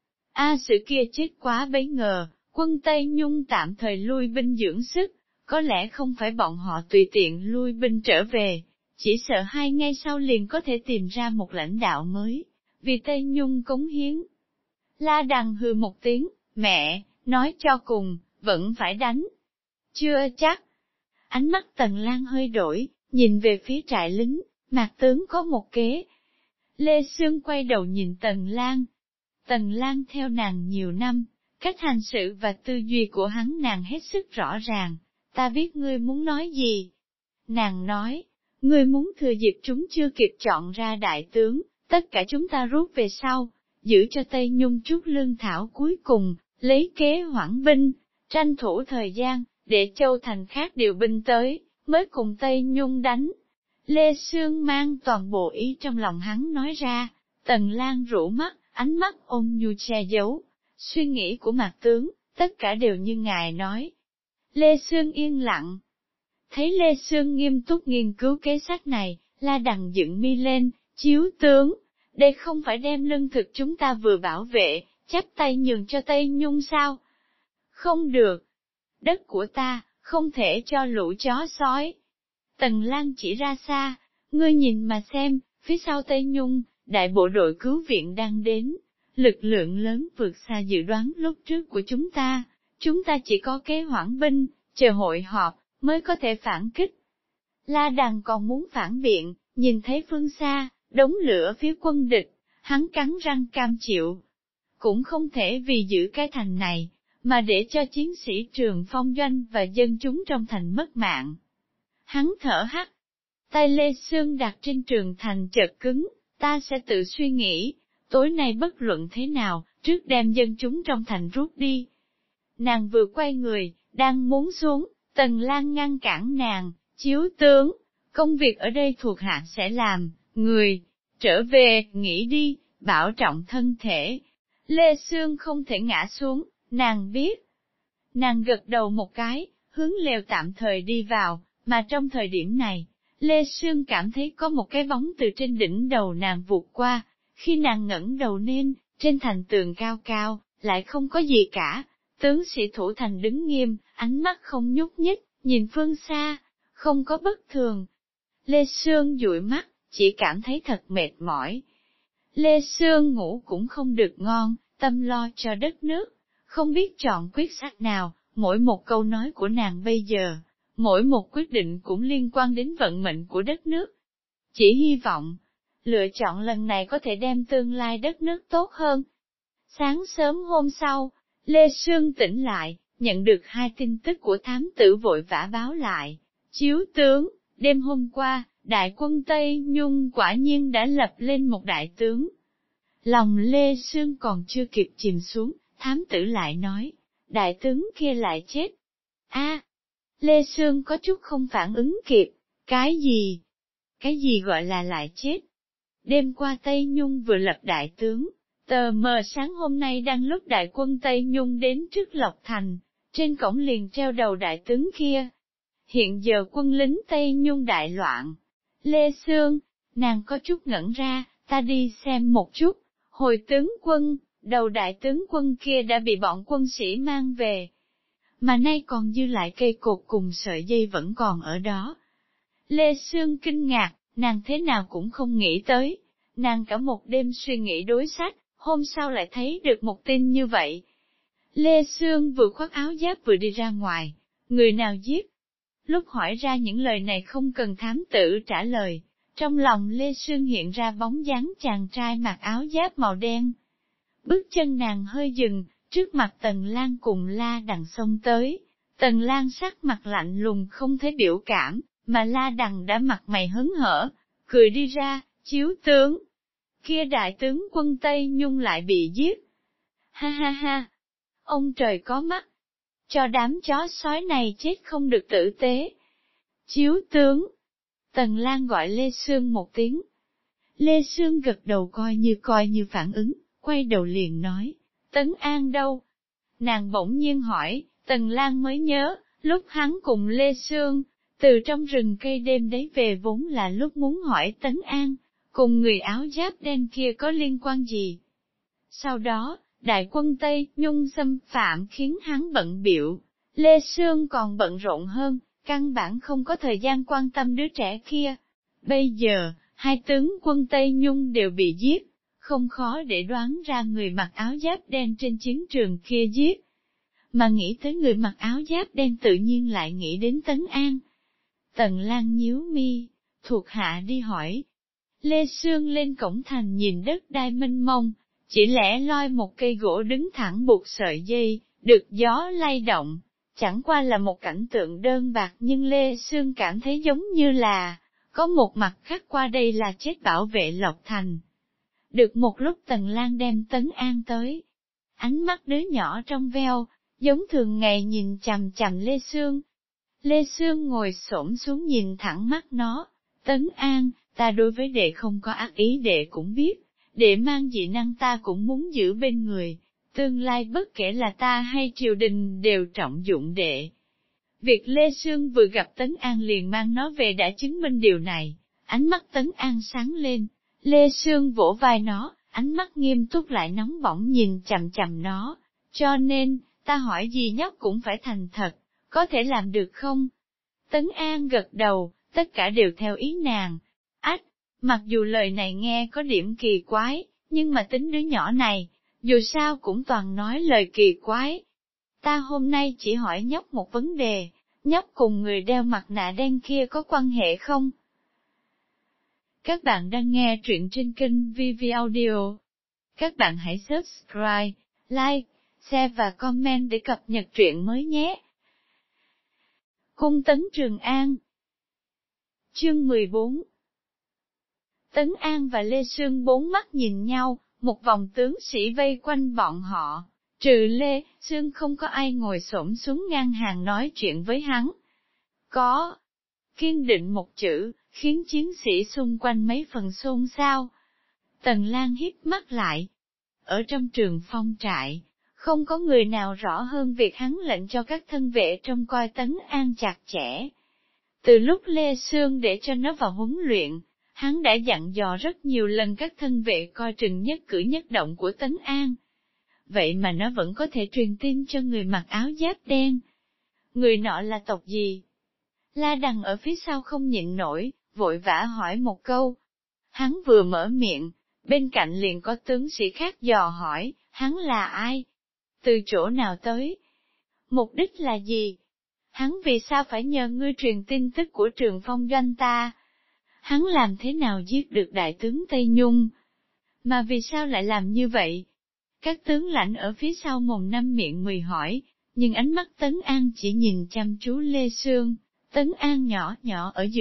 A Sử kia chết quá bấy ngờ, quân Tây Nhung tạm thời lui binh dưỡng sức, có lẽ không phải bọn họ tùy tiện lui binh trở về, chỉ sợ hai ngày sau liền có thể tìm ra một lãnh đạo mới, vì Tây Nhung cống hiến. La Đằng hừ một tiếng, mẹ, nói cho cùng, vẫn phải đánh. Chưa chắc. Ánh mắt Tần Lan hơi đổi, nhìn về phía trại lính, Mạc tướng có một kế. Lê Sương quay đầu nhìn Tần Lan. Tần Lan theo nàng nhiều năm, cách hành sự và tư duy của hắn nàng hết sức rõ ràng. Ta biết ngươi muốn nói gì. Nàng nói, ngươi muốn thừa dịp chúng chưa kịp chọn ra đại tướng, tất cả chúng ta rút về sau, giữ cho Tây Nhung chút lương thảo cuối cùng, lấy kế hoãn binh, tranh thủ thời gian, để Châu Thành khác điều binh tới, mới cùng Tây Nhung đánh. Lê Sương mang toàn bộ ý trong lòng hắn nói ra, Tần Lan rũ mắt, ánh mắt ôn nhu che giấu, suy nghĩ của Mạc tướng, tất cả đều như ngài nói. Lê Sương yên lặng. Thấy Lê Sương nghiêm túc nghiên cứu kế sách này, La Đằng dựng mi lên, chiếu tướng, đây không phải đem lương thực chúng ta vừa bảo vệ, chắp tay nhường cho Tây Nhung sao? Không được. Đất của ta, không thể cho lũ chó sói. Tần Lan chỉ ra xa, ngươi nhìn mà xem, phía sau Tây Nhung, đại bộ đội cứu viện đang đến, lực lượng lớn vượt xa dự đoán lúc trước của chúng ta. Chúng ta chỉ có kế hoãn binh, chờ hội họp, mới có thể phản kích. La Đằng còn muốn phản biện, nhìn thấy phương xa, đống lửa phía quân địch, hắn cắn răng cam chịu. Cũng không thể vì giữ cái thành này, mà để cho chiến sĩ Trường Phong doanh và dân chúng trong thành mất mạng. Hắn thở hắt, tay Lê Sương đặt trên trường thành chợt cứng, ta sẽ tự suy nghĩ, tối nay bất luận thế nào, trước đem dân chúng trong thành rút đi. Nàng vừa quay người, đang muốn xuống, Tần Lan ngăn cản nàng, chiếu tướng, công việc ở đây thuộc hạ sẽ làm, người, trở về, nghỉ đi, bảo trọng thân thể. Lê Sương không thể ngã xuống, nàng biết. Nàng gật đầu một cái, hướng lều tạm thời đi vào, mà trong thời điểm này, Lê Sương cảm thấy có một cái bóng từ trên đỉnh đầu nàng vụt qua, khi nàng ngẩng đầu lên, trên thành tường cao cao, lại không có gì cả. Tướng sĩ thủ thành đứng nghiêm, ánh mắt không nhúc nhích, nhìn phương xa, không có bất thường. Lê Sương dụi mắt, chỉ cảm thấy thật mệt mỏi. Lê Sương ngủ cũng không được ngon, tâm lo cho đất nước, không biết chọn quyết sách nào, mỗi một câu nói của nàng bây giờ, mỗi một quyết định cũng liên quan đến vận mệnh của đất nước. Chỉ hy vọng, lựa chọn lần này có thể đem tương lai đất nước tốt hơn. Sáng sớm hôm sau, Lê Sương tỉnh lại, nhận được hai tin tức của thám tử vội vã báo lại. Chiếu tướng, đêm hôm qua, đại quân Tây Nhung quả nhiên đã lập lên một đại tướng. Lòng Lê Sương còn chưa kịp chìm xuống, thám tử lại nói, đại tướng kia lại chết. A, Lê Sương có chút không phản ứng kịp, cái gì? Cái gì gọi là lại chết? Đêm qua Tây Nhung vừa lập đại tướng, tờ mờ sáng hôm nay đang lúc đại quân Tây Nhung đến trước Lộc Thành, trên cổng liền treo đầu đại tướng kia. Hiện giờ quân lính Tây Nhung đại loạn. Lê Sương, nàng có chút ngẩn ra, ta đi xem một chút, hồi tướng quân, đầu đại tướng quân kia đã bị bọn quân sĩ mang về. Mà nay còn dư lại cây cột cùng sợi dây vẫn còn ở đó. Lê Sương kinh ngạc, nàng thế nào cũng không nghĩ tới. Nàng cả một đêm suy nghĩ đối sách, hôm sau lại thấy được một tin như vậy. Lê Sương vừa khoác áo giáp vừa đi ra ngoài, người nào giết? Lúc hỏi ra những lời này không cần thám tử trả lời, trong lòng Lê Sương hiện ra bóng dáng chàng trai mặc áo giáp màu đen. Bước chân nàng hơi dừng, trước mặt Tần Lan cùng La Đằng xông tới. Tần Lan sắc mặt lạnh lùng không thấy biểu cảm, mà La Đằng đã mặt mày hớn hở, cười đi ra, chiếu tướng. Kia đại tướng quân Tây Nhung lại bị giết. Ha ha ha, ông trời có mắt, cho đám chó sói này chết không được tử tế. Chiếu tướng. Tần Lan gọi Lê Sương một tiếng. Lê Sương gật đầu coi như coi như phản ứng, quay đầu liền nói, Tấn An đâu? Nàng bỗng nhiên hỏi, Tần Lan mới nhớ, lúc hắn cùng Lê Sương, từ trong rừng cây đêm đấy về vốn là lúc muốn hỏi Tấn An, cùng người áo giáp đen kia có liên quan gì? Sau đó, đại quân Tây Nhung xâm phạm khiến hắn bận bịu, Lê Sương còn bận rộn hơn, căn bản không có thời gian quan tâm đứa trẻ kia. Bây giờ, hai tướng quân Tây Nhung đều bị giết, không khó để đoán ra người mặc áo giáp đen trên chiến trường kia giết. Mà nghĩ tới người mặc áo giáp đen tự nhiên lại nghĩ đến Tấn An. Tần Lan nhíu mi, thuộc hạ đi hỏi. Lê Sương lên cổng thành nhìn đất đai mênh mông, chỉ lẻ loi một cây gỗ đứng thẳng buộc sợi dây, được gió lay động. Chẳng qua là một cảnh tượng đơn bạc nhưng Lê Sương cảm thấy giống như là, có một mặt khác qua đây là chết bảo vệ Lộc Thành. Được một lúc Tần Lan đem Tấn An tới. Ánh mắt đứa nhỏ trong veo, giống thường ngày nhìn chằm chằm Lê Sương. Lê Sương ngồi xổm xuống nhìn thẳng mắt nó. Tấn An, ta đối với đệ không có ác ý đệ cũng biết, đệ mang dị năng ta cũng muốn giữ bên người. Tương lai bất kể là ta hay triều đình đều trọng dụng đệ. Việc Lê Sương vừa gặp Tấn An liền mang nó về đã chứng minh điều này, ánh mắt Tấn An sáng lên, Lê Sương vỗ vai nó, ánh mắt nghiêm túc lại nóng bỏng nhìn chằm chằm nó, cho nên, ta hỏi gì nhóc cũng phải thành thật, có thể làm được không? Tấn An gật đầu, tất cả đều theo ý nàng. Ách, mặc dù lời này nghe có điểm kỳ quái, nhưng mà tính đứa nhỏ này, dù sao cũng toàn nói lời kỳ quái. Ta hôm nay chỉ hỏi nhóc một vấn đề, nhóc cùng người đeo mặt nạ đen kia có quan hệ không? Các bạn đang nghe truyện trên kênh vê vê Audio. Các bạn hãy subscribe, like, share và comment để cập nhật truyện mới nhé. Cung Tấn Trường An. Chương mười bốn. Tấn An và Lê Sương bốn mắt nhìn nhau, một vòng tướng sĩ vây quanh bọn họ, trừ Lê Sương không có ai ngồi xổm xuống ngang hàng nói chuyện với hắn. Có kiên định một chữ, khiến chiến sĩ xung quanh mấy phần xôn xao. Tần Lan híp mắt lại. Ở trong trường phong trại, không có người nào rõ hơn việc hắn lệnh cho các thân vệ trông coi Tấn An chặt chẽ. Từ lúc Lê Sương để cho nó vào huấn luyện, hắn đã dặn dò rất nhiều lần các thân vệ coi chừng nhất cử nhất động của Tấn An. Vậy mà nó vẫn có thể truyền tin cho người mặc áo giáp đen. Người nọ là tộc gì? La Đằng ở phía sau không nhịn nổi, vội vã hỏi một câu. Hắn vừa mở miệng, bên cạnh liền có tướng sĩ khác dò hỏi, hắn là ai? Từ chỗ nào tới? Mục đích là gì? Hắn vì sao phải nhờ ngươi truyền tin tức của Trường Phong doanh ta? Hắn làm thế nào giết được đại tướng Tây Nhung? Mà vì sao lại làm như vậy? Các tướng lãnh ở phía sau mồm năm miệng mười hỏi, nhưng ánh mắt Tấn An chỉ nhìn chăm chú Lê Sương. Tấn An nhỏ nhỏ ở giữa,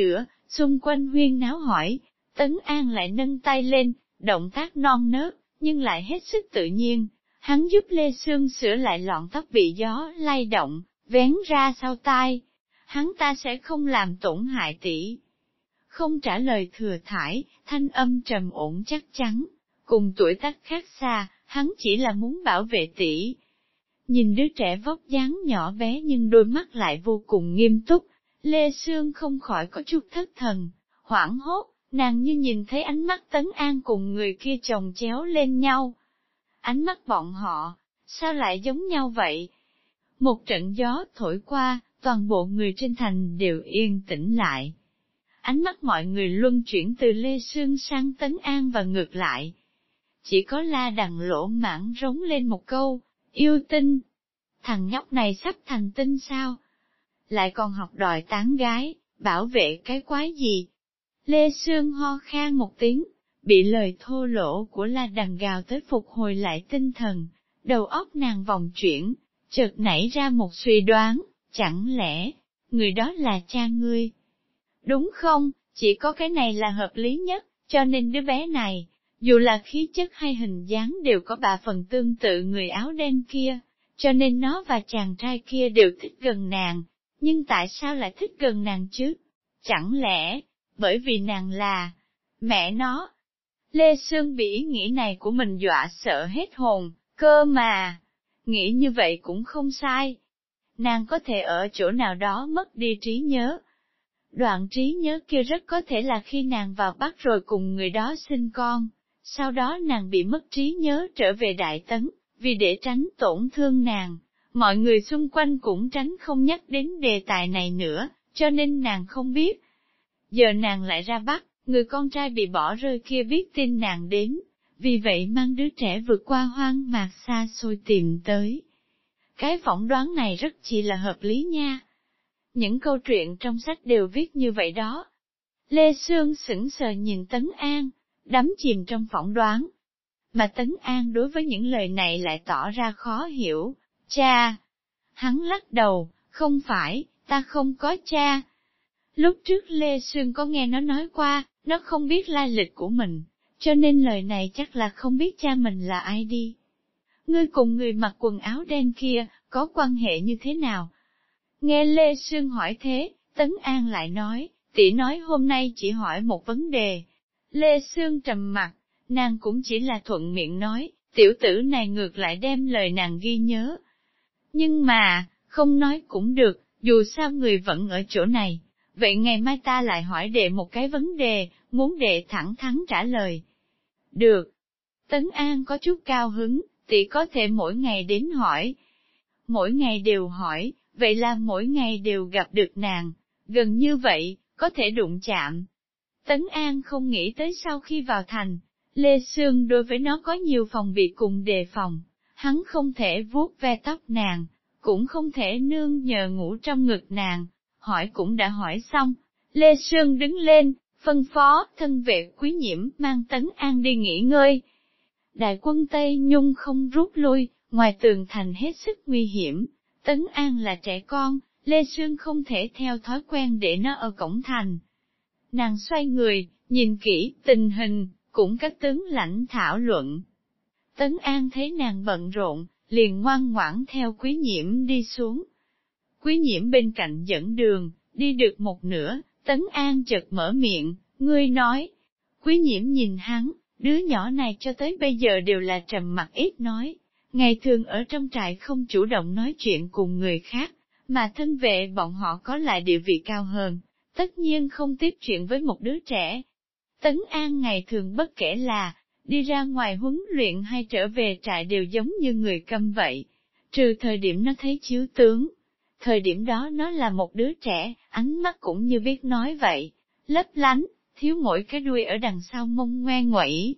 Xung quanh huyên náo hỏi, Tấn An lại nâng tay lên, động tác non nớt, nhưng lại hết sức tự nhiên. Hắn giúp Lê Sương sửa lại lọn tóc bị gió lay động, vén ra sau tai. Hắn ta sẽ không làm tổn hại tỷ. Không trả lời thừa thải, thanh âm trầm ổn chắc chắn. Cùng tuổi tác khác xa, hắn chỉ là muốn bảo vệ tỷ. Nhìn đứa trẻ vóc dáng nhỏ bé nhưng đôi mắt lại vô cùng nghiêm túc, Lê Sương không khỏi có chút thất thần, hoảng hốt, nàng như nhìn thấy ánh mắt Tấn An cùng người kia chồng chéo lên nhau. Ánh mắt bọn họ, sao lại giống nhau vậy? Một trận gió thổi qua, toàn bộ người trên thành đều yên tĩnh lại. Ánh mắt mọi người luân chuyển từ Lê Sương sang Tấn An và ngược lại. Chỉ có La Đằng lỗ mãn rống lên một câu, yêu tinh. Thằng nhóc này sắp thành tinh sao? Lại còn học đòi tán gái, bảo vệ cái quái gì? Lê Sương ho khan một tiếng, bị lời thô lỗ của La Đằng gào tới phục hồi lại tinh thần, đầu óc nàng vòng chuyển, chợt nảy ra một suy đoán, chẳng lẽ, người đó là cha ngươi? Đúng không, chỉ có cái này là hợp lý nhất, cho nên đứa bé này, dù là khí chất hay hình dáng đều có ba phần tương tự người áo đen kia, cho nên nó và chàng trai kia đều thích gần nàng. Nhưng tại sao lại thích gần nàng chứ? Chẳng lẽ, bởi vì nàng là mẹ nó? Lê Sương bị ý nghĩ này của mình dọa sợ hết hồn, cơ mà, nghĩ như vậy cũng không sai. Nàng có thể ở chỗ nào đó mất đi trí nhớ. Đoạn trí nhớ kia rất có thể là khi nàng vào Bắc rồi cùng người đó sinh con, sau đó nàng bị mất trí nhớ trở về Đại Tấn, vì để tránh tổn thương nàng. Mọi người xung quanh cũng tránh không nhắc đến đề tài này nữa, cho nên nàng không biết. Giờ nàng lại ra Bắc, người con trai bị bỏ rơi kia biết tin nàng đến, vì vậy mang đứa trẻ vượt qua hoang mạc xa xôi tìm tới. Cái phỏng đoán này rất chỉ là hợp lý nha. Những câu chuyện trong sách đều viết như vậy đó. Lê Sương sững sờ nhìn Tấn An, đắm chìm trong phỏng đoán. Mà Tấn An đối với những lời này lại tỏ ra khó hiểu. Cha! Hắn lắc đầu, không phải, ta không có cha. Lúc trước Lê Sương có nghe nó nói qua, nó không biết lai lịch của mình, cho nên lời này chắc là không biết cha mình là ai đi. Ngươi cùng người mặc quần áo đen kia, có quan hệ như thế nào? Nghe Lê Sương hỏi thế, Tấn An lại nói, tỷ nói hôm nay chỉ hỏi một vấn đề. Lê Sương trầm mặt, nàng cũng chỉ là thuận miệng nói, tiểu tử này ngược lại đem lời nàng ghi nhớ. Nhưng mà, không nói cũng được, dù sao người vẫn ở chỗ này, vậy ngày mai ta lại hỏi đệ một cái vấn đề, muốn đệ thẳng thắn trả lời. Được. Tấn An có chút cao hứng, tỷ có thể mỗi ngày đến hỏi. Mỗi ngày đều hỏi, vậy là mỗi ngày đều gặp được nàng, gần như vậy, có thể đụng chạm. Tấn An không nghĩ tới sau khi vào thành, Lê Sương đối với nó có nhiều phòng bị cùng đề phòng, hắn không thể vuốt ve tóc nàng, cũng không thể nương nhờ ngủ trong ngực nàng, hỏi cũng đã hỏi xong. Lê Sương đứng lên, phân phó thân vệ Quý Nhiễm mang Tấn An đi nghỉ ngơi. Đại quân Tây Nhung không rút lui, ngoài tường thành hết sức nguy hiểm, Tấn An là trẻ con, Lê Sương không thể theo thói quen để nó ở cổng thành. Nàng xoay người, nhìn kỹ tình hình, cũng các tướng lãnh thảo luận. Tấn An thấy nàng bận rộn, liền ngoan ngoãn theo Quý Nhiễm đi xuống. Quý Nhiễm bên cạnh dẫn đường, đi được một nửa, Tấn An chợt mở miệng, ngươi nói. Quý Nhiễm nhìn hắn, đứa nhỏ này cho tới bây giờ đều là trầm mặc ít nói, ngày thường ở trong trại không chủ động nói chuyện cùng người khác, mà thân vệ bọn họ có lại địa vị cao hơn, tất nhiên không tiếp chuyện với một đứa trẻ. Tấn An ngày thường bất kể là đi ra ngoài huấn luyện hay trở về trại đều giống như người câm vậy, trừ thời điểm nó thấy chiếu tướng. Thời điểm đó nó là một đứa trẻ, ánh mắt cũng như biết nói vậy, lấp lánh, thiếu mỗi cái đuôi ở đằng sau mông ngoe nguẩy.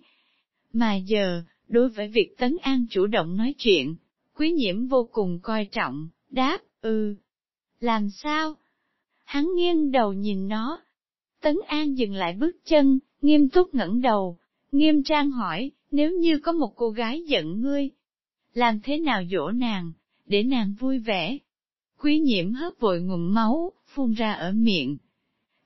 Mà giờ, đối với việc Tấn An chủ động nói chuyện, Quý Nhiễm vô cùng coi trọng, đáp, ừ. Làm sao? Hắn nghiêng đầu nhìn nó. Tấn An dừng lại bước chân, nghiêm túc ngẩng đầu, nghiêm trang hỏi, nếu như có một cô gái giận ngươi, làm thế nào dỗ nàng, để nàng vui vẻ? Quý Nhiễm hớp vội ngụm máu, phun ra ở miệng.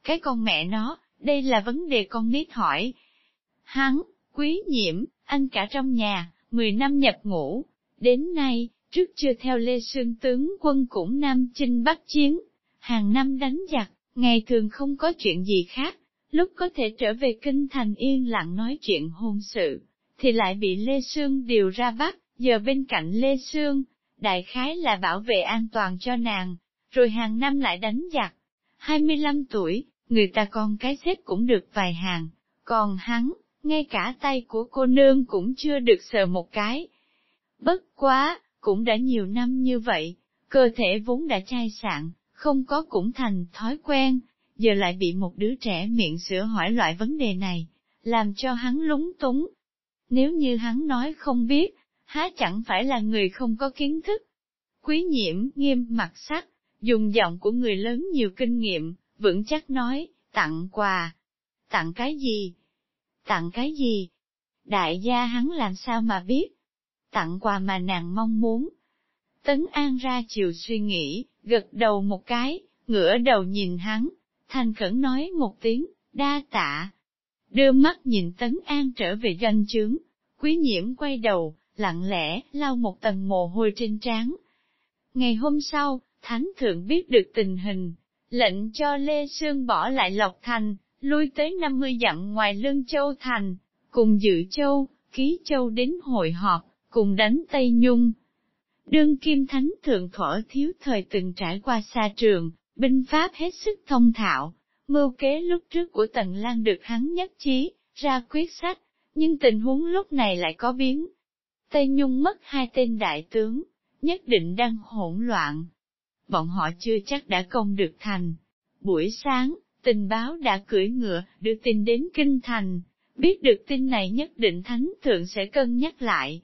Cái con mẹ nó, đây là vấn đề con nít hỏi. Hắn, Quý Nhiễm, anh cả trong nhà, mười năm nhập ngũ, đến nay, trước chưa theo Lê Sương tướng quân cũng Nam chinh Bắc chiến, hàng năm đánh giặc, ngày thường không có chuyện gì khác, lúc có thể trở về kinh thành yên lặng nói chuyện hôn sự, thì lại bị Lê Sương điều ra bắt, giờ bên cạnh Lê Sương, đại khái là bảo vệ an toàn cho nàng, rồi hàng năm lại đánh giặc. hai mươi lăm tuổi, người ta con cái xếp cũng được vài hàng, còn hắn, ngay cả tay của cô nương cũng chưa được sờ một cái. Bất quá, cũng đã nhiều năm như vậy, cơ thể vốn đã chai sạn, không có cũng thành thói quen, giờ lại bị một đứa trẻ miệng sữa hỏi loại vấn đề này, làm cho hắn lúng túng. Nếu như hắn nói không biết, há chẳng phải là người không có kiến thức. Quý Nhiễm nghiêm mặt sắc, dùng giọng của người lớn nhiều kinh nghiệm, vững chắc nói, tặng quà. Tặng cái gì? Tặng cái gì? Đại gia hắn làm sao mà biết? Tặng quà mà nàng mong muốn. Tấn An ra chiều suy nghĩ, gật đầu một cái, ngửa đầu nhìn hắn, thành khẩn nói một tiếng, đa tạ. Đưa mắt nhìn Tấn An trở về doanh trướng, Quý Nhiễm quay đầu, lặng lẽ, lau một tầng mồ hôi trên trán. Ngày hôm sau, Thánh Thượng biết được tình hình, lệnh cho Lê Sương bỏ lại Lộc Thành, lui tới năm mươi dặm ngoài Lương Châu Thành, cùng Dự Châu, Ký Châu đến hội họp, cùng đánh Tây Nhung. Đương kim Thánh Thượng thuở thiếu thời từng trải qua xa trường, binh pháp hết sức thông thạo, mưu kế lúc trước của Tần Lang được hắn nhất trí, ra quyết sách, nhưng tình huống lúc này lại có biến. Tây Nhung mất hai tên đại tướng, nhất định đang hỗn loạn. Bọn họ chưa chắc đã công được thành. Buổi sáng, tình báo đã cưỡi ngựa, đưa tin đến Kinh Thành, biết được tin này nhất định Thánh Thượng sẽ cân nhắc lại.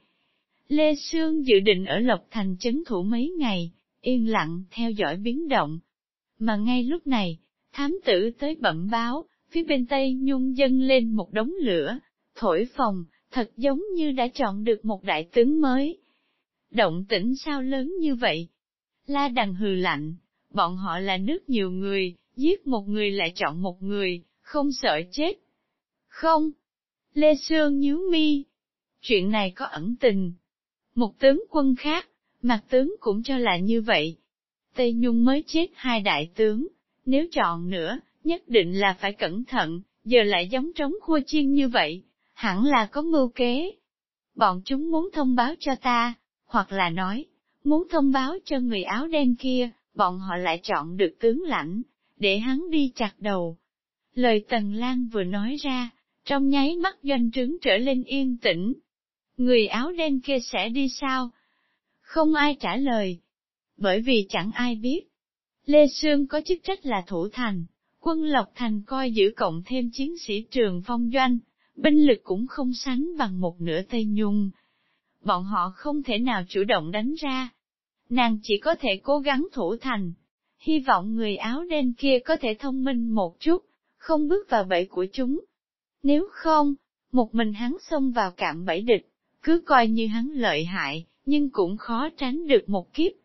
Lê Sương dự định ở Lộc Thành trấn thủ mấy ngày, yên lặng theo dõi biến động. Mà ngay lúc này, thám tử tới bẩm báo, phía bên Tây Nhung dâng lên một đống lửa, thổi phồng, thật giống như đã chọn được một đại tướng mới. Động tĩnh sao lớn như vậy? La Đằng hừ lạnh, bọn họ là nước nhiều người, giết một người lại chọn một người, không sợ chết. Không. Lê Sương nhíu mi. Chuyện này có ẩn tình. Một tướng quân khác, mặt tướng cũng cho là như vậy. Tây Nhung mới chết hai đại tướng, nếu chọn nữa, nhất định là phải cẩn thận, giờ lại giống trống khua chiên như vậy, hẳn là có mưu kế. Bọn chúng muốn thông báo cho ta, hoặc là nói, muốn thông báo cho người áo đen kia, bọn họ lại chọn được tướng lãnh, để hắn đi chặt đầu. Lời Tần Lang vừa nói ra, trong nháy mắt doanh trướng trở lên yên tĩnh. Người áo đen kia sẽ đi sao? Không ai trả lời. Bởi vì chẳng ai biết. Lê Sương có chức trách là thủ thành, quân Lộc Thành coi giữ cộng thêm chiến sĩ Trường Phong doanh, binh lực cũng không sánh bằng một nửa Tây Nhung. Bọn họ không thể nào chủ động đánh ra. Nàng chỉ có thể cố gắng thủ thành. Hy vọng người áo đen kia có thể thông minh một chút, không bước vào bẫy của chúng. Nếu không, một mình hắn xông vào cạm bẫy địch, cứ coi như hắn lợi hại, nhưng cũng khó tránh được một kiếp.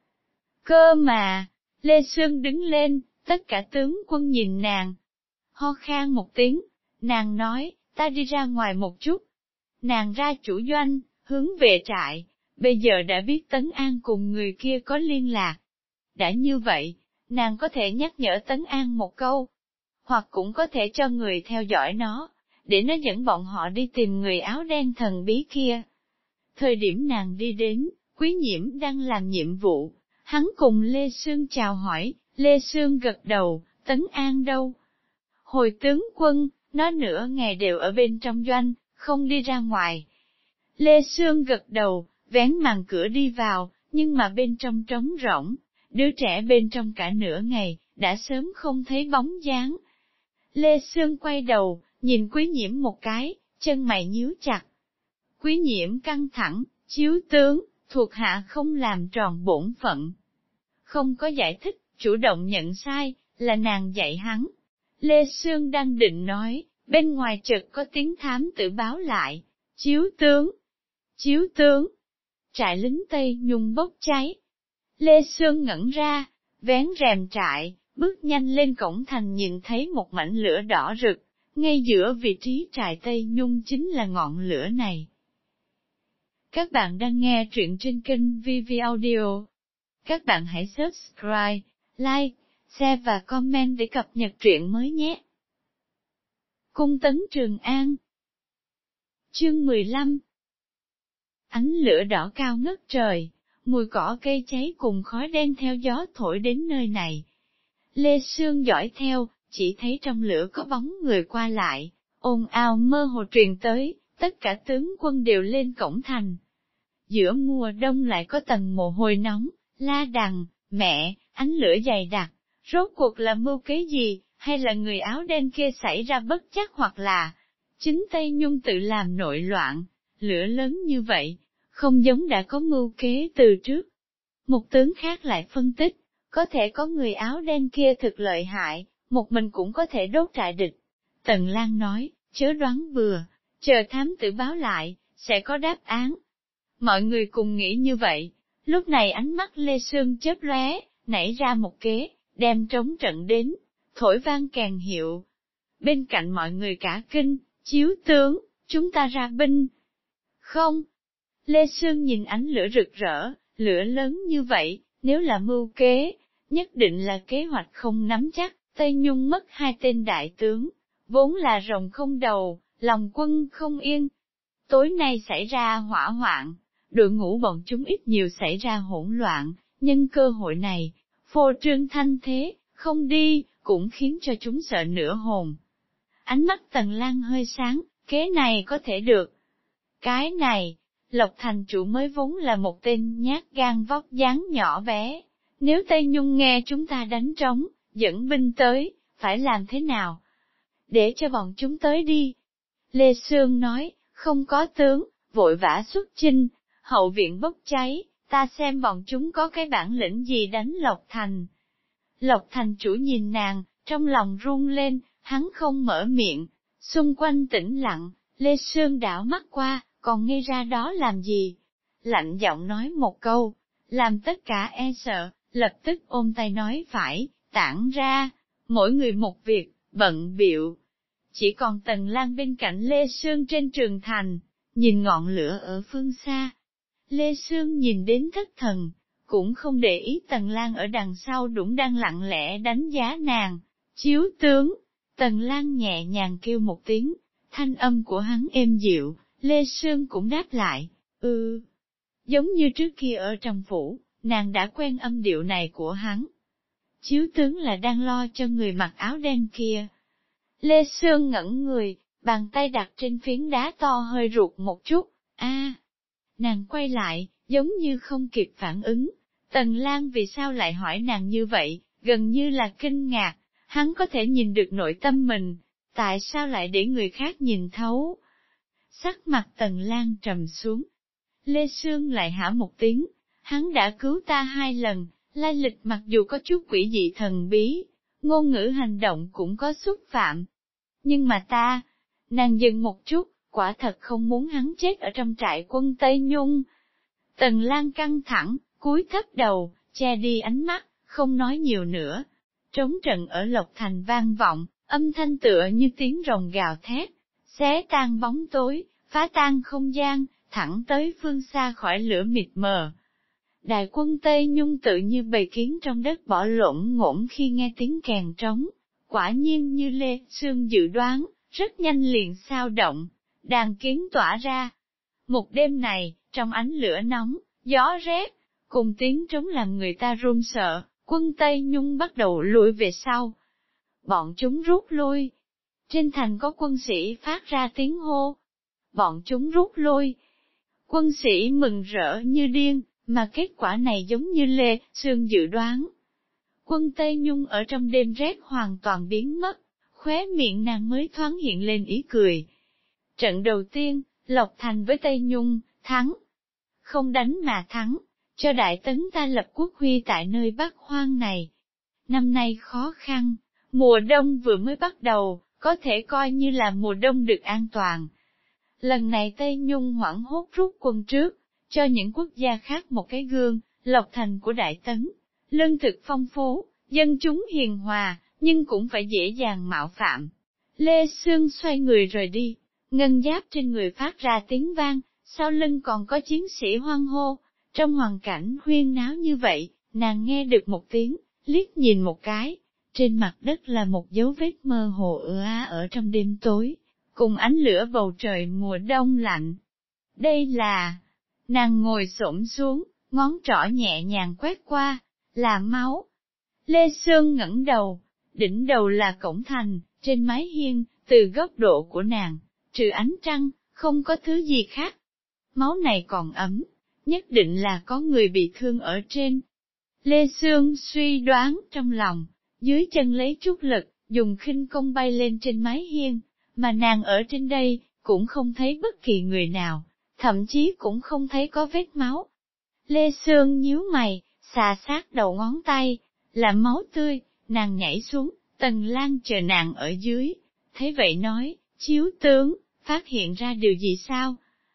Cơ mà, Lê Sương đứng lên, tất cả tướng quân nhìn nàng. Ho khan một tiếng, nàng nói, ta đi ra ngoài một chút. Nàng ra chủ doanh, hướng về trại, bây giờ đã biết Tấn An cùng người kia có liên lạc. Đã như vậy, nàng có thể nhắc nhở Tấn An một câu, hoặc cũng có thể cho người theo dõi nó, để nó dẫn bọn họ đi tìm người áo đen thần bí kia. Thời điểm nàng đi đến, Quý Nhiễm đang làm nhiệm vụ, hắn cùng Lê Sương chào hỏi, Lê Sương gật đầu, Tấn An đâu? Hồi tướng quân, nó nửa ngày đều ở bên trong doanh, không đi ra ngoài. Lê Sương gật đầu, vén màn cửa đi vào, nhưng mà bên trong trống rỗng, đứa trẻ bên trong cả nửa ngày, đã sớm không thấy bóng dáng. Lê Sương quay đầu, nhìn Quý Nhiễm một cái, chân mày nhíu chặt. Quý Nhiễm căng thẳng, chiếu tướng, thuộc hạ không làm tròn bổn phận. Không có giải thích, chủ động nhận sai, là nàng dạy hắn. Lê Sương đang định nói, bên ngoài chợt có tiếng thám tử báo lại, chiếu tướng, chiếu tướng. Trại lính Tây Nhung bốc cháy. Lê Sương ngẩn ra, vén rèm trại, bước nhanh lên cổng thành nhìn thấy một mảnh lửa đỏ rực, ngay giữa vị trí trại Tây Nhung chính là ngọn lửa này. Các bạn đang nghe truyện trên kênh vê vê Audio. Các bạn hãy subscribe, like, share và comment để cập nhật truyện mới nhé. Cung tấn Trường An. Chương mười lăm. Ánh lửa đỏ cao ngất trời, mùi cỏ cây cháy cùng khói đen theo gió thổi đến nơi này. Lê Sương dõi theo, chỉ thấy trong lửa có bóng người qua lại, ồn ào mơ hồ truyền tới, tất cả tướng quân đều lên cổng thành. Giữa mùa đông lại có tầng mồ hôi nóng, la đằng, mẹ, ánh lửa dày đặc, rốt cuộc là mưu kế gì, hay là người áo đen kia xảy ra bất chắc hoặc là chính Tây Nhung tự làm nội loạn, lửa lớn như vậy, không giống đã có mưu kế từ trước. Một tướng khác lại phân tích, có thể có người áo đen kia thực lợi hại, một mình cũng có thể đốt trại địch. Tần Lan nói, chớ đoán bừa, chờ thám tử báo lại, sẽ có đáp án. Mọi người cùng nghĩ như vậy, lúc này ánh mắt Lê Sương chớp lóe, nảy ra một kế, đem trống trận đến, thổi vang kèn hiệu. Bên cạnh mọi người cả kinh, chiếu tướng, chúng ta ra binh. Không. Lê Sương nhìn ánh lửa rực rỡ, lửa lớn như vậy, nếu là mưu kế, nhất định là kế hoạch không nắm chắc. Tây Nhung mất hai tên đại tướng, vốn là rồng không đầu, lòng quân không yên. Tối nay xảy ra hỏa hoạn, đội ngũ bọn chúng ít nhiều xảy ra hỗn loạn, nhân cơ hội này, phô trương thanh thế, không đi, cũng khiến cho chúng sợ nửa hồn. Ánh mắt Tần Lan hơi sáng, kế này có thể được. Cái này, Lộc Thành chủ mới vốn là một tên nhát gan vóc dáng nhỏ bé, nếu Tây Nhung nghe chúng ta đánh trống, dẫn binh tới, phải làm thế nào? Để cho bọn chúng tới đi. Lê Sương nói, không có tướng, vội vã xuất chinh, hậu viện bốc cháy, ta xem bọn chúng có cái bản lĩnh gì đánh Lộc Thành. Lộc Thành chủ nhìn nàng, trong lòng run lên, hắn không mở miệng, xung quanh tĩnh lặng, Lê Sương đảo mắt qua, còn ngây ra đó làm gì? Lạnh giọng nói một câu, làm tất cả e sợ, lập tức ôm tay nói phải, tản ra, mỗi người một việc, bận biệu. Chỉ còn Tần Lan bên cạnh Lê Sương trên trường thành, nhìn ngọn lửa ở phương xa. Lê Sương nhìn đến thất thần, cũng không để ý Tần Lan ở đằng sau đũng đang lặng lẽ đánh giá nàng. Chiếu tướng, Tần Lan nhẹ nhàng kêu một tiếng, thanh âm của hắn êm dịu, Lê Sương cũng đáp lại, ừ. Giống như trước kia ở trong phủ, nàng đã quen âm điệu này của hắn. Chiếu tướng là đang lo cho người mặc áo đen kia. Lê Sương ngẩn người, bàn tay đặt trên phiến đá to hơi ruột một chút, a, à, nàng quay lại, giống như không kịp phản ứng. Tần Lan vì sao lại hỏi nàng như vậy, gần như là kinh ngạc, hắn có thể nhìn được nội tâm mình, tại sao lại để người khác nhìn thấu? Sắc mặt Tần Lan trầm xuống. Lê Sương lại hả một tiếng, hắn đã cứu ta hai lần, lai lịch mặc dù có chút quỷ dị thần bí, ngôn ngữ hành động cũng có xúc phạm. Nhưng mà ta, nàng dừng một chút, quả thật không muốn hắn chết ở trong trại quân Tây Nhung. Tần Lan căng thẳng, cúi thấp đầu, che đi ánh mắt, không nói nhiều nữa. Trống trận ở Lộc Thành vang vọng, âm thanh tựa như tiếng rồng gào thét, xé tan bóng tối, phá tan không gian, thẳng tới phương xa khỏi lửa mịt mờ. Đại quân Tây Nhung tự như bầy kiến trong đất bỏ lộn ngỗng khi nghe tiếng kèn trống, quả nhiên như Lê Sương dự đoán, rất nhanh liền sao động, đàn kiến tỏa ra. Một đêm này, trong ánh lửa nóng, gió rét, cùng tiếng trống làm người ta run sợ, quân Tây Nhung bắt đầu lùi về sau. Bọn chúng rút lui. Trên thành có quân sĩ phát ra tiếng hô. Bọn chúng rút lui. Quân sĩ mừng rỡ như điên, mà kết quả này giống như Lê Sương dự đoán. Quân Tây Nhung ở trong đêm rét hoàn toàn biến mất, khóe miệng nàng mới thoáng hiện lên ý cười. Trận đầu tiên, Lộc Thành với Tây Nhung, thắng. Không đánh mà thắng, cho Đại Tấn ta lập quốc huy tại nơi Bắc Hoang này. Năm nay khó khăn, mùa đông vừa mới bắt đầu, có thể coi như là mùa đông được an toàn. Lần này Tây Nhung hoảng hốt rút quân trước, cho những quốc gia khác một cái gương, Lộc Thành của Đại Tấn, lương thực phong phú, Dân chúng hiền hòa, nhưng cũng phải dễ dàng mạo phạm. Lê Sương xoay người rời đi, ngân giáp trên người phát ra tiếng vang, sau lưng còn có chiến sĩ hoan hô. Trong hoàn cảnh huyên náo như vậy, nàng nghe được một tiếng, liếc nhìn một cái, trên mặt đất là một dấu vết mơ hồ ưa á ở trong đêm tối, cùng ánh lửa bầu trời mùa đông lạnh. Đây là... Nàng ngồi xổm xuống, ngón trỏ nhẹ nhàng quét qua, là máu. Lê Sương ngẩng đầu, đỉnh đầu là cổng thành, trên mái hiên, từ góc độ của nàng, trừ ánh trăng, không có thứ gì khác. Máu này còn ấm, nhất định là có người bị thương ở trên. Lê Sương suy đoán trong lòng, dưới chân lấy chút lực, dùng khinh công bay lên trên mái hiên, mà nàng ở trên đây, cũng không thấy bất kỳ người nào, thậm chí cũng không thấy có vết máu. Lê Sương nhíu mày, xà sát đầu ngón tay, là máu tươi, nàng nhảy xuống, Tần Lan chờ nàng ở dưới, thế vậy nói, chiếu tướng, phát hiện ra điều gì sao?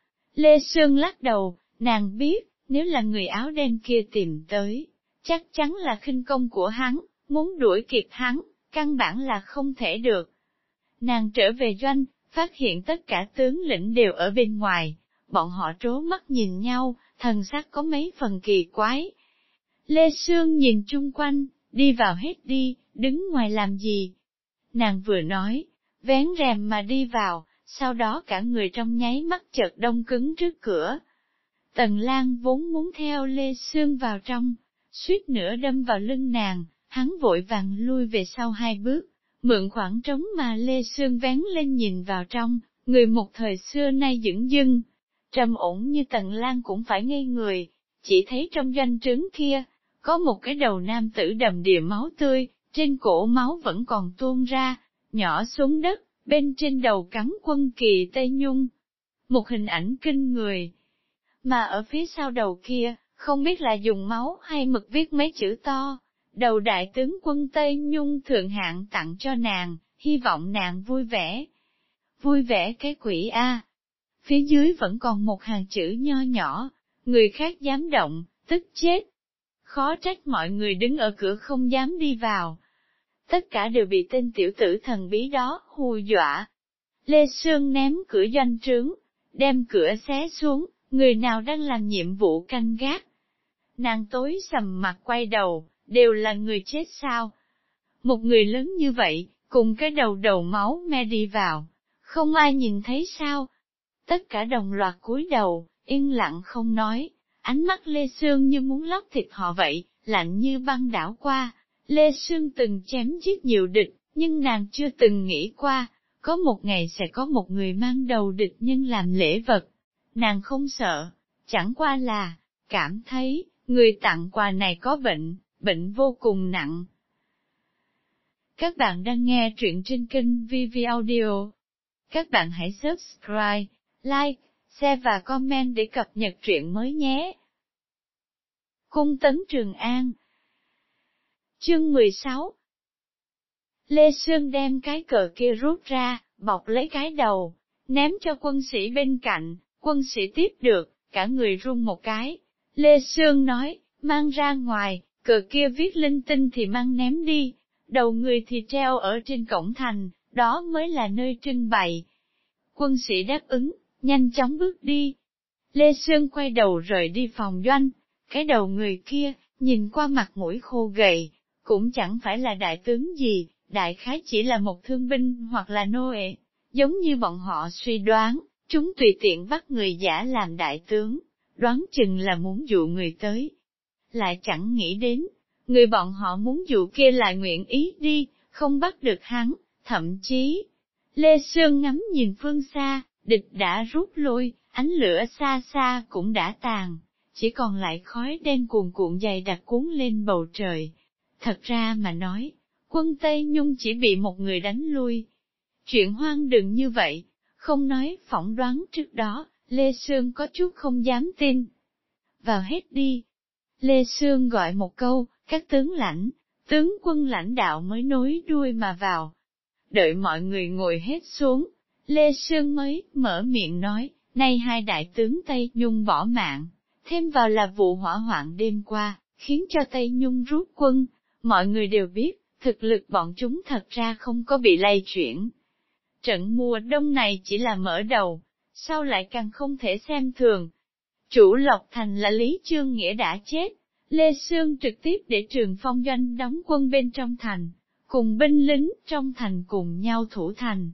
Lê Sương lắc đầu, nàng biết, nếu là người áo đen kia tìm tới, chắc chắn là khinh công của hắn, muốn đuổi kịp hắn, căn bản là không thể được. Nàng trở về doanh, phát hiện tất cả tướng lĩnh đều ở bên ngoài, bọn họ trố mắt nhìn nhau, thần sắc có mấy phần kỳ quái. Lê Sương nhìn chung quanh, đi vào hết đi, đứng ngoài làm gì? Nàng vừa nói, vén rèm mà đi vào, sau đó cả người trong nháy mắt chợt đông cứng trước cửa. Tần Lan vốn muốn theo Lê Sương vào trong, suýt nữa đâm vào lưng nàng, hắn vội vàng lui về sau hai bước, mượn khoảng trống mà Lê Sương vén lên nhìn vào trong, người một thời xưa nay dửng dưng. Trầm ổn như Tần Lan cũng phải ngây người, chỉ thấy trong doanh trướng kia, có một cái đầu nam tử đầm đìa máu tươi, trên cổ máu vẫn còn tuôn ra, nhỏ xuống đất, bên trên đầu cắm quân kỳ Tây Nhung. Một hình ảnh kinh người. Mà ở phía sau đầu kia, không biết là dùng máu hay mực viết mấy chữ to, đầu đại tướng quân Tây Nhung thượng hạng tặng cho nàng, hy vọng nàng vui vẻ. Vui vẻ cái quỷ a. Phía dưới vẫn còn một hàng chữ nho nhỏ, người khác dám động, tức chết. Khó trách mọi người đứng ở cửa không dám đi vào. Tất cả đều bị tên tiểu tử thần bí đó hù dọa. Lê Sương ném cửa doanh trướng, đem cửa xé xuống, người nào đang làm nhiệm vụ canh gác. Nàng tối sầm mặt quay đầu, đều là người chết sao? Một người lớn như vậy, cùng cái đầu đầu máu me đi vào, không ai nhìn thấy sao? Tất cả đồng loạt cúi đầu, yên lặng không nói, ánh mắt Lê Sương như muốn lóc thịt họ vậy, lạnh như băng đảo qua. Lê Sương từng chém giết nhiều địch, nhưng nàng chưa từng nghĩ qua, có một ngày sẽ có một người mang đầu địch nhân làm lễ vật. Nàng không sợ, chẳng qua là, cảm thấy, người tặng quà này có bệnh, bệnh vô cùng nặng. Các bạn đang nghe truyện trên kênh vê vê Audio. Các bạn hãy subscribe, like, share và comment để cập nhật truyện mới nhé. Cung tấn Trường An. Chương mười sáu. Lê Sương đem cái cờ kia rút ra, bọc lấy cái đầu, ném cho quân sĩ bên cạnh, quân sĩ tiếp được, cả người run một cái. Lê Sương nói, mang ra ngoài, cờ kia viết linh tinh thì mang ném đi, đầu người thì treo ở trên cổng thành, đó mới là nơi trưng bày. Quân sĩ đáp ứng, nhanh chóng bước đi. Lê Sương quay đầu rời đi phòng doanh, cái đầu người kia, nhìn qua mặt mũi khô gầy, cũng chẳng phải là đại tướng gì, đại khái chỉ là một thương binh hoặc là nô ệ, giống như bọn họ suy đoán, chúng tùy tiện bắt người giả làm đại tướng, đoán chừng là muốn dụ người tới. Lại chẳng nghĩ đến, người bọn họ muốn dụ kia lại nguyện ý đi, không bắt được hắn, thậm chí. Lê Sương ngắm nhìn phương xa, địch đã rút lui, ánh lửa xa xa cũng đã tàn, chỉ còn lại khói đen cuồn cuộn dày đặc cuốn lên bầu trời. Thật ra mà nói, quân Tây Nhung chỉ bị một người đánh lui. Chuyện hoang đường như vậy, không nói phỏng đoán trước đó, Lê Sương có chút không dám tin. Vào hết đi. Lê Sương gọi một câu, các tướng lãnh, tướng quân lãnh đạo mới nối đuôi mà vào. Đợi mọi người ngồi hết xuống, Lê Sương mới mở miệng nói, nay hai đại tướng Tây Nhung bỏ mạng, thêm vào là vụ hỏa hoạn đêm qua, khiến cho Tây Nhung rút quân. Mọi người đều biết, thực lực bọn chúng thật ra không có bị lay chuyển. Trận mùa đông này chỉ là mở đầu, sau lại càng không thể xem thường. Chủ Lộc Thành là Lý Chương Nghĩa đã chết, Lê Sương trực tiếp để Trường Phong Doanh đóng quân bên trong thành, cùng binh lính trong thành cùng nhau thủ thành.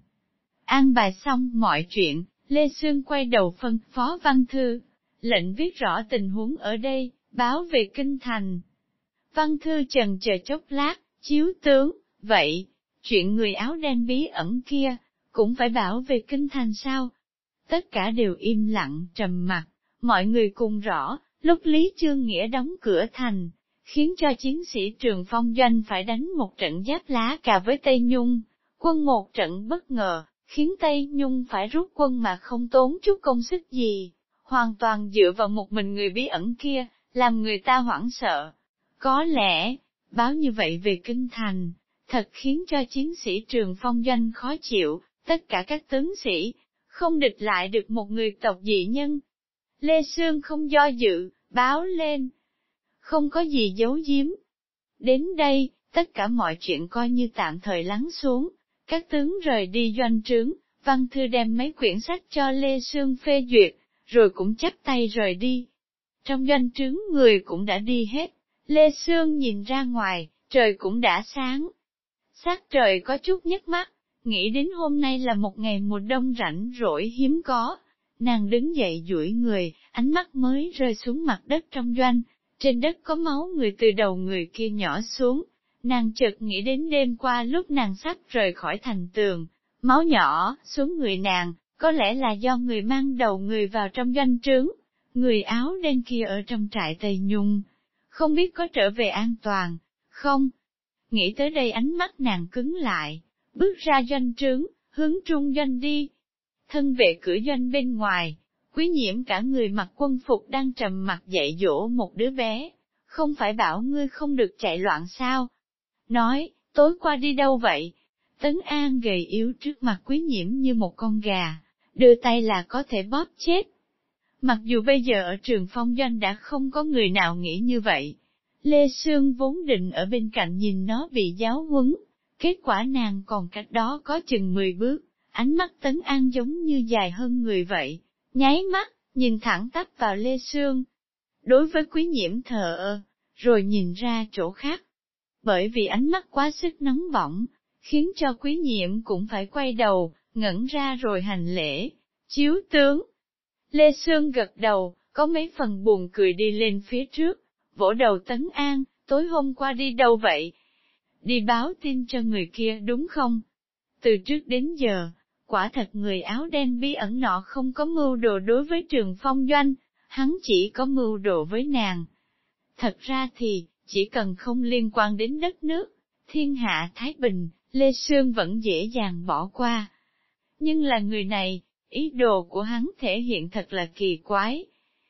An bài xong mọi chuyện, Lê Sương quay đầu phân phó Văn Thư, lệnh viết rõ tình huống ở đây, báo về kinh thành. Văn Thư chần chờ chốc lát, chiếu tướng, vậy, chuyện người áo đen bí ẩn kia, cũng phải bảo về kinh thành sao? Tất cả đều im lặng, trầm mặc, mọi người cùng rõ, lúc Lý Chương Nghĩa đóng cửa thành, khiến cho chiến sĩ Trường Phong Doanh phải đánh một trận giáp lá cà với Tây Nhung, quân một trận bất ngờ, khiến Tây Nhung phải rút quân mà không tốn chút công sức gì, hoàn toàn dựa vào một mình người bí ẩn kia, làm người ta hoảng sợ. Có lẽ, báo như vậy về kinh thành, thật khiến cho chiến sĩ Trường Phong Doanh khó chịu, tất cả các tướng sĩ, không địch lại được một người tộc dị nhân. Lê Sương không do dự, báo lên. Không có gì giấu giếm. Đến đây, tất cả mọi chuyện coi như tạm thời lắng xuống, các tướng rời đi doanh trướng, Văn Thư đem mấy quyển sách cho Lê Sương phê duyệt, rồi cũng chắp tay rời đi. Trong doanh trướng người cũng đã đi hết, Lê Sương nhìn ra ngoài, trời cũng đã sáng. Sắc trời có chút nhức mắt, nghĩ đến hôm nay là một ngày mùa đông rảnh rỗi hiếm có. Nàng đứng dậy duỗi người, ánh mắt mới rơi xuống mặt đất trong doanh, trên đất có máu người từ đầu người kia nhỏ xuống. Nàng chợt nghĩ đến đêm qua lúc nàng sắp rời khỏi thành tường, máu nhỏ xuống người nàng, có lẽ là do người mang đầu người vào trong doanh trướng. Người áo đen kia ở trong trại Tây Nhung, không biết có trở về an toàn, không? Nghĩ tới đây ánh mắt nàng cứng lại, bước ra doanh trướng, hướng trung doanh đi. Thân vệ cửa doanh bên ngoài, Quý Nhiễm cả người mặc quân phục đang trầm mặc dạy dỗ một đứa bé, không phải bảo ngươi không được chạy loạn sao? Nói, tối qua đi đâu vậy? Tấn An gầy yếu trước mặt Quý Nhiễm như một con gà, đưa tay là có thể bóp chết. Mặc dù bây giờ ở Trường Phong Doanh đã không có người nào nghĩ như vậy, Lê Sương vốn định ở bên cạnh nhìn nó bị giáo huấn, kết quả nàng còn cách đó có chừng mười bước, ánh mắt Tấn An giống như dài hơn người vậy, nháy mắt, nhìn thẳng tắp vào Lê Sương. Đối với Quý Nhiễm thờ ơ, rồi nhìn ra chỗ khác. Bởi vì ánh mắt quá sức nóng bỏng, khiến cho Quý Nhiễm cũng phải quay đầu, ngẩng ra rồi hành lễ, chiếu tướng. Lê Sương gật đầu, có mấy phần buồn cười đi lên phía trước, vỗ đầu Tấn An, tối hôm qua đi đâu vậy? Đi báo tin cho người kia đúng không? Từ trước đến giờ, quả thật người áo đen bí ẩn nọ không có mưu đồ đối với Trường Phong Doanh, hắn chỉ có mưu đồ với nàng. Thật ra thì, chỉ cần không liên quan đến đất nước, thiên hạ Thái Bình, Lê Sương vẫn dễ dàng bỏ qua. Nhưng là người này, ý đồ của hắn thể hiện thật là kỳ quái.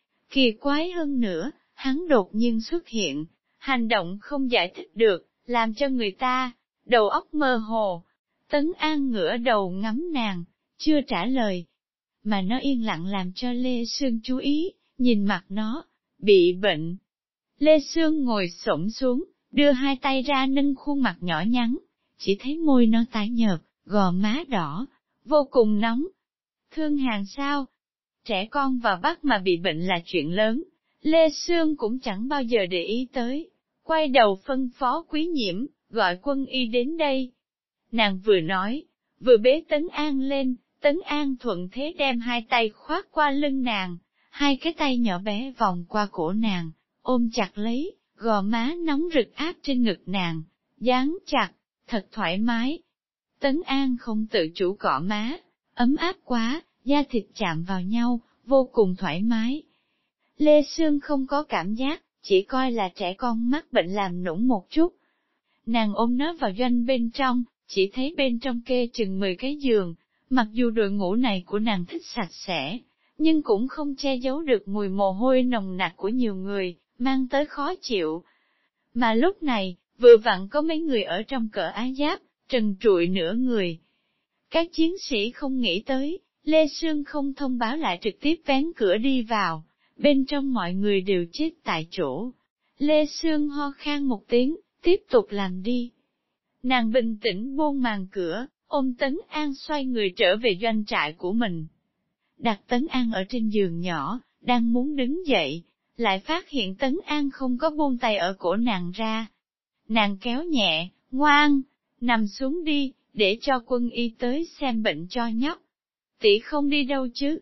Kỳ quái hơn nữa, hắn đột nhiên xuất hiện, hành động không giải thích được, làm cho người ta, đầu óc mơ hồ. Tấn An ngửa đầu ngắm nàng, chưa trả lời. Mà nó yên lặng làm cho Lê Sương chú ý, nhìn mặt nó, bị bệnh. Lê Sương ngồi xổm xuống, đưa hai tay ra nâng khuôn mặt nhỏ nhắn, chỉ thấy môi nó tái nhợt, gò má đỏ, vô cùng nóng. Thương Hàn sao? Trẻ con vào Bắc mà bị bệnh là chuyện lớn, Lê Sương cũng chẳng bao giờ để ý tới. Quay đầu phân phó Quý Nhiễm, gọi quân y đến đây. Nàng vừa nói, vừa bế Tấn An lên, Tấn An thuận thế đem hai tay khoác qua lưng nàng, hai cái tay nhỏ bé vòng qua cổ nàng, ôm chặt lấy, gò má nóng rực áp trên ngực nàng, dán chặt, thật thoải mái. Tấn An không tự chủ cọ má, ấm áp quá, da thịt chạm vào nhau, vô cùng thoải mái. Lê Sương không có cảm giác, chỉ coi là trẻ con mắc bệnh làm nũng một chút. Nàng ôm nó vào doanh bên trong, chỉ thấy bên trong kê chừng mười cái giường, mặc dù đội ngũ này của nàng thích sạch sẽ, nhưng cũng không che giấu được mùi mồ hôi nồng nặc của nhiều người, mang tới khó chịu. Mà lúc này, vừa vặn có mấy người ở trong cỡ áo giáp, trần trụi nửa người. Các chiến sĩ không nghĩ tới, Lê Sương không thông báo lại trực tiếp vén cửa đi vào, bên trong mọi người đều chết tại chỗ. Lê Sương ho khan một tiếng, Tiếp tục làm đi. Nàng bình tĩnh buông màn cửa, ôm Tấn An xoay người trở về doanh trại của mình. Đặt Tấn An ở trên giường nhỏ, đang muốn đứng dậy, lại phát hiện Tấn An không có buông tay ở cổ nàng ra. Nàng kéo nhẹ, ngoan, nằm xuống đi, để cho quân y tới xem bệnh cho nhóc. Tỷ không đi đâu chứ?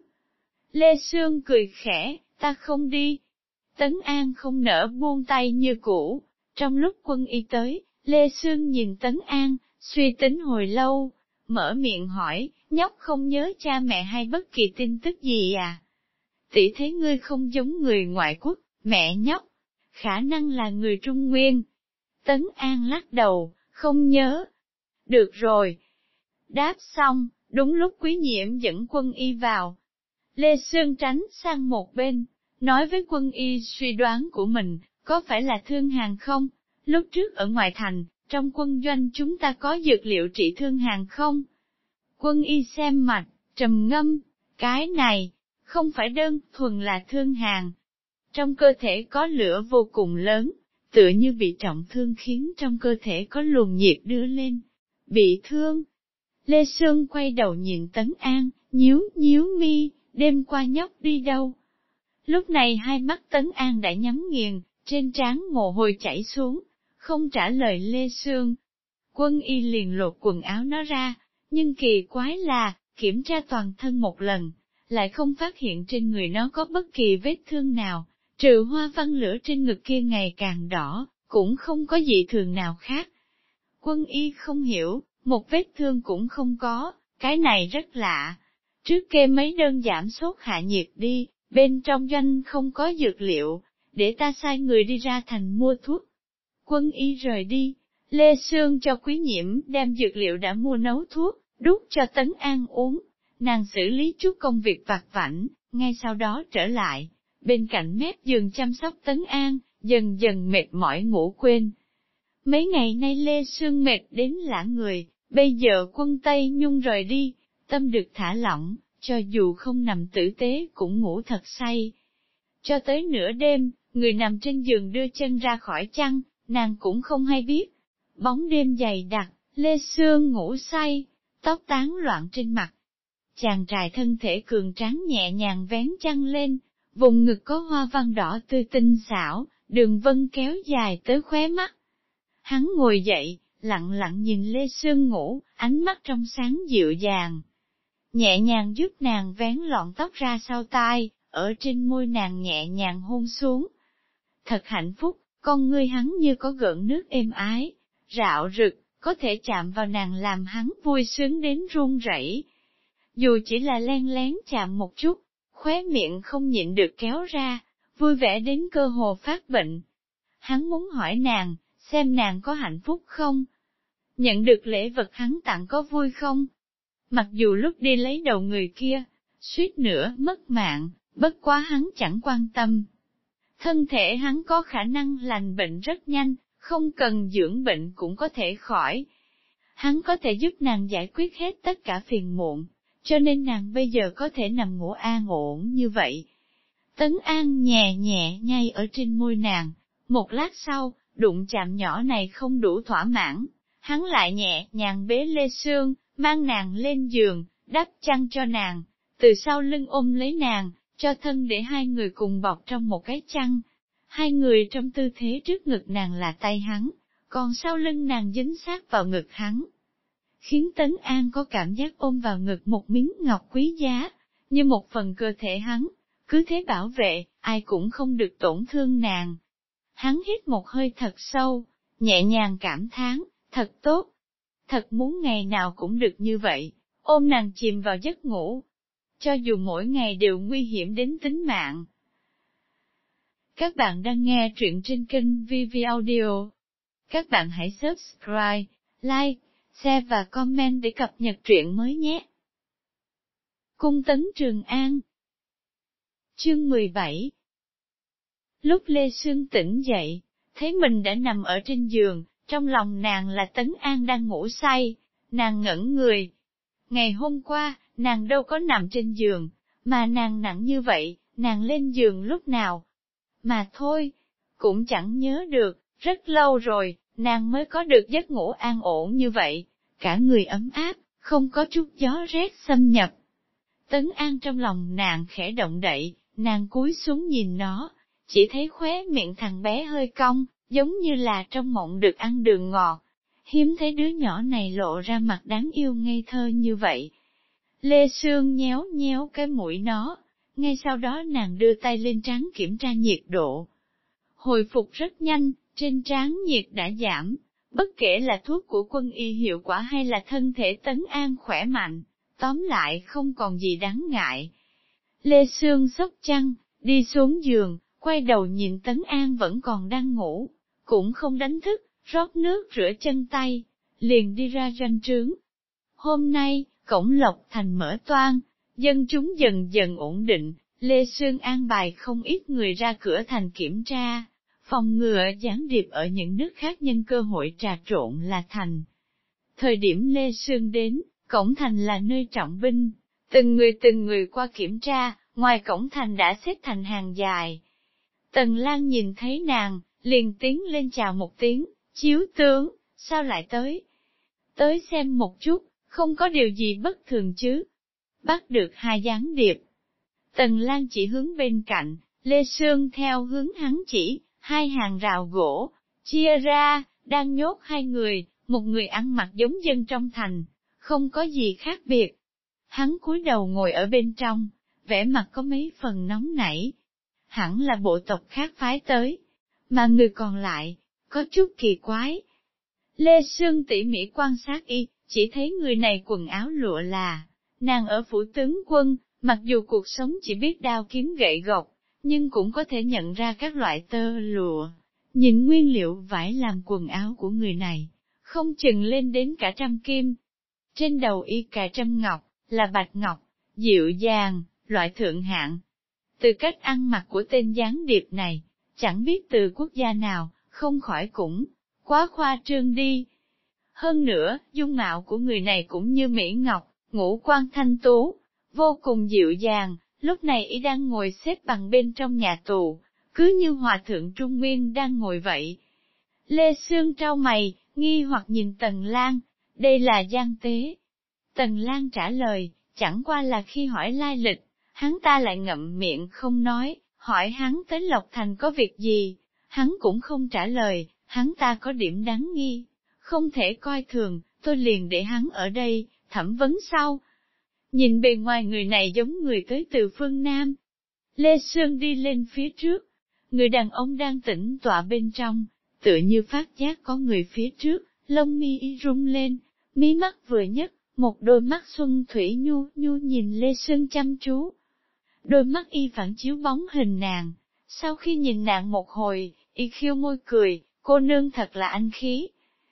Lê Sương cười khẽ, ta không đi. Tấn An không nỡ buông tay như cũ. Trong lúc quân y tới, Lê Sương nhìn Tấn An, suy tính hồi lâu, mở miệng hỏi, nhóc không nhớ cha mẹ hay bất kỳ tin tức gì à? Tỷ thấy ngươi không giống người ngoại quốc, mẹ nhóc, khả năng là người Trung Nguyên. Tấn An lắc đầu, không nhớ. Được rồi. Đáp xong, đúng lúc Quý Nhiễm dẫn quân y vào. Lê Sương tránh sang một bên, nói với quân y suy đoán của mình, có phải là thương hàn không? Lúc trước ở ngoài thành, trong quân doanh chúng ta có dược liệu trị thương hàn không? Quân y xem mạch, trầm ngâm, cái này, không phải đơn thuần là thương hàn. Trong cơ thể có lửa vô cùng lớn, tựa như bị trọng thương khiến trong cơ thể có luồng nhiệt đưa lên. Bị thương. Lê Sương quay đầu nhìn Tấn An, nhíu nhíu mi, đêm qua nhóc đi đâu? Lúc này hai mắt Tấn An đã nhắm nghiền, trên trán mồ hôi chảy xuống, không trả lời Lê Sương. Quân y liền lột quần áo nó ra, nhưng kỳ quái là, kiểm tra toàn thân một lần, lại không phát hiện trên người nó có bất kỳ vết thương nào, trừ hoa văn lửa trên ngực kia ngày càng đỏ, cũng không có dị thường nào khác. Quân y không hiểu, một vết thương cũng không có, cái này rất lạ. Trước kê mấy đơn giảm sốt hạ nhiệt đi, bên trong doanh không có dược liệu, để ta sai người đi ra thành mua thuốc. Quân y rời đi, Lê Sương cho Quý Nhiễm đem dược liệu đã mua nấu thuốc, đút cho Tấn An uống. Nàng xử lý chút công việc vặt vãnh, ngay sau đó trở lại, bên cạnh mép giường chăm sóc Tấn An, dần dần mệt mỏi ngủ quên. Mấy ngày nay Lê Sương mệt đến lả người, bây giờ quân Tây Nhung rời đi, tâm được thả lỏng, cho dù không nằm tử tế cũng ngủ thật say. Cho tới nửa đêm, người nằm trên giường đưa chân ra khỏi chăn, nàng cũng không hay biết. Bóng đêm dày đặc, Lê Sương ngủ say, tóc tán loạn trên mặt. Chàng trai thân thể cường tráng nhẹ nhàng vén chăn lên, vùng ngực có hoa văn đỏ tươi tinh xảo, đường vân kéo dài tới khóe mắt. Hắn ngồi dậy, lặng lặng nhìn Lê Sương ngủ, ánh mắt trong sáng dịu dàng. Nhẹ nhàng giúp nàng vén lọn tóc ra sau tai, ở trên môi nàng nhẹ nhàng hôn xuống. Thật hạnh phúc, con ngươi hắn như có gợn nước êm ái, rạo rực, có thể chạm vào nàng làm hắn vui sướng đến run rẩy. Dù chỉ là len lén chạm một chút, khóe miệng không nhịn được kéo ra, vui vẻ đến cơ hồ phát bệnh. Hắn muốn hỏi nàng, xem nàng có hạnh phúc không? Nhận được lễ vật hắn tặng có vui không? Mặc dù lúc đi lấy đầu người kia, suýt nữa mất mạng, bất quá hắn chẳng quan tâm. Thân thể hắn có khả năng lành bệnh rất nhanh, không cần dưỡng bệnh cũng có thể khỏi. Hắn có thể giúp nàng giải quyết hết tất cả phiền muộn, cho nên nàng bây giờ có thể nằm ngủ an ổn như vậy. Tấn An nhẹ nhẹ nhai ở trên môi nàng, một lát sau, đụng chạm nhỏ này không đủ thỏa mãn, hắn lại nhẹ nhàng bế Lê Sương, mang nàng lên giường, đắp chăn cho nàng, từ sau lưng ôm lấy nàng, cho thân để hai người cùng bọc trong một cái chăn. Hai người trong tư thế trước ngực nàng là tay hắn, còn sau lưng nàng dính sát vào ngực hắn. Khiến Tấn An có cảm giác ôm vào ngực một miếng ngọc quý giá, như một phần cơ thể hắn, cứ thế bảo vệ, ai cũng không được tổn thương nàng. Hắn hít một hơi thật sâu, nhẹ nhàng cảm thán, thật tốt. Thật muốn ngày nào cũng được như vậy, ôm nàng chìm vào giấc ngủ. Cho dù mỗi ngày đều nguy hiểm đến tính mạng. Các bạn đang nghe truyện trên kênh vê vê Audio. Các bạn hãy subscribe, like, share và comment để cập nhật truyện mới nhé. Cung Tấn Trường An. Chương mười bảy. Lúc Lê Sương tỉnh dậy, thấy mình đã nằm ở trên giường, trong lòng nàng là Tấn An đang ngủ say, nàng ngẩn người. Ngày hôm qua, nàng đâu có nằm trên giường, mà nàng nặng như vậy, nàng lên giường lúc nào? Mà thôi, cũng chẳng nhớ được, rất lâu rồi, nàng mới có được giấc ngủ an ổn như vậy, cả người ấm áp, không có chút gió rét xâm nhập. Tấn An trong lòng nàng khẽ động đậy, nàng cúi xuống nhìn nó, chỉ thấy khóe miệng thằng bé hơi cong, giống như là trong mộng được ăn đường ngọt. Hiếm thấy đứa nhỏ này lộ ra mặt đáng yêu ngây thơ như vậy. Lê Sương nhéo nhéo cái mũi nó, ngay sau đó nàng đưa tay lên trán kiểm tra nhiệt độ. Hồi phục rất nhanh, trên trán nhiệt đã giảm, bất kể là thuốc của quân y hiệu quả hay là thân thể Tấn An khỏe mạnh, tóm lại không còn gì đáng ngại. Lê Sương xốc chăn, đi xuống giường, quay đầu nhìn Tấn An vẫn còn đang ngủ, cũng không đánh thức, rót nước rửa chân tay, liền đi ra doanh trướng. Hôm nay, cổng Lộc Thành mở toang, dân chúng dần dần ổn định, Lê Sương an bài không ít người ra cửa thành kiểm tra, phòng ngừa gián điệp ở những nước khác nhân cơ hội trà trộn là thành. Thời điểm Lê Sương đến, cổng thành là nơi trọng binh, từng người từng người qua kiểm tra, ngoài cổng thành đã xếp thành hàng dài. Tần Lan nhìn thấy nàng, liền tiến lên chào một tiếng, chiếu tướng, sao lại tới? Tới xem một chút, không có điều gì bất thường chứ? Bắt được hai gián điệp. Tần Lan chỉ hướng bên cạnh, Lê Sương theo hướng hắn chỉ, hai hàng rào gỗ, chia ra, đang nhốt hai người, một người ăn mặc giống dân trong thành, không có gì khác biệt. Hắn cúi đầu ngồi ở bên trong, vẻ mặt có mấy phần nóng nảy. Hẳn là bộ tộc khác phái tới, mà người còn lại, có chút kỳ quái. Lê Sương tỉ mỉ quan sát y, chỉ thấy người này quần áo lụa là, nàng ở phủ tướng quân, mặc dù cuộc sống chỉ biết đao kiếm gậy gộc, nhưng cũng có thể nhận ra các loại tơ lụa. Nhìn nguyên liệu vải làm quần áo của người này, không chừng lên đến cả trăm kim. Trên đầu y cài trăm ngọc, là bạch ngọc, dịu dàng, loại thượng hạng. Từ cách ăn mặc của tên gián điệp này, chẳng biết từ quốc gia nào, không khỏi cũng quá khoa trương đi. Hơn nữa, dung mạo của người này cũng như Mỹ Ngọc, ngũ quan thanh tú, vô cùng dịu dàng, lúc này y đang ngồi xếp bằng bên trong nhà tù, cứ như hòa thượng Trung Nguyên đang ngồi vậy. Lê Sương trao mày, nghi hoặc nhìn Tần Lan, đây là Giang Tế. Tần Lan trả lời, chẳng qua là khi hỏi lai lịch, hắn ta lại ngậm miệng không nói, hỏi hắn tới Lộc Thành có việc gì, hắn cũng không trả lời, hắn ta có điểm đáng nghi, không thể coi thường, tôi liền để hắn ở đây, thẩm vấn sau. Nhìn bề ngoài người này giống người tới từ phương Nam. Lê Sương đi lên phía trước, người đàn ông đang tĩnh tọa bên trong, tựa như phát giác có người phía trước, lông mi y rung lên, mí mắt vừa nhấc, một đôi mắt xuân thủy nhu nhu nhìn Lê Sương chăm chú. Đôi mắt y phản chiếu bóng hình nàng, sau khi nhìn nàng một hồi, y khiêu môi cười, cô nương thật là anh khí.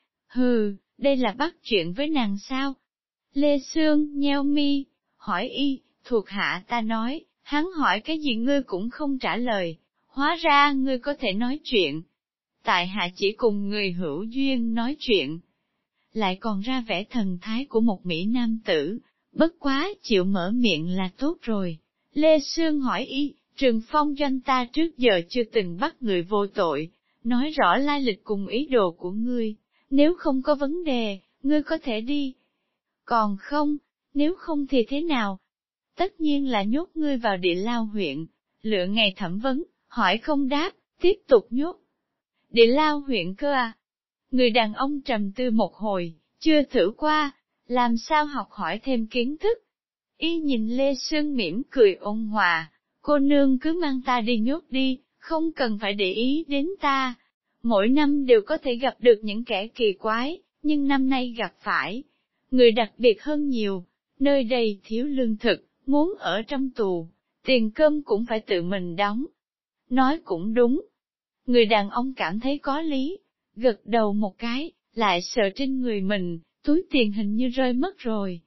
Hừ, đây là bắt chuyện với nàng sao? Lê Sương nheo mi, hỏi y, thuộc hạ ta nói, hắn hỏi cái gì ngươi cũng không trả lời, hóa ra ngươi có thể nói chuyện. Tại hạ chỉ cùng người hữu duyên nói chuyện, lại còn ra vẻ thần thái của một Mỹ nam tử, bất quá chịu mở miệng là tốt rồi. Lê Sương hỏi y, Trường Phong doanh ta trước giờ chưa từng bắt người vô tội, nói rõ lai lịch cùng ý đồ của ngươi, nếu không có vấn đề, ngươi có thể đi. Còn không, nếu không thì thế nào? Tất nhiên là nhốt ngươi vào địa lao huyện, lựa ngày thẩm vấn, hỏi không đáp, tiếp tục nhốt. Địa lao huyện cơ à? Người đàn ông trầm tư một hồi, chưa thử qua, làm sao học hỏi thêm kiến thức. Y nhìn Lê Sương mỉm cười ôn hòa, cô nương cứ mang ta đi nhốt đi, không cần phải để ý đến ta. Mỗi năm đều có thể gặp được những kẻ kỳ quái, nhưng năm nay gặp phải người đặc biệt hơn nhiều, nơi đây thiếu lương thực, muốn ở trong tù, tiền cơm cũng phải tự mình đóng. Nói cũng đúng. Người đàn ông cảm thấy có lý, gật đầu một cái, lại sợ trên người mình, túi tiền hình như rơi mất rồi.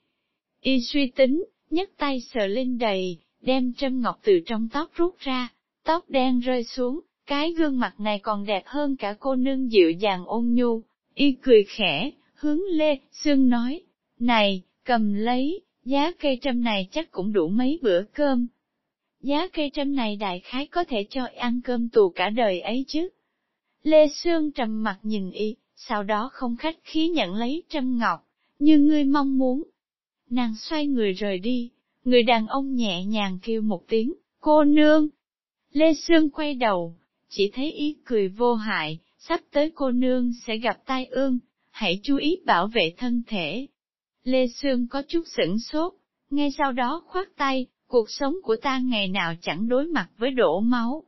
Y suy tính, nhấc tay sờ lên đầy, đem trâm ngọc từ trong tóc rút ra, tóc đen rơi xuống, cái gương mặt này còn đẹp hơn cả cô nương dịu dàng ôn nhu. Y cười khẽ, hướng Lê Sương nói, này, cầm lấy, giá cây trâm này chắc cũng đủ mấy bữa cơm. Giá cây trâm này đại khái có thể cho ăn cơm tù cả đời ấy chứ. Lê Sương trầm mặt nhìn y, sau đó không khách khí nhận lấy trâm ngọc, như ngươi mong muốn. Nàng xoay người rời đi, người đàn ông nhẹ nhàng kêu một tiếng, cô nương. Lê Sương quay đầu, chỉ thấy ý cười vô hại, sắp tới cô nương sẽ gặp tai ương, hãy chú ý bảo vệ thân thể. Lê Sương có chút sửng sốt, ngay sau đó khoát tay, cuộc sống của ta ngày nào chẳng đối mặt với đổ máu.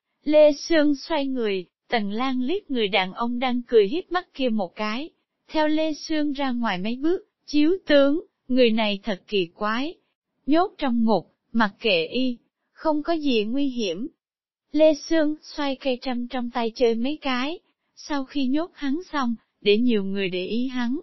Lê Sương xoay người, Tần Lan liếc người đàn ông đang cười hiếp mắt kia một cái, theo Lê Sương ra ngoài mấy bước, chiếu tướng, người này thật kỳ quái. Nhốt trong ngục, mặc kệ y, không có gì nguy hiểm. Lê Sương xoay cây trăm trong tay chơi mấy cái, sau khi nhốt hắn xong, để nhiều người để ý hắn.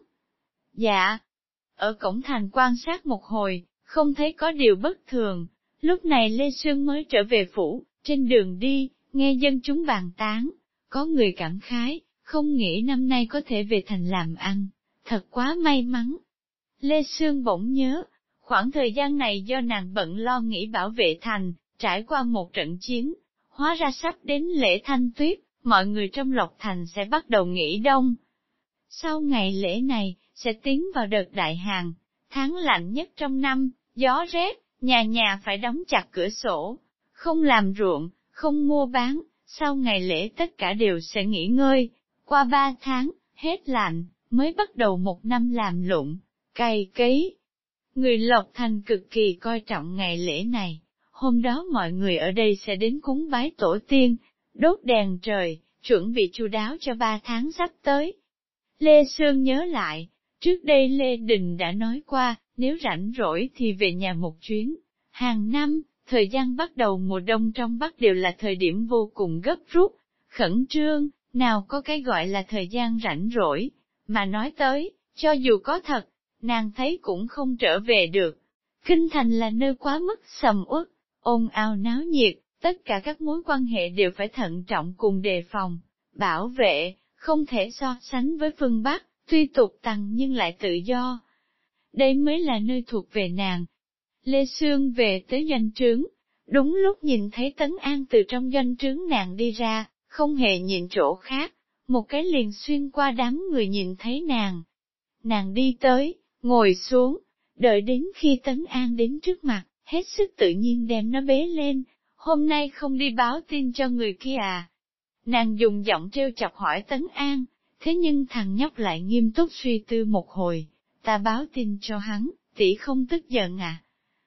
Dạ, ở cổng thành quan sát một hồi, không thấy có điều bất thường, lúc này Lê Sương mới trở về phủ, trên đường đi, nghe dân chúng bàn tán, có người cảm khái, không nghĩ năm nay có thể về thành làm ăn, thật quá may mắn. Lê Sương bỗng nhớ, khoảng thời gian này do nàng bận lo nghĩ bảo vệ thành, trải qua một trận chiến, hóa ra sắp đến lễ Thanh Tuyết, mọi người trong Lộc Thành sẽ bắt đầu nghỉ đông. Sau ngày lễ này, sẽ tiến vào đợt đại hạn, tháng lạnh nhất trong năm, gió rét, nhà nhà phải đóng chặt cửa sổ, không làm ruộng, không mua bán, sau ngày lễ tất cả đều sẽ nghỉ ngơi, qua ba tháng, hết lạnh, mới bắt đầu một năm làm lụng, cày cấy. Người Lộc Thành cực kỳ coi trọng ngày lễ này, hôm đó mọi người ở đây sẽ đến cúng bái tổ tiên, đốt đèn trời, chuẩn bị chu đáo cho ba tháng sắp tới. Lê Sương nhớ lại, trước đây Lê Đình đã nói qua, nếu rảnh rỗi thì về nhà một chuyến. Hàng năm, thời gian bắt đầu mùa đông trong Bắc đều là thời điểm vô cùng gấp rút, khẩn trương, nào có cái gọi là thời gian rảnh rỗi, mà nói tới, cho dù có thật, nàng thấy cũng không trở về được. Kinh thành là nơi quá mức sầm uất, ồn ào náo nhiệt, tất cả các mối quan hệ đều phải thận trọng cùng đề phòng, bảo vệ, không thể so sánh với phương Bắc, tuy tục tằng nhưng lại tự do. Đây mới là nơi thuộc về nàng. Lê Sương về tới doanh trướng, đúng lúc nhìn thấy Tấn An từ trong doanh trướng nàng đi ra, không hề nhìn chỗ khác, một cái liền xuyên qua đám người nhìn thấy nàng. Nàng đi tới, ngồi xuống, đợi đến khi Tấn An đến trước mặt, hết sức tự nhiên đem nó bế lên, hôm nay không đi báo tin cho người kia à? Nàng dùng giọng trêu chọc hỏi Tấn An, thế nhưng thằng nhóc lại nghiêm túc suy tư một hồi, ta báo tin cho hắn, tỷ không tức giận à?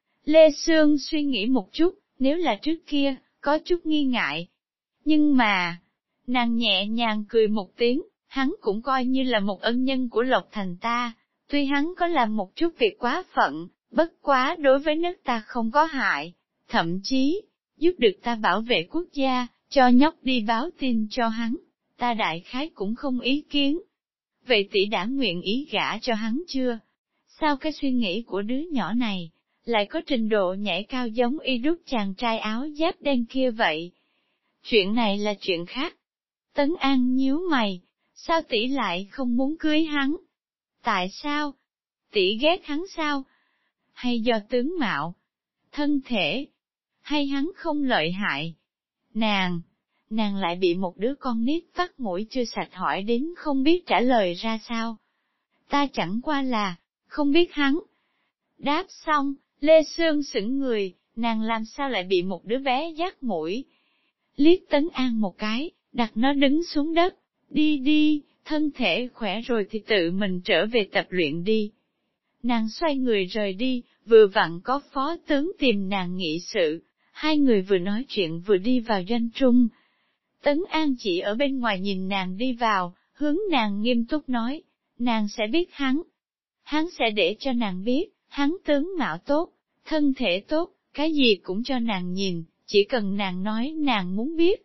Lê Sương suy nghĩ một chút, nếu là trước kia, có chút nghi ngại. Nhưng mà, nàng nhẹ nhàng cười một tiếng, hắn cũng coi như là một ân nhân của Lộc Thành ta, tuy hắn có làm một chút việc quá phận, bất quá đối với nước ta không có hại, thậm chí, giúp được ta bảo vệ quốc gia, cho nhóc đi báo tin cho hắn, ta đại khái cũng không ý kiến. Vậy tỷ đã nguyện ý gả cho hắn chưa? Sao cái suy nghĩ của đứa nhỏ này, lại có trình độ nhảy cao giống y đúc chàng trai áo giáp đen kia vậy? Chuyện này là chuyện khác. Tấn An nhíu mày, sao tỷ lại không muốn cưới hắn? Tại sao? Tỷ ghét hắn sao? Hay do tướng mạo, thân thể, hay hắn không lợi hại? Nàng, nàng lại bị một đứa con nít vắt mũi chưa sạch hỏi đến không biết trả lời ra sao. Ta chẳng qua là, không biết hắn. Đáp xong, Lê Sương sững người, nàng làm sao lại bị một đứa bé dắt mũi. Liếc Tấn An một cái, đặt nó đứng xuống đất, đi đi, thân thể khỏe rồi thì tự mình trở về tập luyện đi. Nàng xoay người rời đi, vừa vặn có phó tướng tìm nàng nghị sự, hai người vừa nói chuyện vừa đi vào doanh trung. Tấn An chỉ ở bên ngoài nhìn nàng đi vào, hướng nàng nghiêm túc nói, nàng sẽ biết hắn. Hắn sẽ để cho nàng biết, hắn tướng mạo tốt, thân thể tốt, cái gì cũng cho nàng nhìn, chỉ cần nàng nói nàng muốn biết.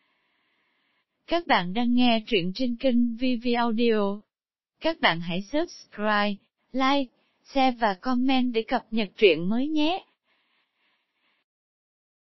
Các bạn đang nghe truyện trên kênh vê vê Audio. Các bạn hãy subscribe, like, share và comment để cập nhật truyện mới nhé.